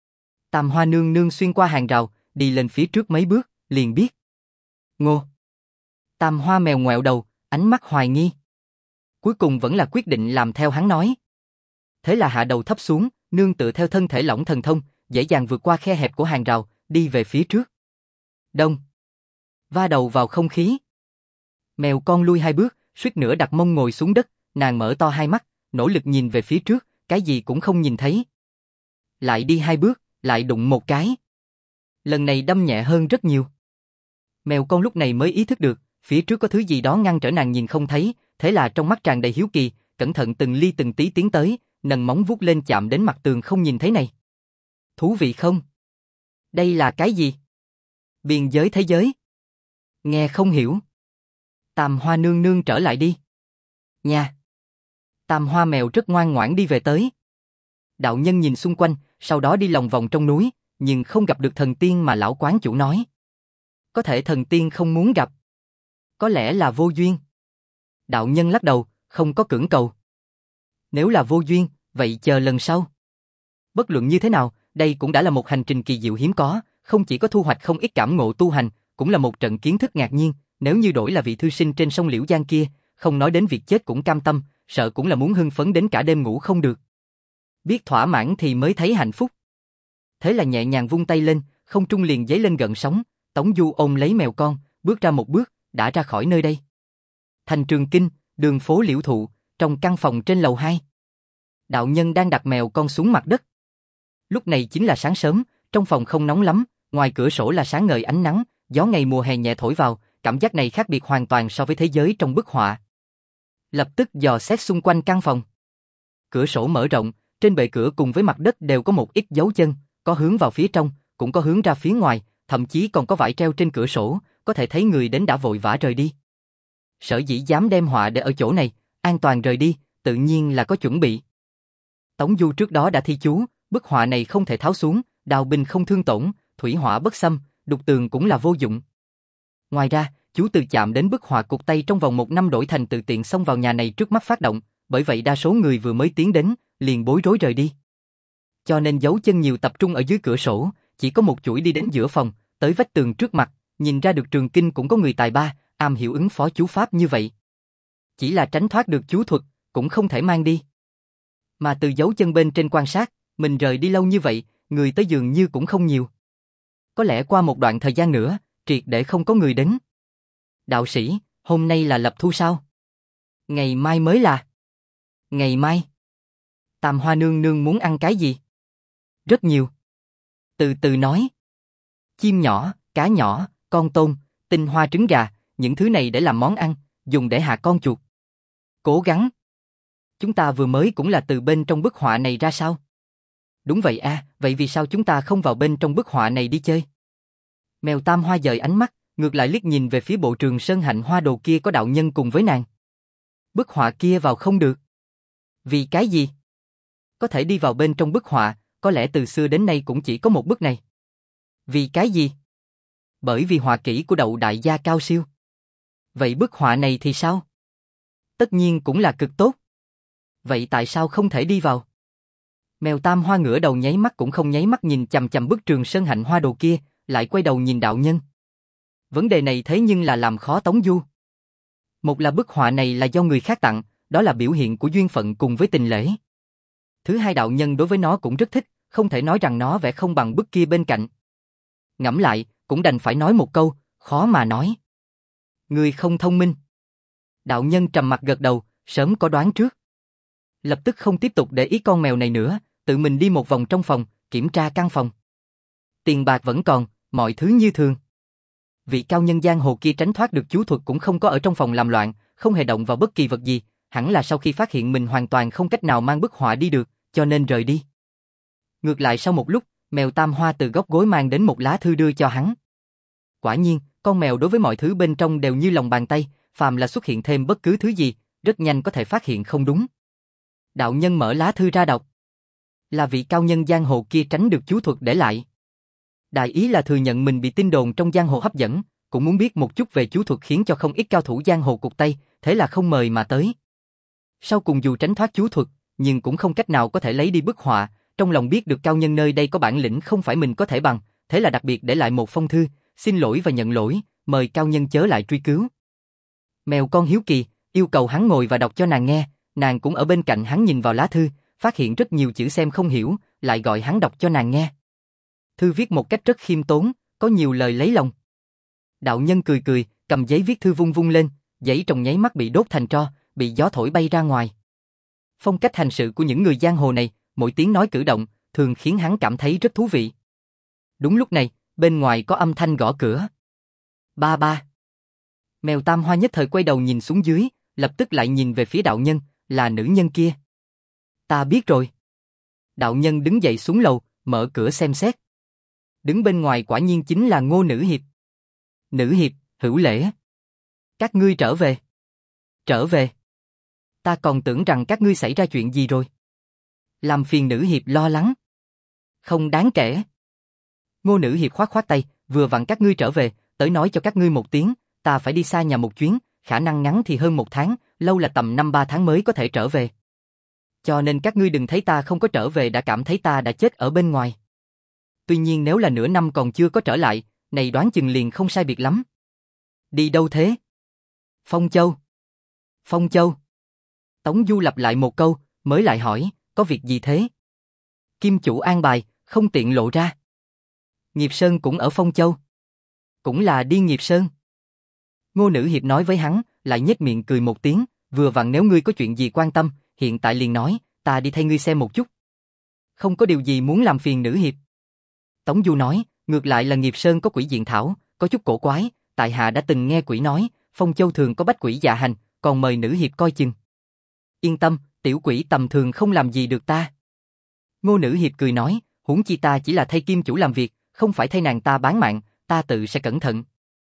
Tam Hoa nương nương xuyên qua hàng rào, đi lên phía trước mấy bước, liền biết. Ngô. Tam Hoa mèo ngoẹo đầu, ánh mắt hoài nghi. Cuối cùng vẫn là quyết định làm theo hắn nói. Thế là hạ đầu thấp xuống, nương tựa theo thân thể lỏng thần thông, dễ dàng vượt qua khe hẹp của hàng rào, đi về phía trước. Đông. Va đầu vào không khí. Mèo con lui hai bước, suýt nữa đặt mông ngồi xuống đất, nàng mở to hai mắt, nỗ lực nhìn về phía trước, cái gì cũng không nhìn thấy. Lại đi hai bước, lại đụng một cái. Lần này đâm nhẹ hơn rất nhiều. Mèo con lúc này mới ý thức được, phía trước có thứ gì đó ngăn trở nàng nhìn không thấy, thế là trong mắt tràn đầy hiếu kỳ, cẩn thận từng ly từng tí tiến tới, nâng móng vuốt lên chạm đến mặt tường không nhìn thấy này. Thú vị không? Đây là cái gì? Biên giới thế giới. Nghe không hiểu. Tam Hoa nương nương trở lại đi. Nha. Tam Hoa mèo rất ngoan ngoãn đi về tới. Đạo nhân nhìn xung quanh, sau đó đi lòng vòng trong núi, nhưng không gặp được thần tiên mà lão quán chủ nói. Có thể thần tiên không muốn gặp. Có lẽ là vô duyên. Đạo nhân lắc đầu, không có cưỡng cầu. Nếu là vô duyên, vậy chờ lần sau. Bất luận như thế nào, đây cũng đã là một hành trình kỳ diệu hiếm có, không chỉ có thu hoạch không ít cảm ngộ tu hành, cũng là một trận kiến thức ngạc nhiên, nếu như đổi là vị thư sinh trên sông Liễu Giang kia, không nói đến việc chết cũng cam tâm, sợ cũng là muốn hưng phấn đến cả đêm ngủ không được. Biết thỏa mãn thì mới thấy hạnh phúc. Thế là nhẹ nhàng vung tay lên, không trung liền dấy lên gợn sóng, Tống Du ôm lấy mèo con, bước ra một bước, đã ra khỏi nơi đây. Thành Trường Kinh, đường phố Liễu Thụ, trong căn phòng trên lầu hai. Đạo nhân đang đặt mèo con xuống mặt đất. Lúc này chính là sáng sớm, trong phòng không nóng lắm, ngoài cửa sổ là sáng ngời ánh nắng, gió ngày mùa hè nhẹ thổi vào, cảm giác này khác biệt hoàn toàn so với thế giới trong bức họa. Lập tức dò xét xung quanh căn phòng. Cửa sổ mở rộng, trên bệ cửa cùng với mặt đất đều có một ít dấu chân, có hướng vào phía trong, cũng có hướng ra phía ngoài, thậm chí còn có vải treo trên cửa sổ, có thể thấy người đến đã vội vã rời đi. Sở dĩ dám đem họa để ở chỗ này, an toàn rời đi, tự nhiên là có chuẩn bị. Tống Du trước đó đã thi chú, bức họa này không thể tháo xuống, đào binh không thương tổn, thủy hỏa bất xâm, đục tường cũng là vô dụng. Ngoài ra, chú từ chạm đến bức họa cụt tay trong vòng một năm đổi thành tự tiện xông vào nhà này trước mắt phát động, bởi vậy đa số người vừa mới tiến đến, liền bối rối rời đi. Cho nên dấu chân nhiều tập trung ở dưới cửa sổ, chỉ có một chuỗi đi đến giữa phòng, tới vách tường trước mặt, nhìn ra được Trường Kinh cũng có người tài ba, am hiểu ứng phó chú pháp như vậy. Chỉ là tránh thoát được chú thuật, cũng không thể mang đi. Mà từ dấu chân bên trên quan sát, mình rời đi lâu như vậy, người tới dường như cũng không nhiều. Có lẽ qua một đoạn thời gian nữa, triệt để không có người đến. Đạo sĩ, hôm nay là lập thu sao? Ngày mai mới là. Ngày mai? Tam Hoa nương nương muốn ăn cái gì? Rất nhiều. Từ từ nói. Chim nhỏ, cá nhỏ, con tôm, tinh hoa trứng gà, những thứ này để làm món ăn, dùng để hạ con chuột. Cố gắng. Chúng ta vừa mới cũng là từ bên trong bức họa này ra sao? Đúng vậy à, vậy vì sao chúng ta không vào bên trong bức họa này đi chơi? Mèo Tam Hoa dời ánh mắt, ngược lại liếc nhìn về phía bộ Trường Sơn Hạnh Hoa Đồ kia có đạo nhân cùng với nàng. Bức họa kia vào không được. Vì cái gì? Có thể đi vào bên trong bức họa, có lẽ từ xưa đến nay cũng chỉ có một bức này. Vì cái gì? Bởi vì họa kỹ của Đậu đại gia cao siêu. Vậy bức họa này thì sao? Tất nhiên cũng là cực tốt. Vậy tại sao không thể đi vào? Mèo Tam Hoa ngửa đầu nháy mắt cũng không nháy mắt nhìn chằm chằm bức Trường Sơn Hạnh Hoa Đồ kia, lại quay đầu nhìn đạo nhân. Vấn đề này thế nhưng là làm khó Tống Du. Một là bức họa này là do người khác tặng, đó là biểu hiện của duyên phận cùng với tình lễ. Thứ hai, đạo nhân đối với nó cũng rất thích, không thể nói rằng nó vẽ không bằng bức kia bên cạnh. Ngẫm lại, cũng đành phải nói một câu, khó mà nói. Người không thông minh. Đạo nhân trầm mặt gật đầu, sớm có đoán trước. Lập tức không tiếp tục để ý con mèo này nữa, tự mình đi một vòng trong phòng, kiểm tra căn phòng. Tiền bạc vẫn còn, mọi thứ như thường. Vị cao nhân giang hồ kia tránh thoát được chú thuật cũng không có ở trong phòng làm loạn, không hề động vào bất kỳ vật gì, hẳn là sau khi phát hiện mình hoàn toàn không cách nào mang bức họa đi được, cho nên rời đi. Ngược lại sau một lúc, mèo Tam Hoa từ góc gối mang đến một lá thư đưa cho hắn. Quả nhiên, con mèo đối với mọi thứ bên trong đều như lòng bàn tay, phàm là xuất hiện thêm bất cứ thứ gì, rất nhanh có thể phát hiện không đúng. Đạo nhân mở lá thư ra đọc. Là vị cao nhân giang hồ kia tránh được chú thuật để lại. Đại ý là thừa nhận mình bị tin đồn trong giang hồ hấp dẫn, cũng muốn biết một chút về chú thuật khiến cho không ít cao thủ giang hồ cụt tay, thế là không mời mà tới. Sau cùng dù tránh thoát chú thuật, nhưng cũng không cách nào có thể lấy đi bức họa, trong lòng biết được cao nhân nơi đây có bản lĩnh không phải mình có thể bằng, thế là đặc biệt để lại một phong thư, xin lỗi và nhận lỗi, mời cao nhân chớ lại truy cứu. Mèo con hiếu kỳ, yêu cầu hắn ngồi và đọc cho nàng nghe, nàng cũng ở bên cạnh hắn nhìn vào lá thư, phát hiện rất nhiều chữ xem không hiểu, lại gọi hắn đọc cho nàng nghe. Thư viết một cách rất khiêm tốn, có nhiều lời lấy lòng. Đạo nhân cười cười, cầm giấy viết thư vung vung lên, giấy trong nháy mắt bị đốt thành tro, bị gió thổi bay ra ngoài. Phong cách hành sự của những người giang hồ này, mỗi tiếng nói cử động, thường khiến hắn cảm thấy rất thú vị. Đúng lúc này, bên ngoài có âm thanh gõ cửa. Ba ba. Mèo Tam Hoa nhất thời quay đầu nhìn xuống dưới, lập tức lại nhìn về phía đạo nhân, là nữ nhân kia. Ta biết rồi. Đạo nhân đứng dậy xuống lầu, mở cửa xem xét. Đứng bên ngoài quả nhiên chính là Ngô Nữ Hiệp. Nữ Hiệp, Hữu Lễ. Các ngươi trở về. Trở về. Ta còn tưởng rằng các ngươi xảy ra chuyện gì rồi. Làm phiền Nữ Hiệp lo lắng. Không đáng kể. Ngô Nữ Hiệp khoát khoát tay, vừa vặn các ngươi trở về, tới nói cho các ngươi một tiếng, ta phải đi xa nhà một chuyến, khả năng ngắn thì hơn một tháng, lâu là tầm năm ba tháng mới có thể trở về. Cho nên các ngươi đừng thấy ta không có trở về đã cảm thấy ta đã chết ở bên ngoài. Tuy nhiên nếu là nửa năm còn chưa có trở lại, này đoán chừng liền không sai biệt lắm. Đi đâu thế? Phong Châu. Phong Châu. Tống Du lặp lại một câu, mới lại hỏi, có việc gì thế? Kim chủ an bài, không tiện lộ ra. Nghiệp Sơn cũng ở Phong Châu. Cũng là đi Nghiệp Sơn. Ngô Nữ Hiệp nói với hắn, lại nhếch miệng cười một tiếng, vừa vặn nếu ngươi có chuyện gì quan tâm, hiện tại liền nói, ta đi thay ngươi xem một chút. Không có điều gì muốn làm phiền Nữ Hiệp. Tống Du nói, ngược lại là Nghiệp Sơn có quỷ diện thảo, có chút cổ quái, tại hạ đã từng nghe quỷ nói, Phong Châu thường có bách quỷ dạ hành, còn mời Nữ Hiệp coi chừng. Yên tâm, tiểu quỷ tầm thường không làm gì được ta. Ngô Nữ Hiệp cười nói, huống chi ta chỉ là thay Kim chủ làm việc, không phải thay nàng ta bán mạng, ta tự sẽ cẩn thận.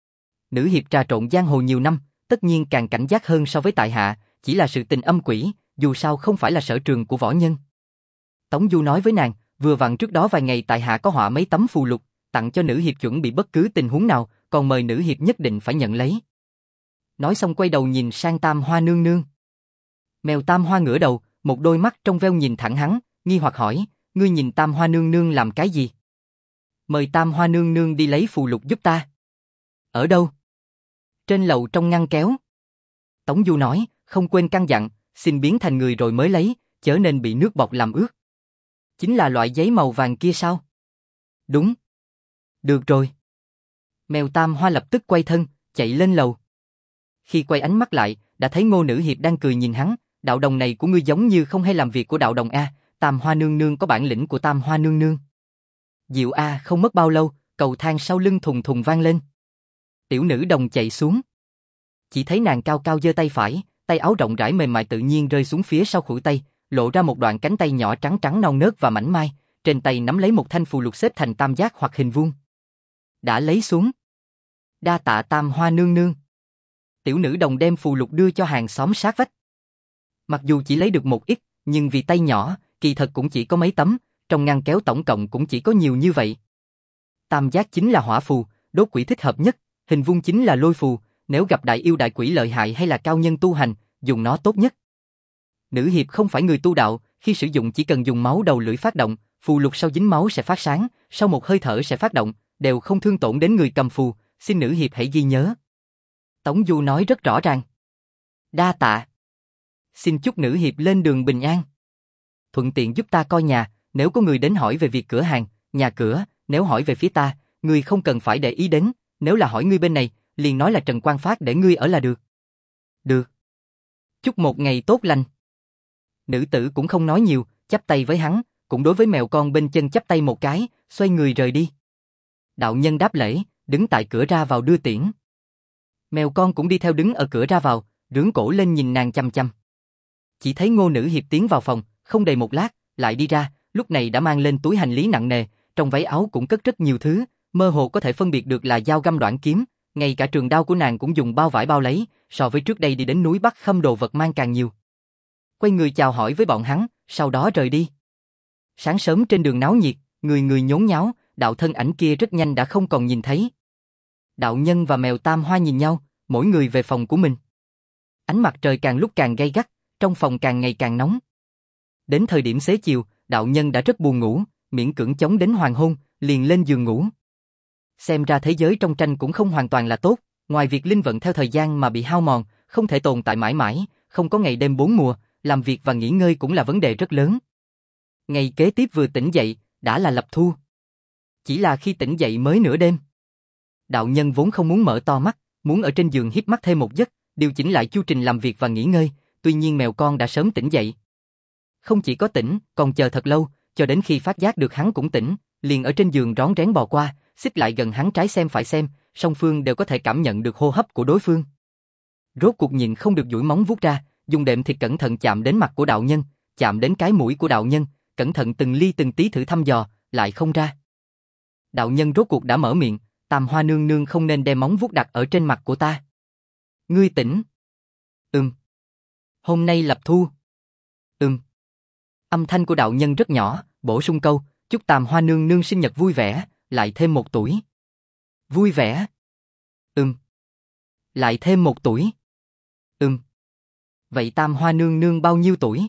Nữ Hiệp trà trộn giang hồ nhiều năm, tất nhiên càng cảnh giác hơn so với tại hạ, chỉ là sự tình âm quỷ, dù sao không phải là sở trường của võ nhân. Tống Du nói với nàng, vừa vặn trước đó vài ngày tại hạ có họa mấy tấm phù lục, tặng cho Nữ Hiệp chuẩn bị bất cứ tình huống nào, còn mời Nữ Hiệp nhất định phải nhận lấy. Nói xong quay đầu nhìn sang Tam Hoa nương nương. Mèo Tam Hoa ngửa đầu, một đôi mắt trong veo nhìn thẳng hắn, nghi hoặc hỏi, ngươi nhìn Tam Hoa nương nương làm cái gì? Mời Tam Hoa nương nương đi lấy phù lục giúp ta. Ở đâu? Trên lầu trong ngăn kéo. Tống Du nói, không quên căn dặn, xin biến thành người rồi mới lấy, chớ nên bị nước bọt làm ướt. Chính là loại giấy màu vàng kia sao? Đúng. Được rồi. Mèo Tam Hoa lập tức quay thân, chạy lên lầu. Khi quay ánh mắt lại, đã thấy Ngô Nữ Hiệp đang cười nhìn hắn, đạo đồng này của ngươi giống như không hay làm việc của đạo đồng A, Tam Hoa nương nương có bản lĩnh của Tam Hoa nương nương. Diệu A, không mất bao lâu, cầu thang sau lưng thùng thùng vang lên. Tiểu nữ đồng chạy xuống. Chỉ thấy nàng cao cao giơ tay phải, tay áo rộng rãi mềm mại tự nhiên rơi xuống phía sau khuỷu tay, lộ ra một đoạn cánh tay nhỏ trắng trắng non nớt và mảnh mai, trên tay nắm lấy một thanh phù lục xếp thành tam giác hoặc hình vuông. Đã lấy xuống. Đa tạ Tam Hoa nương nương. Tiểu nữ đồng đem phù lục đưa cho hàng xóm sát vách. Mặc dù chỉ lấy được một ít, nhưng vì tay nhỏ, kỳ thật cũng chỉ có mấy tấm, trong ngăn kéo tổng cộng cũng chỉ có nhiều như vậy. Tam giác chính là hỏa phù, đốt quỷ thích hợp nhất, hình vuông chính là lôi phù, nếu gặp đại yêu đại quỷ lợi hại hay là cao nhân tu hành, dùng nó tốt nhất. Nữ Hiệp không phải người tu đạo, khi sử dụng chỉ cần dùng máu đầu lưỡi phát động, phù lục sau dính máu sẽ phát sáng, sau một hơi thở sẽ phát động, đều không thương tổn đến người cầm phù, xin Nữ Hiệp hãy ghi nhớ. Tống Du nói rất rõ ràng. Đa tạ. Xin chúc Nữ Hiệp lên đường bình an. Thuận tiện giúp ta coi nhà, nếu có người đến hỏi về việc cửa hàng, nhà cửa, nếu hỏi về phía ta, ngươi không cần phải để ý đến, nếu là hỏi ngươi bên này, liền nói là Trần Quang Phát để ngươi ở là được. Được. Chúc một ngày tốt lành. Nữ tử cũng không nói nhiều, chắp tay với hắn, cũng đối với mèo con bên chân chắp tay một cái, xoay người rời đi. Đạo nhân đáp lễ, đứng tại cửa ra vào đưa tiễn. Mèo con cũng đi theo đứng ở cửa ra vào, rướn cổ lên nhìn nàng chăm chăm. Chỉ thấy Ngô Nữ Hiệp tiến vào phòng, không đầy một lát, lại đi ra, lúc này đã mang lên túi hành lý nặng nề, trong váy áo cũng cất rất nhiều thứ, mơ hồ có thể phân biệt được là dao găm đoạn kiếm, ngay cả trường đao của nàng cũng dùng bao vải bao lấy, so với trước đây đi đến núi Bắc Khâm đồ vật mang càng nhiều. Quay người chào hỏi với bọn hắn, sau đó rời đi. Sáng sớm trên đường náo nhiệt, người người nhốn nháo, đạo thân ảnh kia rất nhanh đã không còn nhìn thấy. Đạo nhân và mèo Tam Hoa nhìn nhau, mỗi người về phòng của mình. Ánh mặt trời càng lúc càng gay gắt, trong phòng càng ngày càng nóng. Đến thời điểm xế chiều, đạo nhân đã rất buồn ngủ, miễn cưỡng chống đến hoàng hôn, liền lên giường ngủ. Xem ra thế giới trong tranh cũng không hoàn toàn là tốt, ngoài việc linh vận theo thời gian mà bị hao mòn, không thể tồn tại mãi mãi, không có ngày đêm bốn mùa, làm việc và nghỉ ngơi cũng là vấn đề rất lớn. Ngày kế tiếp vừa tỉnh dậy, đã là lập thu. Chỉ là khi tỉnh dậy mới nửa đêm. Đạo nhân vốn không muốn mở to mắt, muốn ở trên giường híp mắt thêm một giấc, điều chỉnh lại chu trình làm việc và nghỉ ngơi, tuy nhiên mèo con đã sớm tỉnh dậy. Không chỉ có tỉnh, còn chờ thật lâu, cho đến khi phát giác được hắn cũng tỉnh, liền ở trên giường rón rén bò qua, xích lại gần hắn trái xem phải xem, song phương đều có thể cảm nhận được hô hấp của đối phương. Rốt cuộc nhìn không được duỗi móng vuốt ra, dùng đệm thịt cẩn thận chạm đến mặt của đạo nhân, chạm đến cái mũi của đạo nhân, cẩn thận từng ly từng tí thử thăm dò, lại không ra. Đạo nhân rốt cuộc đã mở miệng, Tam Hoa nương nương không nên đem móng vuốt đặt ở trên mặt của ta. Ngươi tỉnh? Ừm. Hôm nay lập thu? Ừm. Âm thanh của đạo nhân rất nhỏ, bổ sung câu, chúc Tam Hoa nương nương sinh nhật vui vẻ, lại thêm một tuổi. Vui vẻ? Ừm. Lại thêm một tuổi? Ừm. Vậy Tam Hoa nương nương bao nhiêu tuổi?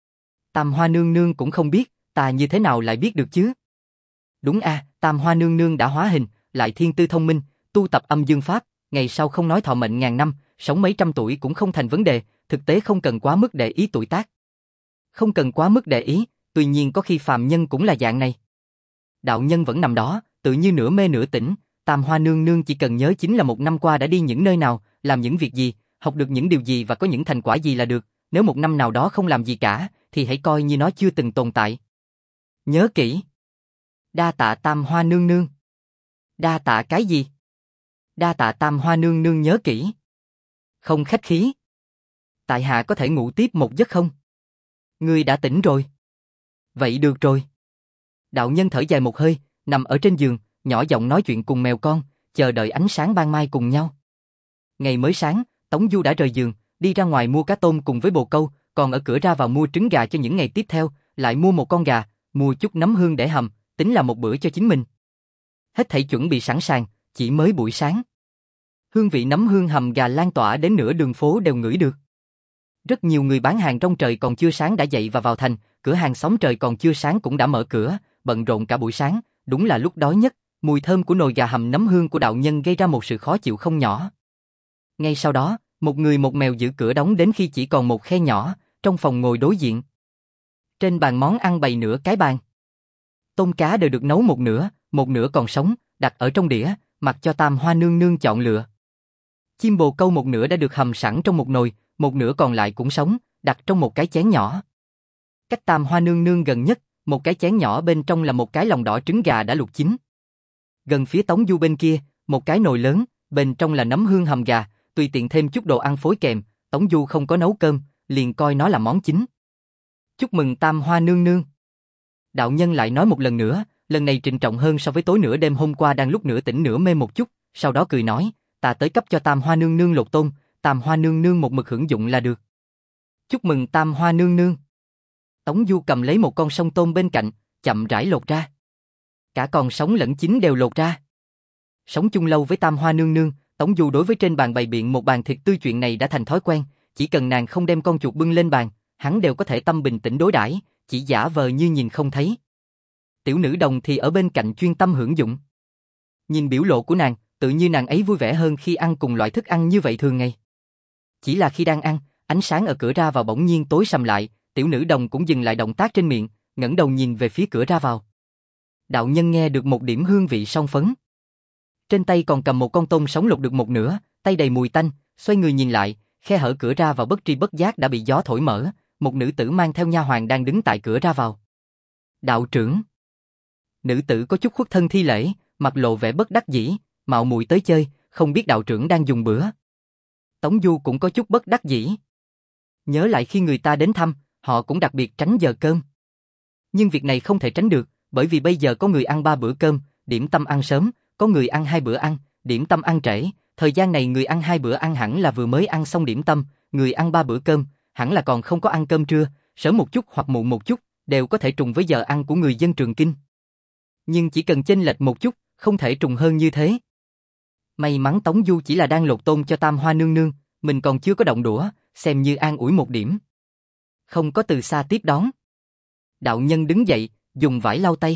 Tam Hoa nương nương cũng không biết, ta như thế nào lại biết được chứ? Đúng a, à, Tam Hoa nương nương đã hóa hình, lại thiên tư thông minh, tu tập âm dương pháp, ngày sau không nói thọ mệnh ngàn năm, sống mấy trăm tuổi cũng không thành vấn đề, thực tế không cần quá mức để ý tuổi tác. Không cần quá mức để ý, tuy nhiên có khi phàm nhân cũng là dạng này. Đạo nhân vẫn nằm đó, tự như nửa mê nửa tỉnh, Tam Hoa nương nương chỉ cần nhớ chính là một năm qua đã đi những nơi nào, làm những việc gì, học được những điều gì và có những thành quả gì là được, nếu một năm nào đó không làm gì cả, thì hãy coi như nó chưa từng tồn tại. Nhớ kỹ. Đa tạ Tam Hoa nương nương. Đa tạ cái gì? Đa tạ Tam Hoa nương nương nhớ kỹ. Không khách khí. Tại hạ có thể ngủ tiếp một giấc không? Ngươi đã tỉnh rồi. Vậy được rồi. Đạo nhân thở dài một hơi, nằm ở trên giường, nhỏ giọng nói chuyện cùng mèo con, chờ đợi ánh sáng ban mai cùng nhau. Ngày mới sáng, Tống Du đã rời giường, đi ra ngoài mua cá tôm cùng với bồ câu, còn ở cửa ra vào mua trứng gà cho những ngày tiếp theo, lại mua một con gà, mua chút nấm hương để hầm, tính là một bữa cho chính mình. Hết thảy chuẩn bị sẵn sàng, chỉ mới buổi sáng. Hương vị nấm hương hầm gà lan tỏa đến nửa đường phố đều ngửi được. Rất nhiều người bán hàng trong trời còn chưa sáng đã dậy và vào thành, cửa hàng xóm trời còn chưa sáng cũng đã mở cửa, bận rộn cả buổi sáng, đúng là lúc đói nhất. Mùi thơm của nồi gà hầm nấm hương của đạo nhân gây ra một sự khó chịu không nhỏ. Ngay sau đó, một người một mèo giữ cửa đóng đến khi chỉ còn một khe nhỏ, trong phòng ngồi đối diện. Trên bàn món ăn bày nửa cái bàn. Tôm cá đều được nấu một nửa, một nửa còn sống, đặt ở trong đĩa, mặc cho Tam Hoa nương nương chọn lựa. Chim bồ câu một nửa đã được hầm sẵn trong một nồi, một nửa còn lại cũng sống, đặt trong một cái chén nhỏ. Cách Tam Hoa nương nương gần nhất, một cái chén nhỏ bên trong là một cái lòng đỏ trứng gà đã luộc chín. Gần phía Tống Du bên kia, một cái nồi lớn, bên trong là nấm hương hầm gà, tùy tiện thêm chút đồ ăn phối kèm, Tống Du không có nấu cơm, liền coi nó là món chính. Chúc mừng Tam Hoa nương nương. Đạo nhân lại nói một lần nữa, lần này trịnh trọng hơn so với tối nửa đêm hôm qua đang lúc nửa tỉnh nửa mê một chút, sau đó cười nói, ta tới cấp cho Tam Hoa nương nương lột tôm, Tam Hoa nương nương một mực hưởng dụng là được. Chúc mừng Tam Hoa nương nương. Tống Du cầm lấy một con sông tôm bên cạnh, chậm rãi lột ra. Cả còn sống lẫn chín đều lột ra. Sống chung lâu với Tam Hoa nương nương, Tống Du đối với trên bàn bày biện một bàn thịt tươi chuyện này đã thành thói quen, chỉ cần nàng không đem con chuột bưng lên bàn, hắn đều có thể tâm bình tĩnh đối đãi, chỉ giả vờ như nhìn không thấy. Tiểu nữ đồng thì ở bên cạnh chuyên tâm hưởng dụng. Nhìn biểu lộ của nàng, tự như nàng ấy vui vẻ hơn khi ăn cùng loại thức ăn như vậy thường ngày. Chỉ là khi đang ăn, ánh sáng ở cửa ra vào bỗng nhiên tối sầm lại, tiểu nữ đồng cũng dừng lại động tác trên miệng, ngẩng đầu nhìn về phía cửa ra vào. Đạo nhân nghe được một điểm hương vị song phấn. Trên tay còn cầm một con tôm sống lột được một nửa, tay đầy mùi tanh, xoay người nhìn lại, khe hở cửa ra vào bất tri bất giác đã bị gió thổi mở, một nữ tử mang theo nha hoàn đang đứng tại cửa ra vào. Đạo trưởng. Nữ tử có chút khuất thân thi lễ, mặt lộ vẻ bất đắc dĩ, mạo muội tới chơi, không biết đạo trưởng đang dùng bữa. Tống Du cũng có chút bất đắc dĩ. Nhớ lại khi người ta đến thăm, họ cũng đặc biệt tránh giờ cơm. Nhưng việc này không thể tránh được, bởi vì bây giờ có người ăn ba bữa cơm, điểm tâm ăn sớm, có người ăn hai bữa ăn, điểm tâm ăn trễ. Thời gian này người ăn hai bữa ăn hẳn là vừa mới ăn xong điểm tâm, người ăn ba bữa cơm, hẳn là còn không có ăn cơm trưa, sớm một chút hoặc muộn một chút, đều có thể trùng với giờ ăn của người dân Trường Kinh. Nhưng chỉ cần chênh lệch một chút, không thể trùng hơn như thế. May mắn Tống Du chỉ là đang lột tôm cho Tam Hoa nương nương, mình còn chưa có động đũa, xem như an ủi một điểm. Không có từ xa tiếp đón. Đạo nhân đứng dậy, dùng vải lau tay.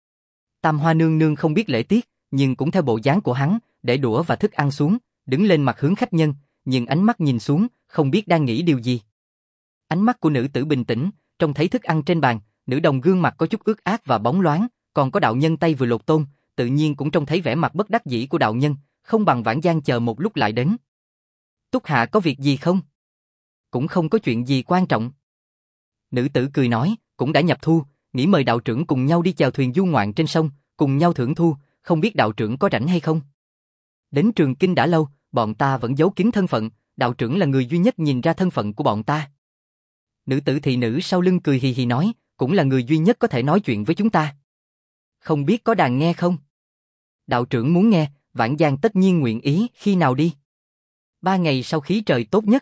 Tam Hoa nương nương không biết lễ tiết, nhưng cũng theo bộ dáng của hắn, để đũa và thức ăn xuống, đứng lên mặt hướng khách nhân, nhưng ánh mắt nhìn xuống, không biết đang nghĩ điều gì. Ánh mắt của nữ tử bình tĩnh, trông thấy thức ăn trên bàn, nữ đồng gương mặt có chút ướt át và bóng loáng, còn có đạo nhân tay vừa lột tôm, tự nhiên cũng trông thấy vẻ mặt bất đắc dĩ của đạo nhân, không bằng Vãn Giang chờ một lúc lại đến. Túc hạ có việc gì không? Cũng không có chuyện gì quan trọng. Nữ tử cười nói, cũng đã nhập thu, nghĩ mời đạo trưởng cùng nhau đi chèo thuyền du ngoạn trên sông, cùng nhau thưởng thu, không biết đạo trưởng có rảnh hay không? Đến Trường Kinh đã lâu, bọn ta vẫn giấu kín thân phận, đạo trưởng là người duy nhất nhìn ra thân phận của bọn ta. Nữ tử thị nữ sau lưng cười hì hì nói, cũng là người duy nhất có thể nói chuyện với chúng ta. Không biết có đàn nghe không? Đạo trưởng muốn nghe, Vãn Giang tất nhiên nguyện ý, khi nào đi? Ba ngày sau khí trời tốt nhất.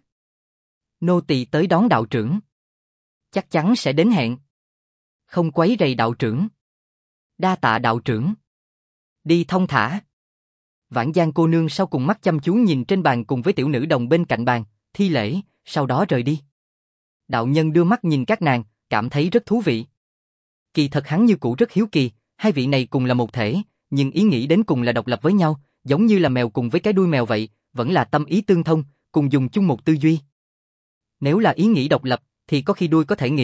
Nô tỳ tới đón đạo trưởng. Chắc chắn sẽ đến hẹn. Không quấy rầy đạo trưởng. Đa tạ đạo trưởng. Đi thông thả. Vãn Giang cô nương sau cùng mắt chăm chú nhìn trên bàn cùng với tiểu nữ đồng bên cạnh bàn, thi lễ, sau đó rời đi. Đạo nhân đưa mắt nhìn các nàng, cảm thấy rất thú vị. Kỳ thật hắn như cũ rất hiếu kỳ, hai vị này cùng là một thể, nhưng ý nghĩ đến cùng là độc lập với nhau, giống như là mèo cùng với cái đuôi mèo vậy, vẫn là tâm ý tương thông, cùng dùng chung một tư duy. Nếu là ý nghĩ độc lập, thì có khi đuôi có thể nghĩ,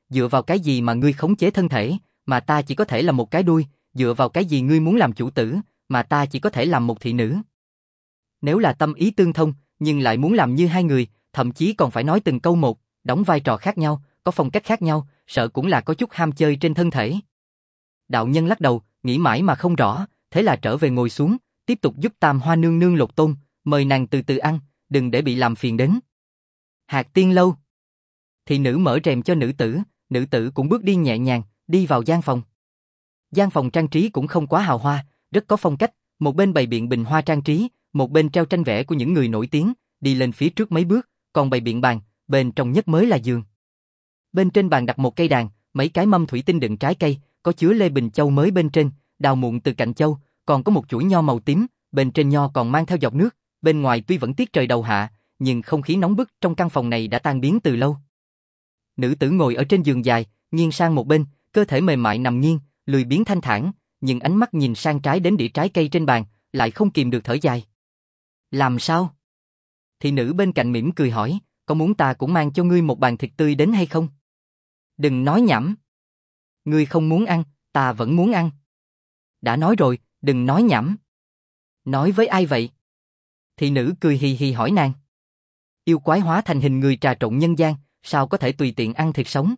dựa vào cái gì mà ngươi khống chế thân thể, mà ta chỉ có thể là một cái đuôi, dựa vào cái gì ngươi muốn làm chủ tử, mà ta chỉ có thể làm một thị nữ. Nếu là tâm ý tương thông, nhưng lại muốn làm như hai người, thậm chí còn phải nói từng câu một, đóng vai trò khác nhau, có phong cách khác nhau, sợ cũng là có chút ham chơi trên thân thể. Đạo nhân lắc đầu, nghĩ mãi mà không rõ, thế là trở về ngồi xuống, tiếp tục giúp Tam Hoa nương nương lột tôm, mời nàng từ từ ăn, đừng để bị làm phiền đến. Hạc Tiên lâu. Thị nữ mở rèm cho nữ tử, nữ tử cũng bước đi nhẹ nhàng, đi vào gian phòng. Gian phòng trang trí cũng không quá hào hoa, rất có phong cách, một bên bày biện bình hoa trang trí, một bên treo tranh vẽ của những người nổi tiếng, đi lên phía trước mấy bước, còn bày biện bàn, bên trong nhất mới là giường. Bên trên bàn đặt một cây đàn, mấy cái mâm thủy tinh đựng trái cây, có chứa lê bình châu mới bên trên, đào muộn từ cạnh châu, còn có một chuỗi nho màu tím, bên trên nho còn mang theo giọt nước, bên ngoài tuy vẫn tiết trời đầu hạ, nhưng không khí nóng bức trong căn phòng này đã tan biến từ lâu. Nữ tử ngồi ở trên giường dài, nghiêng sang một bên, cơ thể mềm mại nằm nghiêng, lười biếng thanh thản, nhưng ánh mắt nhìn sang trái đến đĩa trái cây trên bàn, lại không kìm được thở dài. Làm sao? Thị nữ bên cạnh mỉm cười hỏi, có muốn ta cũng mang cho ngươi một bàn thịt tươi đến hay không? Đừng nói nhảm. Ngươi không muốn ăn, ta vẫn muốn ăn. Đã nói rồi, đừng nói nhảm. Nói với ai vậy? Thị nữ cười hì hì hỏi nàng. Yêu quái hóa thành hình người trà trộn nhân gian, sao có thể tùy tiện ăn thịt sống?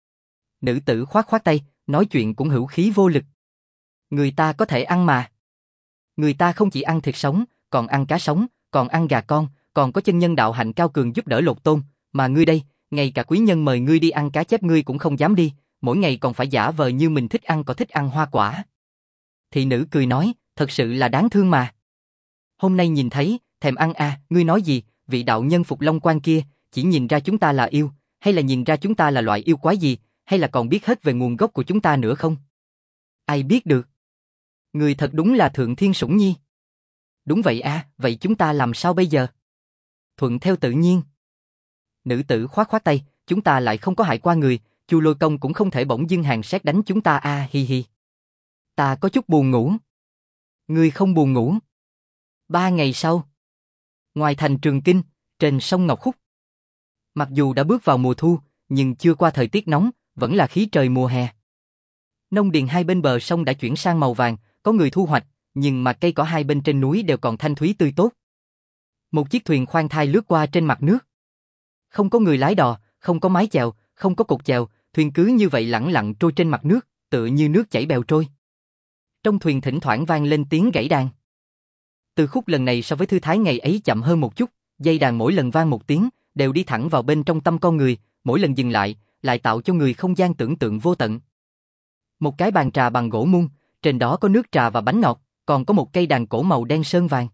Nữ tử khoát khoát tay, nói chuyện cũng hữu khí vô lực. Người ta có thể ăn mà. Người ta không chỉ ăn thịt sống, còn ăn cá sống, còn ăn gà con, còn có chân nhân đạo hạnh cao cường giúp đỡ lột tôm, mà ngươi đây, ngay cả quý nhân mời ngươi đi ăn cá chép ngươi cũng không dám đi, mỗi ngày còn phải giả vờ như mình thích ăn cỏ thích ăn hoa quả. Thị nữ cười nói, thật sự là đáng thương mà. Hôm nay nhìn thấy, thèm ăn à, ngươi nói gì, vị đạo nhân Phục Long Quan kia, chỉ nhìn ra chúng ta là yêu, hay là nhìn ra chúng ta là loại yêu quái gì, hay là còn biết hết về nguồn gốc của chúng ta nữa không? Ai biết được? Người thật đúng là thượng thiên sủng nhi. Đúng vậy à, vậy chúng ta làm sao bây giờ? Thuận theo tự nhiên. Nữ tử khoát khoát tay, chúng ta lại không có hại qua người, Chu Lôi Công cũng không thể bỗng dưng hàng xét đánh chúng ta a à, hi hi. Ta có chút buồn ngủ. Ngươi không buồn ngủ. Ba ngày sau, ngoài thành Trường Kinh, trên sông Ngọc Khúc. Mặc dù đã bước vào mùa thu, nhưng chưa qua thời tiết nóng, vẫn là khí trời mùa hè. Nông điền hai bên bờ sông đã chuyển sang màu vàng, có người thu hoạch, nhưng mà cây cỏ hai bên trên núi đều còn thanh thúy tươi tốt. Một chiếc thuyền khoan thai lướt qua trên mặt nước. Không có người lái đò, không có mái chèo, không có cột chèo, thuyền cứ như vậy lẳng lặng trôi trên mặt nước, tựa như nước chảy bèo trôi. Trong thuyền thỉnh thoảng vang lên tiếng gãy đàn. Từ khúc lần này so với thư thái ngày ấy chậm hơn một chút, dây đàn mỗi lần vang một tiếng, đều đi thẳng vào bên trong tâm con người, mỗi lần dừng lại, lại tạo cho người không gian tưởng tượng vô tận. Một cái bàn trà bằng gỗ muôn, trên đó có nước trà và bánh ngọt, còn có một cây đàn cổ màu đen sơn vàng.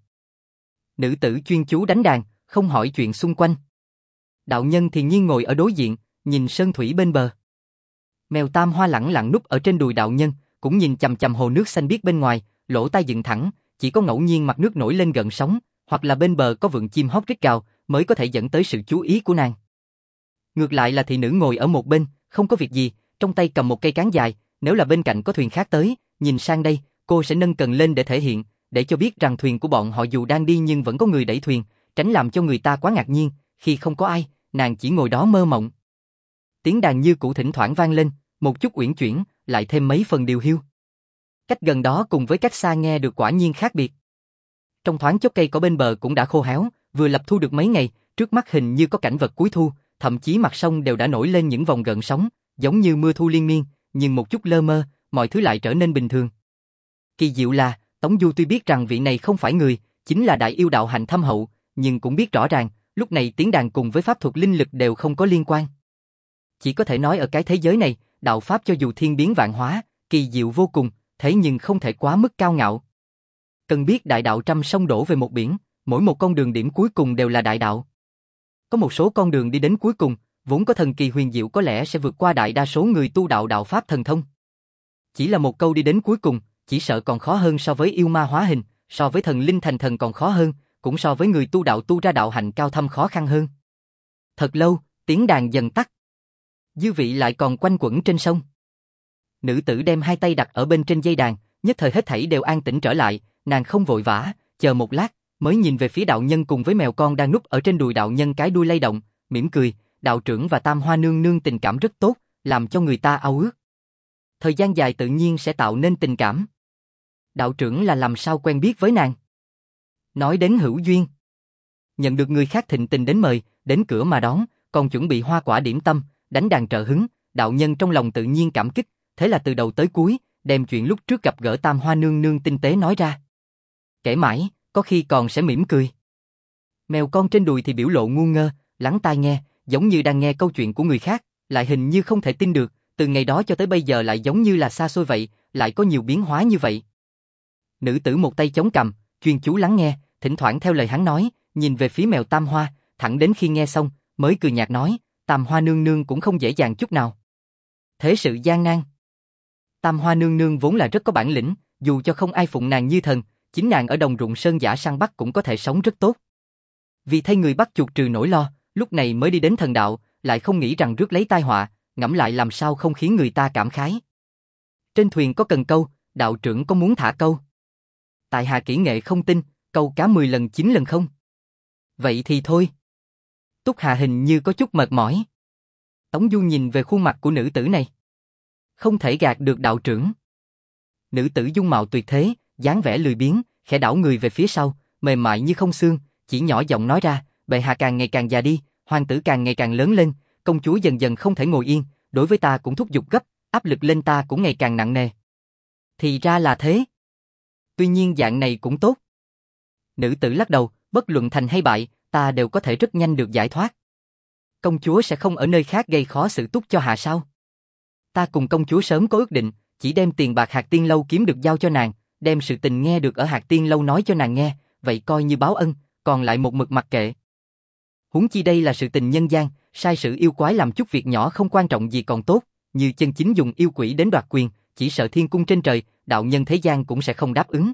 Nữ tử chuyên chú đánh đàn, không hỏi chuyện xung quanh. Đạo nhân thì nhiên ngồi ở đối diện, nhìn sơn thủy bên bờ. Mèo Tam Hoa lẳng lặng núp ở trên đùi đạo nhân, cũng nhìn chằm chằm hồ nước xanh biếc bên ngoài, lỗ tai dựng thẳng, chỉ có ngẫu nhiên mặt nước nổi lên gần sóng, hoặc là bên bờ có vượn chim hót rít gào, mới có thể dẫn tới sự chú ý của nàng. Ngược lại là thị nữ ngồi ở một bên, không có việc gì, trong tay cầm một cây cán dài, nếu là bên cạnh có thuyền khác tới, nhìn sang đây, cô sẽ nâng cần lên để thể hiện, để cho biết rằng thuyền của bọn họ dù đang đi nhưng vẫn có người đẩy thuyền, tránh làm cho người ta quá ngạc nhiên, khi không có ai, nàng chỉ ngồi đó mơ mộng. Tiếng đàn như cũ thỉnh thoảng vang lên, một chút uyển chuyển, lại thêm mấy phần điều hiu. Cách gần đó cùng với cách xa nghe được quả nhiên khác biệt. Trong thoáng chốc cây cỏ bên bờ cũng đã khô héo, vừa lập thu được mấy ngày, trước mắt hình như có cảnh vật cuối thu, thậm chí mặt sông đều đã nổi lên những vòng gợn sóng, giống như mưa thu liên miên, nhưng một chút lơ mơ, mọi thứ lại trở nên bình thường. Kỳ diệu là, Tống Du tuy biết rằng vị này không phải người, chính là đại yêu đạo hạnh thâm hậu, nhưng cũng biết rõ ràng, lúc này tiếng đàn cùng với pháp thuật linh lực đều không có liên quan. Chỉ có thể nói ở cái thế giới này, đạo pháp cho dù thiên biến vạn hóa, kỳ diệu vô cùng, thế nhưng không thể quá mức cao ngạo. Cần biết đại đạo trăm sông đổ về một biển, mỗi một con đường điểm cuối cùng đều là đại đạo. Có một số con đường đi đến cuối cùng, vốn có thần kỳ huyền diệu có lẽ sẽ vượt qua đại đa số người tu đạo đạo pháp thần thông. Chỉ là một câu đi đến cuối cùng, chỉ sợ còn khó hơn so với yêu ma hóa hình, so với thần linh thành thần còn khó hơn, cũng so với người tu đạo tu ra đạo hạnh cao thâm khó khăn hơn. Thật lâu, tiếng đàn dần tắt. Dư vị lại còn quanh quẩn trên sông. Nữ tử đem hai tay đặt ở bên trên dây đàn, nhất thời hết thảy đều an tĩnh trở lại, nàng không vội vã, chờ một lát, mới nhìn về phía đạo nhân cùng với mèo con đang núp ở trên đùi đạo nhân cái đuôi lay động, mỉm cười, đạo trưởng và Tam Hoa nương nương tình cảm rất tốt, làm cho người ta ao ước. Thời gian dài tự nhiên sẽ tạo nên tình cảm. Đạo trưởng là làm sao quen biết với nàng? Nói đến hữu duyên. Nhận được người khác thịnh tình đến mời, đến cửa mà đón, còn chuẩn bị hoa quả điểm tâm, đánh đàn trợ hứng, đạo nhân trong lòng tự nhiên cảm kích, thế là từ đầu tới cuối, đem chuyện lúc trước gặp gỡ Tam Hoa nương nương tinh tế nói ra. Kể mãi, có khi còn sẽ mỉm cười. Mèo con trên đùi thì biểu lộ ngu ngơ, lắng tai nghe, giống như đang nghe câu chuyện của người khác, lại hình như không thể tin được, từ ngày đó cho tới bây giờ lại giống như là xa xôi vậy, lại có nhiều biến hóa như vậy. Nữ tử một tay chống cằm, chuyên chú lắng nghe, thỉnh thoảng theo lời hắn nói, nhìn về phía mèo Tam Hoa, thẳng đến khi nghe xong, mới cười nhạt nói, Tam Hoa nương nương cũng không dễ dàng chút nào. Thế sự gian nan. Tam Hoa nương nương vốn là rất có bản lĩnh, dù cho không ai phụng nàng như thần, chính nàng ở đồng ruộng sơn dã săn bắt cũng có thể sống rất tốt. Vì thay người bắt chuột trừ nỗi lo, lúc này mới đi đến thần đạo, lại không nghĩ rằng rước lấy tai họa, ngẫm lại làm sao không khiến người ta cảm khái. Trên thuyền có cần câu, đạo trưởng có muốn thả câu? Tại hạ kỹ nghệ không tin, câu cá mười lần chín lần không. Vậy thì thôi. Túc Hạ hình như có chút mệt mỏi. Tống Du nhìn về khuôn mặt của nữ tử này. Không thể gạt được đạo trưởng. Nữ tử dung mạo tuyệt thế, dáng vẻ lười biếng, khẽ đảo người về phía sau, mềm mại như không xương, chỉ nhỏ giọng nói ra, bệ hạ càng ngày càng già đi, hoàng tử càng ngày càng lớn lên, công chúa dần dần không thể ngồi yên, đối với ta cũng thúc giục gấp, áp lực lên ta cũng ngày càng nặng nề. Thì ra là thế. Tuy nhiên dạng này cũng tốt. Nữ tử lắc đầu, bất luận thành hay bại, ta đều có thể rất nhanh được giải thoát. Công chúa sẽ không ở nơi khác gây khó xử túc cho hạ sao? Ta cùng công chúa sớm có ước định, chỉ đem tiền bạc Hạc Tiên Lâu kiếm được giao cho nàng, đem sự tình nghe được ở Hạc Tiên Lâu nói cho nàng nghe, vậy coi như báo ân, còn lại một mực mặc kệ. Huống chi đây là sự tình nhân gian, sai sử yêu quái làm chút việc nhỏ không quan trọng gì còn tốt, như chân chính dùng yêu quỷ đến đoạt quyền, chỉ sợ thiên cung trên trời, đạo nhân thế gian cũng sẽ không đáp ứng.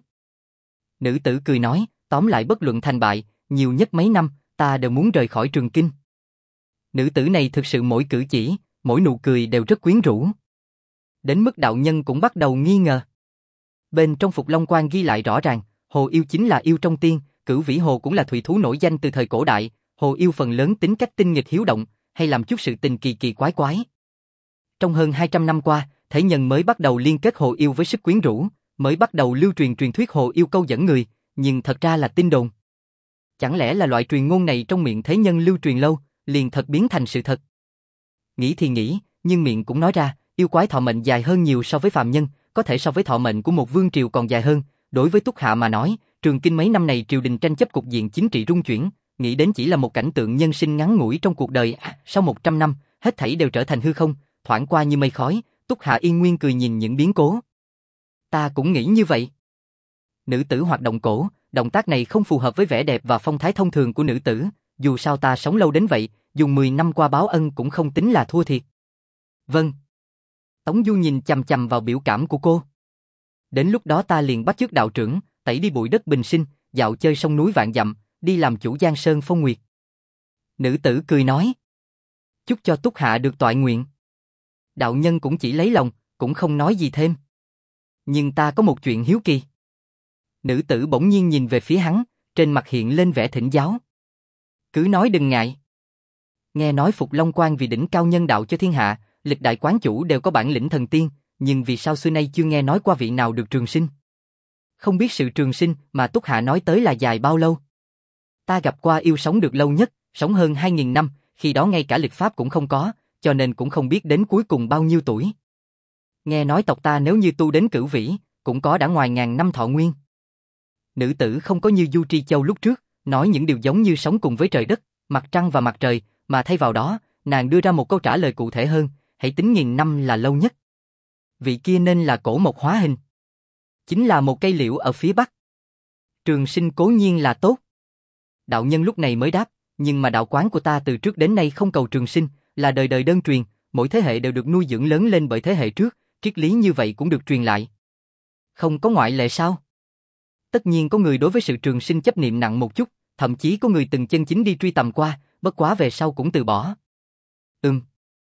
Nữ tử cười nói, tóm lại bất luận thành bại, nhiều nhất mấy năm, ta đều muốn rời khỏi Trường Kinh. Nữ tử này thực sự mỗi cử chỉ, mỗi nụ cười đều rất quyến rũ. Đến mức đạo nhân cũng bắt đầu nghi ngờ. Bên trong Phục Long Quan ghi lại rõ ràng, hồ yêu chính là yêu trong tiên, Cửu Vĩ Hồ cũng là thủy thú nổi danh từ thời cổ đại, hồ yêu phần lớn tính cách tinh nghịch hiếu động, hay làm chút sự tình kỳ kỳ quái quái. Trong hơn hai trăm năm qua, thế nhân mới bắt đầu liên kết hồ yêu với sức quyến rũ, mới bắt đầu lưu truyền truyền thuyết hồ yêu câu dẫn người, nhưng thật ra là tin đồn. Chẳng lẽ là loại truyền ngôn này trong miệng thế nhân lưu truyền lâu, liền thật biến thành sự thật? Nghĩ thì nghĩ, nhưng miệng cũng nói ra, yêu quái thọ mệnh dài hơn nhiều so với phàm nhân, có thể so với thọ mệnh của một vương triều còn dài hơn. Đối với Túc Hạ mà nói, Trường Kinh mấy năm này triều đình tranh chấp cục diện chính trị rung chuyển, nghĩ đến chỉ là một cảnh tượng nhân sinh ngắn ngủi trong cuộc đời, à, sau một trăm năm, hết thảy đều trở thành hư không, thoảng qua như mây khói. Túc Hạ yên nguyên cười nhìn những biến cố. Ta cũng nghĩ như vậy. Nữ tử hoạt động cổ, động tác này không phù hợp với vẻ đẹp và phong thái thông thường của nữ tử, dù sao ta sống lâu đến vậy, dùng mười năm qua báo ân cũng không tính là thua thiệt. Vâng. Tống Du nhìn chằm chằm vào biểu cảm của cô. Đến lúc đó ta liền bắt chước đạo trưởng, tẩy đi bụi đất bình sinh, dạo chơi sông núi vạn dặm, đi làm chủ Giang Sơn phong nguyệt. Nữ tử cười nói. Chúc cho Túc Hạ được toại nguyện. Đạo nhân cũng chỉ lấy lòng, cũng không nói gì thêm. Nhưng ta có một chuyện hiếu kỳ. Nữ tử bỗng nhiên nhìn về phía hắn, trên mặt hiện lên vẻ thỉnh giáo. Cứ nói đừng ngại. Nghe nói Phục Long Quan vì đỉnh cao nhân đạo cho thiên hạ, lịch đại quán chủ đều có bản lĩnh thần tiên, nhưng vì sao xưa nay chưa nghe nói qua vị nào được trường sinh? Không biết sự trường sinh mà Túc Hạ nói tới là dài bao lâu? Ta gặp qua yêu sống được lâu nhất, sống hơn hai nghìn năm, khi đó ngay cả lịch pháp cũng không có, cho nên cũng không biết đến cuối cùng bao nhiêu tuổi. Nghe nói tộc ta nếu như tu đến cửu vĩ, cũng có đã ngoài ngàn năm thọ nguyên. Nữ tử không có như Du Tri Châu lúc trước, nói những điều giống như sống cùng với trời đất, mặt trăng và mặt trời, mà thay vào đó, nàng đưa ra một câu trả lời cụ thể hơn, hãy tính nghìn năm là lâu nhất. Vị kia nên là cổ mộc hóa hình. Chính là một cây liễu ở phía bắc. Trường sinh cố nhiên là tốt. Đạo nhân lúc này mới đáp, nhưng mà đạo quán của ta từ trước đến nay không cầu trường sinh, là đời đời đơn truyền, mỗi thế hệ đều được nuôi dưỡng lớn lên bởi thế hệ trước, triết lý như vậy cũng được truyền lại. Không có ngoại lệ sao? Tất nhiên có người đối với sự trường sinh chấp niệm nặng một chút, thậm chí có người từng chân chính đi truy tầm qua, bất quá về sau cũng từ bỏ. Ừm.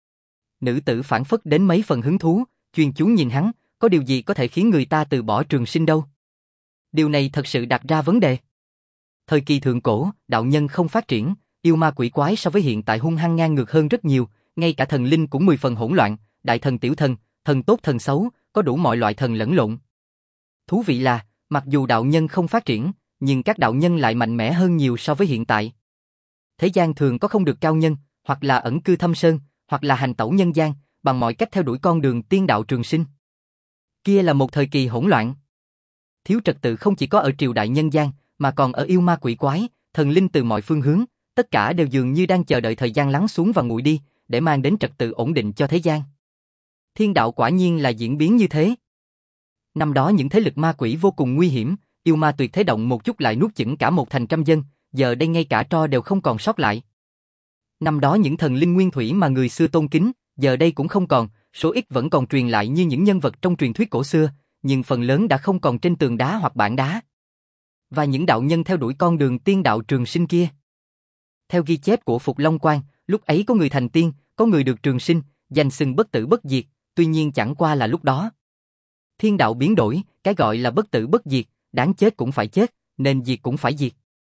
Nữ tử phản phất đến mấy phần hứng thú, chuyên chú nhìn hắn, có điều gì có thể khiến người ta từ bỏ trường sinh đâu? Điều này thật sự đặt ra vấn đề. Thời kỳ thượng cổ, đạo nhân không phát triển, yêu ma quỷ quái so với hiện tại hung hăng ngang ngược hơn rất nhiều, ngay cả thần linh cũng mười phần hỗn loạn, đại thần tiểu thần, thần tốt thần xấu, có đủ mọi loại thần lẫn lộn. Thú vị là, mặc dù đạo nhân không phát triển, nhưng các đạo nhân lại mạnh mẽ hơn nhiều so với hiện tại. Thế gian thường có không được cao nhân, hoặc là ẩn cư thâm sơn, hoặc là hành tẩu nhân gian, bằng mọi cách theo đuổi con đường tiên đạo trường sinh. Kia là một thời kỳ hỗn loạn. Thiếu trật tự không chỉ có ở triều đại nhân gian, mà còn ở yêu ma quỷ quái, thần linh từ mọi phương hướng, tất cả đều dường như đang chờ đợi thời gian lắng xuống và nguội đi, để mang đến trật tự ổn định cho thế gian. Thiên đạo quả nhiên là diễn biến như thế. Năm đó những thế lực ma quỷ vô cùng nguy hiểm, yêu ma tuyệt thế động một chút lại nuốt chửng cả một thành trăm dân, giờ đây ngay cả tro đều không còn sót lại. Năm đó những thần linh nguyên thủy mà người xưa tôn kính, giờ đây cũng không còn, số ít vẫn còn truyền lại như những nhân vật trong truyền thuyết cổ xưa, nhưng phần lớn đã không còn trên tường đá hoặc bảng đá. Và những đạo nhân theo đuổi con đường tiên đạo trường sinh kia. Theo ghi chép của Phục Long Quan, lúc ấy có người thành tiên, có người được trường sinh, danh xưng bất tử bất diệt, tuy nhiên chẳng qua là lúc đó. Thiên đạo biến đổi, cái gọi là bất tử bất diệt, đáng chết cũng phải chết, nên diệt cũng phải diệt.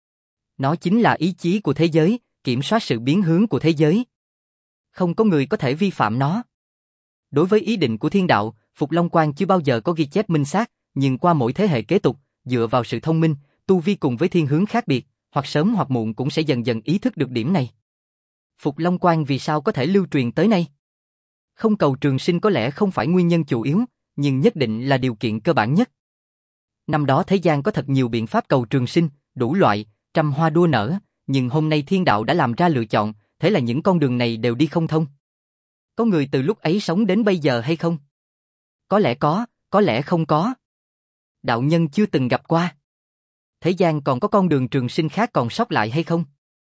Nó chính là ý chí của thế giới, kiểm soát sự biến hướng của thế giới. Không có người có thể vi phạm nó. Đối với ý định của thiên đạo, Phục Long Quan chưa bao giờ có ghi chép minh xác, nhưng qua mỗi thế hệ kế tục, dựa vào sự thông minh, tu vi cùng với thiên hướng khác biệt, hoặc sớm hoặc muộn cũng sẽ dần dần ý thức được điểm này. Phục Long Quan vì sao có thể lưu truyền tới nay? Không cầu trường sinh có lẽ không phải nguyên nhân chủ yếu, nhưng nhất định là điều kiện cơ bản nhất. Năm đó thế gian có thật nhiều biện pháp cầu trường sinh, đủ loại, trăm hoa đua nở, nhưng hôm nay thiên đạo đã làm ra lựa chọn, thế là những con đường này đều đi không thông. Có người từ lúc ấy sống đến bây giờ hay không? Có lẽ có, có lẽ không có. Đạo nhân chưa từng gặp qua. Thế gian còn có con đường trường sinh khác còn sót lại hay không?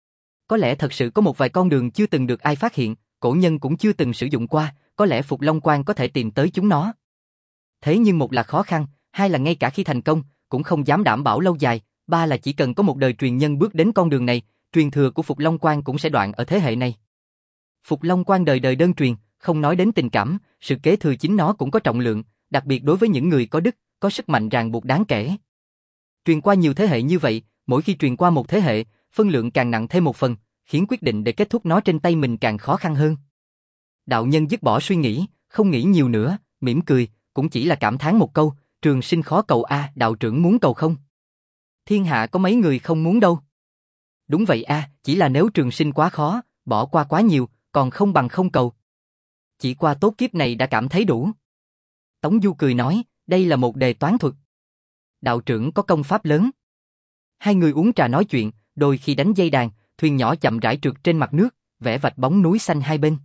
Có lẽ thật sự có một vài con đường chưa từng được ai phát hiện, cổ nhân cũng chưa từng sử dụng qua, có lẽ Phục Long Quan có thể tìm tới chúng nó. Thế nhưng một là khó khăn, hai là ngay cả khi thành công, cũng không dám đảm bảo lâu dài, ba là chỉ cần có một đời truyền nhân bước đến con đường này, truyền thừa của Phục Long Quan cũng sẽ đoạn ở thế hệ này. Phục Long Quan đời đời đơn truyền, không nói đến tình cảm, sự kế thừa chính nó cũng có trọng lượng, đặc biệt đối với những người có đức, có sức mạnh ràng buộc đáng kể. Truyền qua nhiều thế hệ như vậy, mỗi khi truyền qua một thế hệ, phân lượng càng nặng thêm một phần, khiến quyết định để kết thúc nó trên tay mình càng khó khăn hơn. Đạo nhân dứt bỏ suy nghĩ, không nghĩ nhiều nữa, mỉm cười, cũng chỉ là cảm thán một câu, trường sinh khó cầu a, à, đạo trưởng muốn cầu không? Thiên hạ có mấy người không muốn đâu. Đúng vậy a, à, chỉ là nếu trường sinh quá khó, bỏ qua quá nhiều, còn không bằng không cầu. Chỉ qua tốt kiếp này đã cảm thấy đủ. Tống Du cười nói, đây là một đề toán thuật. Đạo trưởng có công pháp lớn. Hai người uống trà nói chuyện, đôi khi đánh dây đàn, thuyền nhỏ chậm rãi trượt trên mặt nước, vẽ vạch bóng núi xanh hai bên.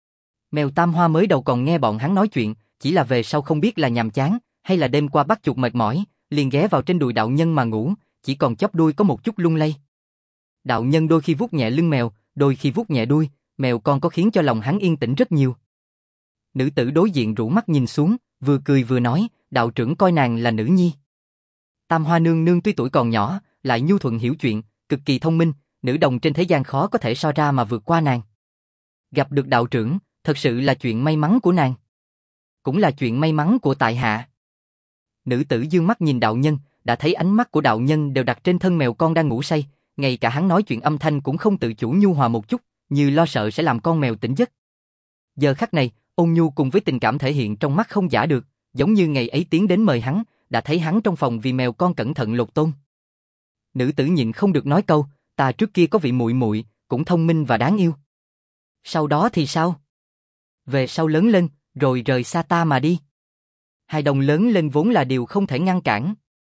Mèo Tam Hoa mới đầu còn nghe bọn hắn nói chuyện, chỉ là về sau không biết là nhàm chán, hay là đêm qua bắt chuột mệt mỏi, liền ghé vào trên đùi đạo nhân mà ngủ, chỉ còn chóp đuôi có một chút lung lay. Đạo nhân đôi khi vuốt nhẹ lưng mèo, đôi khi vuốt nhẹ đuôi, mèo con có khiến cho lòng hắn yên tĩnh rất nhiều. Nữ tử đối diện rũ mắt nhìn xuống, vừa cười vừa nói, đạo trưởng coi nàng là nữ nhi. Tam Hoa nương nương tuy tuổi còn nhỏ, lại nhu thuận hiểu chuyện, cực kỳ thông minh, nữ đồng trên thế gian khó có thể so ra mà vượt qua nàng. Gặp được đạo trưởng, thật sự là chuyện may mắn của nàng. Cũng là chuyện may mắn của tại hạ. Nữ tử dương mắt nhìn đạo nhân, đã thấy ánh mắt của đạo nhân đều đặt trên thân mèo con đang ngủ say, ngay cả hắn nói chuyện âm thanh cũng không tự chủ nhu hòa một chút, như lo sợ sẽ làm con mèo tỉnh giấc. Giờ khắc này, ôn nhu cùng với tình cảm thể hiện trong mắt không giả được, giống như ngày ấy tiến đến mời hắn, đã thấy hắn trong phòng vì mèo con cẩn thận lột tôn. Nữ tử nhịn không được nói câu, ta trước kia có vị muội muội, cũng thông minh và đáng yêu. Sau đó thì sao? Về sau lớn lên, rồi rời xa ta mà đi. Hai đồng lớn lên vốn là điều không thể ngăn cản.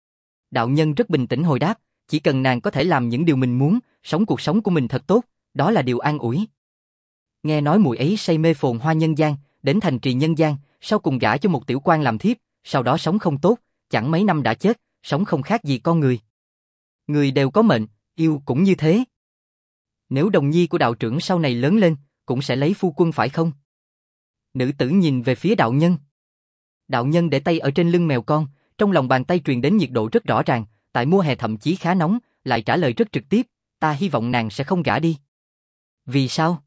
Đạo nhân rất bình tĩnh hồi đáp, chỉ cần nàng có thể làm những điều mình muốn, sống cuộc sống của mình thật tốt, đó là điều an ủi. Nghe nói muội ấy say mê phồn hoa nhân gian, đến thành trì nhân gian, sau cùng gả cho một tiểu quan làm thiếp, sau đó sống không tốt, chẳng mấy năm đã chết, sống không khác gì con người. Người đều có mệnh, yêu cũng như thế. Nếu đồng nhi của đạo trưởng sau này lớn lên, cũng sẽ lấy phu quân phải không? Nữ tử nhìn về phía đạo nhân. Đạo nhân để tay ở trên lưng mèo con, trong lòng bàn tay truyền đến nhiệt độ rất rõ ràng, tại mùa hè thậm chí khá nóng, lại trả lời rất trực tiếp, ta hy vọng nàng sẽ không gả đi. Vì sao?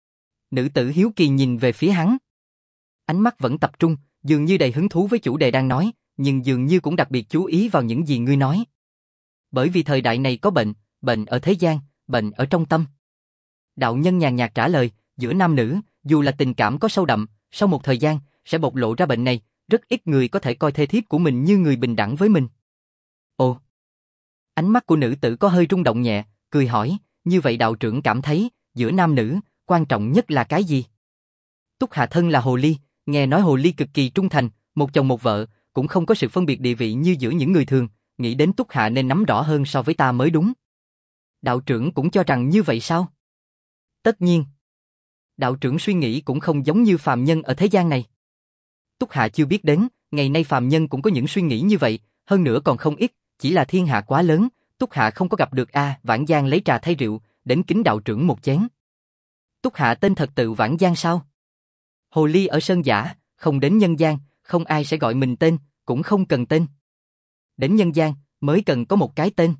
Nữ tử hiếu kỳ nhìn về phía hắn. Ánh mắt vẫn tập trung, dường như đầy hứng thú với chủ đề đang nói, nhưng dường như cũng đặc biệt chú ý vào những gì ngươi nói. Bởi vì thời đại này có bệnh, bệnh ở thế gian, bệnh ở trong tâm. Đạo nhân nhàn nhạt trả lời, giữa nam nữ, dù là tình cảm có sâu đậm, Sau một thời gian, sẽ bộc lộ ra bệnh này, rất ít người có thể coi thê thiếp của mình như người bình đẳng với mình. Ồ! Ánh mắt của nữ tử có hơi rung động nhẹ, cười hỏi, như vậy đạo trưởng cảm thấy, giữa nam nữ, quan trọng nhất là cái gì? Túc Hà thân là hồ ly, nghe nói hồ ly cực kỳ trung thành, một chồng một vợ, cũng không có sự phân biệt địa vị như giữa những người thường, nghĩ đến Túc Hà nên nắm rõ hơn so với ta mới đúng. Đạo trưởng cũng cho rằng như vậy sao? Tất nhiên. Đạo trưởng suy nghĩ cũng không giống như phàm nhân ở thế gian này. Túc Hạ chưa biết đến, ngày nay phàm nhân cũng có những suy nghĩ như vậy, hơn nữa còn không ít, chỉ là thiên hạ quá lớn, Túc Hạ không có gặp được a. Vãn Giang lấy trà thay rượu, đến kính đạo trưởng một chén. Túc Hạ tên thật tự Vãn Giang sao? Hồ ly ở sơn giả, không đến nhân gian, không ai sẽ gọi mình tên, cũng không cần tên. Đến nhân gian, mới cần có một cái tên.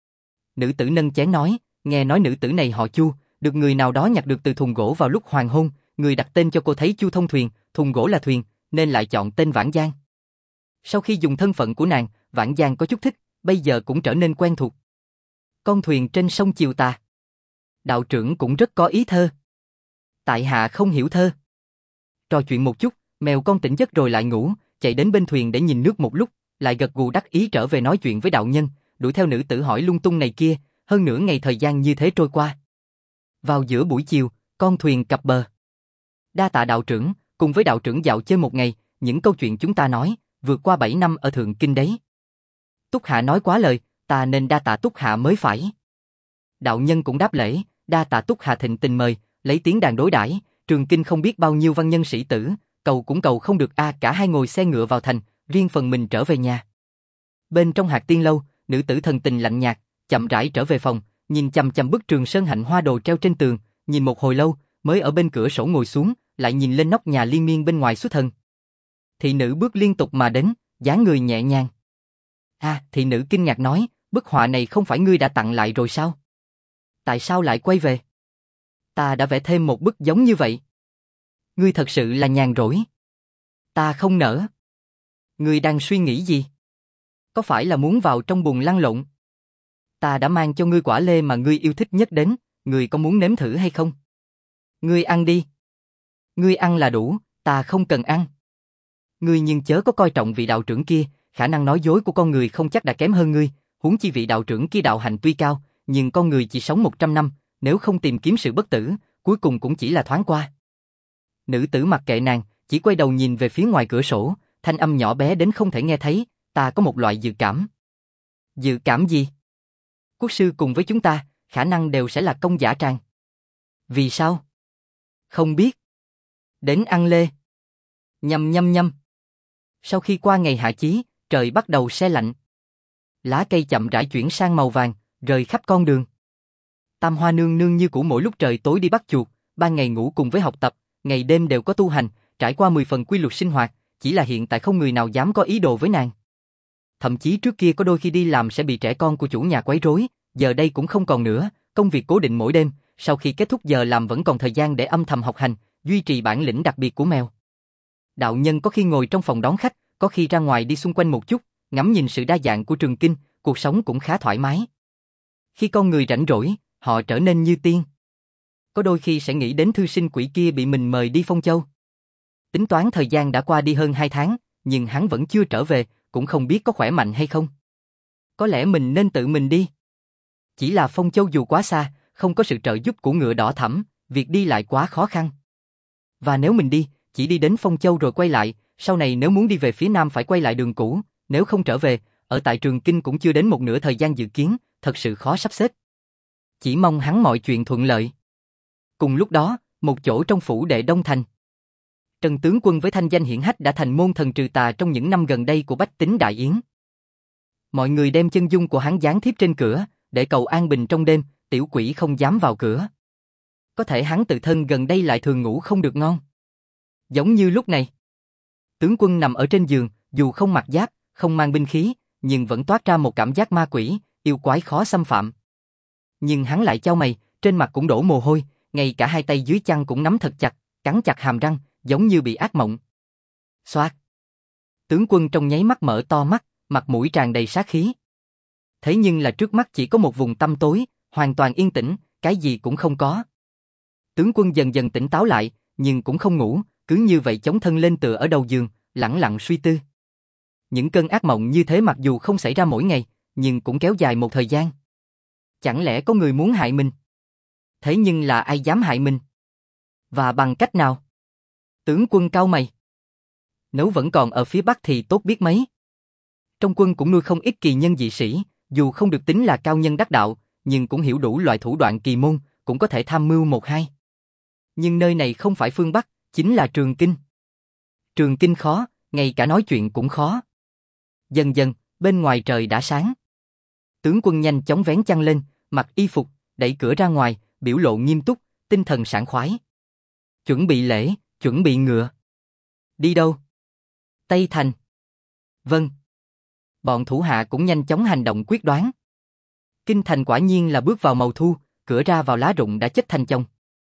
Nữ tử nâng chén nói, nghe nói nữ tử này họ Chu, được người nào đó nhặt được từ thùng gỗ vào lúc hoàng hôn, người đặt tên cho cô thấy Chu thông thuyền, thùng gỗ là thuyền, nên lại chọn tên Vãn Giang. Sau khi dùng thân phận của nàng, Vãn Giang có chút thích, bây giờ cũng trở nên quen thuộc. Con thuyền trên sông chiều tà. Đạo trưởng cũng rất có ý thơ. Tại hạ không hiểu thơ. Trò chuyện một chút, mèo con tỉnh giấc rồi lại ngủ, chạy đến bên thuyền để nhìn nước một lúc, lại gật gù đắc ý trở về nói chuyện với đạo nhân, đuổi theo nữ tử hỏi lung tung này kia, hơn nửa ngày thời gian như thế trôi qua. Vào giữa buổi chiều, con thuyền cập bờ. Đa tạ đạo trưởng, cùng với đạo trưởng dạo chơi một ngày, những câu chuyện chúng ta nói, vượt qua bảy năm ở Thượng Kinh đấy. Túc Hạ nói quá lời, ta nên đa tạ Túc Hạ mới phải. Đạo nhân cũng đáp lễ, đa tạ Túc Hạ thịnh tình mời, lấy tiếng đàn đối đãi, Trường Kinh không biết bao nhiêu văn nhân sĩ tử, cầu cũng cầu không được a. Cả hai ngồi xe ngựa vào thành, riêng phần mình trở về nhà. Bên trong Hạc Tiên lâu, nữ tử thần tình lạnh nhạt, chậm rãi trở về phòng, nhìn chằm chằm bức Trường Sơn hạnh hoa đồ treo trên tường, nhìn một hồi lâu, mới ở bên cửa sổ ngồi xuống, lại nhìn lên nóc nhà liên miên bên ngoài xuất thần. Thị nữ bước liên tục mà đến, dáng người nhẹ nhàng. À, thị nữ kinh ngạc nói, bức họa này không phải ngươi đã tặng lại rồi sao? Tại sao lại quay về? Ta đã vẽ thêm một bức giống như vậy. Ngươi thật sự là nhàn rỗi. Ta không nỡ. Ngươi đang suy nghĩ gì? Có phải là muốn vào trong bùn lăn lộn? Ta đã mang cho ngươi quả lê mà ngươi yêu thích nhất đến, ngươi có muốn nếm thử hay không? Ngươi ăn đi. Ngươi ăn là đủ, ta không cần ăn. Ngươi nhưng chớ có coi trọng vị đạo trưởng kia, khả năng nói dối của con người không chắc đã kém hơn ngươi, huống chi vị đạo trưởng kia đạo hạnh tuy cao, nhưng con người chỉ sống một trăm năm, nếu không tìm kiếm sự bất tử, cuối cùng cũng chỉ là thoáng qua. Nữ tử mặc kệ nàng, chỉ quay đầu nhìn về phía ngoài cửa sổ, thanh âm nhỏ bé đến không thể nghe thấy, ta có một loại dự cảm. Dự cảm gì? Quốc sư cùng với chúng ta, khả năng đều sẽ là công giả tràng. Vì sao? Không biết. Đến ăn lê. Nhâm nhâm nhâm. Sau khi qua ngày hạ chí, trời bắt đầu se lạnh. Lá cây chậm rãi chuyển sang màu vàng, rơi khắp con đường. Tam Hoa nương nương như cũ mỗi lúc trời tối đi bắt chuột, ban ngày ngủ cùng với học tập, ngày đêm đều có tu hành, trải qua mười phần quy luật sinh hoạt, chỉ là hiện tại không người nào dám có ý đồ với nàng. Thậm chí trước kia có đôi khi đi làm sẽ bị trẻ con của chủ nhà quấy rối, giờ đây cũng không còn nữa, công việc cố định mỗi đêm, sau khi kết thúc giờ làm vẫn còn thời gian để âm thầm học hành, duy trì bản lĩnh đặc biệt của mèo. Đạo nhân có khi ngồi trong phòng đón khách, có khi ra ngoài đi xung quanh một chút, ngắm nhìn sự đa dạng của Trường Kinh, cuộc sống cũng khá thoải mái. Khi con người rảnh rỗi, họ trở nên như tiên. Có đôi khi sẽ nghĩ đến thư sinh quỷ kia bị mình mời đi Phong Châu. Tính toán thời gian đã qua đi hơn hai tháng, nhưng hắn vẫn chưa trở về, cũng không biết có khỏe mạnh hay không. Có lẽ mình nên tự mình đi. Chỉ là Phong Châu dù quá xa, không có sự trợ giúp của ngựa đỏ thẫm, việc đi lại quá khó khăn. Và nếu mình đi, chỉ đi đến Phong Châu rồi quay lại, sau này nếu muốn đi về phía Nam phải quay lại đường cũ, nếu không trở về, ở tại Trường Kinh cũng chưa đến một nửa thời gian dự kiến, thật sự khó sắp xếp. Chỉ mong hắn mọi chuyện thuận lợi. Cùng lúc đó, một chỗ trong phủ đệ Đông Thành. Trần tướng quân với thanh danh hiển hách đã thành môn thần trừ tà trong những năm gần đây của bách tính Đại Yến. Mọi người đem chân dung của hắn dán thiếp trên cửa, để cầu an bình trong đêm, tiểu quỷ không dám vào cửa. Có thể hắn tự thân gần đây lại thường ngủ không được ngon. Giống như lúc này. Tướng quân nằm ở trên giường, dù không mặc giáp, không mang binh khí, nhưng vẫn toát ra một cảm giác ma quỷ, yêu quái khó xâm phạm. Nhưng hắn lại chau mày, trên mặt cũng đổ mồ hôi, ngay cả hai tay dưới chăn cũng nắm thật chặt, cắn chặt hàm răng, giống như bị ác mộng. Xoát. Tướng quân trong nháy mắt mở to mắt, mặt mũi tràn đầy sát khí. Thế nhưng là trước mắt chỉ có một vùng tăm tối, hoàn toàn yên tĩnh, cái gì cũng không có. Tướng quân dần dần tỉnh táo lại, nhưng cũng không ngủ, cứ cứ như vậy chống thân lên tựa ở đầu giường, lẳng lặng suy tư. Những cơn ác mộng như thế mặc dù không xảy ra mỗi ngày, nhưng cũng kéo dài một thời gian. Chẳng lẽ có người muốn hại mình? Thế nhưng là ai dám hại mình? Và bằng cách nào? Tướng quân cau mày. Nếu vẫn còn ở phía Bắc thì tốt biết mấy. Trong quân cũng nuôi không ít kỳ nhân dị sĩ, dù không được tính là cao nhân đắc đạo, nhưng cũng hiểu đủ loại thủ đoạn kỳ môn, cũng có thể tham mưu một hai. Nhưng nơi này không phải phương Bắc, chính là Trường Kinh. Trường Kinh khó, ngay cả nói chuyện cũng khó. Dần dần, bên ngoài trời đã sáng. Tướng quân nhanh chóng vén chăn lên, mặc y phục, đẩy cửa ra ngoài, biểu lộ nghiêm túc, tinh thần sảng khoái. Chuẩn bị lễ, chuẩn bị ngựa. Đi đâu? Tây Thành. Vâng. Bọn thủ hạ cũng nhanh chóng hành động quyết đoán. Kinh thành quả nhiên là bước vào màu thu, cửa ra vào lá rụng đã chất thành chồng.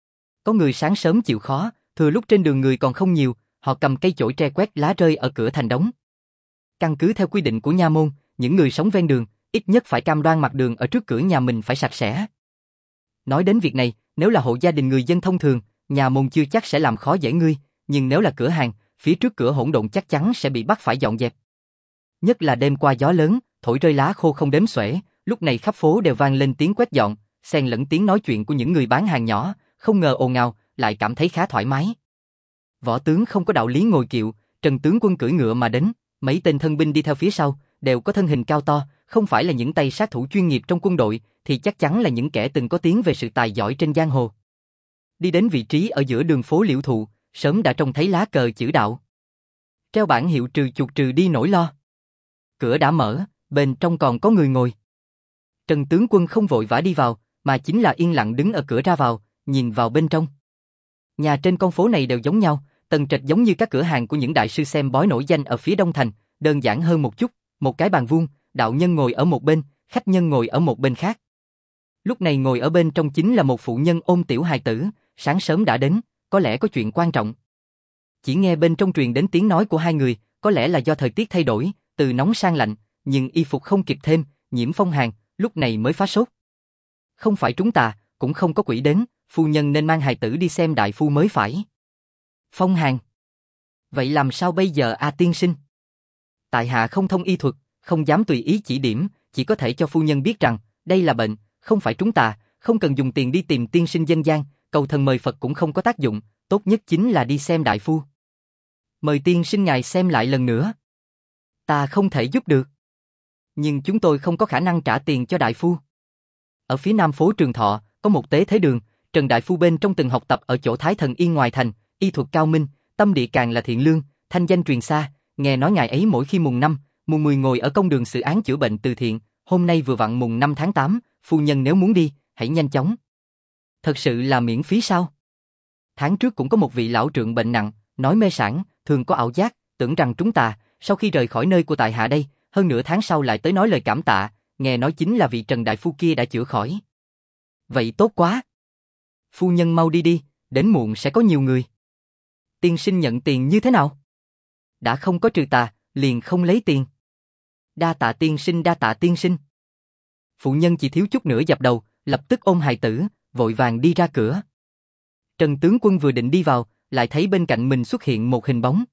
Có người sáng sớm chịu khó, thừa lúc trên đường người còn không nhiều, họ cầm cây chổi tre quét lá rơi ở cửa thành đống. Căn cứ theo quy định của nha môn, những người sống ven đường, ít nhất phải cam đoan mặt đường ở trước cửa nhà mình phải sạch sẽ. Nói đến việc này, nếu là hộ gia đình người dân thông thường, nhà môn chưa chắc sẽ làm khó dễ ngươi, nhưng nếu là cửa hàng, phía trước cửa hỗn độn chắc chắn sẽ bị bắt phải dọn dẹp. Nhất là đêm qua gió lớn, thổi rơi lá khô không đếm xuể, lúc này khắp phố đều vang lên tiếng quét dọn, xen lẫn tiếng nói chuyện của những người bán hàng nhỏ, không ngờ ồn ào, lại cảm thấy khá thoải mái. Võ tướng không có đạo lý ngồi kiệu, Trần tướng quân cưỡi ngựa mà đến, mấy tên thân binh đi theo phía sau, đều có thân hình cao to, không phải là những tay sát thủ chuyên nghiệp trong quân đội, thì chắc chắn là những kẻ từng có tiếng về sự tài giỏi trên giang hồ. Đi đến vị trí ở giữa đường phố Liễu Thụ, sớm đã trông thấy lá cờ chữ đạo. Treo bảng hiệu trừ chuột trừ đi nỗi lo. Cửa đã mở, bên trong còn có người ngồi. Trần tướng quân không vội vã đi vào, mà chính là yên lặng đứng ở cửa ra vào, nhìn vào bên trong. Nhà trên con phố này đều giống nhau, tầng trệt giống như các cửa hàng của những đại sư xem bói nổi danh ở phía Đông Thành, đơn giản hơn một chút, một cái bàn vuông, đạo nhân ngồi ở một bên, khách nhân ngồi ở một bên khác. Lúc này ngồi ở bên trong chính là một phụ nhân ôm tiểu hài tử, sáng sớm đã đến, có lẽ có chuyện quan trọng. Chỉ nghe bên trong truyền đến tiếng nói của hai người, có lẽ là do thời tiết thay đổi, từ nóng sang lạnh, nhưng y phục không kịp thêm, nhiễm phong hàn, lúc này mới phá sốt. Không phải trúng tà, cũng không có quỷ đến, phu nhân nên mang hài tử đi xem đại phu mới phải. Phong hàn. Vậy làm sao bây giờ a tiên sinh? Tại hạ không thông y thuật, không dám tùy ý chỉ điểm, chỉ có thể cho phu nhân biết rằng, đây là bệnh, không phải trúng tà, không cần dùng tiền đi tìm tiên sinh dân gian, cầu thần mời Phật cũng không có tác dụng, tốt nhất chính là đi xem đại phu. Mời tiên sinh ngài xem lại lần nữa. Ta không thể giúp được. Nhưng chúng tôi không có khả năng trả tiền cho đại phu. Ở phía nam phố Trường Thọ, có một tế thế đường, Trần đại phu bên trong từng học tập ở chỗ Thái Thần Yên ngoài thành, y thuật cao minh, tâm địa càng là thiện lương, thanh danh truyền xa, nghe nói ngài ấy mỗi khi mùng năm, mùng mười ngồi ở công đường xử án chữa bệnh từ thiện, hôm nay vừa vặn mùng năm tháng tám, phu nhân nếu muốn đi, hãy nhanh chóng. Thật sự là miễn phí sao? Tháng trước cũng có một vị lão trượng bệnh nặng, nói mê sản, thường có ảo giác, tưởng rằng trúng tà, sau khi rời khỏi nơi của tại hạ đây, hơn nửa tháng sau lại tới nói lời cảm tạ, nghe nói chính là vị Trần đại phu kia đã chữa khỏi. Vậy tốt quá. Phu nhân mau đi đi, đến muộn sẽ có nhiều người. Tiên sinh nhận tiền như thế nào? Đã không có trừ tà, liền không lấy tiền. Đa tạ tiên sinh, đa tạ tiên sinh. Phụ nhân chỉ thiếu chút nữa dập đầu, lập tức ôm hài tử, vội vàng đi ra cửa. Trần tướng quân vừa định đi vào, lại thấy bên cạnh mình xuất hiện một hình bóng.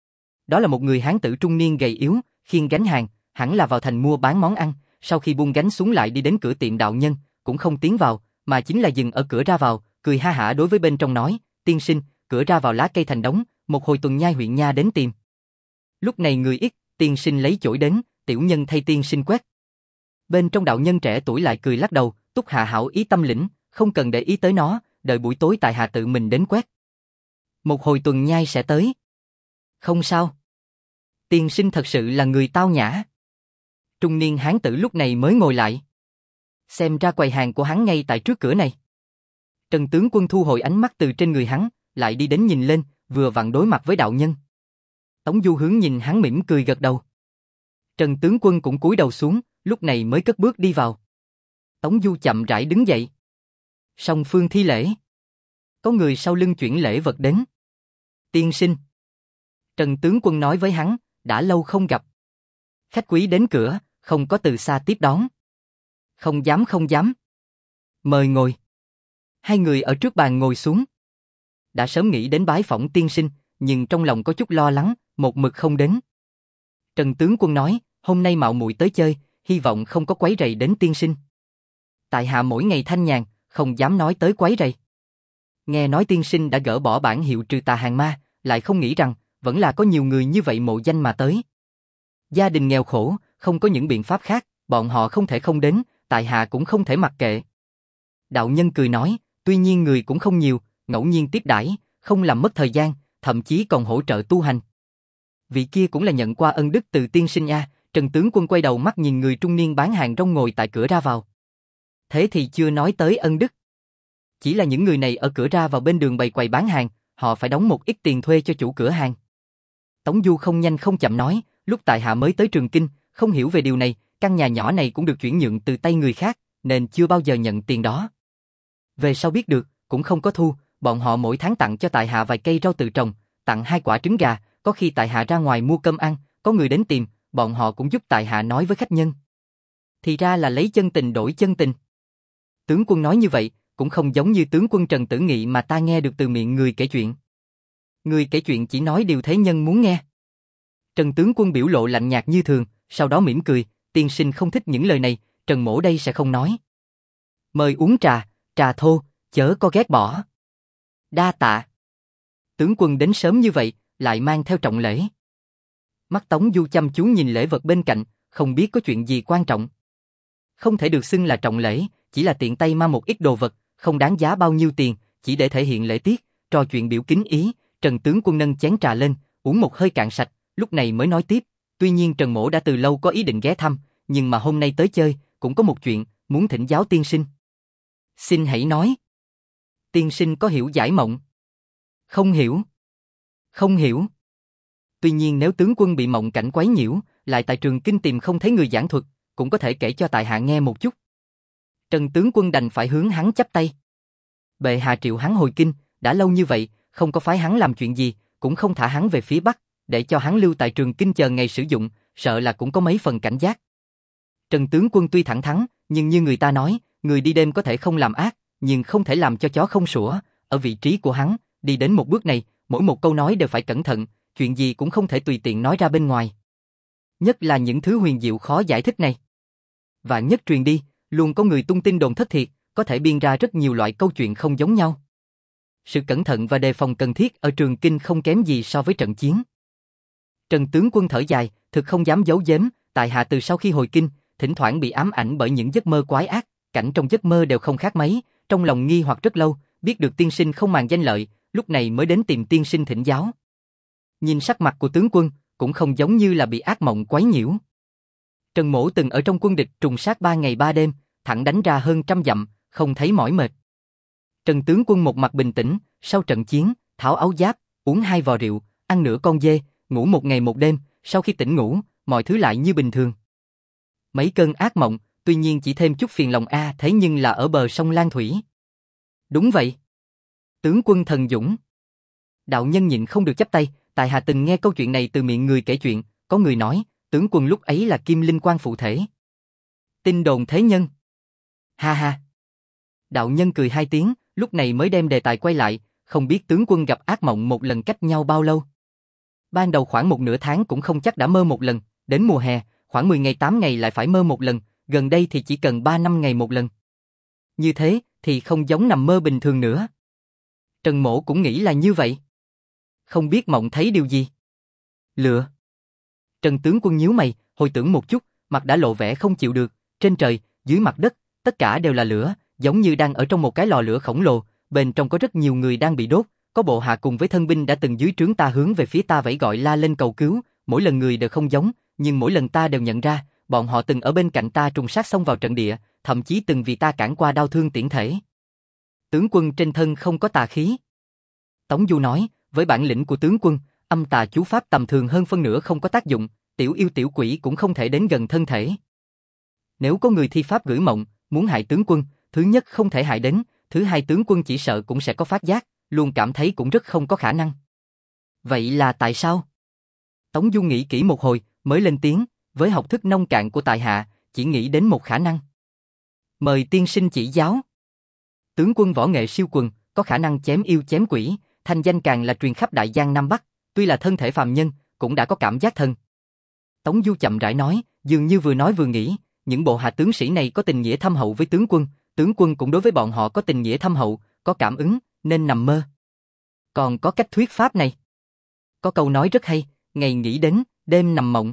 Đó là một người hán tử trung niên gầy yếu, khiêng gánh hàng, hẳn là vào thành mua bán món ăn, sau khi buông gánh xuống lại đi đến cửa tiệm đạo nhân, cũng không tiến vào, mà chính là dừng ở cửa ra vào, cười ha hả đối với bên trong nói, tiên sinh, cửa ra vào lá cây thành đống, một hồi tuần nhai huyện nha đến tìm. Lúc này người ít, tiên sinh lấy chổi đến, tiểu nhân thay tiên sinh quét. Bên trong đạo nhân trẻ tuổi lại cười lắc đầu, túc hạ hảo ý tâm lĩnh, không cần để ý tới nó, đợi buổi tối tại hạ tự mình đến quét. Một hồi tuần nhai sẽ tới. Không sao. Tiên sinh thật sự là người tao nhã. Trung niên hán tử lúc này mới ngồi lại. Xem ra quầy hàng của hắn ngay tại trước cửa này. Trần tướng quân thu hồi ánh mắt từ trên người hắn, lại đi đến nhìn lên, vừa vặn đối mặt với đạo nhân. Tống Du hướng nhìn hắn mỉm cười gật đầu. Trần tướng quân cũng cúi đầu xuống, lúc này mới cất bước đi vào. Tống Du chậm rãi đứng dậy. Song phương thi lễ. Có người sau lưng chuyển lễ vật đến. Tiên sinh. Trần tướng quân nói với hắn, đã lâu không gặp. Khách quý đến cửa, không có từ xa tiếp đón. Không dám không dám. Mời ngồi. Hai người ở trước bàn ngồi xuống. Đã sớm nghĩ đến bái phỏng tiên sinh, nhưng trong lòng có chút lo lắng, một mực không đến. Trần tướng quân nói, hôm nay mạo muội tới chơi, hy vọng không có quấy rầy đến tiên sinh. Tại hạ mỗi ngày thanh nhàn, không dám nói tới quấy rầy. Nghe nói tiên sinh đã gỡ bỏ bản hiệu trừ tà hàng ma, lại không nghĩ rằng, vẫn là có nhiều người như vậy mộ danh mà tới. Gia đình nghèo khổ, không có những biện pháp khác, bọn họ không thể không đến, tại hạ cũng không thể mặc kệ. Đạo nhân cười nói, tuy nhiên người cũng không nhiều, ngẫu nhiên tiếp đãi, không làm mất thời gian, thậm chí còn hỗ trợ tu hành. Vị kia cũng là nhận qua ân đức từ tiên sinh a. Trần tướng quân quay đầu mắt nhìn người trung niên bán hàng rong ngồi tại cửa ra vào. Thế thì chưa nói tới ân đức. Chỉ là những người này ở cửa ra vào bên đường bày quầy bán hàng, họ phải đóng một ít tiền thuê cho chủ cửa hàng. Tống Du không nhanh không chậm nói, lúc tại hạ mới tới Trường Kinh, không hiểu về điều này, căn nhà nhỏ này cũng được chuyển nhượng từ tay người khác, nên chưa bao giờ nhận tiền đó. Về sau biết được, cũng không có thu, bọn họ mỗi tháng tặng cho tại hạ vài cây rau tự trồng, tặng hai quả trứng gà, có khi tại hạ ra ngoài mua cơm ăn, có người đến tìm, bọn họ cũng giúp tại hạ nói với khách nhân. Thì ra là lấy chân tình đổi chân tình. Tướng quân nói như vậy, cũng không giống như tướng quân Trần Tử Nghị mà ta nghe được từ miệng người kể chuyện. Người kể chuyện chỉ nói điều thế nhân muốn nghe. Trần tướng quân biểu lộ lạnh nhạt như thường, sau đó mỉm cười, tiên sinh không thích những lời này, Trần mỗ đây sẽ không nói. Mời uống trà, trà thô, chớ có ghét bỏ. Đa tạ. Tướng quân đến sớm như vậy, lại mang theo trọng lễ. Mắt Tống Du chăm chú nhìn lễ vật bên cạnh, không biết có chuyện gì quan trọng. Không thể được xưng là trọng lễ, chỉ là tiện tay mang một ít đồ vật, không đáng giá bao nhiêu tiền, chỉ để thể hiện lễ tiết, trò chuyện biểu kính ý. Trần tướng quân nâng chén trà lên, uống một hơi cạn sạch, lúc này mới nói tiếp. Tuy nhiên Trần mỗ đã từ lâu có ý định ghé thăm, nhưng mà hôm nay tới chơi, cũng có một chuyện, muốn thỉnh giáo tiên sinh. Xin hãy nói. Tiên sinh có hiểu giải mộng? Không hiểu. Không hiểu. Tuy nhiên nếu tướng quân bị mộng cảnh quấy nhiễu, lại tại Trường Kinh tìm không thấy người giảng thuật, cũng có thể kể cho tại hạ nghe một chút. Trần tướng quân đành phải hướng hắn chắp tay. Bệ hạ triệu hắn hồi kinh, đã lâu như vậy, không có phái hắn làm chuyện gì, cũng không thả hắn về phía Bắc, để cho hắn lưu tại Trường Kinh chờ ngày sử dụng, sợ là cũng có mấy phần cảnh giác. Trần tướng quân tuy thẳng thắn, nhưng như người ta nói, người đi đêm có thể không làm ác, nhưng không thể làm cho chó không sủa. Ở vị trí của hắn, đi đến một bước này, mỗi một câu nói đều phải cẩn thận, chuyện gì cũng không thể tùy tiện nói ra bên ngoài. Nhất là những thứ huyền diệu khó giải thích này. Và nhất truyền đi, luôn có người tung tin đồn thất thiệt, có thể biên ra rất nhiều loại câu chuyện không giống nhau. Sự cẩn thận và đề phòng cần thiết ở Trường Kinh không kém gì so với trận chiến. Trần tướng quân thở dài, thực không dám giấu giếm, tại hạ từ sau khi hồi kinh, thỉnh thoảng bị ám ảnh bởi những giấc mơ quái ác, cảnh trong giấc mơ đều không khác mấy, trong lòng nghi hoặc rất lâu, biết được tiên sinh không màng danh lợi, lúc này mới đến tìm tiên sinh thỉnh giáo. Nhìn sắc mặt của tướng quân, cũng không giống như là bị ác mộng quấy nhiễu. Trần mỗ từng ở trong quân địch trùng sát ba ngày ba đêm, thẳng đánh ra hơn trăm dặm, không thấy mỏi mệt. Trần tướng quân một mặt bình tĩnh, sau trận chiến, tháo áo giáp, uống hai vò rượu, ăn nửa con dê, ngủ một ngày một đêm, sau khi tỉnh ngủ, mọi thứ lại như bình thường. Mấy cơn ác mộng, tuy nhiên chỉ thêm chút phiền lòng a, thế nhưng là ở bờ sông Lan Thủy. Đúng vậy. Tướng quân thần dũng. Đạo nhân nhịn không được chắp tay, tại hạ từng nghe câu chuyện này từ miệng người kể chuyện, có người nói, tướng quân lúc ấy là Kim Linh Quan phụ thể. Tin đồn thế nhân. Ha ha. Đạo nhân cười hai tiếng, lúc này mới đem đề tài quay lại, không biết tướng quân gặp ác mộng một lần cách nhau bao lâu. Ban đầu khoảng một nửa tháng cũng không chắc đã mơ một lần, đến mùa hè, khoảng mười ngày tám ngày lại phải mơ một lần, gần đây thì chỉ cần ba năm ngày một lần. Như thế thì không giống nằm mơ bình thường nữa. Trần mỗ cũng nghĩ là như vậy. Không biết mộng thấy điều gì? Lửa. Trần tướng quân nhíu mày, hồi tưởng một chút, mặt đã lộ vẻ không chịu được, trên trời, dưới mặt đất, tất cả đều là lửa, giống như đang ở trong một cái lò lửa khổng lồ, bên trong có rất nhiều người đang bị đốt, có bộ hạ cùng với thân binh đã từng dưới trướng ta hướng về phía ta vẫy gọi la lên cầu cứu, mỗi lần người đều không giống, nhưng mỗi lần ta đều nhận ra, bọn họ từng ở bên cạnh ta trùng sát xông vào trận địa, thậm chí từng vì ta cản qua đau thương tiễn thể. Tướng quân trên thân không có tà khí. Tống Du nói, với bản lĩnh của tướng quân, âm tà chú pháp tầm thường hơn phân nửa không có tác dụng, tiểu yêu tiểu quỷ cũng không thể đến gần thân thể. Nếu có người thi pháp gửi mộng, muốn hại tướng quân, thứ nhất không thể hại đến, thứ hai tướng quân chỉ sợ cũng sẽ có phát giác, luôn cảm thấy cũng rất không có khả năng. Vậy là tại sao? Tống Du nghĩ kỹ một hồi, mới lên tiếng, với học thức nông cạn của tại hạ, chỉ nghĩ đến một khả năng. Mời tiên sinh chỉ giáo. Tướng quân võ nghệ siêu quần, có khả năng chém yêu chém quỷ, thanh danh càng là truyền khắp Đại Giang Nam Bắc, tuy là thân thể phàm nhân, cũng đã có cảm giác thần. Tống Du chậm rãi nói, dường như vừa nói vừa nghĩ, những bộ hạ tướng sĩ này có tình nghĩa thâm hậu với tướng quân, tướng quân cũng đối với bọn họ có tình nghĩa thâm hậu, có cảm ứng, nên nằm mơ. Còn có cách thuyết pháp này. Có câu nói rất hay, ngày nghĩ đến, đêm nằm mộng.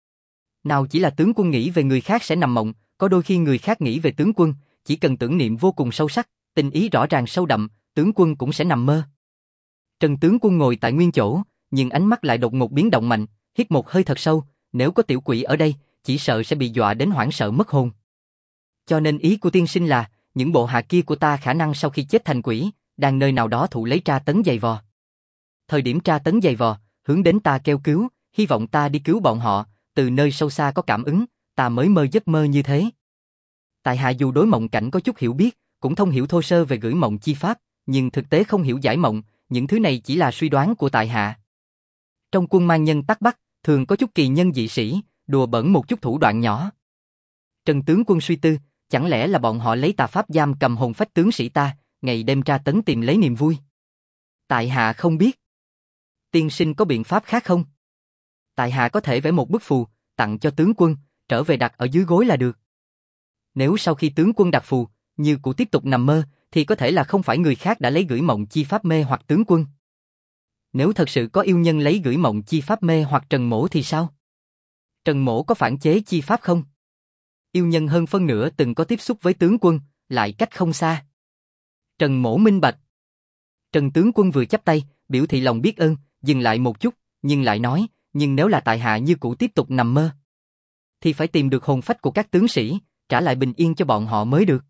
Nào chỉ là tướng quân nghĩ về người khác sẽ nằm mộng, có đôi khi người khác nghĩ về tướng quân, chỉ cần tưởng niệm vô cùng sâu sắc, tình ý rõ ràng sâu đậm, tướng quân cũng sẽ nằm mơ. Trần tướng quân ngồi tại nguyên chỗ, nhưng ánh mắt lại đột ngột biến động mạnh, hít một hơi thật sâu, nếu có tiểu quỷ ở đây, chỉ sợ sẽ bị dọa đến hoảng sợ mất hồn. Cho nên ý của tiên sinh là, những bộ hạ kia của ta khả năng sau khi chết thành quỷ, đang nơi nào đó thụ lấy tra tấn dày vò. Thời điểm tra tấn dày vò, hướng đến ta kêu cứu, hy vọng ta đi cứu bọn họ, từ nơi sâu xa có cảm ứng, ta mới mơ giấc mơ như thế. Tại hạ dù đối mộng cảnh có chút hiểu biết, cũng thông hiểu thô sơ về gửi mộng chi pháp, nhưng thực tế không hiểu giải mộng, những thứ này chỉ là suy đoán của tại hạ. Trong quân mang nhân Tắc Bắc, thường có chút kỳ nhân dị sĩ, đùa bỡn một chút thủ đoạn nhỏ. Trần tướng quân suy tư, chẳng lẽ là bọn họ lấy tà pháp giam cầm hồn phách tướng sĩ ta, ngày đêm tra tấn tìm lấy niềm vui? Tại hạ không biết. Tiên sinh có biện pháp khác không? Tại hạ có thể vẽ một bức phù, tặng cho tướng quân, trở về đặt ở dưới gối là được. Nếu sau khi tướng quân đặt phù, như cụ tiếp tục nằm mơ, thì có thể là không phải người khác đã lấy gửi mộng chi pháp mê hoặc tướng quân. Nếu thật sự có yêu nhân lấy gửi mộng chi pháp mê hoặc Trần Mỗ thì sao? Trần Mỗ có phản chế chi pháp không? Yêu nhân hơn phân nửa từng có tiếp xúc với tướng quân, lại cách không xa. Trần Mỗ minh bạch. Trần tướng quân vừa chắp tay, biểu thị lòng biết ơn, dừng lại một chút, nhưng lại nói, nhưng nếu là tại hạ như cũ tiếp tục nằm mơ, thì phải tìm được hồn phách của các tướng sĩ, trả lại bình yên cho bọn họ mới được.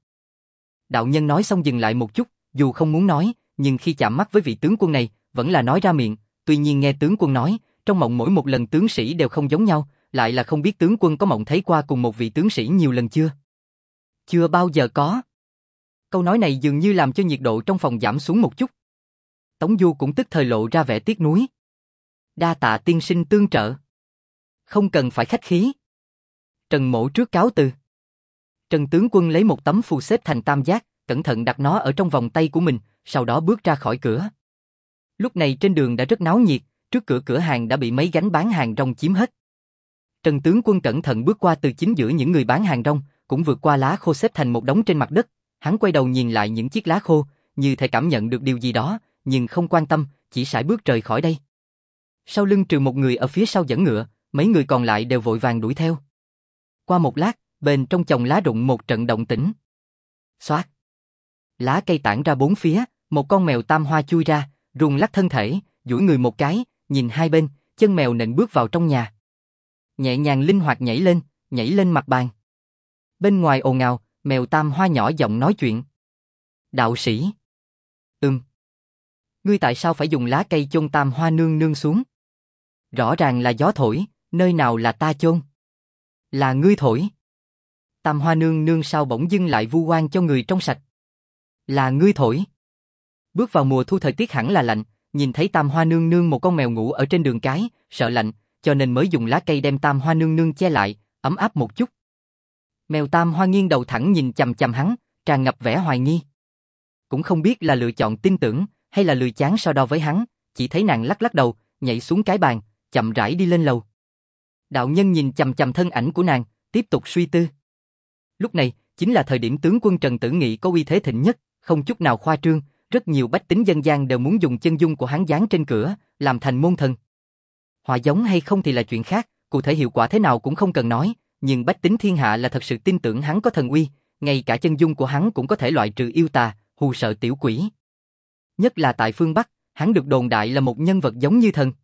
Đạo nhân nói xong dừng lại một chút, dù không muốn nói, nhưng khi chạm mắt với vị tướng quân này, vẫn là nói ra miệng, tuy nhiên nghe tướng quân nói, trong mộng mỗi một lần tướng sĩ đều không giống nhau, lại là không biết tướng quân có mộng thấy qua cùng một vị tướng sĩ nhiều lần chưa? Chưa bao giờ có. Câu nói này dường như làm cho nhiệt độ trong phòng giảm xuống một chút. Tống Du cũng tức thời lộ ra vẻ tiếc nuối. Đa tạ tiên sinh tương trợ. Không cần phải khách khí. Trần Mỗ trước cáo từ. Trần tướng quân lấy một tấm phù xếp thành tam giác, cẩn thận đặt nó ở trong vòng tay của mình, sau đó bước ra khỏi cửa. Lúc này trên đường đã rất náo nhiệt, trước cửa cửa hàng đã bị mấy gánh bán hàng rong chiếm hết. Trần tướng quân cẩn thận bước qua từ chính giữa những người bán hàng rong, cũng vượt qua lá khô xếp thành một đống trên mặt đất. Hắn quay đầu nhìn lại những chiếc lá khô, như thể cảm nhận được điều gì đó, nhưng không quan tâm, chỉ sải bước rời khỏi đây. Sau lưng trừ một người ở phía sau dẫn ngựa, mấy người còn lại đều vội vàng đuổi theo. Qua một lát, bên trong chồng lá rụng một trận động tĩnh. Xoát. Lá cây tản ra bốn phía, một con mèo tam hoa chui ra, rung lắc thân thể, duỗi người một cái, nhìn hai bên, chân mèo nện bước vào trong nhà. Nhẹ nhàng linh hoạt nhảy lên, nhảy lên mặt bàn. Bên ngoài ồn ào, mèo tam hoa nhỏ giọng nói chuyện. Đạo sĩ. Ừm. Ngươi tại sao phải dùng lá cây chôn tam hoa nương nương xuống? Rõ ràng là gió thổi, nơi nào là ta chôn? Là ngươi thổi. Tam hoa nương nương sao bỗng dưng lại vu oan cho người trong sạch? Là ngươi thổi. Bước vào mùa thu thời tiết hẳn là lạnh, nhìn thấy tam hoa nương nương một con mèo ngủ ở trên đường cái, sợ lạnh, cho nên mới dùng lá cây đem tam hoa nương nương che lại, ấm áp một chút. Mèo tam hoa nghiêng đầu thẳng nhìn chằm chằm hắn, tràn ngập vẻ hoài nghi. Cũng không biết là lựa chọn tin tưởng, hay là lười chán so đo với hắn, chỉ thấy nàng lắc lắc đầu, nhảy xuống cái bàn, chậm rãi đi lên lầu. Đạo nhân nhìn chằm chằm thân ảnh của nàng, tiếp tục suy tư. Lúc này, chính là thời điểm tướng quân Trần Tử Nghị có uy thế thịnh nhất, không chút nào khoa trương, rất nhiều bách tính dân gian đều muốn dùng chân dung của hắn dán trên cửa, làm thành môn thần. Họa giống hay không thì là chuyện khác, cụ thể hiệu quả thế nào cũng không cần nói, nhưng bách tính thiên hạ là thật sự tin tưởng hắn có thần uy, ngay cả chân dung của hắn cũng có thể loại trừ yêu tà, hù sợ tiểu quỷ. Nhất là tại phương Bắc, hắn được đồn đại là một nhân vật giống như thần.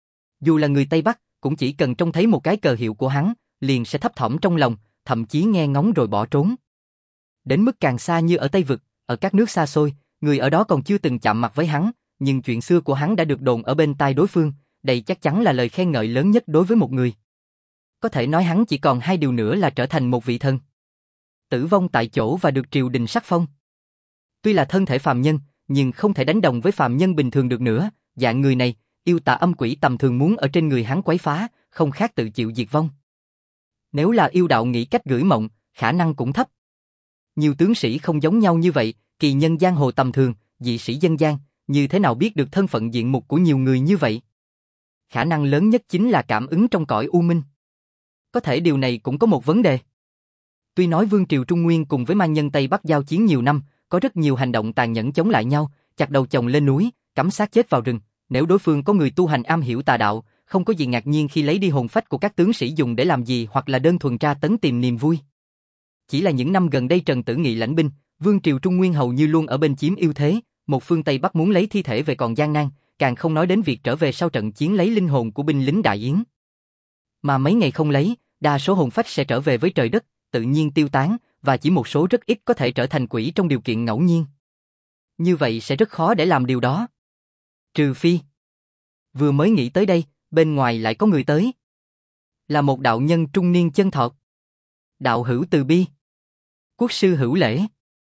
Dù là người Tây Bắc, cũng chỉ cần trông thấy một cái cờ hiệu của hắn, liền sẽ thấp thỏm trong lòng, thậm chí nghe ngóng rồi bỏ trốn. Đến mức càng xa như ở Tây Vực, ở các nước xa xôi, người ở đó còn chưa từng chạm mặt với hắn, nhưng chuyện xưa của hắn đã được đồn ở bên tai đối phương, đây chắc chắn là lời khen ngợi lớn nhất đối với một người. Có thể nói hắn chỉ còn hai điều nữa là trở thành một vị thần. Tử vong tại chỗ và được triều đình sắc phong. Tuy là thân thể phàm nhân, nhưng không thể đánh đồng với phàm nhân bình thường được nữa, dạng người này, yêu tà âm quỷ tầm thường muốn ở trên người hắn quấy phá, không khác tự chịu diệt vong. Nếu là yêu đạo nghĩ cách gửi mộng, khả năng cũng thấp. Nhiều tướng sĩ không giống nhau như vậy, kỳ nhân giang hồ tầm thường, dị sĩ dân gian, như thế nào biết được thân phận diện mục của nhiều người như vậy? Khả năng lớn nhất chính là cảm ứng trong cõi u minh. Có thể điều này cũng có một vấn đề. Tuy nói Vương triều Trung Nguyên cùng với man nhân Tây Bắc giao chiến nhiều năm, có rất nhiều hành động tàn nhẫn chống lại nhau, chặt đầu chồng lên núi, cắm xác chết vào rừng, nếu đối phương có người tu hành am hiểu tà đạo, không có gì ngạc nhiên khi lấy đi hồn phách của các tướng sĩ dùng để làm gì hoặc là đơn thuần tra tấn tìm niềm vui. Chỉ là những năm gần đây Trần Tử Nghị lãnh binh, Vương triều Trung Nguyên hầu như luôn ở bên chiếm ưu thế, một phương Tây Bắc muốn lấy thi thể về còn gian nan, càng không nói đến việc trở về sau trận chiến lấy linh hồn của binh lính Đại Yến. Mà mấy ngày không lấy, đa số hồn phách sẽ trở về với trời đất, tự nhiên tiêu tán, và chỉ một số rất ít có thể trở thành quỷ trong điều kiện ngẫu nhiên. Như vậy sẽ rất khó để làm điều đó. Trừ phi. Vừa mới nghĩ tới đây, bên ngoài lại có người tới. Là một đạo nhân trung niên chân thọt. Đạo hữu từ bi. Quốc sư hữu lễ.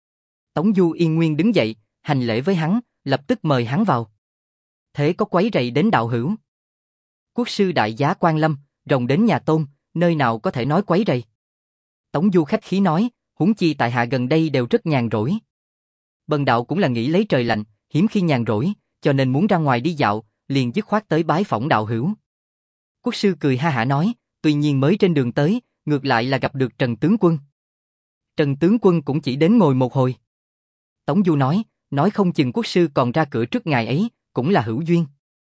Tống Du Yên Nguyên đứng dậy, hành lễ với hắn, lập tức mời hắn vào. Thế có quấy rầy đến đạo hữu? Quốc sư đại giá quan lâm, rồng đến nhà tôn, nơi nào có thể nói quấy rầy. Tống Du khách khí nói, huống chi tại hạ gần đây đều rất nhàn rỗi. Bần đạo cũng là nghĩ lấy trời lạnh, hiếm khi nhàn rỗi, cho nên muốn ra ngoài đi dạo, liền dứt khoát tới bái phỏng đạo hữu. Quốc sư cười ha hả nói, tuy nhiên mới trên đường tới, ngược lại là gặp được Trần tướng quân. Trần tướng quân cũng chỉ đến ngồi một hồi. Tống Du nói, nói không chừng quốc sư còn ra cửa trước ngài ấy, cũng là hữu duyên.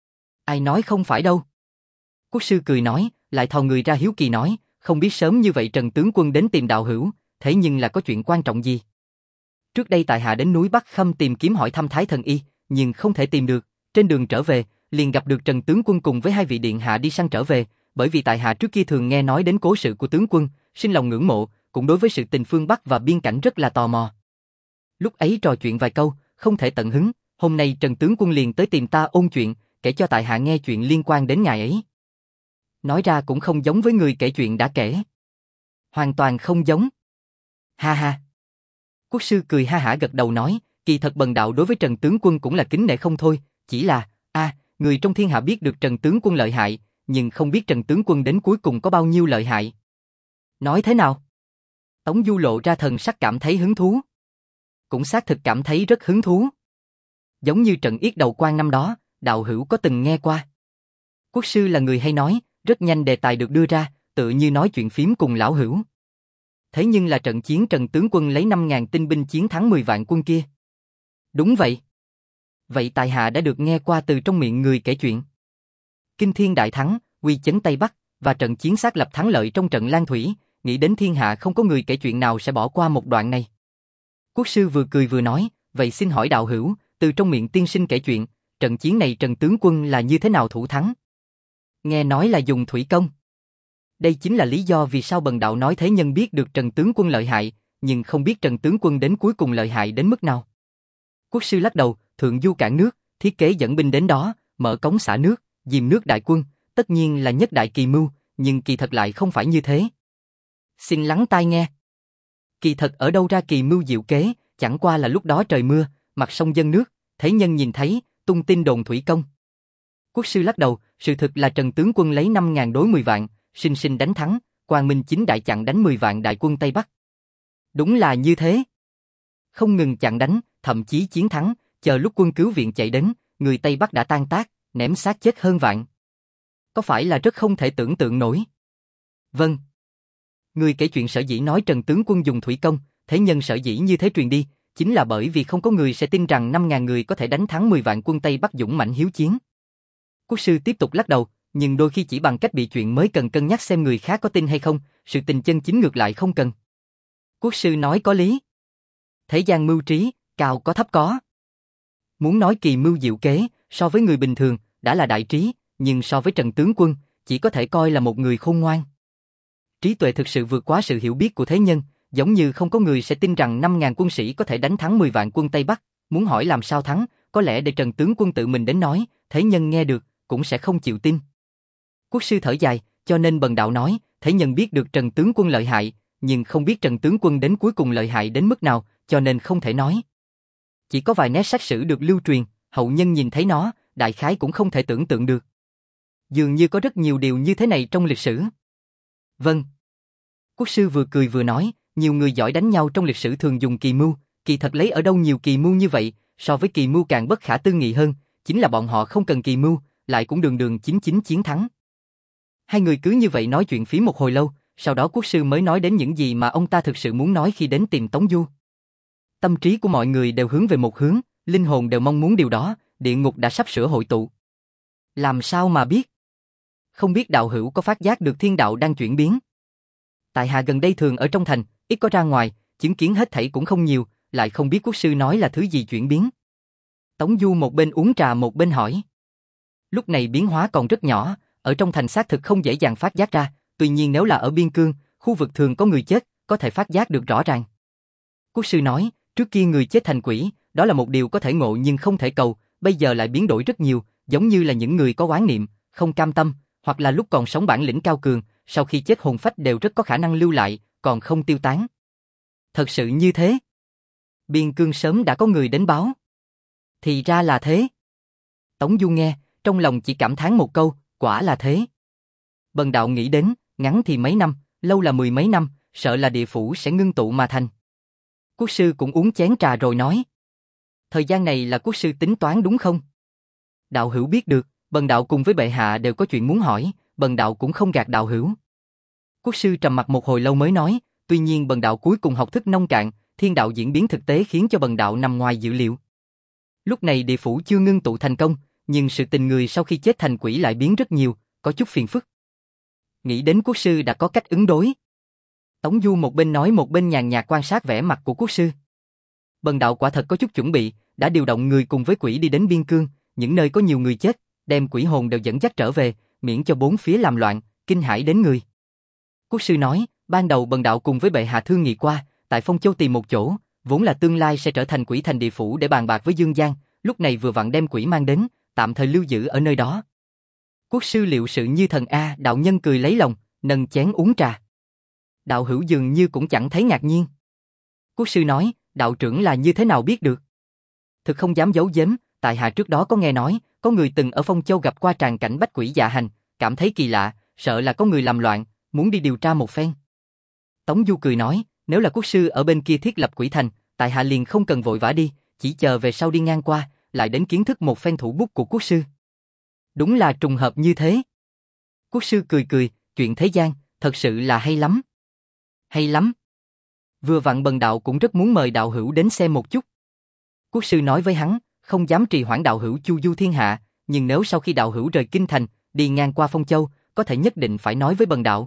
Ai nói không phải đâu. Quốc sư cười nói, lại thò người ra hiếu kỳ nói, không biết sớm như vậy Trần tướng quân đến tìm đạo hữu, thế nhưng là có chuyện quan trọng gì? Trước đây tại hạ đến núi Bắc Khâm tìm kiếm hỏi thăm Thái Thần Y, nhưng không thể tìm được, trên đường trở về, liền gặp được Trần tướng quân cùng với hai vị điện hạ đi săn trở về, bởi vì tại hạ trước kia thường nghe nói đến cố sự của tướng quân, sinh lòng ngưỡng mộ, cũng đối với sự tình phương Bắc và biên cảnh rất là tò mò. Lúc ấy trò chuyện vài câu, không thể tận hứng, hôm nay Trần tướng quân liền tới tìm ta ôn chuyện, kể cho tại hạ nghe chuyện liên quan đến ngài ấy. Nói ra cũng không giống với người kể chuyện đã kể. Hoàn toàn không giống. Ha ha. Quốc sư cười ha hả gật đầu nói, kỳ thật bần đạo đối với Trần tướng quân cũng là kính nể không thôi, chỉ là, a, à, người trong thiên hạ biết được Trần tướng quân lợi hại, nhưng không biết Trần tướng quân đến cuối cùng có bao nhiêu lợi hại. Nói thế nào? Tống Du lộ ra thần sắc cảm thấy hứng thú. Cũng xác thực cảm thấy rất hứng thú. Giống như trận yết đầu quan năm đó, đạo hữu có từng nghe qua. Quốc sư là người hay nói, rất nhanh đề tài được đưa ra, tự như nói chuyện phím cùng lão hữu. Thế nhưng là trận chiến Trần tướng quân lấy năm ngàn tinh binh chiến thắng mười vạn quân kia. Đúng vậy. Vậy tài hạ đã được nghe qua từ trong miệng người kể chuyện. Kinh thiên đại thắng, uy chấn Tây Bắc, và trận chiến xác lập thắng lợi trong trận Lan Thủy, nghĩ đến thiên hạ không có người kể chuyện nào sẽ bỏ qua một đoạn này. Quốc sư vừa cười vừa nói, vậy xin hỏi đạo hữu, từ trong miệng tiên sinh kể chuyện, trận chiến này Trần tướng quân là như thế nào thủ thắng? Nghe nói là dùng thủy công. Đây chính là lý do vì sao bần đạo nói thế nhân biết được Trần tướng quân lợi hại, nhưng không biết Trần tướng quân đến cuối cùng lợi hại đến mức nào. Quốc sư lắc đầu, thượng du cản nước, thiết kế dẫn binh đến đó, mở cống xả nước, dìm nước đại quân, tất nhiên là nhất đại kỳ mưu, nhưng kỳ thật lại không phải như thế. Xin lắng tai nghe. Kỳ thật ở đâu ra kỳ mưu diệu kế, chẳng qua là lúc đó trời mưa, mặt sông dâng nước, thế nhân nhìn thấy, tung tin đồn thủy công. Quốc sư lắc đầu, sự thực là Trần tướng quân lấy năm ngàn đối mười vạn, sinh sinh đánh thắng, Quang Minh chính đại chặn đánh mười vạn đại quân Tây Bắc. Đúng là như thế. Không ngừng chặn đánh, thậm chí chiến thắng, chờ lúc quân cứu viện chạy đến, người Tây Bắc đã tan tác, ném xác chết hơn vạn. Có phải là rất không thể tưởng tượng nổi? Vâng. Người kể chuyện sở dĩ nói Trần tướng quân dùng thủy công, thế nhân sở dĩ như thế truyền đi, chính là bởi vì không có người sẽ tin rằng năm ngàn người có thể đánh thắng mười vạn quân Tây Bắc dũng mãnh hiếu chiến. Quốc sư tiếp tục lắc đầu, nhưng đôi khi chỉ bằng cách bị chuyện mới cần cân nhắc xem người khác có tin hay không, sự tình chân chính ngược lại không cần. Quốc sư nói có lý. Thế gian mưu trí, cao có thấp có. Muốn nói kỳ mưu diệu kế, so với người bình thường, đã là đại trí, nhưng so với Trần tướng quân, chỉ có thể coi là một người khôn ngoan. Trí tuệ thực sự vượt quá sự hiểu biết của thế nhân, giống như không có người sẽ tin rằng năm ngàn quân sĩ có thể đánh thắng mười vạn quân Tây Bắc, muốn hỏi làm sao thắng, có lẽ để Trần tướng quân tự mình đến nói, thế nhân nghe được, cũng sẽ không chịu tin. Quốc sư thở dài, cho nên bần đạo nói, thế nhân biết được Trần tướng quân lợi hại, nhưng không biết Trần tướng quân đến cuối cùng lợi hại đến mức nào, cho nên không thể nói. Chỉ có vài nét sách sử được lưu truyền, hậu nhân nhìn thấy nó, đại khái cũng không thể tưởng tượng được. Dường như có rất nhiều điều như thế này trong lịch sử. Vâng. Quốc sư vừa cười vừa nói, nhiều người giỏi đánh nhau trong lịch sử thường dùng kỳ mưu, kỳ thật lấy ở đâu nhiều kỳ mưu như vậy, so với kỳ mưu càng bất khả tư nghị hơn, chính là bọn họ không cần kỳ mưu, lại cũng đường đường chính chính chiến thắng. Hai người cứ như vậy nói chuyện phí một hồi lâu, sau đó quốc sư mới nói đến những gì mà ông ta thực sự muốn nói khi đến tìm Tống Du. Tâm trí của mọi người đều hướng về một hướng, linh hồn đều mong muốn điều đó, địa ngục đã sắp sửa hội tụ. Làm sao mà biết? Không biết đạo hữu có phát giác được thiên đạo đang chuyển biến. Tại hạ gần đây thường ở trong thành, ít có ra ngoài, chứng kiến hết thảy cũng không nhiều, lại không biết quốc sư nói là thứ gì chuyển biến. Tống Du một bên uống trà một bên hỏi. Lúc này biến hóa còn rất nhỏ, ở trong thành xác thực không dễ dàng phát giác ra, tuy nhiên nếu là ở biên cương, khu vực thường có người chết, có thể phát giác được rõ ràng. Quốc sư nói, trước kia người chết thành quỷ, đó là một điều có thể ngộ nhưng không thể cầu, bây giờ lại biến đổi rất nhiều, giống như là những người có oán niệm, không cam tâm, hoặc là lúc còn sống bản lĩnh cao cường, sau khi chết hồn phách đều rất có khả năng lưu lại, còn không tiêu tán. Thật sự như thế. Biên cương sớm đã có người đến báo. Thì ra là thế. Tống Du nghe, trong lòng chỉ cảm thán một câu, quả là thế. Bần đạo nghĩ đến, ngắn thì mấy năm, lâu là mười mấy năm, sợ là địa phủ sẽ ngưng tụ mà thành. Quốc sư cũng uống chén trà rồi nói. Thời gian này là quốc sư tính toán đúng không? Đạo hữu biết được, bần đạo cùng với bệ hạ đều có chuyện muốn hỏi, bần đạo cũng không gạt đạo hữu. Quốc sư trầm mặt một hồi lâu mới nói, tuy nhiên bần đạo cuối cùng học thức nông cạn, thiên đạo diễn biến thực tế khiến cho bần đạo nằm ngoài dự liệu. Lúc này địa phủ chưa ngưng tụ thành công, nhưng sự tình người sau khi chết thành quỷ lại biến rất nhiều, có chút phiền phức. Nghĩ đến quốc sư đã có cách ứng đối. Tống Du một bên nói một bên nhàn nhạt quan sát vẻ mặt của quốc sư. Bần đạo quả thật có chút chuẩn bị, đã điều động người cùng với quỷ đi đến biên cương, những nơi có nhiều người chết, đem quỷ hồn đều dẫn dắt trở về, miễn cho bốn phía làm loạn, kinh hãi đến người. Quốc sư nói, ban đầu bần đạo cùng với bệ hạ thương nghị qua, tại Phong Châu tìm một chỗ, vốn là tương lai sẽ trở thành quỷ thành địa phủ để bàn bạc với Dương Giang, lúc này vừa vặn đem quỷ mang đến, tạm thời lưu giữ ở nơi đó. Quốc sư liệu sự như thần a, đạo nhân cười lấy lòng, nâng chén uống trà. Đạo hữu dường như cũng chẳng thấy ngạc nhiên. Quốc sư nói, đạo trưởng là như thế nào biết được? Thực không dám giấu giếm, tại hạ trước đó có nghe nói, có người từng ở Phong Châu gặp qua tràng cảnh bách quỷ dạ hành, cảm thấy kỳ lạ, sợ là có người làm loạn, muốn đi điều tra một phen. Tống Du cười nói, nếu là quốc sư ở bên kia thiết lập quỷ thành, tại hạ liền không cần vội vã đi, chỉ chờ về sau đi ngang qua, lại đến kiến thức một phen thủ bút của quốc sư. Đúng là trùng hợp như thế. Quốc sư cười cười, chuyện thế gian, thật sự là hay lắm. Hay lắm. Vừa vặn bần đạo cũng rất muốn mời đạo hữu đến xem một chút. Quốc sư nói với hắn, không dám trì hoãn đạo hữu chu du thiên hạ, nhưng nếu sau khi đạo hữu rời kinh thành, đi ngang qua Phong Châu, có thể nhất định phải nói với bần đạo.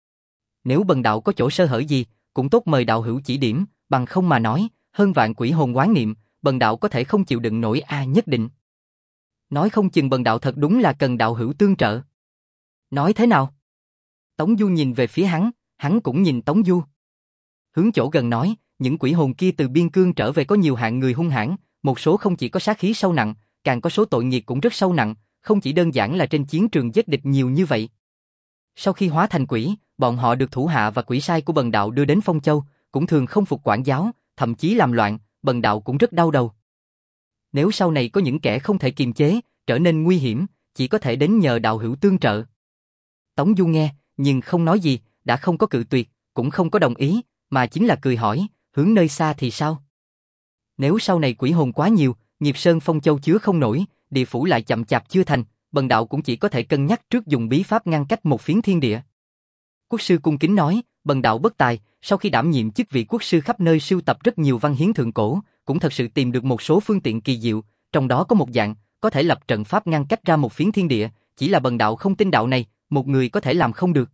Nếu bần đạo có chỗ sơ hở gì, cũng tốt mời đạo hữu chỉ điểm, bằng không mà nói, hơn vạn quỷ hồn oán niệm, bần đạo có thể không chịu đựng nổi a nhất định. Nói không chừng bần đạo thật đúng là cần đạo hữu tương trợ. Nói thế nào? Tống Du nhìn về phía hắn, hắn cũng nhìn Tống Du. Hướng chỗ gần nói, những quỷ hồn kia từ biên cương trở về có nhiều hạng người hung hãn, một số không chỉ có sát khí sâu nặng, càng có số tội nghiệp cũng rất sâu nặng, không chỉ đơn giản là trên chiến trường giết địch nhiều như vậy. Sau khi hóa thành quỷ, bọn họ được thủ hạ và quỷ sai của bần đạo đưa đến Phong Châu, cũng thường không phục quản giáo, thậm chí làm loạn, bần đạo cũng rất đau đầu. Nếu sau này có những kẻ không thể kiềm chế, trở nên nguy hiểm, chỉ có thể đến nhờ đạo hữu tương trợ. Tống Du nghe, nhưng không nói gì, đã không có cự tuyệt, cũng không có đồng ý, mà chính là cười hỏi, hướng nơi xa thì sao? Nếu sau này quỷ hồn quá nhiều, nghiệp sơn Phong Châu chứa không nổi, địa phủ lại chậm chạp chưa thành, bần đạo cũng chỉ có thể cân nhắc trước dùng bí pháp ngăn cách một phiến thiên địa. Quốc sư cung kính nói, bần đạo bất tài, sau khi đảm nhiệm chức vị quốc sư khắp nơi sưu tập rất nhiều văn hiến thượng cổ, cũng thật sự tìm được một số phương tiện kỳ diệu, trong đó có một dạng, có thể lập trận pháp ngăn cách ra một phiến thiên địa, chỉ là bần đạo không tin đạo này, một người có thể làm không được.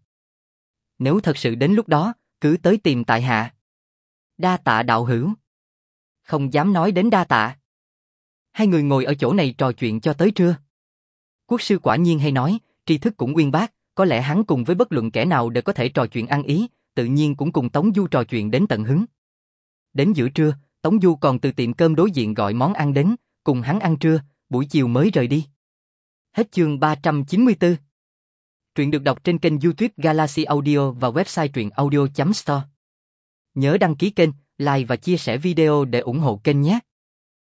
Nếu thật sự đến lúc đó, cứ tới tìm tại hạ. Đa tạ đạo hữu. Không dám nói đến đa tạ. Hai người ngồi ở chỗ này trò chuyện cho tới trưa. Quốc sư quả nhiên hay nói, tri thức cũng uyên bác, có lẽ hắn cùng với bất luận kẻ nào đều có thể trò chuyện ăn ý, tự nhiên cũng cùng Tống Du trò chuyện đến tận hứng. Đến giữa trưa, Tống Du còn từ tiệm cơm đối diện gọi món ăn đến, cùng hắn ăn trưa, buổi chiều mới rời đi. Hết chương ba trăm chín mươi tư. Truyện được đọc trên kênh YouTube Galaxy Audio và website truyện audio chấm store. Nhớ đăng ký kênh, like và chia sẻ video để ủng hộ kênh nhé.